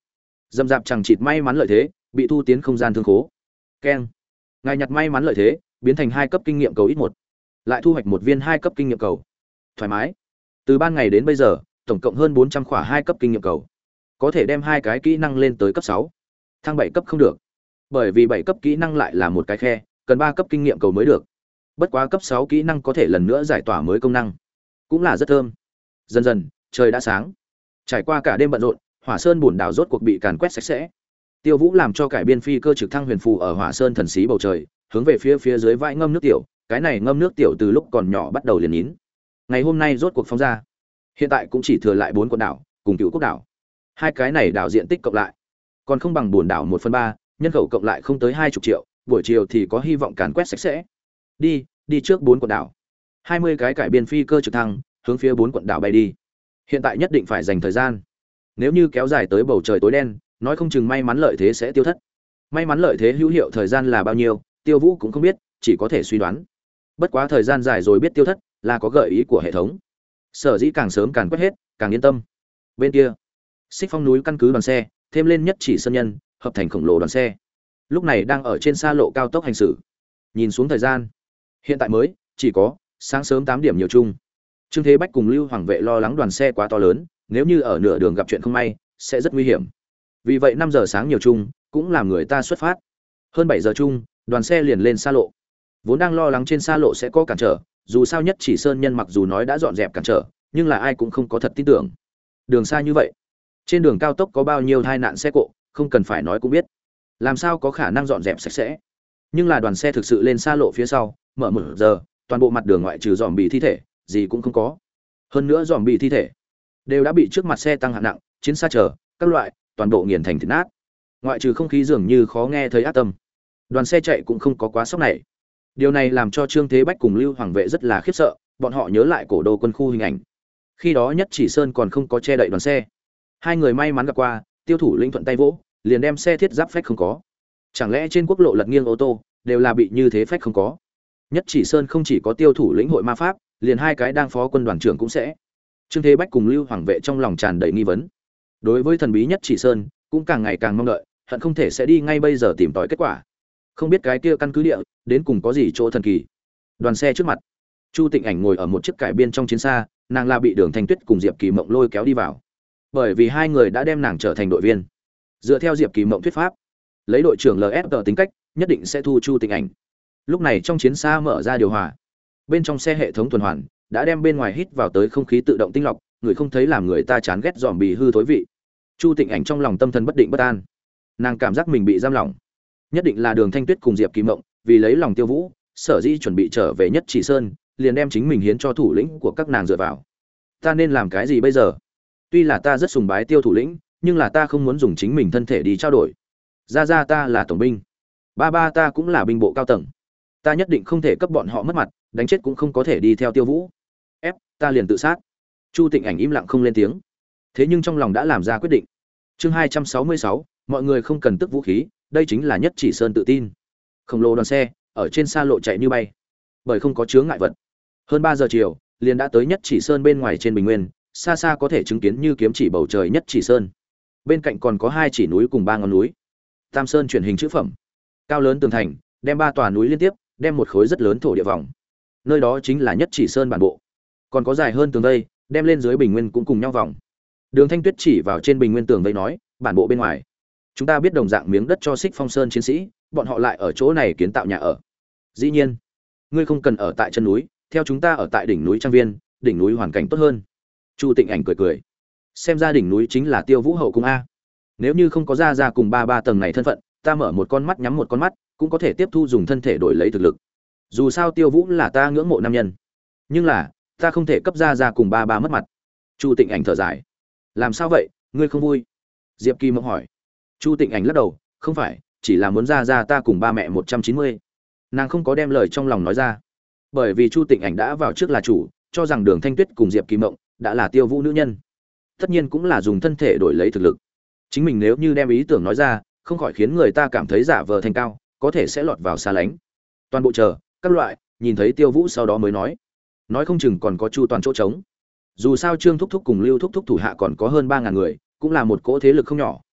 Dầm dạp chẳng chịt may mắn lợi thế bị thu tiến không gian thương khố. Keng, ngài nhặt may mắn lợi thế biến thành hai cấp kinh nghiệm cầu ít một, lại thu hoạch một viên hai cấp kinh nghiệm cầu. Thoải mái. Từ ban ngày đến bây giờ tổng cộng hơn bốn trăm khỏa hai cấp kinh nghiệm cầu, có thể đem hai cái kỹ năng lên tới cấp sáu. Thăng bảy cấp không được, bởi vì bảy cấp kỹ năng lại là một cái khe, cần ba cấp kinh nghiệm cầu mới được. Bất quá cấp sáu kỹ năng có thể lần nữa giải tỏa mới công năng, cũng là rất thơm. Dần dần trời đã sáng, trải qua cả đêm bận rộn, Hỏa Sơn bùn đảo rốt cuộc bị càn quét sạch sẽ. Tiêu Vũ làm cho cải biên phi cơ trực thăng huyền phù ở Hỏa Sơn thần xí bầu trời, hướng về phía phía dưới vãi ngâm nước tiểu, cái này ngâm nước tiểu từ lúc còn nhỏ bắt đầu liền nín. Ngày hôm nay rốt cuộc phóng ra. Hiện tại cũng chỉ thừa lại bốn quần đảo, cùng Cựu Quốc đảo. Hai cái này đảo diện tích cộng lại, còn không bằng bùn đảo một phần ba, nhân khẩu cộng lại không tới hai mươi triệu, buổi chiều thì có hy vọng càn quét sạch sẽ. Đi, đi trước bốn quần đảo. hai mươi cái cải biên phi cơ trực thăng, hướng phía bốn quần đảo bay đi. Hiện tại nhất định phải dành thời gian. Nếu như kéo dài tới bầu trời tối đen, nói không chừng may mắn lợi thế sẽ tiêu thất. May mắn lợi thế hữu hiệu thời gian là bao nhiêu, Tiêu Vũ cũng không biết, chỉ có thể suy đoán. Bất quá thời gian dài rồi biết tiêu thất, là có gợi ý của hệ thống. Sở dĩ càng sớm càng quét hết, càng yên tâm. Bên kia, Xích Phong núi căn cứ đoàn xe, thêm lên nhất chỉ sơn nhân, hợp thành khổng lồ đoàn xe. Lúc này đang ở trên xa lộ cao tốc hành xử. Nhìn xuống thời gian, hiện tại mới chỉ có sáng sớm tám điểm nhiều chung. Trương Thế Bách cùng Lưu Hoàng Vệ lo lắng đoàn xe quá to lớn, nếu như ở nửa đường gặp chuyện không may, sẽ rất nguy hiểm. Vì vậy năm giờ sáng nhiều chung, cũng làm người ta xuất phát. Hơn bảy giờ chung, đoàn xe liền lên xa lộ. Vốn đang lo lắng trên xa lộ sẽ có cản trở, dù sao nhất chỉ sơn nhân mặc dù nói đã dọn dẹp cản trở, nhưng là ai cũng không có thật tin tưởng. Đường xa như vậy, trên đường cao tốc có bao nhiêu tai nạn xe cộ, không cần phải nói cũng biết. Làm sao có khả năng dọn dẹp sạch sẽ? Nhưng là đoàn xe thực sự lên xa lộ phía sau, mở một giờ, toàn bộ mặt đường ngoại trừ dòm bị thi thể, gì cũng không có. Hơn nữa dòm bị thi thể đều đã bị trước mặt xe tăng hạng nặng, chiến xa chở, các loại, toàn bộ nghiền thành thịt nát. Ngoại trừ không khí dường như khó nghe thấy ác tâm. Đoàn xe chạy cũng không có quá sốc này. Điều này làm cho Trương Thế Bách cùng Lưu Hoàng Vệ rất là khiếp sợ, bọn họ nhớ lại cổ đô quân khu hình ảnh. Khi đó nhất chỉ sơn còn không có che đậy đoàn xe. Hai người may mắn gặp qua, Tiêu thủ lĩnh thuận tay vỗ, liền đem xe thiết giáp phách không có. Chẳng lẽ trên quốc lộ lật nghiêng ô tô đều là bị như thế phách không có? Nhất chỉ sơn không chỉ có Tiêu thủ lĩnh hội ma pháp, liền hai cái đang phó quân đoàn trưởng cũng sẽ. Trương Thế Bách cùng Lưu Hoàng Vệ trong lòng tràn đầy nghi vấn. Đối với thần bí nhất chỉ sơn, cũng càng ngày càng mong đợi, hận không thể sẽ đi ngay bây giờ tìm tòi kết quả. Không biết cái kia căn cứ địa đến cùng có gì chỗ thần kỳ. Đoàn xe trước mặt, Chu Tịnh Ảnh ngồi ở một chiếc cải biên trong chiến xa, nàng là bị Đường Thanh Tuyết cùng Diệp Kỳ Mộng lôi kéo đi vào. Bởi vì hai người đã đem nàng trở thành đội viên. Dựa theo Diệp Kỳ Mộng thuyết pháp, lấy đội trưởng lờ ép tờ tính cách, nhất định sẽ thu Chu Tịnh Ảnh. Lúc này trong chiến xa mở ra điều hòa. Bên trong xe hệ thống tuần hoàn đã đem bên ngoài hít vào tới không khí tự động tinh lọc, người không thấy làm người ta chán ghét dòm bì hư thối vị. Chu Tịnh Ảnh trong lòng tâm thần bất định bất an. Nàng cảm giác mình bị giam lỏng. Nhất định là Đường Thanh Tuyết cùng Diệp Kỳ Mộng vì lấy lòng Tiêu Vũ, sở dĩ chuẩn bị trở về nhất chỉ sơn, liền đem chính mình hiến cho thủ lĩnh của các nàng dựa vào. Ta nên làm cái gì bây giờ? Tuy là ta rất sùng bái Tiêu thủ lĩnh, nhưng là ta không muốn dùng chính mình thân thể đi trao đổi. Ra ra ta là tổng binh, ba ba ta cũng là binh bộ cao tầng, ta nhất định không thể cấp bọn họ mất mặt, đánh chết cũng không có thể đi theo Tiêu Vũ. Ép, ta liền tự sát. Chu Tịnh Ảnh im lặng không lên tiếng. Thế nhưng trong lòng đã làm ra quyết định. Chương hai trăm sáu mươi sáu, mọi người không cần tức vũ khí, đây chính là nhất chỉ sơn tự tin. Khổng lồ đoàn xe ở trên xa lộ chạy như bay, bởi không có chướng ngại vật. Hơn ba giờ chiều, liền đã tới nhất chỉ sơn bên ngoài trên bình nguyên, xa xa có thể chứng kiến như kiếm chỉ bầu trời nhất chỉ sơn. Bên cạnh còn có hai chỉ núi cùng ba ngọn núi. Tam Sơn truyền hình chữ phẩm. Cao lớn tường thành, đem ba tòa núi liên tiếp, đem một khối rất lớn thổ địa vòng. Nơi đó chính là nhất chỉ sơn bản bộ. Còn có dài hơn tường vây, đem lên dưới bình nguyên cũng cùng nhau vòng. Đường Thanh Tuyết chỉ vào trên bình nguyên tường vây nói, bản bộ bên ngoài, chúng ta biết đồng dạng miếng đất cho Xích Phong Sơn chiến sĩ, bọn họ lại ở chỗ này kiến tạo nhà ở. Dĩ nhiên, ngươi không cần ở tại chân núi, theo chúng ta ở tại đỉnh núi trang viên, đỉnh núi hoàn cảnh tốt hơn. Chu Tịnh Ảnh cười cười, xem ra đỉnh núi chính là Tiêu Vũ hậu cung a. Nếu như không có ra ra cùng ba ba tầng này thân phận, ta mở một con mắt nhắm một con mắt, cũng có thể tiếp thu dùng thân thể đổi lấy thực lực. Dù sao Tiêu Vũ là ta ngưỡng mộ nam nhân, nhưng là ta không thể cấp ra ra cùng ba ba mất mặt. Chu Tịnh Ảnh thở dài, làm sao vậy, ngươi không vui? Diệp Kỳ Mộng hỏi. Chu Tịnh Ảnh lắc đầu, không phải, chỉ là muốn ra ra ta cùng ba mẹ một trăm chín mươi. Nàng không có đem lời trong lòng nói ra, bởi vì Chu Tịnh Ảnh đã vào trước là chủ, cho rằng Đường Thanh Tuyết cùng Diệp Kỳ Mộng đã là Tiêu Vũ nữ nhân, tất nhiên cũng là dùng thân thể đổi lấy thực lực. Chính mình nếu như đem ý tưởng nói ra, không khỏi khiến người ta cảm thấy giả vờ thành cao, có thể sẽ lọt vào xa lánh. Toàn bộ chờ các loại, nhìn thấy Tiêu Vũ sau đó mới nói, nói không chừng còn có Chu toàn chỗ trống. Dù sao Trương Thúc Thúc cùng Lưu Thúc Thúc thủ hạ còn có hơn ba ngàn người, cũng là một cỗ thế lực không nhỏ,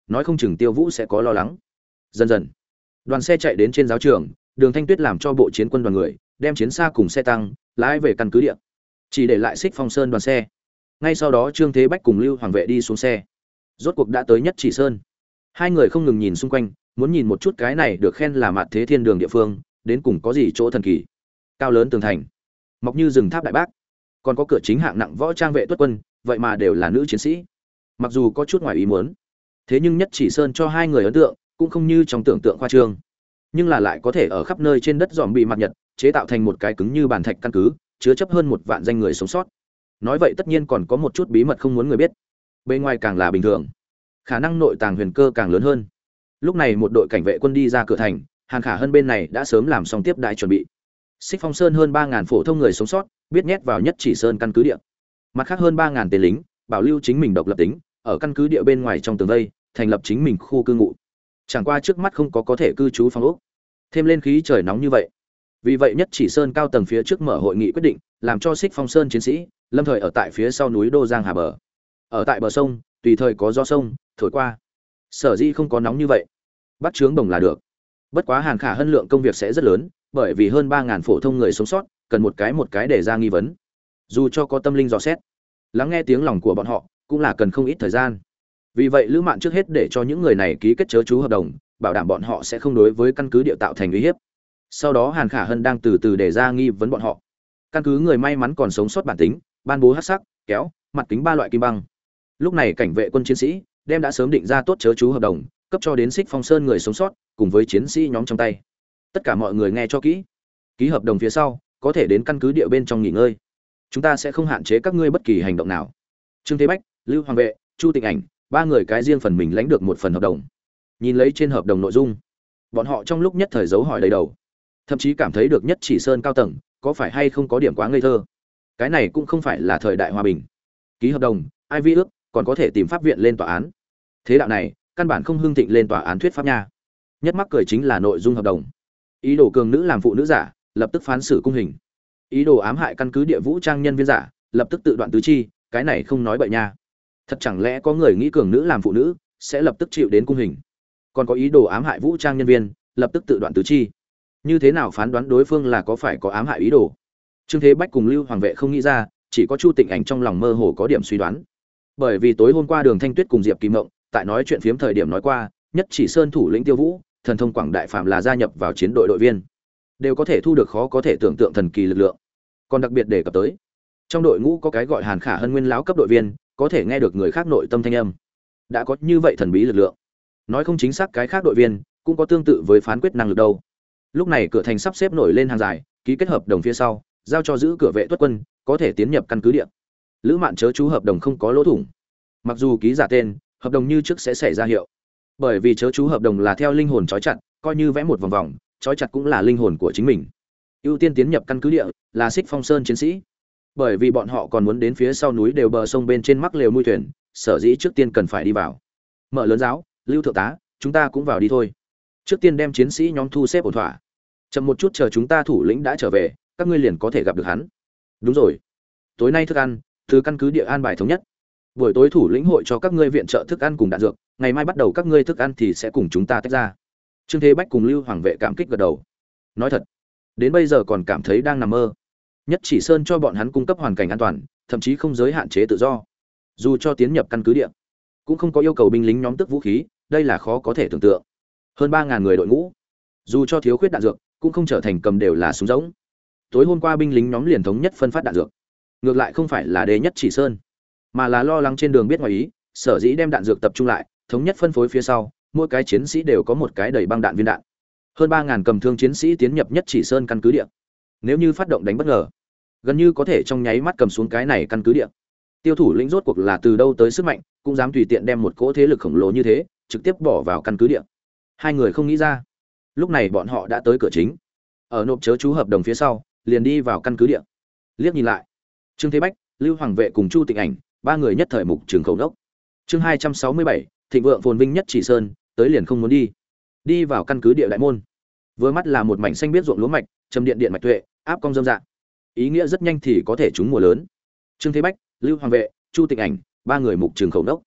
nói không chừng Tiêu Vũ sẽ có lo lắng. Dần dần, đoàn xe chạy đến trên giáo trường, Đường Thanh Tuyết làm cho bộ chiến quân đoàn người đem chiến xa cùng xe tăng lái về căn cứ địa, chỉ để lại Xích Phong Sơn đoàn xe. Ngay sau đó Trương Thế Bách cùng Lưu Hoàng Vệ đi xuống xe. Rốt cuộc đã tới Nhất Chỉ Sơn. Hai người không ngừng nhìn xung quanh, muốn nhìn một chút cái này được khen là Mạt Thế Thiên Đường địa phương, đến cùng có gì chỗ thần kỳ. Cao lớn tường thành, mọc như rừng tháp đại bác, còn có cửa chính hạng nặng võ trang vệ tuất quân, vậy mà đều là nữ chiến sĩ. Mặc dù có chút ngoài ý muốn, thế nhưng Nhất Chỉ Sơn cho hai người ấn tượng cũng không như trong tưởng tượng khoa trương, nhưng là lại có thể ở khắp nơi trên đất dòm bị mặt nhật chế tạo thành một cái cứng như bàn thạch căn cứ, chứa chấp hơn một vạn danh người sống sót. Nói vậy tất nhiên còn có một chút bí mật không muốn người biết. Bên ngoài càng là bình thường, khả năng nội tàng huyền cơ càng lớn hơn. Lúc này một đội cảnh vệ quân đi ra cửa thành, Hàn Khả Hân bên này đã sớm làm xong tiếp đại chuẩn bị. Xích Phong Sơn hơn ba ngàn phổ thông người sống sót, biết nhét vào Nhất Chỉ Sơn căn cứ địa. Mặt khác hơn ba ngàn tên lính, bảo lưu chính mình độc lập tính, ở căn cứ địa bên ngoài trong tường vây, thành lập chính mình khu cư ngụ. Chẳng qua trước mắt không có có thể cư trú phòng ốc. Thêm lên khí trời nóng như vậy. Vì vậy Nhất Chỉ Sơn cao tầng phía trước mở hội nghị quyết định, làm cho Xích Phong Sơn chiến sĩ lâm thời ở tại phía sau núi Đô Giang Hà bờ. Ở tại bờ sông, tùy thời có gió sông thổi qua. Sở dĩ không có nóng như vậy, bắt trướng đồng là được. Bất quá Hàn Khả Hân lượng công việc sẽ rất lớn, bởi vì hơn ba ngàn phổ thông người sống sót, cần một cái một cái để ra nghi vấn. Dù cho có tâm linh dò xét, lắng nghe tiếng lòng của bọn họ, cũng là cần không ít thời gian. Vì vậy Lữ Mạn trước hết để cho những người này ký kết chớ chú hợp đồng, bảo đảm bọn họ sẽ không đối với căn cứ địa tạo thành uy hiếp. Sau đó Hàn Khả Hân đang từ từ để ra nghi vấn bọn họ. Căn cứ người may mắn còn sống sót bản tính, ban bố hắc sắc, kéo, mặt kính ba loại kim băng. Lúc này cảnh vệ quân chiến sĩ đem đã sớm định ra tốt chớ chú hợp đồng, cấp cho đến Xích Phong Sơn người sống sót, cùng với chiến sĩ nhóm trong tay. Tất cả mọi người nghe cho kỹ. Ký hợp đồng phía sau, có thể đến căn cứ địa bên trong nghỉ ngơi. Chúng ta sẽ không hạn chế các ngươi bất kỳ hành động nào. Trương Thế Bách, Lưu Hoàng Vệ, Chu Tịnh Ảnh, ba người cái riêng phần mình lãnh được một phần hợp đồng. Nhìn lấy trên hợp đồng nội dung, bọn họ trong lúc nhất thời dấu hỏi đầy đầu, thậm chí cảm thấy được Nhất Chỉ Sơn cao tầng có phải hay không có điểm quá ngây thơ. Cái này cũng không phải là thời đại hòa bình. Ký hợp đồng, ai vi ước, còn có thể tìm pháp viện lên tòa án. Thế đạo này, căn bản không hưng thịnh lên tòa án thuyết pháp nha. Nhất mắc cười chính là nội dung hợp đồng. Ý đồ cường nữ làm phụ nữ giả, lập tức phán xử cung hình. Ý đồ ám hại căn cứ địa vũ trang nhân viên giả, lập tức tự đoạn tứ chi, cái này không nói bậy nha. Thật chẳng lẽ có người nghĩ cường nữ làm phụ nữ sẽ lập tức chịu đến cung hình? Còn có ý đồ ám hại vũ trang nhân viên, lập tức tự đoạn tứ chi. Như thế nào phán đoán đối phương là có phải có ám hại ý đồ? Trương Thế Bách cùng Lưu Hoàng Vệ không nghĩ ra, chỉ có Chu Tịnh Ảnh trong lòng mơ hồ có điểm suy đoán. Bởi vì tối hôm qua Đường Thanh Tuyết cùng Diệp Kỳ Mộng tại nói chuyện phiếm thời điểm nói qua, Nhất Chỉ Sơn thủ lĩnh Tiêu Vũ, thần thông quảng đại phạm là gia nhập vào chiến đội đội viên, đều có thể thu được khó có thể tưởng tượng thần kỳ lực lượng. Còn đặc biệt đề cập tới, trong đội ngũ có cái gọi Hàn Khả Hân nguyên lão cấp đội viên, có thể nghe được người khác nội tâm thanh âm. Đã có như vậy thần bí lực lượng, nói không chính xác cái khác đội viên cũng có tương tự với phán quyết năng lực đâu. Lúc này cửa thành sắp xếp nổi lên hàng dài, ký kết hợp đồng phía sau, giao cho giữ cửa vệ tuất quân, có thể tiến nhập căn cứ địa. Lữ Mạn chớ chú hợp đồng không có lỗ thủng. Mặc dù ký giả tên, hợp đồng như trước sẽ xảy ra hiệu. Bởi vì chớ chú hợp đồng là theo linh hồn trói chặt, coi như vẽ một vòng vòng, trói chặt cũng là linh hồn của chính mình. Ưu tiên tiến nhập căn cứ địa là Xích Phong Sơn chiến sĩ. Bởi vì bọn họ còn muốn đến phía sau núi đều bờ sông bên trên mắc lều nuôi thuyền, sở dĩ trước tiên cần phải đi vào. Mở lớn giáo, Lưu thượng tá, chúng ta cũng vào đi thôi. Trước tiên đem chiến sĩ nhóm thu xếp ổn thỏa. Chậm một chút chờ chúng ta thủ lĩnh đã trở về, các ngươi liền có thể gặp được hắn. Đúng rồi. Tối nay thức ăn, từ căn cứ địa an bài thống nhất. Buổi tối thủ lĩnh hội cho các ngươi viện trợ thức ăn cùng đạn dược, ngày mai bắt đầu các ngươi thức ăn thì sẽ cùng chúng ta tách ra. Trương Thế Bách cùng Lưu Hoàng Vệ cảm kích gật đầu. Nói thật, đến bây giờ còn cảm thấy đang nằm mơ. Nhất Chỉ Sơn cho bọn hắn cung cấp hoàn cảnh an toàn, thậm chí không giới hạn chế tự do. Dù cho tiến nhập căn cứ địa, cũng không có yêu cầu binh lính nhóm tức vũ khí, đây là khó có thể tưởng tượng. Hơn ba ngàn người đội ngũ, dù cho thiếu khuyết đạn dược, cũng không trở thành cầm đều là súng rỗng. Tối hôm qua binh lính nhóm liền thống nhất phân phát đạn dược. Ngược lại không phải là đế Nhất Chỉ Sơn, mà là lo lắng trên đường biết ngoài ý, sở dĩ đem đạn dược tập trung lại, thống nhất phân phối phía sau, mỗi cái chiến sĩ đều có một cái đầy băng đạn viên đạn. Hơn ba ngàn cầm thương chiến sĩ tiến nhập Nhất Chỉ Sơn căn cứ địa. Nếu như phát động đánh bất ngờ, gần như có thể trong nháy mắt cầm xuống cái này căn cứ địa. Tiêu thủ lĩnh rốt cuộc là từ đâu tới sức mạnh, cũng dám tùy tiện đem một cỗ thế lực khổng lồ như thế trực tiếp bỏ vào căn cứ địa. Hai người không nghĩ ra, lúc này bọn họ đã tới cửa chính, ở nộp chớ chú hợp đồng phía sau, liền đi vào căn cứ địa. Liếc nhìn lại, Trương Thế Bách, Lưu Hoàng Vệ cùng Chu Tịnh Ảnh, ba người nhất thời mục trường khẩu đốc. Chương hai trăm sáu mươi bảy, thịnh vượng phồn vinh Nhất Chỉ Sơn, tới liền không muốn đi. Đi vào căn cứ địa đại môn. Vừa mắt là một mảnh xanh biết ruộng lúa mạch, trầm điện điện mạch tuệ, áp cong dâm dạng. Ý nghĩa rất nhanh thì có thể trúng mùa lớn. Trương Thế Bách, Lưu Hoàng Vệ, Chu Tịnh Ảnh, ba người mục trường khẩu đốc.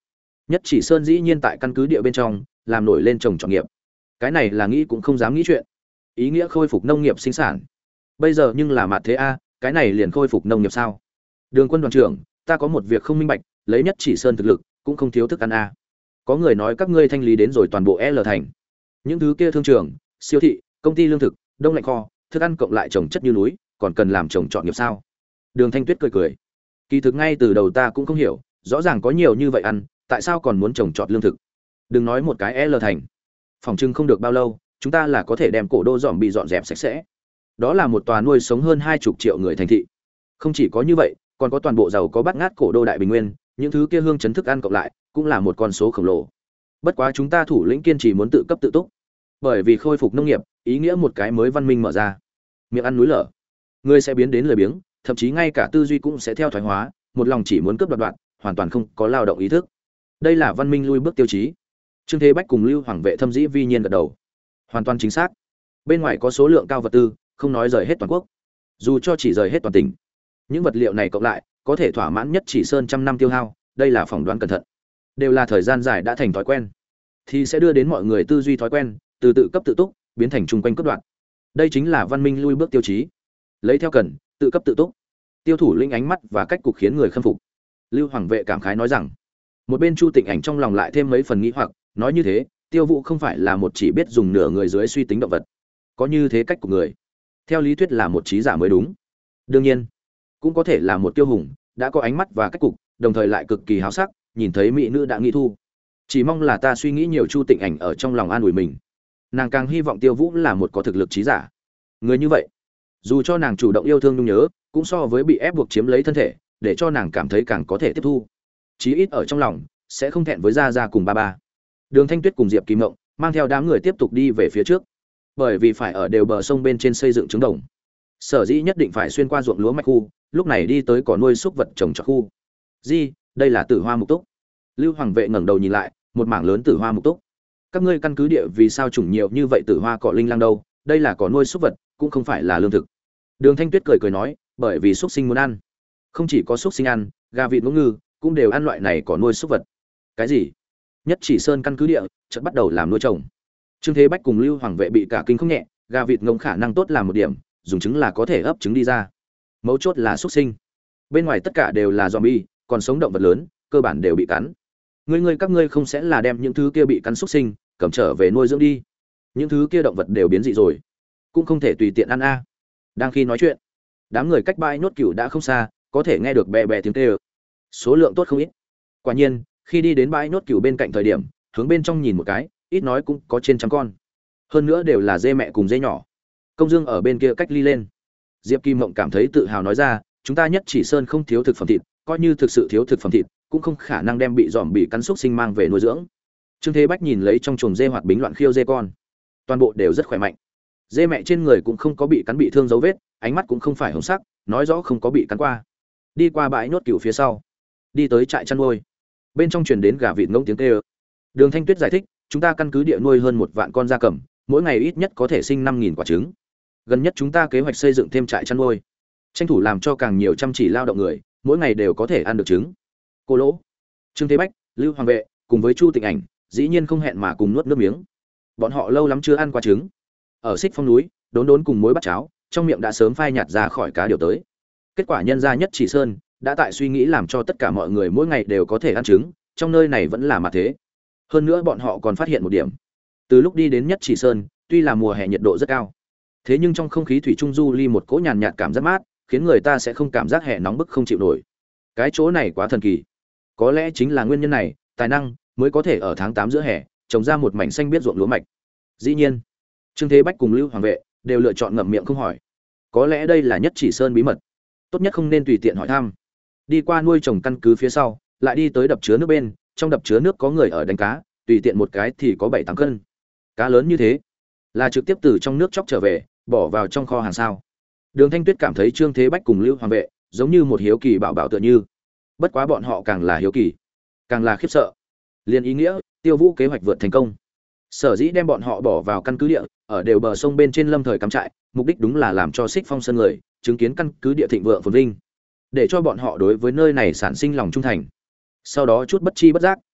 Nhất Chỉ Sơn dĩ nhiên tại căn cứ địa bên trong làm nổi lên trồng trọt nghiệp. Cái này là nghĩ cũng không dám nghĩ chuyện. Ý nghĩa khôi phục nông nghiệp sinh sản. Bây giờ nhưng là mạt thế a, cái này liền khôi phục nông nghiệp sao? Đường Quân đoàn trưởng, ta có một việc không minh bạch, lấy Nhất Chỉ Sơn thực lực, cũng không thiếu thức ăn a. Có người nói các ngươi thanh lý đến rồi toàn bộ L thành. Những thứ kia thương trường, siêu thị, công ty lương thực, đông lạnh kho, thức ăn cộng lại trồng chất như núi, còn cần làm trồng trọt nghiệp sao? Đường Thanh Tuyết cười cười. Kỳ thực ngay từ đầu ta cũng không hiểu, rõ ràng có nhiều như vậy ăn, tại sao còn muốn trồng trọt lương thực? Đừng nói một cái L thành, phòng trưng không được bao lâu, chúng ta là có thể đem cổ đô dòm bị dọn dẹp sạch sẽ. Đó là một tòa nuôi sống hơn hai chục triệu người thành thị. Không chỉ có như vậy, còn có toàn bộ giàu có bát ngát cổ đô đại bình nguyên, những thứ kia hương chấn thức ăn cộng lại, cũng là một con số khổng lồ. Bất quá chúng ta thủ lĩnh kiên trì muốn tự cấp tự túc, bởi vì khôi phục nông nghiệp, ý nghĩa một cái mới văn minh mở ra. Miệng ăn núi lở, người sẽ biến đến lười biếng, thậm chí ngay cả tư duy cũng sẽ theo thoái hóa, một lòng chỉ muốn cướp đoạt đoạt, hoàn toàn không có lao động ý thức. Đây là văn minh lui bước tiêu chí. Trương Thế Bách cùng Lưu Hoàng Vệ thâm dĩ vi nhiên gật đầu. Hoàn toàn chính xác. Bên ngoài có số lượng cao vật tư, không nói rời hết toàn quốc, dù cho chỉ rời hết toàn tỉnh, những vật liệu này cộng lại có thể thỏa mãn Nhất Chỉ Sơn trăm năm tiêu hao, đây là phỏng đoán cẩn thận, đều là thời gian dài đã thành thói quen, thì sẽ đưa đến mọi người tư duy thói quen từ tự cấp tự túc biến thành chung quanh cấp đoạn. Đây chính là văn minh lui bước tiêu chí, lấy theo cần, tự cấp tự túc. Tiêu thủ lĩnh ánh mắt và cách cục khiến người khâm phục. Lưu Hoàng Vệ cảm khái nói rằng, một bên Chu Tịnh Ảnh trong lòng lại thêm mấy phần nghĩ hoặc, nói như thế, Tiêu Vũ không phải là một chỉ biết dùng nửa người dưới suy tính động vật, có như thế cách của người, theo lý thuyết là một trí giả mới đúng. Đương nhiên, cũng có thể là một tiêu hùng, đã có ánh mắt và cách cục, đồng thời lại cực kỳ háo sắc, nhìn thấy mỹ nữ đã nghĩ thu. Chỉ mong là ta suy nghĩ nhiều. Chu Tịnh Ảnh ở trong lòng an ủi mình, nàng càng hy vọng Tiêu Vũ là một có thực lực trí giả. Người như vậy, dù cho nàng chủ động yêu thương nhung nhớ, cũng so với bị ép buộc chiếm lấy thân thể, để cho nàng cảm thấy càng có thể tiếp thu. Chí ít ở trong lòng sẽ không thẹn với gia gia cùng ba ba. Đường Thanh Tuyết cùng Diệp Kim Mộng mang theo đám người tiếp tục đi về phía trước, bởi vì phải ở đều bờ sông bên trên xây dựng trứng đồng, sở dĩ nhất định phải xuyên qua ruộng lúa mạch khu, lúc này đi tới cỏ nuôi súc vật trồng trọt khu. Di, đây là Tử Hoa Mục Túc. Lưu Hoàng Vệ ngẩng đầu nhìn lại, một mảng lớn Tử Hoa Mục Túc. Các ngươi căn cứ địa vì sao trùng nhiều như vậy Tử Hoa cỏ linh lang đâu? Đây là cỏ nuôi súc vật, cũng không phải là lương thực. Đường Thanh Tuyết cười cười nói, bởi vì súc sinh muốn ăn. Không chỉ có súc sinh ăn, gà vịt ngỗng ngư cũng đều ăn loại này cỏ nuôi súc vật. Cái gì? Nhất Chỉ Sơn căn cứ địa chợt bắt đầu làm nuôi trồng. Trương Thế Bách cùng Lưu Hoàng Vệ bị cả kinh không nhẹ, gà vịt ngỗng khả năng tốt làm một điểm, dùng trứng là có thể ấp trứng đi ra. Mấu chốt là súc sinh. Bên ngoài tất cả đều là zombie, còn sống động vật lớn, cơ bản đều bị cắn. Ngươi ngươi các ngươi không sẽ là đem những thứ kia bị cắn súc sinh cầm trở về nuôi dưỡng đi? Những thứ kia động vật đều biến dị rồi, cũng không thể tùy tiện ăn a. Đang khi nói chuyện, đám người cách bãi nốt cừu đã không xa, có thể nghe được bè bè tiếng kêu. Số lượng tốt không ít. Quả nhiên, khi đi đến bãi nốt cừu bên cạnh thời điểm, hướng bên trong nhìn một cái, ít nói cũng có trên trăm con. Hơn nữa đều là dê mẹ cùng dê nhỏ. Công Dương ở bên kia cách ly lên. Diệp Kim Mộng cảm thấy tự hào nói ra, chúng ta Nhất Chỉ Sơn không thiếu thực phẩm thịt, coi như thực sự thiếu thực phẩm thịt, cũng không khả năng đem bị dòm bị cắn xúc sinh mang về nuôi dưỡng. Trương Thế Bách nhìn lấy trong chuồng dê hoạt bính loạn khiêu dê con, toàn bộ đều rất khỏe mạnh. Dê mẹ trên người cũng không có bị cắn bị thương dấu vết, ánh mắt cũng không phải hồng sắc, nói rõ không có bị cắn qua. Đi qua bãi nốt cừu phía sau, đi tới trại chăn nuôi. Bên trong truyền đến gà vịt ngỗng tiếng kêu. Đường Thanh Tuyết giải thích, chúng ta căn cứ địa nuôi hơn một vạn con gia cầm, mỗi ngày ít nhất có thể sinh năm nghìn quả trứng. Gần nhất chúng ta kế hoạch xây dựng thêm trại chăn nuôi, tranh thủ làm cho càng nhiều chăm chỉ lao động người, mỗi ngày đều có thể ăn được trứng. Cô Lỗ, Trương Thế Bách, Lưu Hoàng Vệ cùng với Chu Tịnh Ảnh, dĩ nhiên không hẹn mà cùng nuốt nước miếng. Bọn họ lâu lắm chưa ăn qua trứng. Ở Xích Phong núi, đốn đốn cùng muối bắt cháo, trong miệng đã sớm phai nhạt ra khỏi cá điều tới. Kết quả nhân gia Nhất Chỉ Sơn đã tại suy nghĩ làm cho tất cả mọi người mỗi ngày đều có thể ăn trứng, trong nơi này vẫn là mà thế. Hơn nữa bọn họ còn phát hiện một điểm. Từ lúc đi đến Nhất Chỉ Sơn, tuy là mùa hè nhiệt độ rất cao, thế nhưng trong không khí thủy chung du ly một cỗ nhàn nhạt cảm giác mát, khiến người ta sẽ không cảm giác hè nóng bức không chịu nổi. Cái chỗ này quá thần kỳ. Có lẽ chính là nguyên nhân này, tài năng mới có thể ở tháng tám giữa hè trồng ra một mảnh xanh biết ruộng lúa mạch. Dĩ nhiên, Trương Thế Bách cùng Lưu Hoàng Vệ đều lựa chọn ngậm miệng không hỏi. Có lẽ đây là Nhất Chỉ Sơn bí mật, tốt nhất không nên tùy tiện hỏi thăm. Đi qua nuôi trồng căn cứ phía sau, lại đi tới đập chứa nước bên, trong đập chứa nước có người ở đánh cá, tùy tiện một cái thì có bảy tám cân. Cá lớn như thế, là trực tiếp từ trong nước chóc trở về, bỏ vào trong kho hàng sao? Đường Thanh Tuyết cảm thấy Trương Thế Bách cùng Lưu Hoàng Vệ giống như một hiếu kỳ bảo bảo tựa như. Bất quá bọn họ càng là hiếu kỳ, càng là khiếp sợ. Liên ý nghĩa, Tiêu Vũ kế hoạch vượt thành công. Sở dĩ đem bọn họ bỏ vào căn cứ địa, ở đều bờ sông bên trên lâm thời cắm trại, mục đích đúng là làm cho Xích Phong Sơn người chứng kiến căn cứ địa thịnh vượng phồn vinh, để cho bọn họ đối với nơi này sản sinh lòng trung thành. Sau đó chút bất chi bất giác,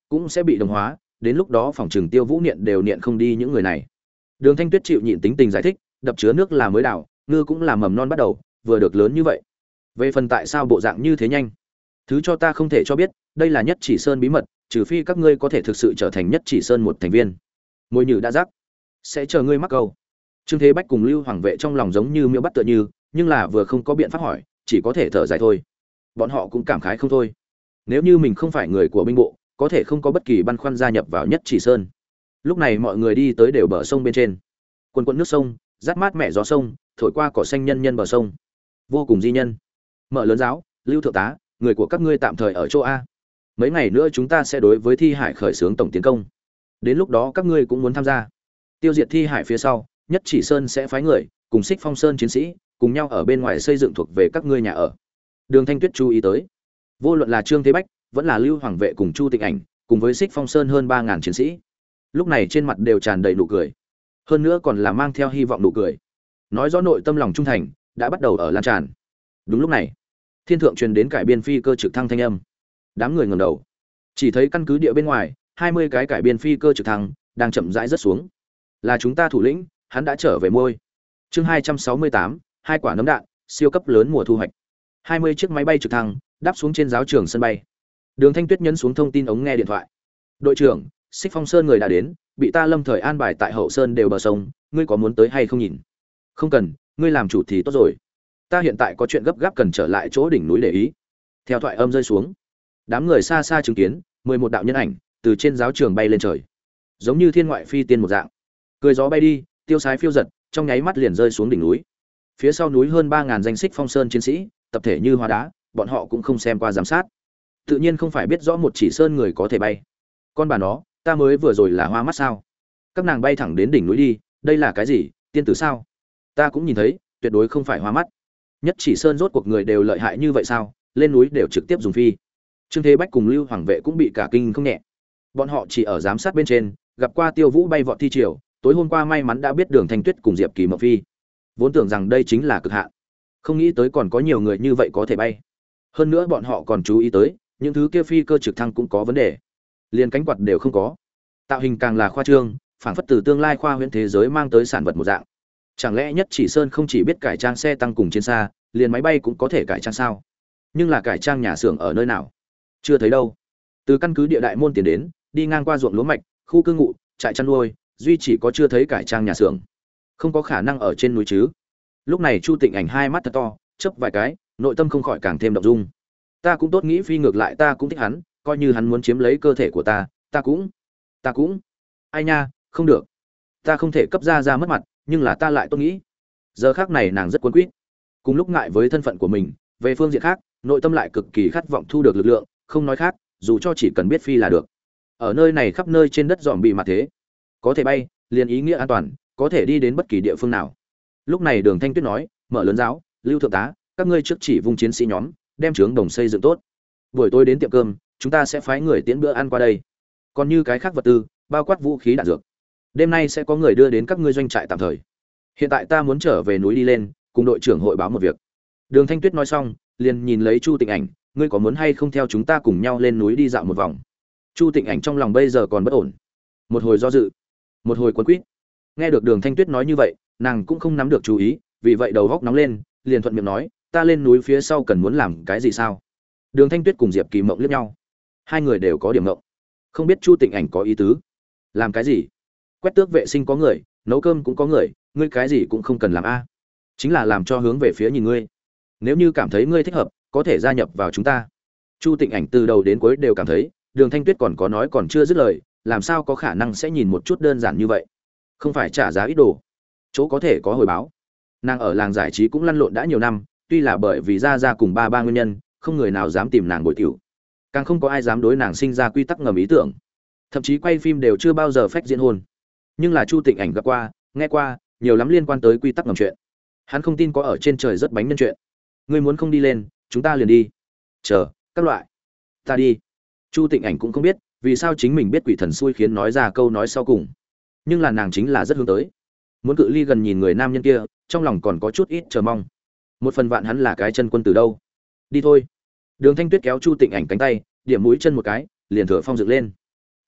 cũng sẽ bị đồng hóa, đến lúc đó phòng trường Tiêu Vũ niệm đều niệm không đi những người này. Đường Thanh Tuyết chịu nhịn tính tình giải thích, đập chứa nước là mới đào, ngư cũng là mầm non bắt đầu, vừa được lớn như vậy. Về phần tại sao bộ dạng như thế nhanh, thứ cho ta không thể cho biết, đây là Nhất Chỉ Sơn bí mật, trừ phi các ngươi có thể thực sự trở thành Nhất Chỉ Sơn một thành viên. Môi Nhử đã rắc, sẽ chờ ngươi mắc câu. Trương Thế Bách cùng Lưu Hoàng Vệ trong lòng giống như miêu bắt tựa như, nhưng là vừa không có biện pháp hỏi, chỉ có thể thở dài thôi. Bọn họ cũng cảm khái không thôi. Nếu như mình không phải người của binh bộ, có thể không có bất kỳ băn khoăn gia nhập vào Nhất Chỉ Sơn. Lúc này mọi người đi tới đều bờ sông bên trên. Quần quần nước sông, rát mát mẻ gió sông, thổi qua cỏ xanh nhân nhân bờ sông. Vô cùng di nhân. Mở lớn giáo, Lưu thượng tá, người của các ngươi tạm thời ở chỗ a. Mấy ngày nữa chúng ta sẽ đối với Thi Hải khởi xướng tổng tiến công. Đến lúc đó các ngươi cũng muốn tham gia. Tiêu diệt Thi Hải phía sau, Nhất Chỉ Sơn sẽ phái người cùng Xích Phong Sơn chiến sĩ cùng nhau ở bên ngoài xây dựng thuộc về các ngươi nhà ở. Đường Thanh Tuyết chú ý tới, vô luận là Trương Thế Bách, vẫn là Lưu Hoàng Vệ cùng Chu Tịnh Ảnh, cùng với Xích Phong Sơn hơn ba ngàn chiến sĩ, lúc này trên mặt đều tràn đầy nụ cười, hơn nữa còn là mang theo hy vọng nụ cười, nói rõ nội tâm lòng trung thành đã bắt đầu ở lan tràn. Đúng lúc này, thiên thượng truyền đến cải biên phi cơ trực thăng thanh âm. Đám người ngẩng đầu, chỉ thấy căn cứ địa bên ngoài, hai mươi cái cải biên phi cơ trực thăng đang chậm rãi rớt xuống. Là chúng ta thủ lĩnh, hắn đã trở về môi. Chương hai trăm sáu mươi tám, hai quả nấm đạn, siêu cấp lớn mùa thu hoạch. hai mươi chiếc máy bay trực thăng đáp xuống trên giáo trường sân bay. Đường Thanh Tuyết nhấn xuống thông tin ống nghe điện thoại. Đội trưởng, Xích Phong Sơn người đã đến, bị ta lâm thời an bài tại hậu sơn đều bờ sông, ngươi có muốn tới hay không nhìn? Không cần, ngươi làm chủ thì tốt rồi. Ta hiện tại có chuyện gấp gáp cần trở lại chỗ đỉnh núi để ý. Theo thoại âm rơi xuống, đám người xa xa chứng kiến mười một đạo nhân ảnh từ trên giáo trường bay lên trời, giống như thiên ngoại phi tiên một dạng, cười gió bay đi, tiêu sái phiêu giật, trong nháy mắt liền rơi xuống đỉnh núi. Phía sau núi hơn ba ngàn danh Xích Phong Sơn chiến sĩ, tập thể như hóa đá, bọn họ cũng không xem qua giám sát, tự nhiên không phải biết rõ một chỉ sơn người có thể bay. Con bà nó, ta mới vừa rồi là hoa mắt sao? Các nàng bay thẳng đến đỉnh núi đi, đây là cái gì, tiên tử sao? Ta cũng nhìn thấy, tuyệt đối không phải hoa mắt. Nhất Chỉ Sơn rốt cuộc người đều lợi hại như vậy sao? Lên núi đều trực tiếp dùng phi. Trương Thế Bách cùng Lưu Hoàng Vệ cũng bị cả kinh không nhẹ. Bọn họ chỉ ở giám sát bên trên, gặp qua Tiêu Vũ bay vọt thi triều, tối hôm qua may mắn đã biết Đường Thanh Tuyết cùng Diệp Kỳ Mộng phi, vốn tưởng rằng đây chính là cực hạn, không nghĩ tới còn có nhiều người như vậy có thể bay. Hơn nữa bọn họ còn chú ý tới, những thứ kia phi cơ trực thăng cũng có vấn đề, liền cánh quạt đều không có, tạo hình càng là khoa trương, phảng phất từ tương lai khoa huyễn thế giới mang tới sản vật một dạng. Chẳng lẽ Nhất Chỉ Sơn không chỉ biết cải trang xe tăng cùng chiến xa, liền máy bay cũng có thể cải trang sao? Nhưng là cải trang nhà xưởng ở nơi nào? Chưa thấy đâu. Từ căn cứ địa đại môn tiến đến, đi ngang qua ruộng lúa mạch, khu cư ngụ, trại chăn nuôi, duy chỉ có chưa thấy cải trang nhà xưởng. Không có khả năng ở trên núi chứ? Lúc này Chu Tịnh Ảnh hai mắt thật to, chớp vài cái, nội tâm không khỏi càng thêm động dung. Ta cũng tốt nghĩ phi ngược lại, ta cũng thích hắn, coi như hắn muốn chiếm lấy cơ thể của ta, ta cũng, ta cũng, ai nha, không được, ta không thể cấp ra ra mất mặt, nhưng là ta lại tốt nghĩ. Giờ khác này nàng rất cuốn quýt, cùng lúc ngại với thân phận của mình, về phương diện khác, nội tâm lại cực kỳ khát vọng thu được lực lượng, không nói khác, dù cho chỉ cần biết phi là được. Ở nơi này khắp nơi trên đất dòm bị mặt thế, có thể bay, liền ý nghĩa an toàn, có thể đi đến bất kỳ địa phương nào. Lúc này Đường Thanh Tuyết nói, mở lớn giáo, Lưu thượng tá, các ngươi trước chỉ vung chiến sĩ nhóm, đem trướng đồng xây dựng tốt. Buổi tối đến tiệm cơm, chúng ta sẽ phái người tiễn bữa ăn qua đây. Còn như cái khác vật tư, bao quát vũ khí đạn dược, đêm nay sẽ có người đưa đến các ngươi doanh trại tạm thời. Hiện tại ta muốn trở về núi đi lên, cùng đội trưởng hội báo một việc. Đường Thanh Tuyết nói xong, liền nhìn lấy Chu Tịnh Ảnh, ngươi có muốn hay không theo chúng ta cùng nhau lên núi đi dạo một vòng? Chu Tịnh Ảnh trong lòng bây giờ còn bất ổn, một hồi do dự, một hồi cuốn quýt. Nghe được Đường Thanh Tuyết nói như vậy, nàng cũng không nắm được chú ý, vì vậy đầu góc nóng lên, liền thuận miệng nói, ta lên núi phía sau cần muốn làm cái gì sao? Đường Thanh Tuyết cùng Diệp Kỳ Mộng liếc nhau, hai người đều có điểm ngộng, không biết Chu Tịnh Ảnh có ý tứ. Làm cái gì? Quét tước vệ sinh có người, nấu cơm cũng có người, ngươi cái gì cũng không cần làm a. Chính là làm cho hướng về phía nhìn ngươi. Nếu như cảm thấy ngươi thích hợp, có thể gia nhập vào chúng ta. Chu Tịnh Ảnh từ đầu đến cuối đều cảm thấy, Đường Thanh Tuyết còn có nói còn chưa dứt lời, làm sao có khả năng sẽ nhìn một chút đơn giản như vậy? Không phải trả giá ít đồ, chỗ có thể có hồi báo. Nàng ở làng giải trí cũng lăn lộn đã nhiều năm, tuy là bởi vì ra ra cùng ba ba nguyên nhân, không người nào dám tìm nàng bồi tiểu, càng không có ai dám đối nàng sinh ra quy tắc ngầm ý tưởng, thậm chí quay phim đều chưa bao giờ phách diễn hôn. Nhưng là Chu Tịnh Ảnh gặp qua, nghe qua, nhiều lắm liên quan tới quy tắc ngầm chuyện. Hắn không tin có ở trên trời rất bánh nhân chuyện. Ngươi muốn không đi lên, chúng ta liền đi. Chờ, các loại. Ta đi. Chu Tịnh Ảnh cũng không biết, vì sao chính mình biết quỷ thần xui khiến nói ra câu nói sau cùng. Nhưng là nàng chính là rất hướng tới. Muốn cự ly gần nhìn người nam nhân kia, trong lòng còn có chút ít chờ mong. Một phần vạn hắn là cái chân quân từ đâu. Đi thôi. Đường Thanh Tuyết kéo Chu Tịnh Ảnh cánh tay, điểm mũi chân một cái, liền thừa phong dựng lên.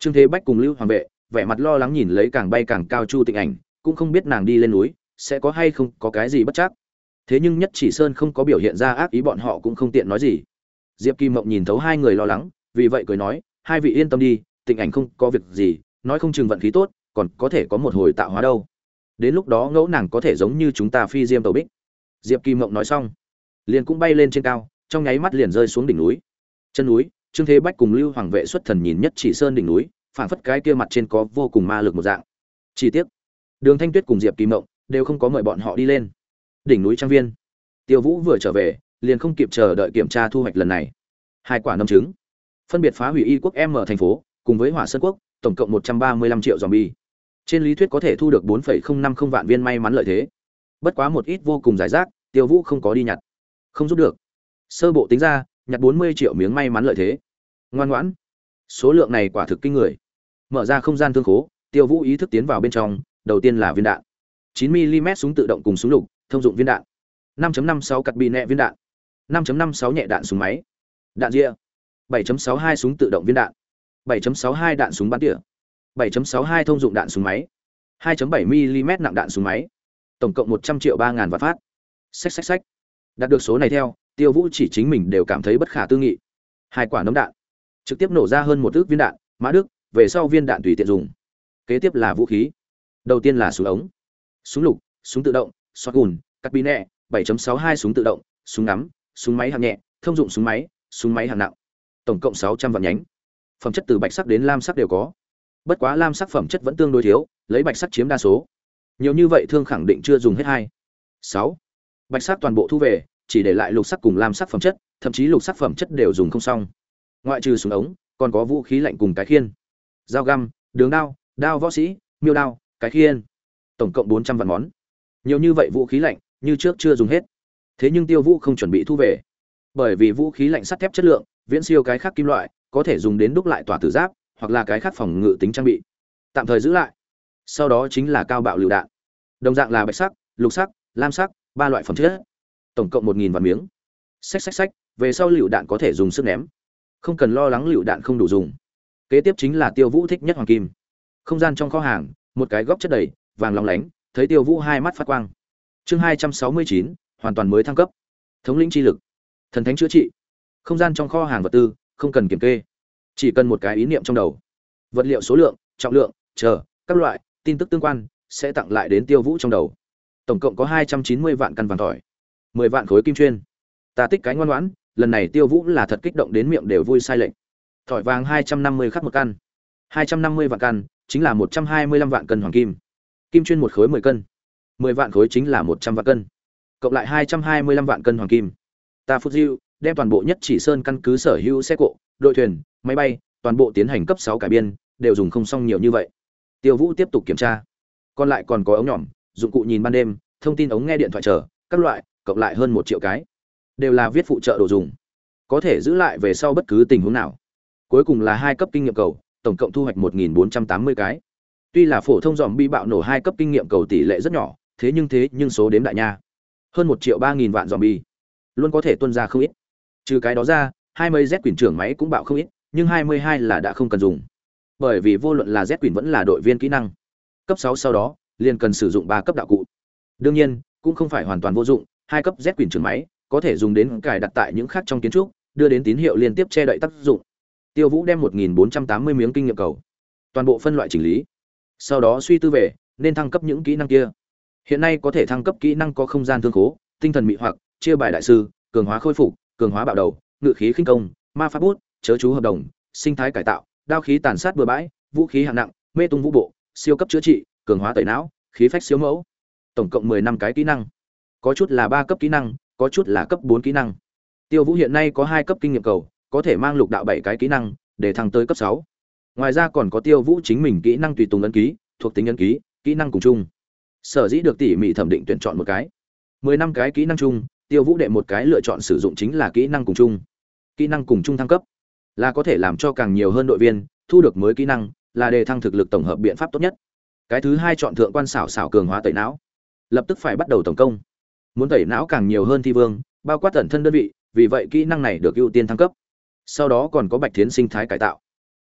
Trương Thế Bách cùng Lưu Hoàng vệ vẻ mặt lo lắng nhìn lấy càng bay càng cao Chu Tịnh Ảnh, cũng không biết nàng đi lên núi sẽ có hay không có cái gì bất trắc. Thế nhưng Nhất Chỉ Sơn không có biểu hiện ra ác ý, bọn họ cũng không tiện nói gì. Diệp Kim Mộng nhìn thấu hai người lo lắng, vì vậy cười nói, hai vị yên tâm đi, Tịnh Ảnh không có việc gì, nói không chừng vận khí tốt, còn có thể có một hồi tạo hóa đâu. Đến lúc đó ngẫu nàng có thể giống như chúng ta phi diêm tàu bích. Diệp Kim Mộng nói xong, liền cũng bay lên trên cao, trong nháy mắt liền rơi xuống đỉnh núi. Chân núi, Trương Thế Bách cùng Lưu Hoàng vệ xuất thần nhìn Nhất Chỉ Sơn đỉnh núi, phảng phất cái kia mặt trên có vô cùng ma lực một dạng. Chi tiết, Đường Thanh Tuyết cùng Diệp Kim Mộng đều không có mời bọn họ đi lên. Đỉnh núi trang viên, Tiêu Vũ vừa trở về, liền không kịp chờ đợi kiểm tra thu hoạch lần này. Hai quả nấm trứng, phân biệt phá hủy Y quốc M thành phố, cùng với Hỏa Sơn quốc, tổng cộng một trăm ba mươi lăm triệu zombie. Trên lý thuyết có thể thu được bốn phẩy không năm không vạn viên may mắn lợi thế. Bất quá một ít vô cùng giải rác, Tiêu Vũ không có đi nhặt, không giúp được. Sơ bộ tính ra, nhặt bốn mươi triệu miếng may mắn lợi thế. Ngoan ngoãn, số lượng này quả thực kinh người. Mở ra không gian thương khố, Tiêu Vũ ý thức tiến vào bên trong, đầu tiên là viên đạn. chín mi li mét súng tự động cùng súng lục, thông dụng viên đạn. năm chấm năm sáu cặt bị nẹ viên đạn. năm chấm năm sáu nhẹ đạn súng máy. Đạn ria. bảy chấm sáu hai súng tự động viên đạn. bảy chấm sáu hai đạn súng bắn tỉa. bảy chấm sáu hai thông dụng đạn súng máy. hai chấm bảy mi li mét nặng đạn súng máy. Tổng cộng một trăm triệu ba ngàn vạn phát. Xách xách xách. Đạt được số này theo, Tiêu Vũ chỉ chính mình đều cảm thấy bất khả tư nghị. Hai quả nấm đạn, trực tiếp nổ ra hơn một ức viên đạn, mã đức, về sau viên đạn tùy tiện dùng. Kế tiếp là vũ khí. Đầu tiên là súng ống, súng lục, súng tự động, shotgun, cắt bi nẹ, bảy chấm sáu hai súng tự động, súng ngắm, súng máy hạng nhẹ, thông dụng súng máy, súng máy hạng nặng. Tổng cộng sáu trăm vạn nhánh. Phẩm chất từ bạch sắc đến lam sắc đều có. Bất quá lam sắc phẩm chất vẫn tương đối thiếu, lấy bạch sắc chiếm đa số. Nhiều như vậy thương khẳng định chưa dùng hết hai. sáu. Bạch sắc toàn bộ thu về, chỉ để lại lục sắc cùng lam sắc phẩm chất, thậm chí lục sắc phẩm chất đều dùng không xong. Ngoại trừ súng ống, còn có vũ khí lạnh cùng cái khiên, dao găm, đường đao, đao võ sĩ, miêu đao, cái khiên. Tổng cộng bốn trăm vạn món. Nhiều như vậy vũ khí lạnh, như trước chưa dùng hết. Thế nhưng Tiêu Vũ không chuẩn bị thu về, bởi vì vũ khí lạnh sắt thép chất lượng viễn siêu cái khác kim loại, có thể dùng đến đúc lại tỏa tử giáp, hoặc là cái khác phòng ngự tính trang bị. Tạm thời giữ lại. Sau đó chính là cao bạo lựu đạn. Đồng dạng là bạch sắc, lục sắc, lam sắc, ba loại phẩm chất. Tổng cộng một nghìn vạn miếng. Xách xách xách, về sau lựu đạn có thể dùng sức ném. Không cần lo lắng lựu đạn không đủ dùng. Kế tiếp chính là Tiêu Vũ thích nhất hoàng kim. Không gian trong kho hàng, một cái góc chất đầy, vàng lóng lánh, thấy Tiêu Vũ hai mắt phát quang. Chương hai trăm sáu mươi chín, hoàn toàn mới thăng cấp. Thống lĩnh chi lực, thần thánh chữa trị. Không gian trong kho hàng vật tư, không cần kiểm kê, chỉ cần một cái ý niệm trong đầu. Vật liệu số lượng, trọng lượng, chờ, các loại tin tức tương quan sẽ tặng lại đến Tiêu Vũ trong đầu. Tổng cộng có hai trăm chín mươi vạn căn vàng tỏi, mười vạn khối kim chuyên. Ta tích cái ngoan ngoãn, lần này Tiêu Vũ là thật kích động đến miệng đều vui sai lệnh. Thỏi vàng hai trăm năm mươi khắc một căn, hai trăm năm mươi vạn căn chính là một trăm hai mươi lăm vạn cân hoàng kim. Kim chuyên một khối mười cân, mười vạn khối chính là một trăm vạn cân, cộng lại hai trăm hai mươi lăm vạn cân hoàng kim. Ta Phúc Diêu đem toàn bộ Nhất Chỉ Sơn căn cứ sở hữu xe cộ, đội thuyền, máy bay, toàn bộ tiến hành cấp sáu cải biên, đều dùng không xong nhiều như vậy. Tiêu Vũ tiếp tục kiểm tra. Còn lại còn có ống nhỏm, dụng cụ nhìn ban đêm, thông tin ống nghe điện thoại chờ, các loại, cộng lại hơn một triệu cái. Đều là viết phụ trợ đồ dùng, có thể giữ lại về sau bất cứ tình huống nào. Cuối cùng là hai cấp kinh nghiệm cầu, tổng cộng thu hoạch một nghìn bốn trăm tám mươi cái. Tuy là phổ thông dòm bi bạo nổ hai cấp kinh nghiệm cầu tỷ lệ rất nhỏ, thế nhưng thế nhưng số đếm đại nha. Hơn một triệu ba nghìn vạn dòm bi, luôn có thể tuân ra không ít. Trừ cái đó ra, hai mươi Z quyển trưởng máy cũng bạo không ít, nhưng hai mươi hai là đã không cần dùng. Bởi vì vô luận là Z quyển vẫn là đội viên kỹ năng. Cấp sáu sau đó, liền cần sử dụng ba cấp đạo cụ. Đương nhiên, cũng không phải hoàn toàn vô dụng, hai cấp Z quyển trưởng máy có thể dùng đến cài đặt tại những khác trong kiến trúc, đưa đến tín hiệu liên tiếp che đậy tác dụng. Tiêu Vũ đem một nghìn bốn trăm tám mươi miếng kinh nghiệm cầu, toàn bộ phân loại chỉnh lý. Sau đó suy tư về, nên thăng cấp những kỹ năng kia. Hiện nay có thể thăng cấp kỹ năng có không gian thương khố, tinh thần mị hoặc, chia bài đại sư, cường hóa khôi phục, cường hóa bạo đầu, ngự khí khinh công, ma pháp bút, chớ chú hợp đồng, sinh thái cải tạo, đao khí tàn sát bừa bãi, vũ khí hạng nặng, mê tung vũ bộ, siêu cấp chữa trị, cường hóa tẩy não, khí phách siêu mẫu. Tổng cộng mười năm cái kỹ năng. Có chút là ba cấp kỹ năng, có chút là cấp bốn kỹ năng. Tiêu Vũ hiện nay có hai cấp kinh nghiệm cầu, có thể mang lục đạo bảy cái kỹ năng để thăng tới cấp sáu. Ngoài ra còn có Tiêu Vũ chính mình kỹ năng tùy tùng ấn ký, thuộc tính ấn ký, kỹ năng cùng chung. Sở dĩ được tỉ mỉ thẩm định tuyển chọn một cái. mười năm cái kỹ năng chung, Tiêu Vũ đệ một cái lựa chọn sử dụng chính là kỹ năng cùng chung. Kỹ năng cùng chung thăng cấp là có thể làm cho càng nhiều hơn đội viên thu được mới kỹ năng, là đề thăng thực lực tổng hợp biện pháp tốt nhất. Cái thứ hai chọn thượng quan xảo xảo cường hóa tẩy não. Lập tức phải bắt đầu tổng công. Muốn tẩy não càng nhiều hơn thi vương, bao quát tận thân đơn vị, vì vậy kỹ năng này được ưu tiên thăng cấp. Sau đó còn có Bạch Thiến sinh thái cải tạo.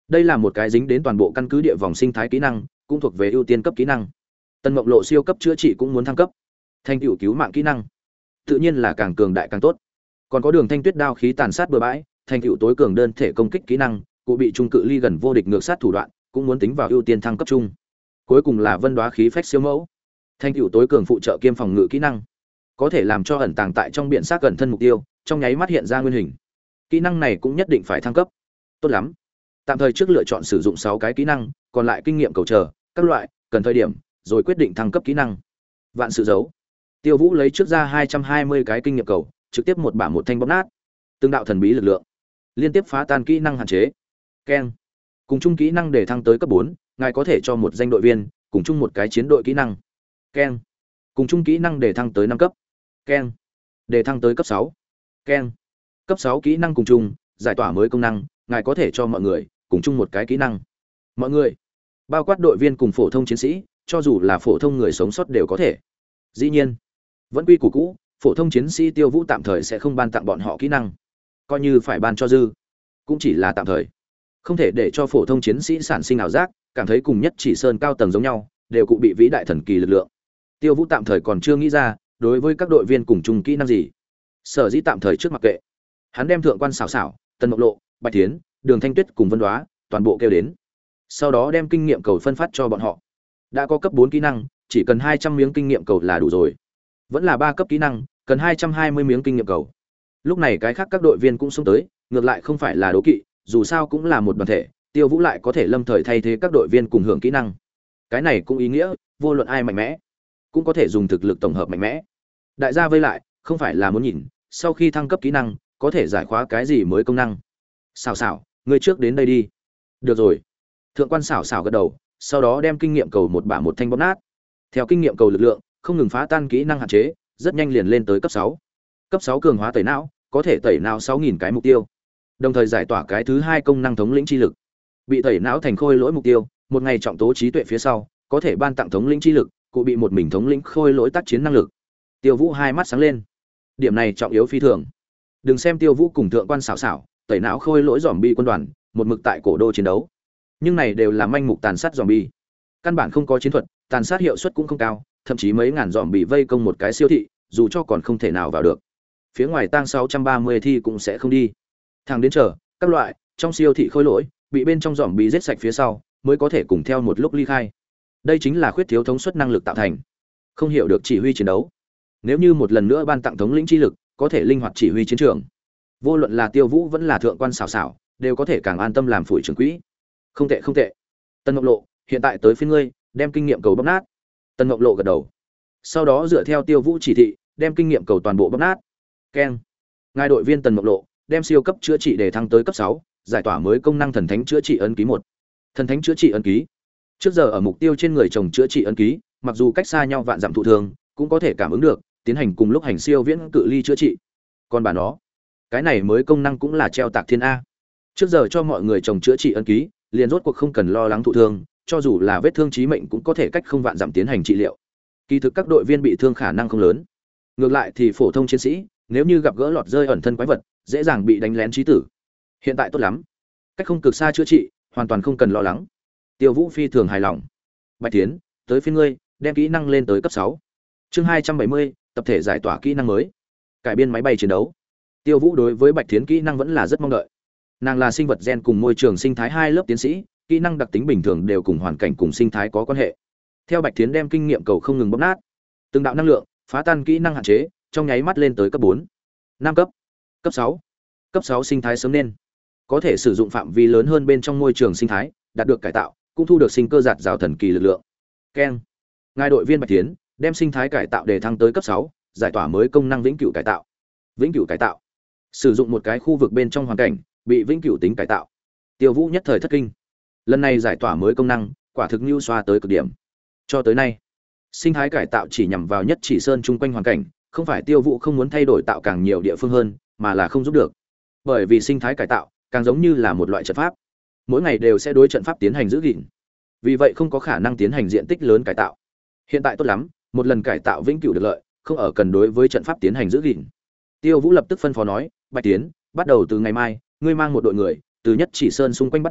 Đây là một cái dính đến toàn bộ căn cứ địa vòng sinh thái kỹ năng, cũng thuộc về ưu tiên cấp kỹ năng. Tân Mộng Lộ siêu cấp chữa trị cũng muốn thăng cấp. Thành tựu cứu mạng kỹ năng, tự nhiên là càng cường đại càng tốt. Còn có Đường Thanh Tuyết đao khí tàn sát bừa bãi, thành tựu tối cường đơn thể công kích kỹ năng, cụ bị trung cự ly gần vô địch ngược sát thủ đoạn, cũng muốn tính vào ưu tiên thăng cấp chung. Cuối cùng là Vân Đoá khí phách siêu mẫu, thành tựu tối cường phụ trợ kiêm phòng ngự kỹ năng, có thể làm cho ẩn tàng tại trong biển xác gần thân mục tiêu, trong nháy mắt hiện ra nguyên hình. Kỹ năng này cũng nhất định phải thăng cấp. Tốt lắm. Tạm thời trước lựa chọn sử dụng sáu cái kỹ năng, còn lại kinh nghiệm cầu chờ, các loại, cần thời điểm, rồi quyết định thăng cấp kỹ năng. Vạn sự giấu. Tiêu Vũ lấy trước ra hai trăm hai mươi cái kinh nghiệm cầu, trực tiếp một bả một thanh bóp nát. Từng đạo thần bí lực lượng, liên tiếp phá tan kỹ năng hạn chế. Keng. Cùng chung kỹ năng để thăng tới cấp bốn, ngài có thể cho một danh đội viên, cùng chung một cái chiến đội kỹ năng. Keng. Cùng chung kỹ năng để thăng tới năm cấp. Keng. Để thăng tới cấp sáu. Keng. Cấp sáu kỹ năng cùng chung, giải tỏa mới công năng, ngài có thể cho mọi người cùng chung một cái kỹ năng. Mọi người, bao quát đội viên cùng phổ thông chiến sĩ, cho dù là phổ thông người sống sót đều có thể. Dĩ nhiên, vẫn quy củ cũ, phổ thông chiến sĩ Tiêu Vũ tạm thời sẽ không ban tặng bọn họ kỹ năng, coi như phải ban cho dư, cũng chỉ là tạm thời, không thể để cho phổ thông chiến sĩ sản sinh ảo giác, cảm thấy cùng nhất chỉ sơn cao tầng giống nhau, đều cụ bị vĩ đại thần kỳ lực lượng. Tiêu Vũ tạm thời còn chưa nghĩ ra đối với các đội viên cùng chung kỹ năng gì, sở dĩ tạm thời trước mặc kệ. Hắn đem thượng quan xảo xảo, Tân Mộng Lộ, Bạch Thiến, Đường Thanh Tuyết cùng Vân Đoá toàn bộ kêu đến, sau đó đem kinh nghiệm cầu phân phát cho bọn họ. Đã có cấp bốn kỹ năng, chỉ cần hai trăm miếng kinh nghiệm cầu là đủ rồi. Vẫn là ba cấp kỹ năng, cần hai trăm hai mươi miếng kinh nghiệm cầu. Lúc này cái khác các đội viên cũng xông tới, ngược lại không phải là đố kỵ, dù sao cũng là một đoàn thể, Tiêu Vũ lại có thể lâm thời thay thế các đội viên cùng hưởng kỹ năng. Cái này cũng ý nghĩa, vô luận ai mạnh mẽ, cũng có thể dùng thực lực tổng hợp mạnh mẽ. Đại gia vây lại, không phải là muốn nhìn, sau khi thăng cấp kỹ năng, có thể giải khóa cái gì mới công năng. Xảo xảo, ngươi trước đến đây đi. Được rồi. Thượng quan xảo xảo gật đầu, sau đó đem kinh nghiệm cầu một bả một thanh bóp nát. Theo kinh nghiệm cầu lực lượng, không ngừng phá tan kỹ năng hạn chế, rất nhanh liền lên tới cấp sáu. Cấp sáu cường hóa tẩy não, có thể tẩy não sáu nghìn cái mục tiêu. Đồng thời giải tỏa cái thứ hai công năng thống lĩnh chi lực. Bị tẩy não thành khôi lỗi mục tiêu, một ngày trọng tố trí tuệ phía sau, có thể ban tặng thống lĩnh chi lực, cụ bị một mình thống lĩnh khôi lỗi tác chiến năng lực. Tiêu Vũ hai mắt sáng lên. Điểm này trọng yếu phi thường. Đừng xem Tiêu Vũ cùng thượng quan xảo xảo, tẩy não khôi lỗi zombie quân đoàn, một mực tại cổ đô chiến đấu. Nhưng này đều là manh mục tàn sát zombie. Căn bản không có chiến thuật, tàn sát hiệu suất cũng không cao, thậm chí mấy ngàn zombie vây công một cái siêu thị, dù cho còn không thể nào vào được. Phía ngoài tang sáu trăm ba mươi thi cũng sẽ không đi. Thằng đến chờ, các loại trong siêu thị khôi lỗi bị bên trong zombie giết sạch phía sau, mới có thể cùng theo một lúc ly khai. Đây chính là khuyết thiếu thống suất năng lực tạo thành. Không hiểu được chỉ huy chiến đấu. Nếu như một lần nữa ban tặng thống lĩnh chi lực, có thể linh hoạt chỉ huy chiến trường. Vô luận là Tiêu Vũ vẫn là thượng quan xảo xảo, đều có thể càng an tâm làm phủi trưởng quỹ. Không tệ không tệ. Tân Ngọc Lộ, hiện tại tới phiên ngươi, đem kinh nghiệm cầu bóp nát. Tân Ngọc Lộ gật đầu. Sau đó dựa theo Tiêu Vũ chỉ thị, đem kinh nghiệm cầu toàn bộ bóp nát. Keng. Ngài đội viên Tần Ngọc Lộ, đem siêu cấp chữa trị để thăng tới cấp sáu, giải tỏa mới công năng thần thánh chữa trị ấn ký một. Thần thánh chữa trị ấn ký. Trước giờ ở mục tiêu trên người chồng chữa trị ấn ký, mặc dù cách xa nhau vạn dặm thụ thương, cũng có thể cảm ứng được, tiến hành cùng lúc hành siêu viễn cự ly chữa trị. Còn bà nó, cái này mới công năng cũng là treo tạc thiên a. Trước giờ cho mọi người chồng chữa trị ấn ký, liền rốt cuộc không cần lo lắng thụ thương, cho dù là vết thương chí mệnh cũng có thể cách không vạn dặm tiến hành trị liệu. Kỳ thực các đội viên bị thương khả năng không lớn. Ngược lại thì phổ thông chiến sĩ, nếu như gặp gỡ lọt rơi ẩn thân quái vật, dễ dàng bị đánh lén chí tử. Hiện tại tốt lắm, cách không cực xa chữa trị, hoàn toàn không cần lo lắng. Tiêu Vũ phi thường hài lòng. Bạch Tiến, tới phiên ngươi, đem kỹ năng lên tới cấp sáu. Chương hai trăm bảy mươi, tập thể giải tỏa kỹ năng mới. Cải biên máy bay chiến đấu. Tiêu Vũ đối với Bạch Tiến kỹ năng vẫn là rất mong đợi. Nàng là sinh vật gen cùng môi trường sinh thái hai lớp tiến sĩ, kỹ năng đặc tính bình thường đều cùng hoàn cảnh cùng sinh thái có quan hệ. Theo Bạch Tiến đem kinh nghiệm cầu không ngừng bóp nát, từng đạo năng lượng phá tan kỹ năng hạn chế, trong nháy mắt lên tới cấp bốn, năm cấp, cấp sáu. Cấp sáu sinh thái sớm nên có thể sử dụng phạm vi lớn hơn bên trong môi trường sinh thái, đạt được cải tạo, cũng thu được sinh cơ giạt rào thần kỳ lực lượng. Keng. Ngài đội viên Bạch Tiến, đem sinh thái cải tạo đề thăng tới cấp sáu, giải tỏa mới công năng vĩnh cửu cải tạo. Vĩnh cửu cải tạo. Sử dụng một cái khu vực bên trong hoàn cảnh, bị vĩnh cửu tính cải tạo. Tiêu Vũ nhất thời thất kinh. Lần này giải tỏa mới công năng, quả thực nhu xoa tới cực điểm. Cho tới nay, sinh thái cải tạo chỉ nhằm vào nhất chỉ sơn chung quanh hoàn cảnh, không phải Tiêu Vũ không muốn thay đổi tạo càng nhiều địa phương hơn, mà là không giúp được. Bởi vì sinh thái cải tạo càng giống như là một loại trận pháp, mỗi ngày đều sẽ đối trận pháp tiến hành giữ gìn, vì vậy không có khả năng tiến hành diện tích lớn cải tạo. Hiện tại tốt lắm, một lần cải tạo vĩnh cửu được lợi, không ở cần đối với trận pháp tiến hành giữ gìn. Tiêu Vũ lập tức phân phó nói, Bạch Tiến, bắt đầu từ ngày mai, ngươi mang một đội người, từ nhất chỉ sơn xung quanh bắt đầu,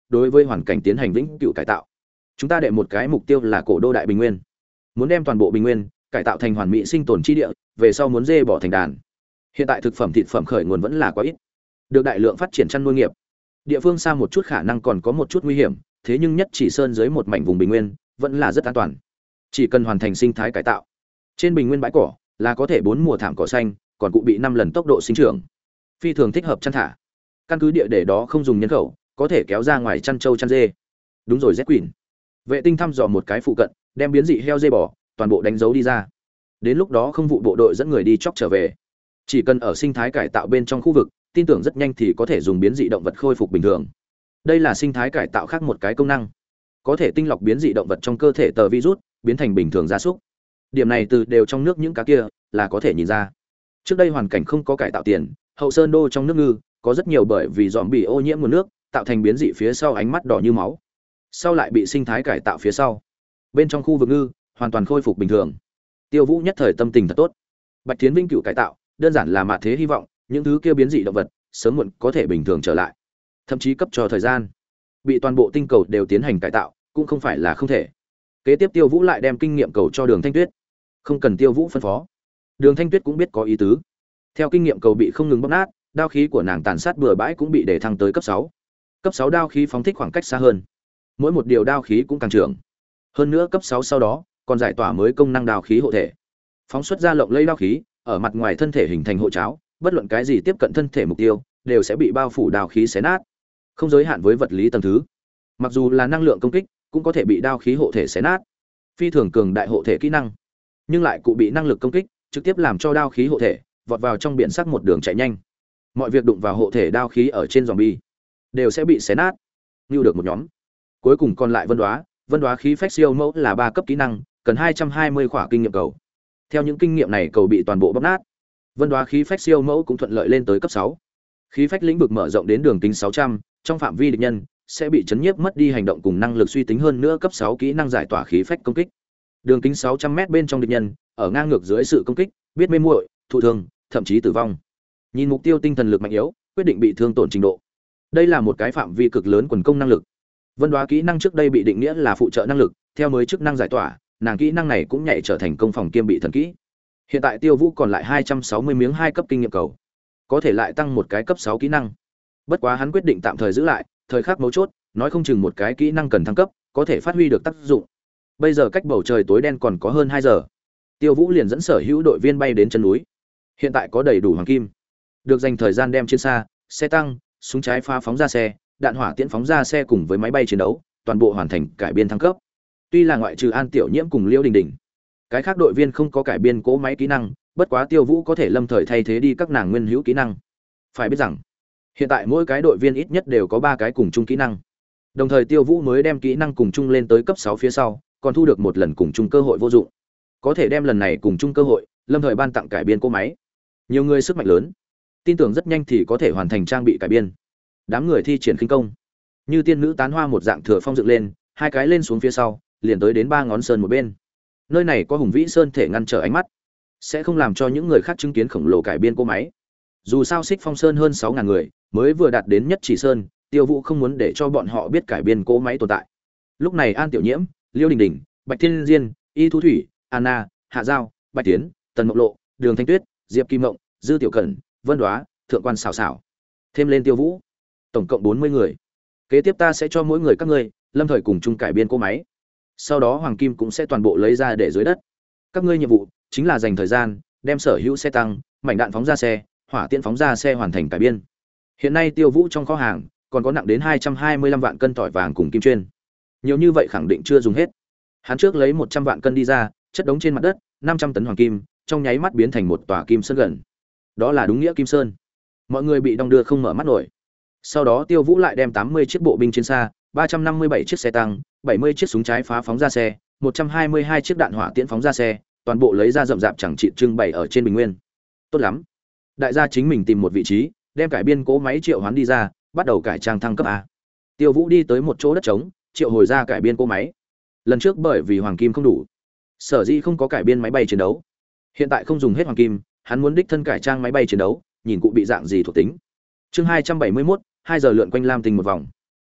đối với hoàn cảnh tiến hành vĩnh cửu cải tạo. Chúng ta đệ một cái mục tiêu là cổ đô đại bình nguyên, muốn đem toàn bộ bình nguyên cải tạo thành hoàn mỹ sinh tồn chi địa, về sau muốn dê bỏ thành đàn. Hiện tại thực phẩm thịt phẩm khởi nguồn vẫn là quá ít, được đại lượng phát triển chăn nuôi nghiệp. Địa phương xa một chút khả năng còn có một chút nguy hiểm, thế nhưng nhất chỉ sơn dưới một mảnh vùng bình nguyên vẫn là rất an toàn. Chỉ cần hoàn thành sinh thái cải tạo, trên bình nguyên bãi cỏ là có thể bốn mùa thảm cỏ xanh, còn cụ bị năm lần tốc độ sinh trưởng, phi thường thích hợp chăn thả. Căn cứ địa để đó không dùng nhân khẩu, có thể kéo ra ngoài chăn trâu chăn dê. Đúng rồi, Z Queen. Vệ tinh thăm dò một cái phụ cận, đem biến dị heo dê bò toàn bộ đánh dấu đi ra. Đến lúc đó không vụ bộ đội dẫn người đi chóc trở về. Chỉ cần ở sinh thái cải tạo bên trong khu vực, tin tưởng rất nhanh thì có thể dùng biến dị động vật khôi phục bình thường. Đây là sinh thái cải tạo khác một cái công năng, có thể tinh lọc biến dị động vật trong cơ thể tờ virus, biến thành bình thường gia súc. Điểm này từ đều trong nước những cá kia là có thể nhìn ra. Trước đây hoàn cảnh không có cải tạo tiền, hậu sơn đô trong nước ngư có rất nhiều bởi vì dòm bị ô nhiễm nguồn nước, tạo thành biến dị phía sau ánh mắt đỏ như máu. Sau lại bị sinh thái cải tạo phía sau, bên trong khu vực ngư hoàn toàn khôi phục bình thường. Tiêu Vũ nhất thời tâm tình thật tốt. Bạch Thiến Vinh cựu cải tạo, đơn giản là mạt thế hy vọng, những thứ kia biến dị động vật sớm muộn có thể bình thường trở lại. Thậm chí cấp cho thời gian, bị toàn bộ tinh cầu đều tiến hành cải tạo, cũng không phải là không thể. Kế tiếp Tiêu Vũ lại đem kinh nghiệm cầu cho Đường Thanh Tuyết. Không cần Tiêu Vũ phân phó, Đường Thanh Tuyết cũng biết có ý tứ. Theo kinh nghiệm cầu bị không ngừng bóp nát, đao khí của nàng tàn sát bừa bãi cũng bị để thăng tới cấp sáu. Cấp sáu đao khí phóng thích khoảng cách xa hơn, mỗi một điều đao khí cũng càng trưởng. Hơn nữa cấp sáu sau đó, còn giải tỏa mới công năng đao khí hộ thể. Phóng xuất ra lộng lẫy đao khí, ở mặt ngoài thân thể hình thành hộ cháo, bất luận cái gì tiếp cận thân thể mục tiêu, đều sẽ bị bao phủ đao khí xé nát. Không giới hạn với vật lý tầng thứ. Mặc dù là năng lượng công kích, cũng có thể bị đao khí hộ thể xé nát. Phi thường cường đại hộ thể kỹ năng, nhưng lại cụ bị năng lực công kích, trực tiếp làm cho đao khí hộ thể vọt vào trong biển sắc một đường chạy nhanh. Mọi việc đụng vào hộ thể đao khí ở trên zombie đều sẽ bị xé nát. Như được một nhóm. Cuối cùng còn lại Vân Đoá, Vân Đoá khí phách siêu mẫu là ba cấp kỹ năng, cần hai trăm hai mươi khỏa kinh nghiệm cầu. Theo những kinh nghiệm này cầu bị toàn bộ bóp nát, Vân Đoá khí phách siêu mẫu cũng thuận lợi lên tới cấp sáu. Khí phách lĩnh vực mở rộng đến đường kính sáu trăm, trong phạm vi địch nhân sẽ bị chấn nhiếp mất đi hành động cùng năng lực suy tính, hơn nữa cấp sáu kỹ năng giải tỏa khí phách công kích. Đường kính sáu trăm mét bên trong địch nhân, ở ngang ngược dưới sự công kích, biết mê muội, thụ thương, thậm chí tử vong. Nhìn mục tiêu tinh thần lực mạnh yếu, quyết định bị thương tổn trình độ. Đây là một cái phạm vi cực lớn quần công năng lực. Vân Đoá kỹ năng trước đây bị định nghĩa là phụ trợ năng lực, theo mới chức năng giải tỏa, nàng kỹ năng này cũng nhảy trở thành công phòng kiêm bị thần kỹ. Hiện tại Tiêu Vũ còn lại hai trăm sáu mươi miếng hai cấp kinh nghiệm cầu, có thể lại tăng một cái cấp sáu kỹ năng. Bất quá hắn quyết định tạm thời giữ lại, thời khắc mấu chốt, nói không chừng một cái kỹ năng cần thăng cấp, có thể phát huy được tác dụng. Bây giờ cách bầu trời tối đen còn có hơn hai giờ. Tiêu Vũ liền dẫn sở hữu đội viên bay đến chân núi. Hiện tại có đầy đủ hoàng kim, được dành thời gian đem chiến xa, xe tăng, súng trái phá phóng ra xe, đạn hỏa tiễn phóng ra xe cùng với máy bay chiến đấu, toàn bộ hoàn thành cải biên thăng cấp. Tuy là ngoại trừ An Tiểu Nhiễm cùng Liễu Đình Đình, cái khác đội viên không có cải biên cỗ máy kỹ năng, bất quá Tiêu Vũ có thể lâm thời thay thế đi các nàng nguyên hữu kỹ năng. Phải biết rằng, hiện tại mỗi cái đội viên ít nhất đều có ba cái cùng chung kỹ năng. Đồng thời Tiêu Vũ mới đem kỹ năng cùng chung lên tới cấp sáu phía sau, còn thu được một lần cùng chung cơ hội vô dụng. Có thể đem lần này cùng chung cơ hội, lâm thời ban tặng cải biên cỗ máy. Nhiều người sức mạnh lớn, tin tưởng rất nhanh thì có thể hoàn thành trang bị cải biên. Đám người thi triển khinh công, như tiên nữ tán hoa một dạng thừa phong dựng lên, hai cái lên xuống phía sau, liền tới đến ba ngón sơn một bên. Nơi này có hùng vĩ sơn thể ngăn trở ánh mắt, sẽ không làm cho những người khác chứng kiến khổng lồ cải biên cỗ máy. Dù sao Xích Phong Sơn hơn sáu ngàn người, mới vừa đạt đến nhất chỉ sơn, Tiêu Vũ không muốn để cho bọn họ biết cải biên cỗ máy tồn tại. Lúc này An Tiểu Nhiễm, Liêu Đình Đình, Bạch Thiên Diên, Y Thu Thủy, Anna, Hạ Giao, Bạch Tiến, Tần Mộng Lộ, Đường Thanh Tuyết, Diệp Kim Mộng, Dư Tiểu Cẩn, Vân Đoá, Thượng quan xảo xảo, thêm lên Tiêu Vũ, tổng cộng bốn mươi người. Kế tiếp ta sẽ cho mỗi người các ngươi lâm thời cùng chung cải biên cỗ máy, sau đó hoàng kim cũng sẽ toàn bộ lấy ra để dưới đất. Các ngươi nhiệm vụ chính là dành thời gian đem sở hữu xe tăng, mảnh đạn phóng ra xe, hỏa tiễn phóng ra xe hoàn thành cải biên. Hiện nay Tiêu Vũ trong kho hàng còn có nặng đến hai trăm hai mươi lăm vạn cân tỏi vàng cùng kim chuyên, nhiều như vậy khẳng định chưa dùng hết. Hắn trước lấy một trăm vạn cân đi ra, chất đống trên mặt đất, năm trăm tấn hoàng kim trong nháy mắt biến thành một tòa kim sơn gần. Đó là đúng nghĩa kim sơn. Mọi người bị đong đưa không mở mắt nổi. Sau đó Tiêu Vũ lại đem tám mươi chiếc bộ binh chiến xa, ba trăm năm mươi bảy chiếc xe tăng, bảy mươi chiếc súng trái phá phóng ra xe, một trăm hai mươi hai chiếc đạn hỏa tiễn phóng ra xe, toàn bộ lấy ra rậm rạp chẳng trị trưng bày ở trên bình nguyên. Tốt lắm. Đại gia chính mình tìm một vị trí, đem cải biên cỗ máy triệu hoán đi ra, bắt đầu cải trang thăng cấp a. Tiêu Vũ đi tới một chỗ đất trống, triệu hồi ra cải biên cỗ máy. Lần trước bởi vì hoàng kim không đủ, sở dĩ không có cải biên máy bay chiến đấu. Hiện tại không dùng hết hoàng kim, hắn muốn đích thân cải trang máy bay chiến đấu, nhìn cụ bị dạng gì thuộc tính. Chương hai trăm bảy mươi mốt, hai giờ lượn quanh Lam Tinh một vòng.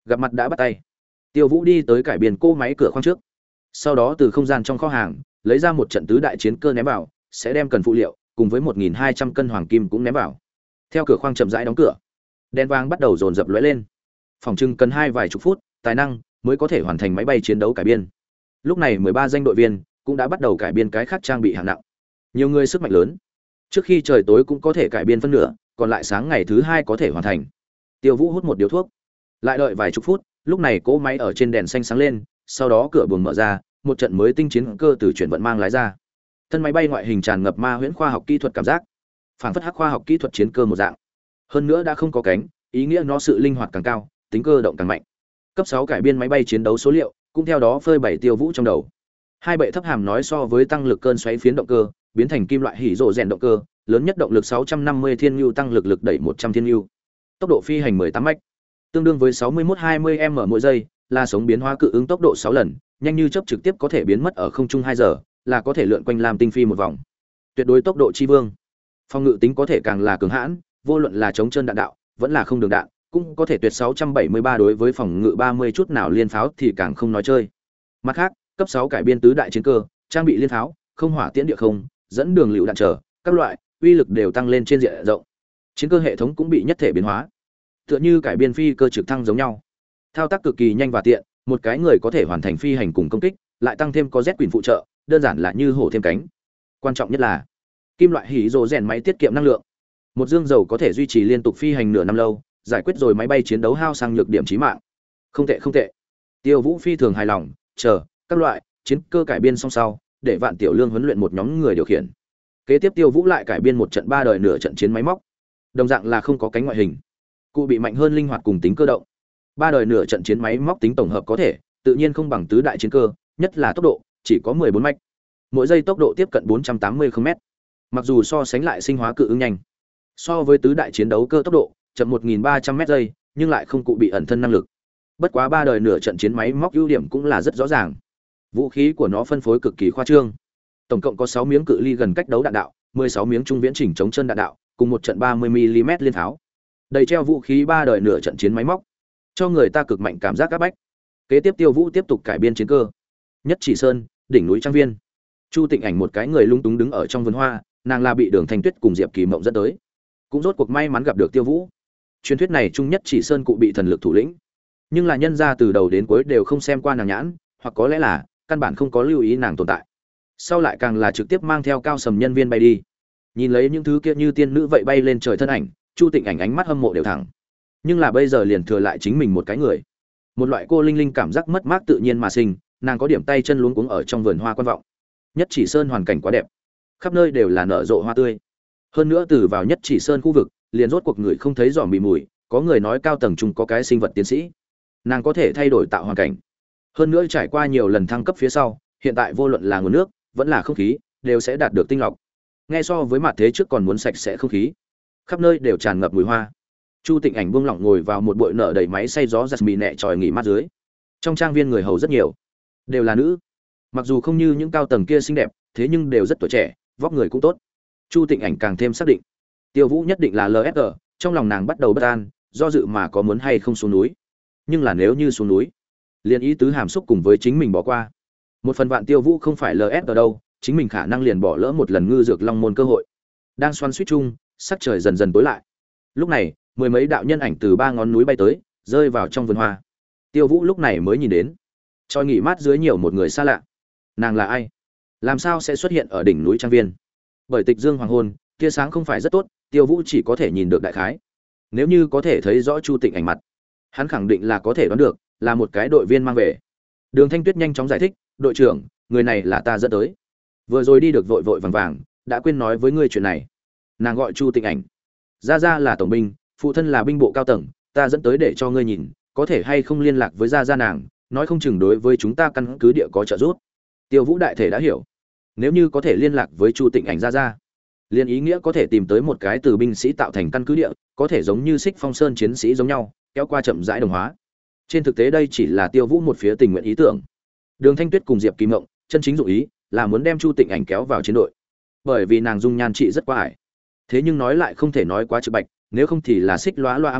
Gặp mặt đã bắt tay. Tiêu Vũ đi tới cải biên cô máy cửa khoang trước, sau đó từ không gian trong kho hàng lấy ra một trận tứ đại chiến cơ ném vào, sẽ đem cần phụ liệu cùng với một nghìn hai trăm cân hoàng kim cũng ném vào. Theo cửa khoang chậm rãi đóng cửa, đèn vàng bắt đầu dồn dập lóe lên. Phòng trưng cần hai vài chục phút tài năng mới có thể hoàn thành máy bay chiến đấu cải biên. Lúc này mười ba danh đội viên cũng đã bắt đầu cải biên cái khác trang bị hạng nặng. Nhiều người sức mạnh lớn, trước khi trời tối cũng có thể cải biên phân nửa, còn lại sáng ngày thứ hai có thể hoàn thành. Tiêu Vũ hút một điếu thuốc, lại đợi vài chục phút, lúc này cỗ máy ở trên đèn xanh sáng lên, sau đó cửa buồng mở ra, một trận mới tinh chiến cơ từ chuyển vận mang lái ra. Thân máy bay ngoại hình tràn ngập ma huyễn khoa học kỹ thuật cảm giác, phản phất hắc khoa học kỹ thuật chiến cơ một dạng. Hơn nữa đã không có cánh, ý nghĩa nó sự linh hoạt càng cao, tính cơ động càng mạnh. Cấp sáu cải biên máy bay chiến đấu số liệu, cũng theo đó phơi bày Tiêu Vũ trong đầu. Hai bệ thấp hàm nói so với tăng lực cơn xoáy phiến động cơ, biến thành kim loại hỉ rồ rèn động cơ, lớn nhất động lực sáu trăm năm mươi thiên newton tăng lực lực đẩy một trăm thiên newton. Tốc độ phi hành mười tám mach, tương đương với sáu mươi mốt hai mươi m mỗi giây, là sống biến hóa cự ứng tốc độ sáu lần, nhanh như chớp trực tiếp có thể biến mất ở không trung hai giờ, là có thể lượn quanh Lam Tinh phi một vòng. Tuyệt đối tốc độ chi vương. Phòng ngự tính có thể càng là cường hãn, vô luận là chống chân đạn đạo, vẫn là không đường đạn, cũng có thể tuyệt sáu trăm bảy mươi ba đối với phòng ngự ba mươi chút nào liên pháo thì càng không nói chơi. Mặt khác, cấp sáu cải biên tứ đại chiến cơ, trang bị liên pháo, không hỏa tiễn địa không, dẫn đường lựu đạn trở, các loại, uy lực đều tăng lên trên diện rộng. Chiến cơ hệ thống cũng bị nhất thể biến hóa, tựa như cải biên phi cơ trực thăng giống nhau. Thao tác cực kỳ nhanh và tiện, một cái người có thể hoàn thành phi hành cùng công kích, lại tăng thêm có Z quyền phụ trợ, đơn giản là như hổ thêm cánh. Quan trọng nhất là kim loại hỉ rồ rèn máy tiết kiệm năng lượng. Một dương dầu có thể duy trì liên tục phi hành nửa năm lâu, giải quyết rồi máy bay chiến đấu hao sang nhược điểm chí mạng. Không tệ không tệ. Tiêu Vũ phi thường hài lòng, chờ các loại chiến cơ cải biên xong sau, để Vạn Tiểu Lương huấn luyện một nhóm người điều khiển. Kế tiếp Tiêu Vũ lại cải biên một trận ba đời nửa trận chiến máy móc. Đồng dạng là không có cánh ngoại hình, cụ bị mạnh hơn linh hoạt cùng tính cơ động. Ba đời nửa trận chiến máy móc tính tổng hợp có thể, tự nhiên không bằng tứ đại chiến cơ, nhất là tốc độ, chỉ có mười bốn mạch. Mỗi giây tốc độ tiếp cận bốn trăm tám mươi ki-lô-mét. Mặc dù so sánh lại sinh hóa cự ứng nhanh, so với tứ đại chiến đấu cơ tốc độ chậm một nghìn ba trăm mét giây, nhưng lại không cụ bị ẩn thân năng lực. Bất quá ba đời nửa trận chiến máy móc ưu điểm cũng là rất rõ ràng. Vũ khí của nó phân phối cực kỳ khoa trương. Tổng cộng có sáu miếng cự ly gần cách đấu đạn đạo, mười sáu miếng trung viễn chỉnh chống chân đạn đạo, cùng một trận ba mươi mi-li-mét liên pháo. Đầy treo vũ khí ba đời nửa trận chiến máy móc, cho người ta cực mạnh cảm giác áp bách. Kế tiếp Tiêu Vũ tiếp tục cải biên chiến cơ. Nhất Chỉ Sơn, đỉnh núi trang viên. Chu Tịnh Ảnh một cái người lung túng đứng ở trong vườn hoa, nàng là bị Đường Thanh Tuyết cùng Diệp Kỳ Mộng dẫn tới. Cũng rốt cuộc may mắn gặp được Tiêu Vũ. Truyền thuyết này trung Nhất Chỉ Sơn cụ bị thần lực thủ lĩnh, nhưng là nhân ra từ đầu đến cuối đều không xem qua nàng nhãn, hoặc có lẽ là căn bản không có lưu ý nàng tồn tại. Sau lại càng là trực tiếp mang theo Cao Sầm nhân viên bay đi. Nhìn lấy những thứ kia như tiên nữ vậy bay lên trời thân ảnh, Chu Tịnh Ảnh ánh mắt hâm mộ đều thẳng. Nhưng là bây giờ liền thừa lại chính mình một cái người. Một loại cô linh linh cảm giác mất mát tự nhiên mà sinh, nàng có điểm tay chân luống cuống ở trong vườn hoa quan vọng. Nhất Chỉ Sơn hoàn cảnh quá đẹp, khắp nơi đều là nở rộ hoa tươi. Hơn nữa từ vào Nhất Chỉ Sơn khu vực, liền rốt cuộc người không thấy giỏ mì mùi, có người nói cao tầng trung có cái sinh vật tiến sĩ. Nàng có thể thay đổi tạo hoàn cảnh. Hơn nữa trải qua nhiều lần thăng cấp phía sau, hiện tại vô luận là nguồn nước, vẫn là không khí, đều sẽ đạt được tinh lọc. Nghe so với mặt thế trước còn muốn sạch sẽ không khí. Khắp nơi đều tràn ngập mùi hoa. Chu Tịnh Ảnh buông lỏng ngồi vào một bụi nở đầy máy xay gió giặt mì nẹ tròi nghỉ mát dưới. Trong trang viên người hầu rất nhiều, đều là nữ. Mặc dù không như những cao tầng kia xinh đẹp, thế nhưng đều rất tuổi trẻ, vóc người cũng tốt. Chu Tịnh Ảnh càng thêm xác định, Tiêu Vũ nhất định là lờ ép giê, trong lòng nàng bắt đầu bất an, do dự mà có muốn hay không xuống núi. Nhưng là nếu như xuống núi, liền ý tứ hàm xúc cùng với chính mình bỏ qua. Một phần vạn Tiêu Vũ không phải lờ ép giê đâu, chính mình khả năng liền bỏ lỡ một lần ngư dược long môn cơ hội. Đang xoắn suýt chung, sắc trời dần dần tối lại. Lúc này, mười mấy đạo nhân ảnh từ ba ngón núi bay tới, rơi vào trong vườn hoa. Tiêu Vũ lúc này mới nhìn đến, cho nghỉ mát dưới nhiều một người xa lạ. Nàng là ai? Làm sao sẽ xuất hiện ở đỉnh núi trang viên? Bởi tịch dương hoàng hôn, tia sáng không phải rất tốt, Tiêu Vũ chỉ có thể nhìn được đại khái. Nếu như có thể thấy rõ Chu Tịnh Ảnh mặt, hắn khẳng định là có thể đoán được, là một cái đội viên mang về. Đường Thanh Tuyết nhanh chóng giải thích, "Đội trưởng, người này là ta dẫn tới. Vừa rồi đi được vội vội vàng vàng, đã quên nói với ngươi chuyện này." Nàng gọi Chu Tịnh Ảnh. "Gia gia là tổng binh, phụ thân là binh bộ cao tầng, ta dẫn tới để cho ngươi nhìn, có thể hay không liên lạc với gia gia nàng, nói không chừng đối với chúng ta căn cứ địa có trợ giúp." Tiêu Vũ đại thể đã hiểu. Nếu như có thể liên lạc với Chu Tịnh Ảnh gia gia, liên ý nghĩa có thể tìm tới một cái từ binh sĩ tạo thành căn cứ địa, có thể giống như Xích Phong Sơn chiến sĩ giống nhau, kéo qua chậm rãi đồng hóa. Trên thực tế đây chỉ là Tiêu Vũ một phía tình nguyện ý tưởng. Đường Thanh Tuyết cùng Diệp Kỳ Mộng, chân chính dụng ý là muốn đem Chu Tịnh Ảnh kéo vào chiến đội. Bởi vì nàng dung nhan trị rất quá ải. Thế nhưng nói lại không thể nói quá trực bạch, nếu không thì là xích lóa loa ám chỉ,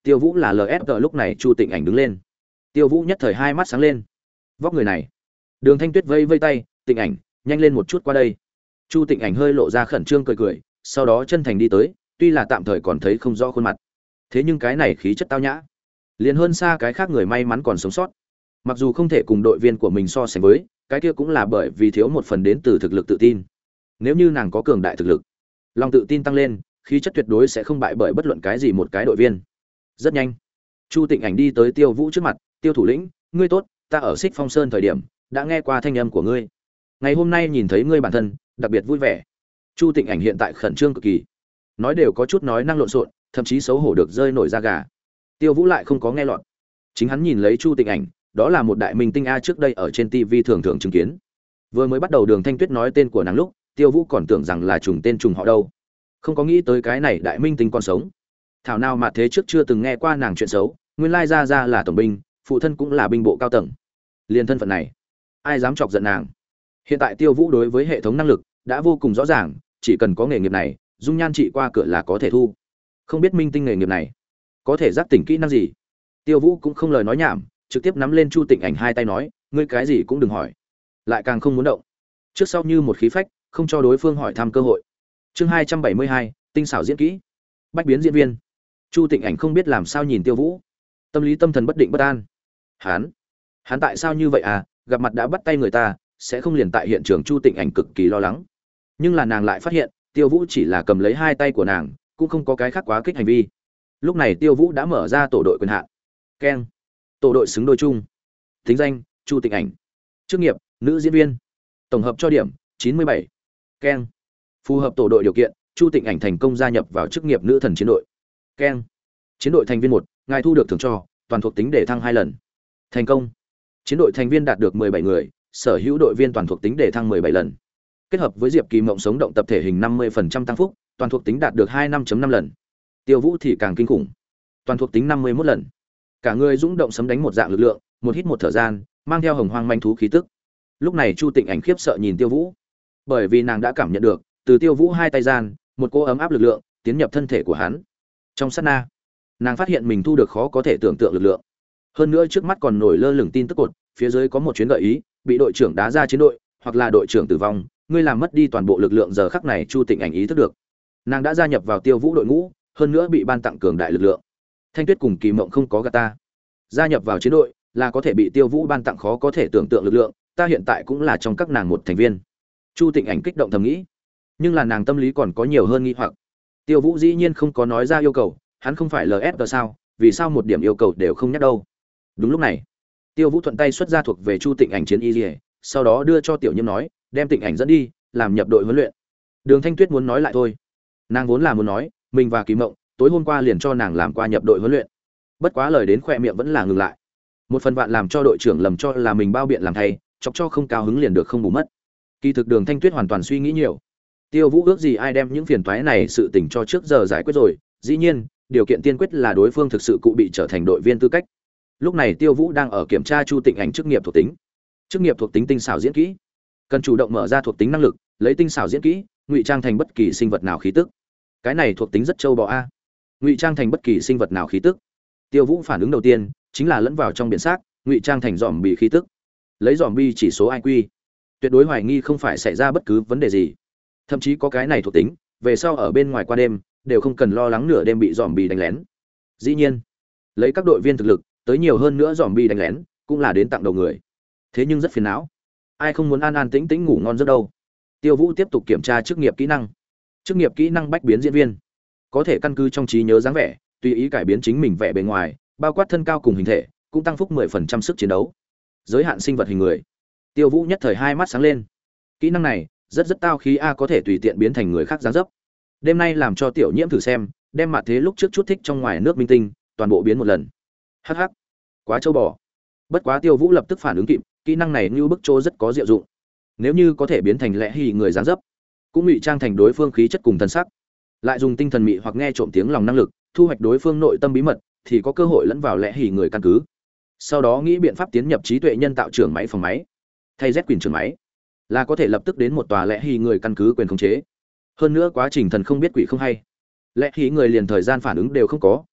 Tiêu Vũ là lờ ép giê, lúc này Chu Tịnh Ảnh đứng lên. Tiêu Vũ nhất thời hai mắt sáng lên. Vóc người này. Đường Thanh Tuyết vây vây tay, "Tịnh Ảnh, nhanh lên một chút qua đây." Chu Tịnh Ảnh hơi lộ ra khẩn trương cười cười, sau đó chân thành đi tới, tuy là tạm thời còn thấy không rõ khuôn mặt. Thế nhưng cái này khí chất tao nhã, liền hơn xa cái khác người may mắn còn sống sót. Mặc dù không thể cùng đội viên của mình so sánh với, cái kia cũng là bởi vì thiếu một phần đến từ thực lực tự tin. Nếu như nàng có cường đại thực lực, lòng tự tin tăng lên, khí chất tuyệt đối sẽ không bại bởi bất luận cái gì một cái đội viên. Rất nhanh, Chu Tịnh Ảnh đi tới Tiêu Vũ trước mặt, "Tiêu thủ lĩnh, ngươi tốt, ta ở Xích Phong Sơn thời điểm đã nghe qua thanh âm của ngươi. Ngày hôm nay nhìn thấy ngươi bản thân, đặc biệt vui vẻ." Chu Tịnh Ảnh hiện tại khẩn trương cực kỳ, nói đều có chút nói năng lộn xộn, thậm chí xấu hổ được rơi nổi da gà. Tiêu Vũ lại không có nghe lọt. Chính hắn nhìn lấy Chu Tịnh Ảnh, đó là một đại minh tinh a, trước đây ở trên ti vi thường thường chứng kiến. Vừa mới bắt đầu Đường Thanh Tuyết nói tên của nàng lúc, Tiêu Vũ còn tưởng rằng là trùng tên trùng họ đâu. Không có nghĩ tới cái này đại minh tinh còn sống. Thảo nào mà thế trước chưa từng nghe qua nàng chuyện xấu, nguyên lai ra ra là tổng binh, phụ thân cũng là binh bộ cao tầng. Liên thân phận này, ai dám chọc giận nàng. Hiện tại Tiêu Vũ đối với hệ thống năng lực đã vô cùng rõ ràng, chỉ cần có nghề nghiệp này, dung nhan trị qua cửa là có thể thu. Không biết minh tinh nghề nghiệp này có thể giác tỉnh kỹ năng gì. Tiêu Vũ cũng không lời nói nhảm, trực tiếp nắm lên Chu Tịnh Ảnh hai tay nói, "Ngươi cái gì cũng đừng hỏi." Lại càng không muốn động. Trước sau như một khí phách, không cho đối phương hỏi thăm cơ hội. Chương hai trăm bảy mươi hai, tinh xảo diễn kỹ. Bách biến diễn viên. Chu Tịnh Ảnh không biết làm sao nhìn Tiêu Vũ, tâm lý tâm thần bất định bất an. Hắn, hắn tại sao như vậy à, gặp mặt đã bắt tay người ta, sẽ không liền tại hiện trường. Chu Tịnh Ảnh cực kỳ lo lắng. Nhưng là nàng lại phát hiện, Tiêu Vũ chỉ là cầm lấy hai tay của nàng, cũng không có cái khác quá kích hành vi. Lúc này Tiêu Vũ đã mở ra tổ đội quyền hạn. Keng. Tổ đội xứng đôi chung. Tính danh: Chu Tịnh Ảnh. Chức nghiệp: nữ diễn viên. Tổng hợp cho điểm: chín mươi bảy. Keng. Phù hợp tổ đội điều kiện, Chu Tịnh Ảnh thành công gia nhập vào chức nghiệp nữ thần chiến đội. Keng. Chiến đội thành viên một, ngài thu được thưởng cho toàn thuộc tính để thăng hai lần. Thành công. Chiến đội thành viên đạt được mười bảy người, sở hữu đội viên toàn thuộc tính để thăng mười bảy lần. Kết hợp với Diệp Kỳ Mộng sống động tập thể hình năm mươi phần trăm tăng phúc, toàn thuộc tính đạt được hai mươi lăm phẩy năm lần. Tiêu Vũ thì càng kinh khủng, toàn thuộc tính năm mươi mốt lần. Cả người dũng động sấm đánh một dạng lực lượng, một hít một thở gian, mang theo hồng hoang manh thú khí tức. Lúc này Chu Tịnh Ảnh khiếp sợ nhìn Tiêu Vũ, bởi vì nàng đã cảm nhận được, từ Tiêu Vũ hai tay gian, một cỗ ấm áp lực lượng tiến nhập thân thể của hắn. Trong sát na, nàng phát hiện mình thu được khó có thể tưởng tượng lực lượng. Hơn nữa trước mắt còn nổi lơ lửng tin tức cột, phía dưới có một chuyến gợi ý, bị đội trưởng đá ra chiến đội, hoặc là đội trưởng tử vong, ngươi làm mất đi toàn bộ lực lượng. Giờ khắc này Chu Tịnh Ảnh ý thức được, nàng đã gia nhập vào Tiêu Vũ đội ngũ, hơn nữa bị ban tặng cường đại lực lượng. Thanh Tuyết cùng Kỳ Mộng không có gạt ta, gia nhập vào chiến đội là có thể bị Tiêu Vũ ban tặng khó có thể tưởng tượng lực lượng, ta hiện tại cũng là trong các nàng một thành viên. Chu Tịnh Ảnh kích động thầm nghĩ, nhưng là nàng tâm lý còn có nhiều hơn nghi hoặc. Tiêu Vũ dĩ nhiên không có nói ra yêu cầu, hắn không phải lờ ép giê sao, vì sao một điểm yêu cầu đều không nhắc đâu. Đúng lúc này, Tiêu Vũ thuận tay xuất ra thuộc về Chu Tịnh Ảnh chiến y liễu, sau đó đưa cho Tiểu Nhiễm nói, đem Tịnh Ảnh dẫn đi, làm nhập đội huấn luyện. Đường Thanh Tuyết muốn nói lại thôi, nàng vốn là muốn nói, mình và Kỳ Mộng tối hôm qua liền cho nàng làm qua nhập đội huấn luyện. Bất quá lời đến khóe miệng vẫn là ngừng lại. Một phần vạn làm cho đội trưởng lầm cho là mình bao biện làm thay, chọc cho không cao hứng liền được không bù mất. Kỳ thực Đường Thanh Tuyết hoàn toàn suy nghĩ nhiều. Tiêu Vũ ước gì ai đem những phiền toái này sự tình cho trước giờ giải quyết rồi, dĩ nhiên, điều kiện tiên quyết là đối phương thực sự cụ bị trở thành đội viên tư cách. Lúc này Tiêu Vũ đang ở kiểm tra Chu Tịnh Ảnh chức nghiệp thuộc tính. Chức nghiệp thuộc tính tinh xảo diễn kỹ, cần chủ động mở ra thuộc tính năng lực, lấy tinh xảo diễn kỹ ngụy trang thành bất kỳ sinh vật nào khí tức. Cái này thuộc tính rất trâu bò a. Ngụy trang thành bất kỳ sinh vật nào khí tức. Tiêu Vũ phản ứng đầu tiên chính là lẫn vào trong biển xác, ngụy trang thành zombie khí tức. Lấy zombie chỉ số i kiu, tuyệt đối hoài nghi không phải xảy ra bất cứ vấn đề gì. Thậm chí có cái này thuộc tính, về sau ở bên ngoài qua đêm đều không cần lo lắng nửa đêm bị zombie đánh lén. Dĩ nhiên, lấy các đội viên thực lực, tới nhiều hơn nữa zombie đánh lén cũng là đến tặng đầu người. Thế nhưng rất phiền não. Ai không muốn an an tĩnh tĩnh ngủ ngon giấc đâu. Tiêu Vũ tiếp tục kiểm tra chức nghiệp kỹ năng. Chức nghiệp kỹ năng bách biến diễn viên, có thể căn cứ trong trí nhớ dáng vẻ, tùy ý cải biến chính mình vẻ bề ngoài, bao quát thân cao cùng hình thể, cũng tăng phúc mười phần trăm sức chiến đấu. Giới hạn sinh vật hình người. Tiêu Vũ nhất thời hai mắt sáng lên. Kỹ năng này rất rất tao khí a, có thể tùy tiện biến thành người khác dáng dấp. Đêm nay làm cho Tiểu Nhiễm thử xem, đem mặt thế lúc trước chút thích trong ngoài nước minh tinh, toàn bộ biến một lần. Hắc hắc, quá trâu bò. Bất quá Tiêu Vũ lập tức phản ứng kịp, kỹ năng này như bức trô rất có diệu dụng. Nếu như có thể biến thành lẽ hì người dáng dấp, cũng ngụy trang thành đối phương khí chất cùng thân sắc, lại dùng tinh thần mị hoặc nghe trộm tiếng lòng năng lực, thu hoạch đối phương nội tâm bí mật, thì có cơ hội lẫn vào lẽ hì người căn cứ. Sau đó nghĩ biện pháp tiến nhập trí tuệ nhân tạo trưởng máy phòng máy, thay Z quyền trưởng máy, là có thể lập tức đến một tòa lẽ hì người căn cứ quyền khống chế. Hơn nữa quá trình thần không biết quỷ không hay, lẽ hì người liền thời gian phản ứng đều không có,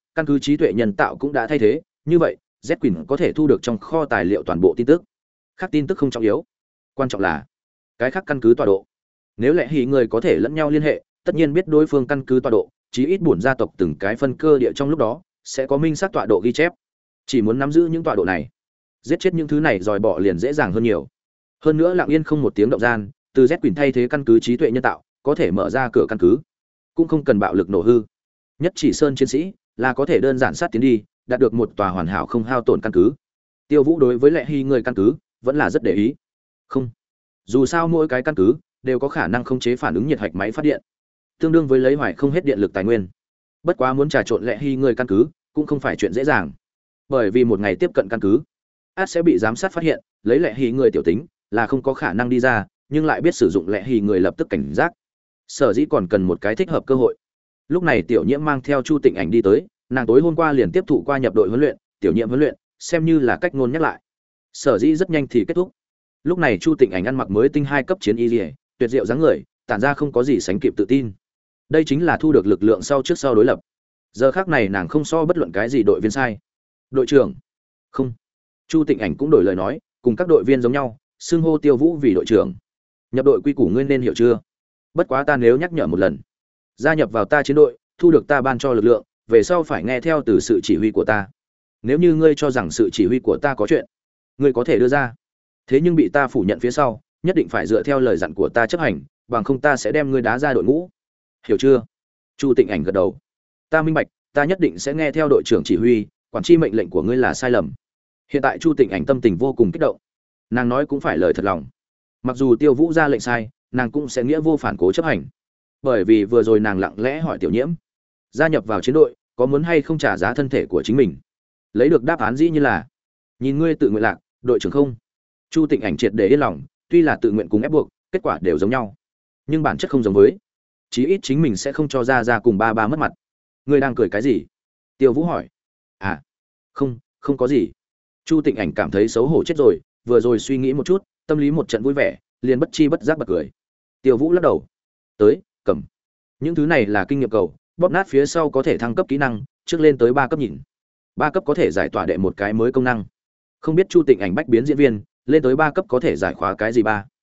căn cứ trí tuệ nhân tạo cũng đã thay thế, như vậy Z Quỳnh có thể thu được trong kho tài liệu toàn bộ tin tức. Khác tin tức không trọng yếu, quan trọng là cái khác căn cứ tọa độ. Nếu lẽ hỉ người có thể lẫn nhau liên hệ, tất nhiên biết đối phương căn cứ tọa độ, chí ít bổn gia tộc từng cái phân cơ địa trong lúc đó sẽ có minh xác tọa độ ghi chép. Chỉ muốn nắm giữ những tọa độ này, giết chết những thứ này dòi bỏ liền dễ dàng hơn nhiều. Hơn nữa lặng yên không một tiếng động gian, từ Z Quỳnh thay thế căn cứ trí tuệ nhân tạo, có thể mở ra cửa căn cứ, cũng không cần bạo lực nổ hư. Nhất chỉ sơn chiến sĩ là có thể đơn giản sát tiến đi, đạt được một tòa hoàn hảo không hao tổn căn cứ. Tiêu Vũ đối với lệ hy người căn cứ vẫn là rất để ý. Không, dù sao mỗi cái căn cứ đều có khả năng khống chế phản ứng nhiệt hạch máy phát điện, tương đương với lấy hoài không hết điện lực tài nguyên. Bất quá muốn trà trộn lệ hy người căn cứ cũng không phải chuyện dễ dàng, bởi vì một ngày tiếp cận căn cứ, át sẽ bị giám sát phát hiện, lấy lệ hy người tiểu tính là không có khả năng đi ra, nhưng lại biết sử dụng lệ hy người lập tức cảnh giác. Sở dĩ còn cần một cái thích hợp cơ hội. Lúc này Tiểu Nhiễm mang theo Chu Tịnh Ảnh đi tới, nàng tối hôm qua liền tiếp thụ qua nhập đội huấn luyện, Tiểu Nhiễm huấn luyện xem như là cách ngôn nhắc lại. Sở dĩ rất nhanh thì kết thúc. Lúc này Chu Tịnh Ảnh ăn mặc mới tinh hai cấp chiến y liễu, tuyệt diệu dáng người, tản ra không có gì sánh kịp tự tin. Đây chính là thu được lực lượng sau trước sau đối lập. Giờ khắc này nàng không so bất luận cái gì đội viên sai. Đội trưởng. Không. Chu Tịnh Ảnh cũng đổi lời nói, cùng các đội viên giống nhau, xưng hô Tiêu Vũ vì đội trưởng. Nhập đội quy củ ngươi nên hiểu chưa? Bất quá ta nếu nhắc nhở một lần, gia nhập vào ta chiến đội, thu được ta ban cho lực lượng, về sau phải nghe theo từ sự chỉ huy của ta. Nếu như ngươi cho rằng sự chỉ huy của ta có chuyện, ngươi có thể đưa ra. Thế nhưng bị ta phủ nhận phía sau, nhất định phải dựa theo lời dặn của ta chấp hành, bằng không ta sẽ đem ngươi đá ra đội ngũ. Hiểu chưa? Chu Tịnh Ảnh gật đầu. Ta minh bạch, ta nhất định sẽ nghe theo đội trưởng chỉ huy, quản chi mệnh lệnh của ngươi là sai lầm. Hiện tại Chu Tịnh Ảnh tâm tình vô cùng kích động. Nàng nói cũng phải lời thật lòng. Mặc dù Tiêu Vũ ra lệnh sai, nàng cũng sẽ nghĩa vô phản cố chấp hành. Bởi vì vừa rồi nàng lặng lẽ hỏi Tiểu Nhiễm, gia nhập vào chiến đội có muốn hay không trả giá thân thể của chính mình. Lấy được đáp án dĩ như là nhìn ngươi tự nguyện lạc, đội trưởng không. Chu Tịnh Ảnh triệt để yên lòng, tuy là tự nguyện cùng ép buộc, kết quả đều giống nhau, nhưng bản chất không giống với. Chí ít chính mình sẽ không cho ra ra cùng ba ba mất mặt. Ngươi đang cười cái gì? Tiêu Vũ hỏi. À, không, không có gì. Chu Tịnh Ảnh cảm thấy xấu hổ chết rồi, vừa rồi suy nghĩ một chút, tâm lý một trận vui vẻ, liền bất chi bất giác bật cười. Tiêu Vũ lắc đầu. Tới, cầm. Những thứ này là kinh nghiệm cầu, bóp nát phía sau có thể thăng cấp kỹ năng, trước lên tới ba cấp nhìn. Ba cấp có thể giải tỏa đệ một cái mới công năng. Không biết Chu Tịnh Ảnh bách biến diễn viên, lên tới ba cấp có thể giải khóa cái gì ba?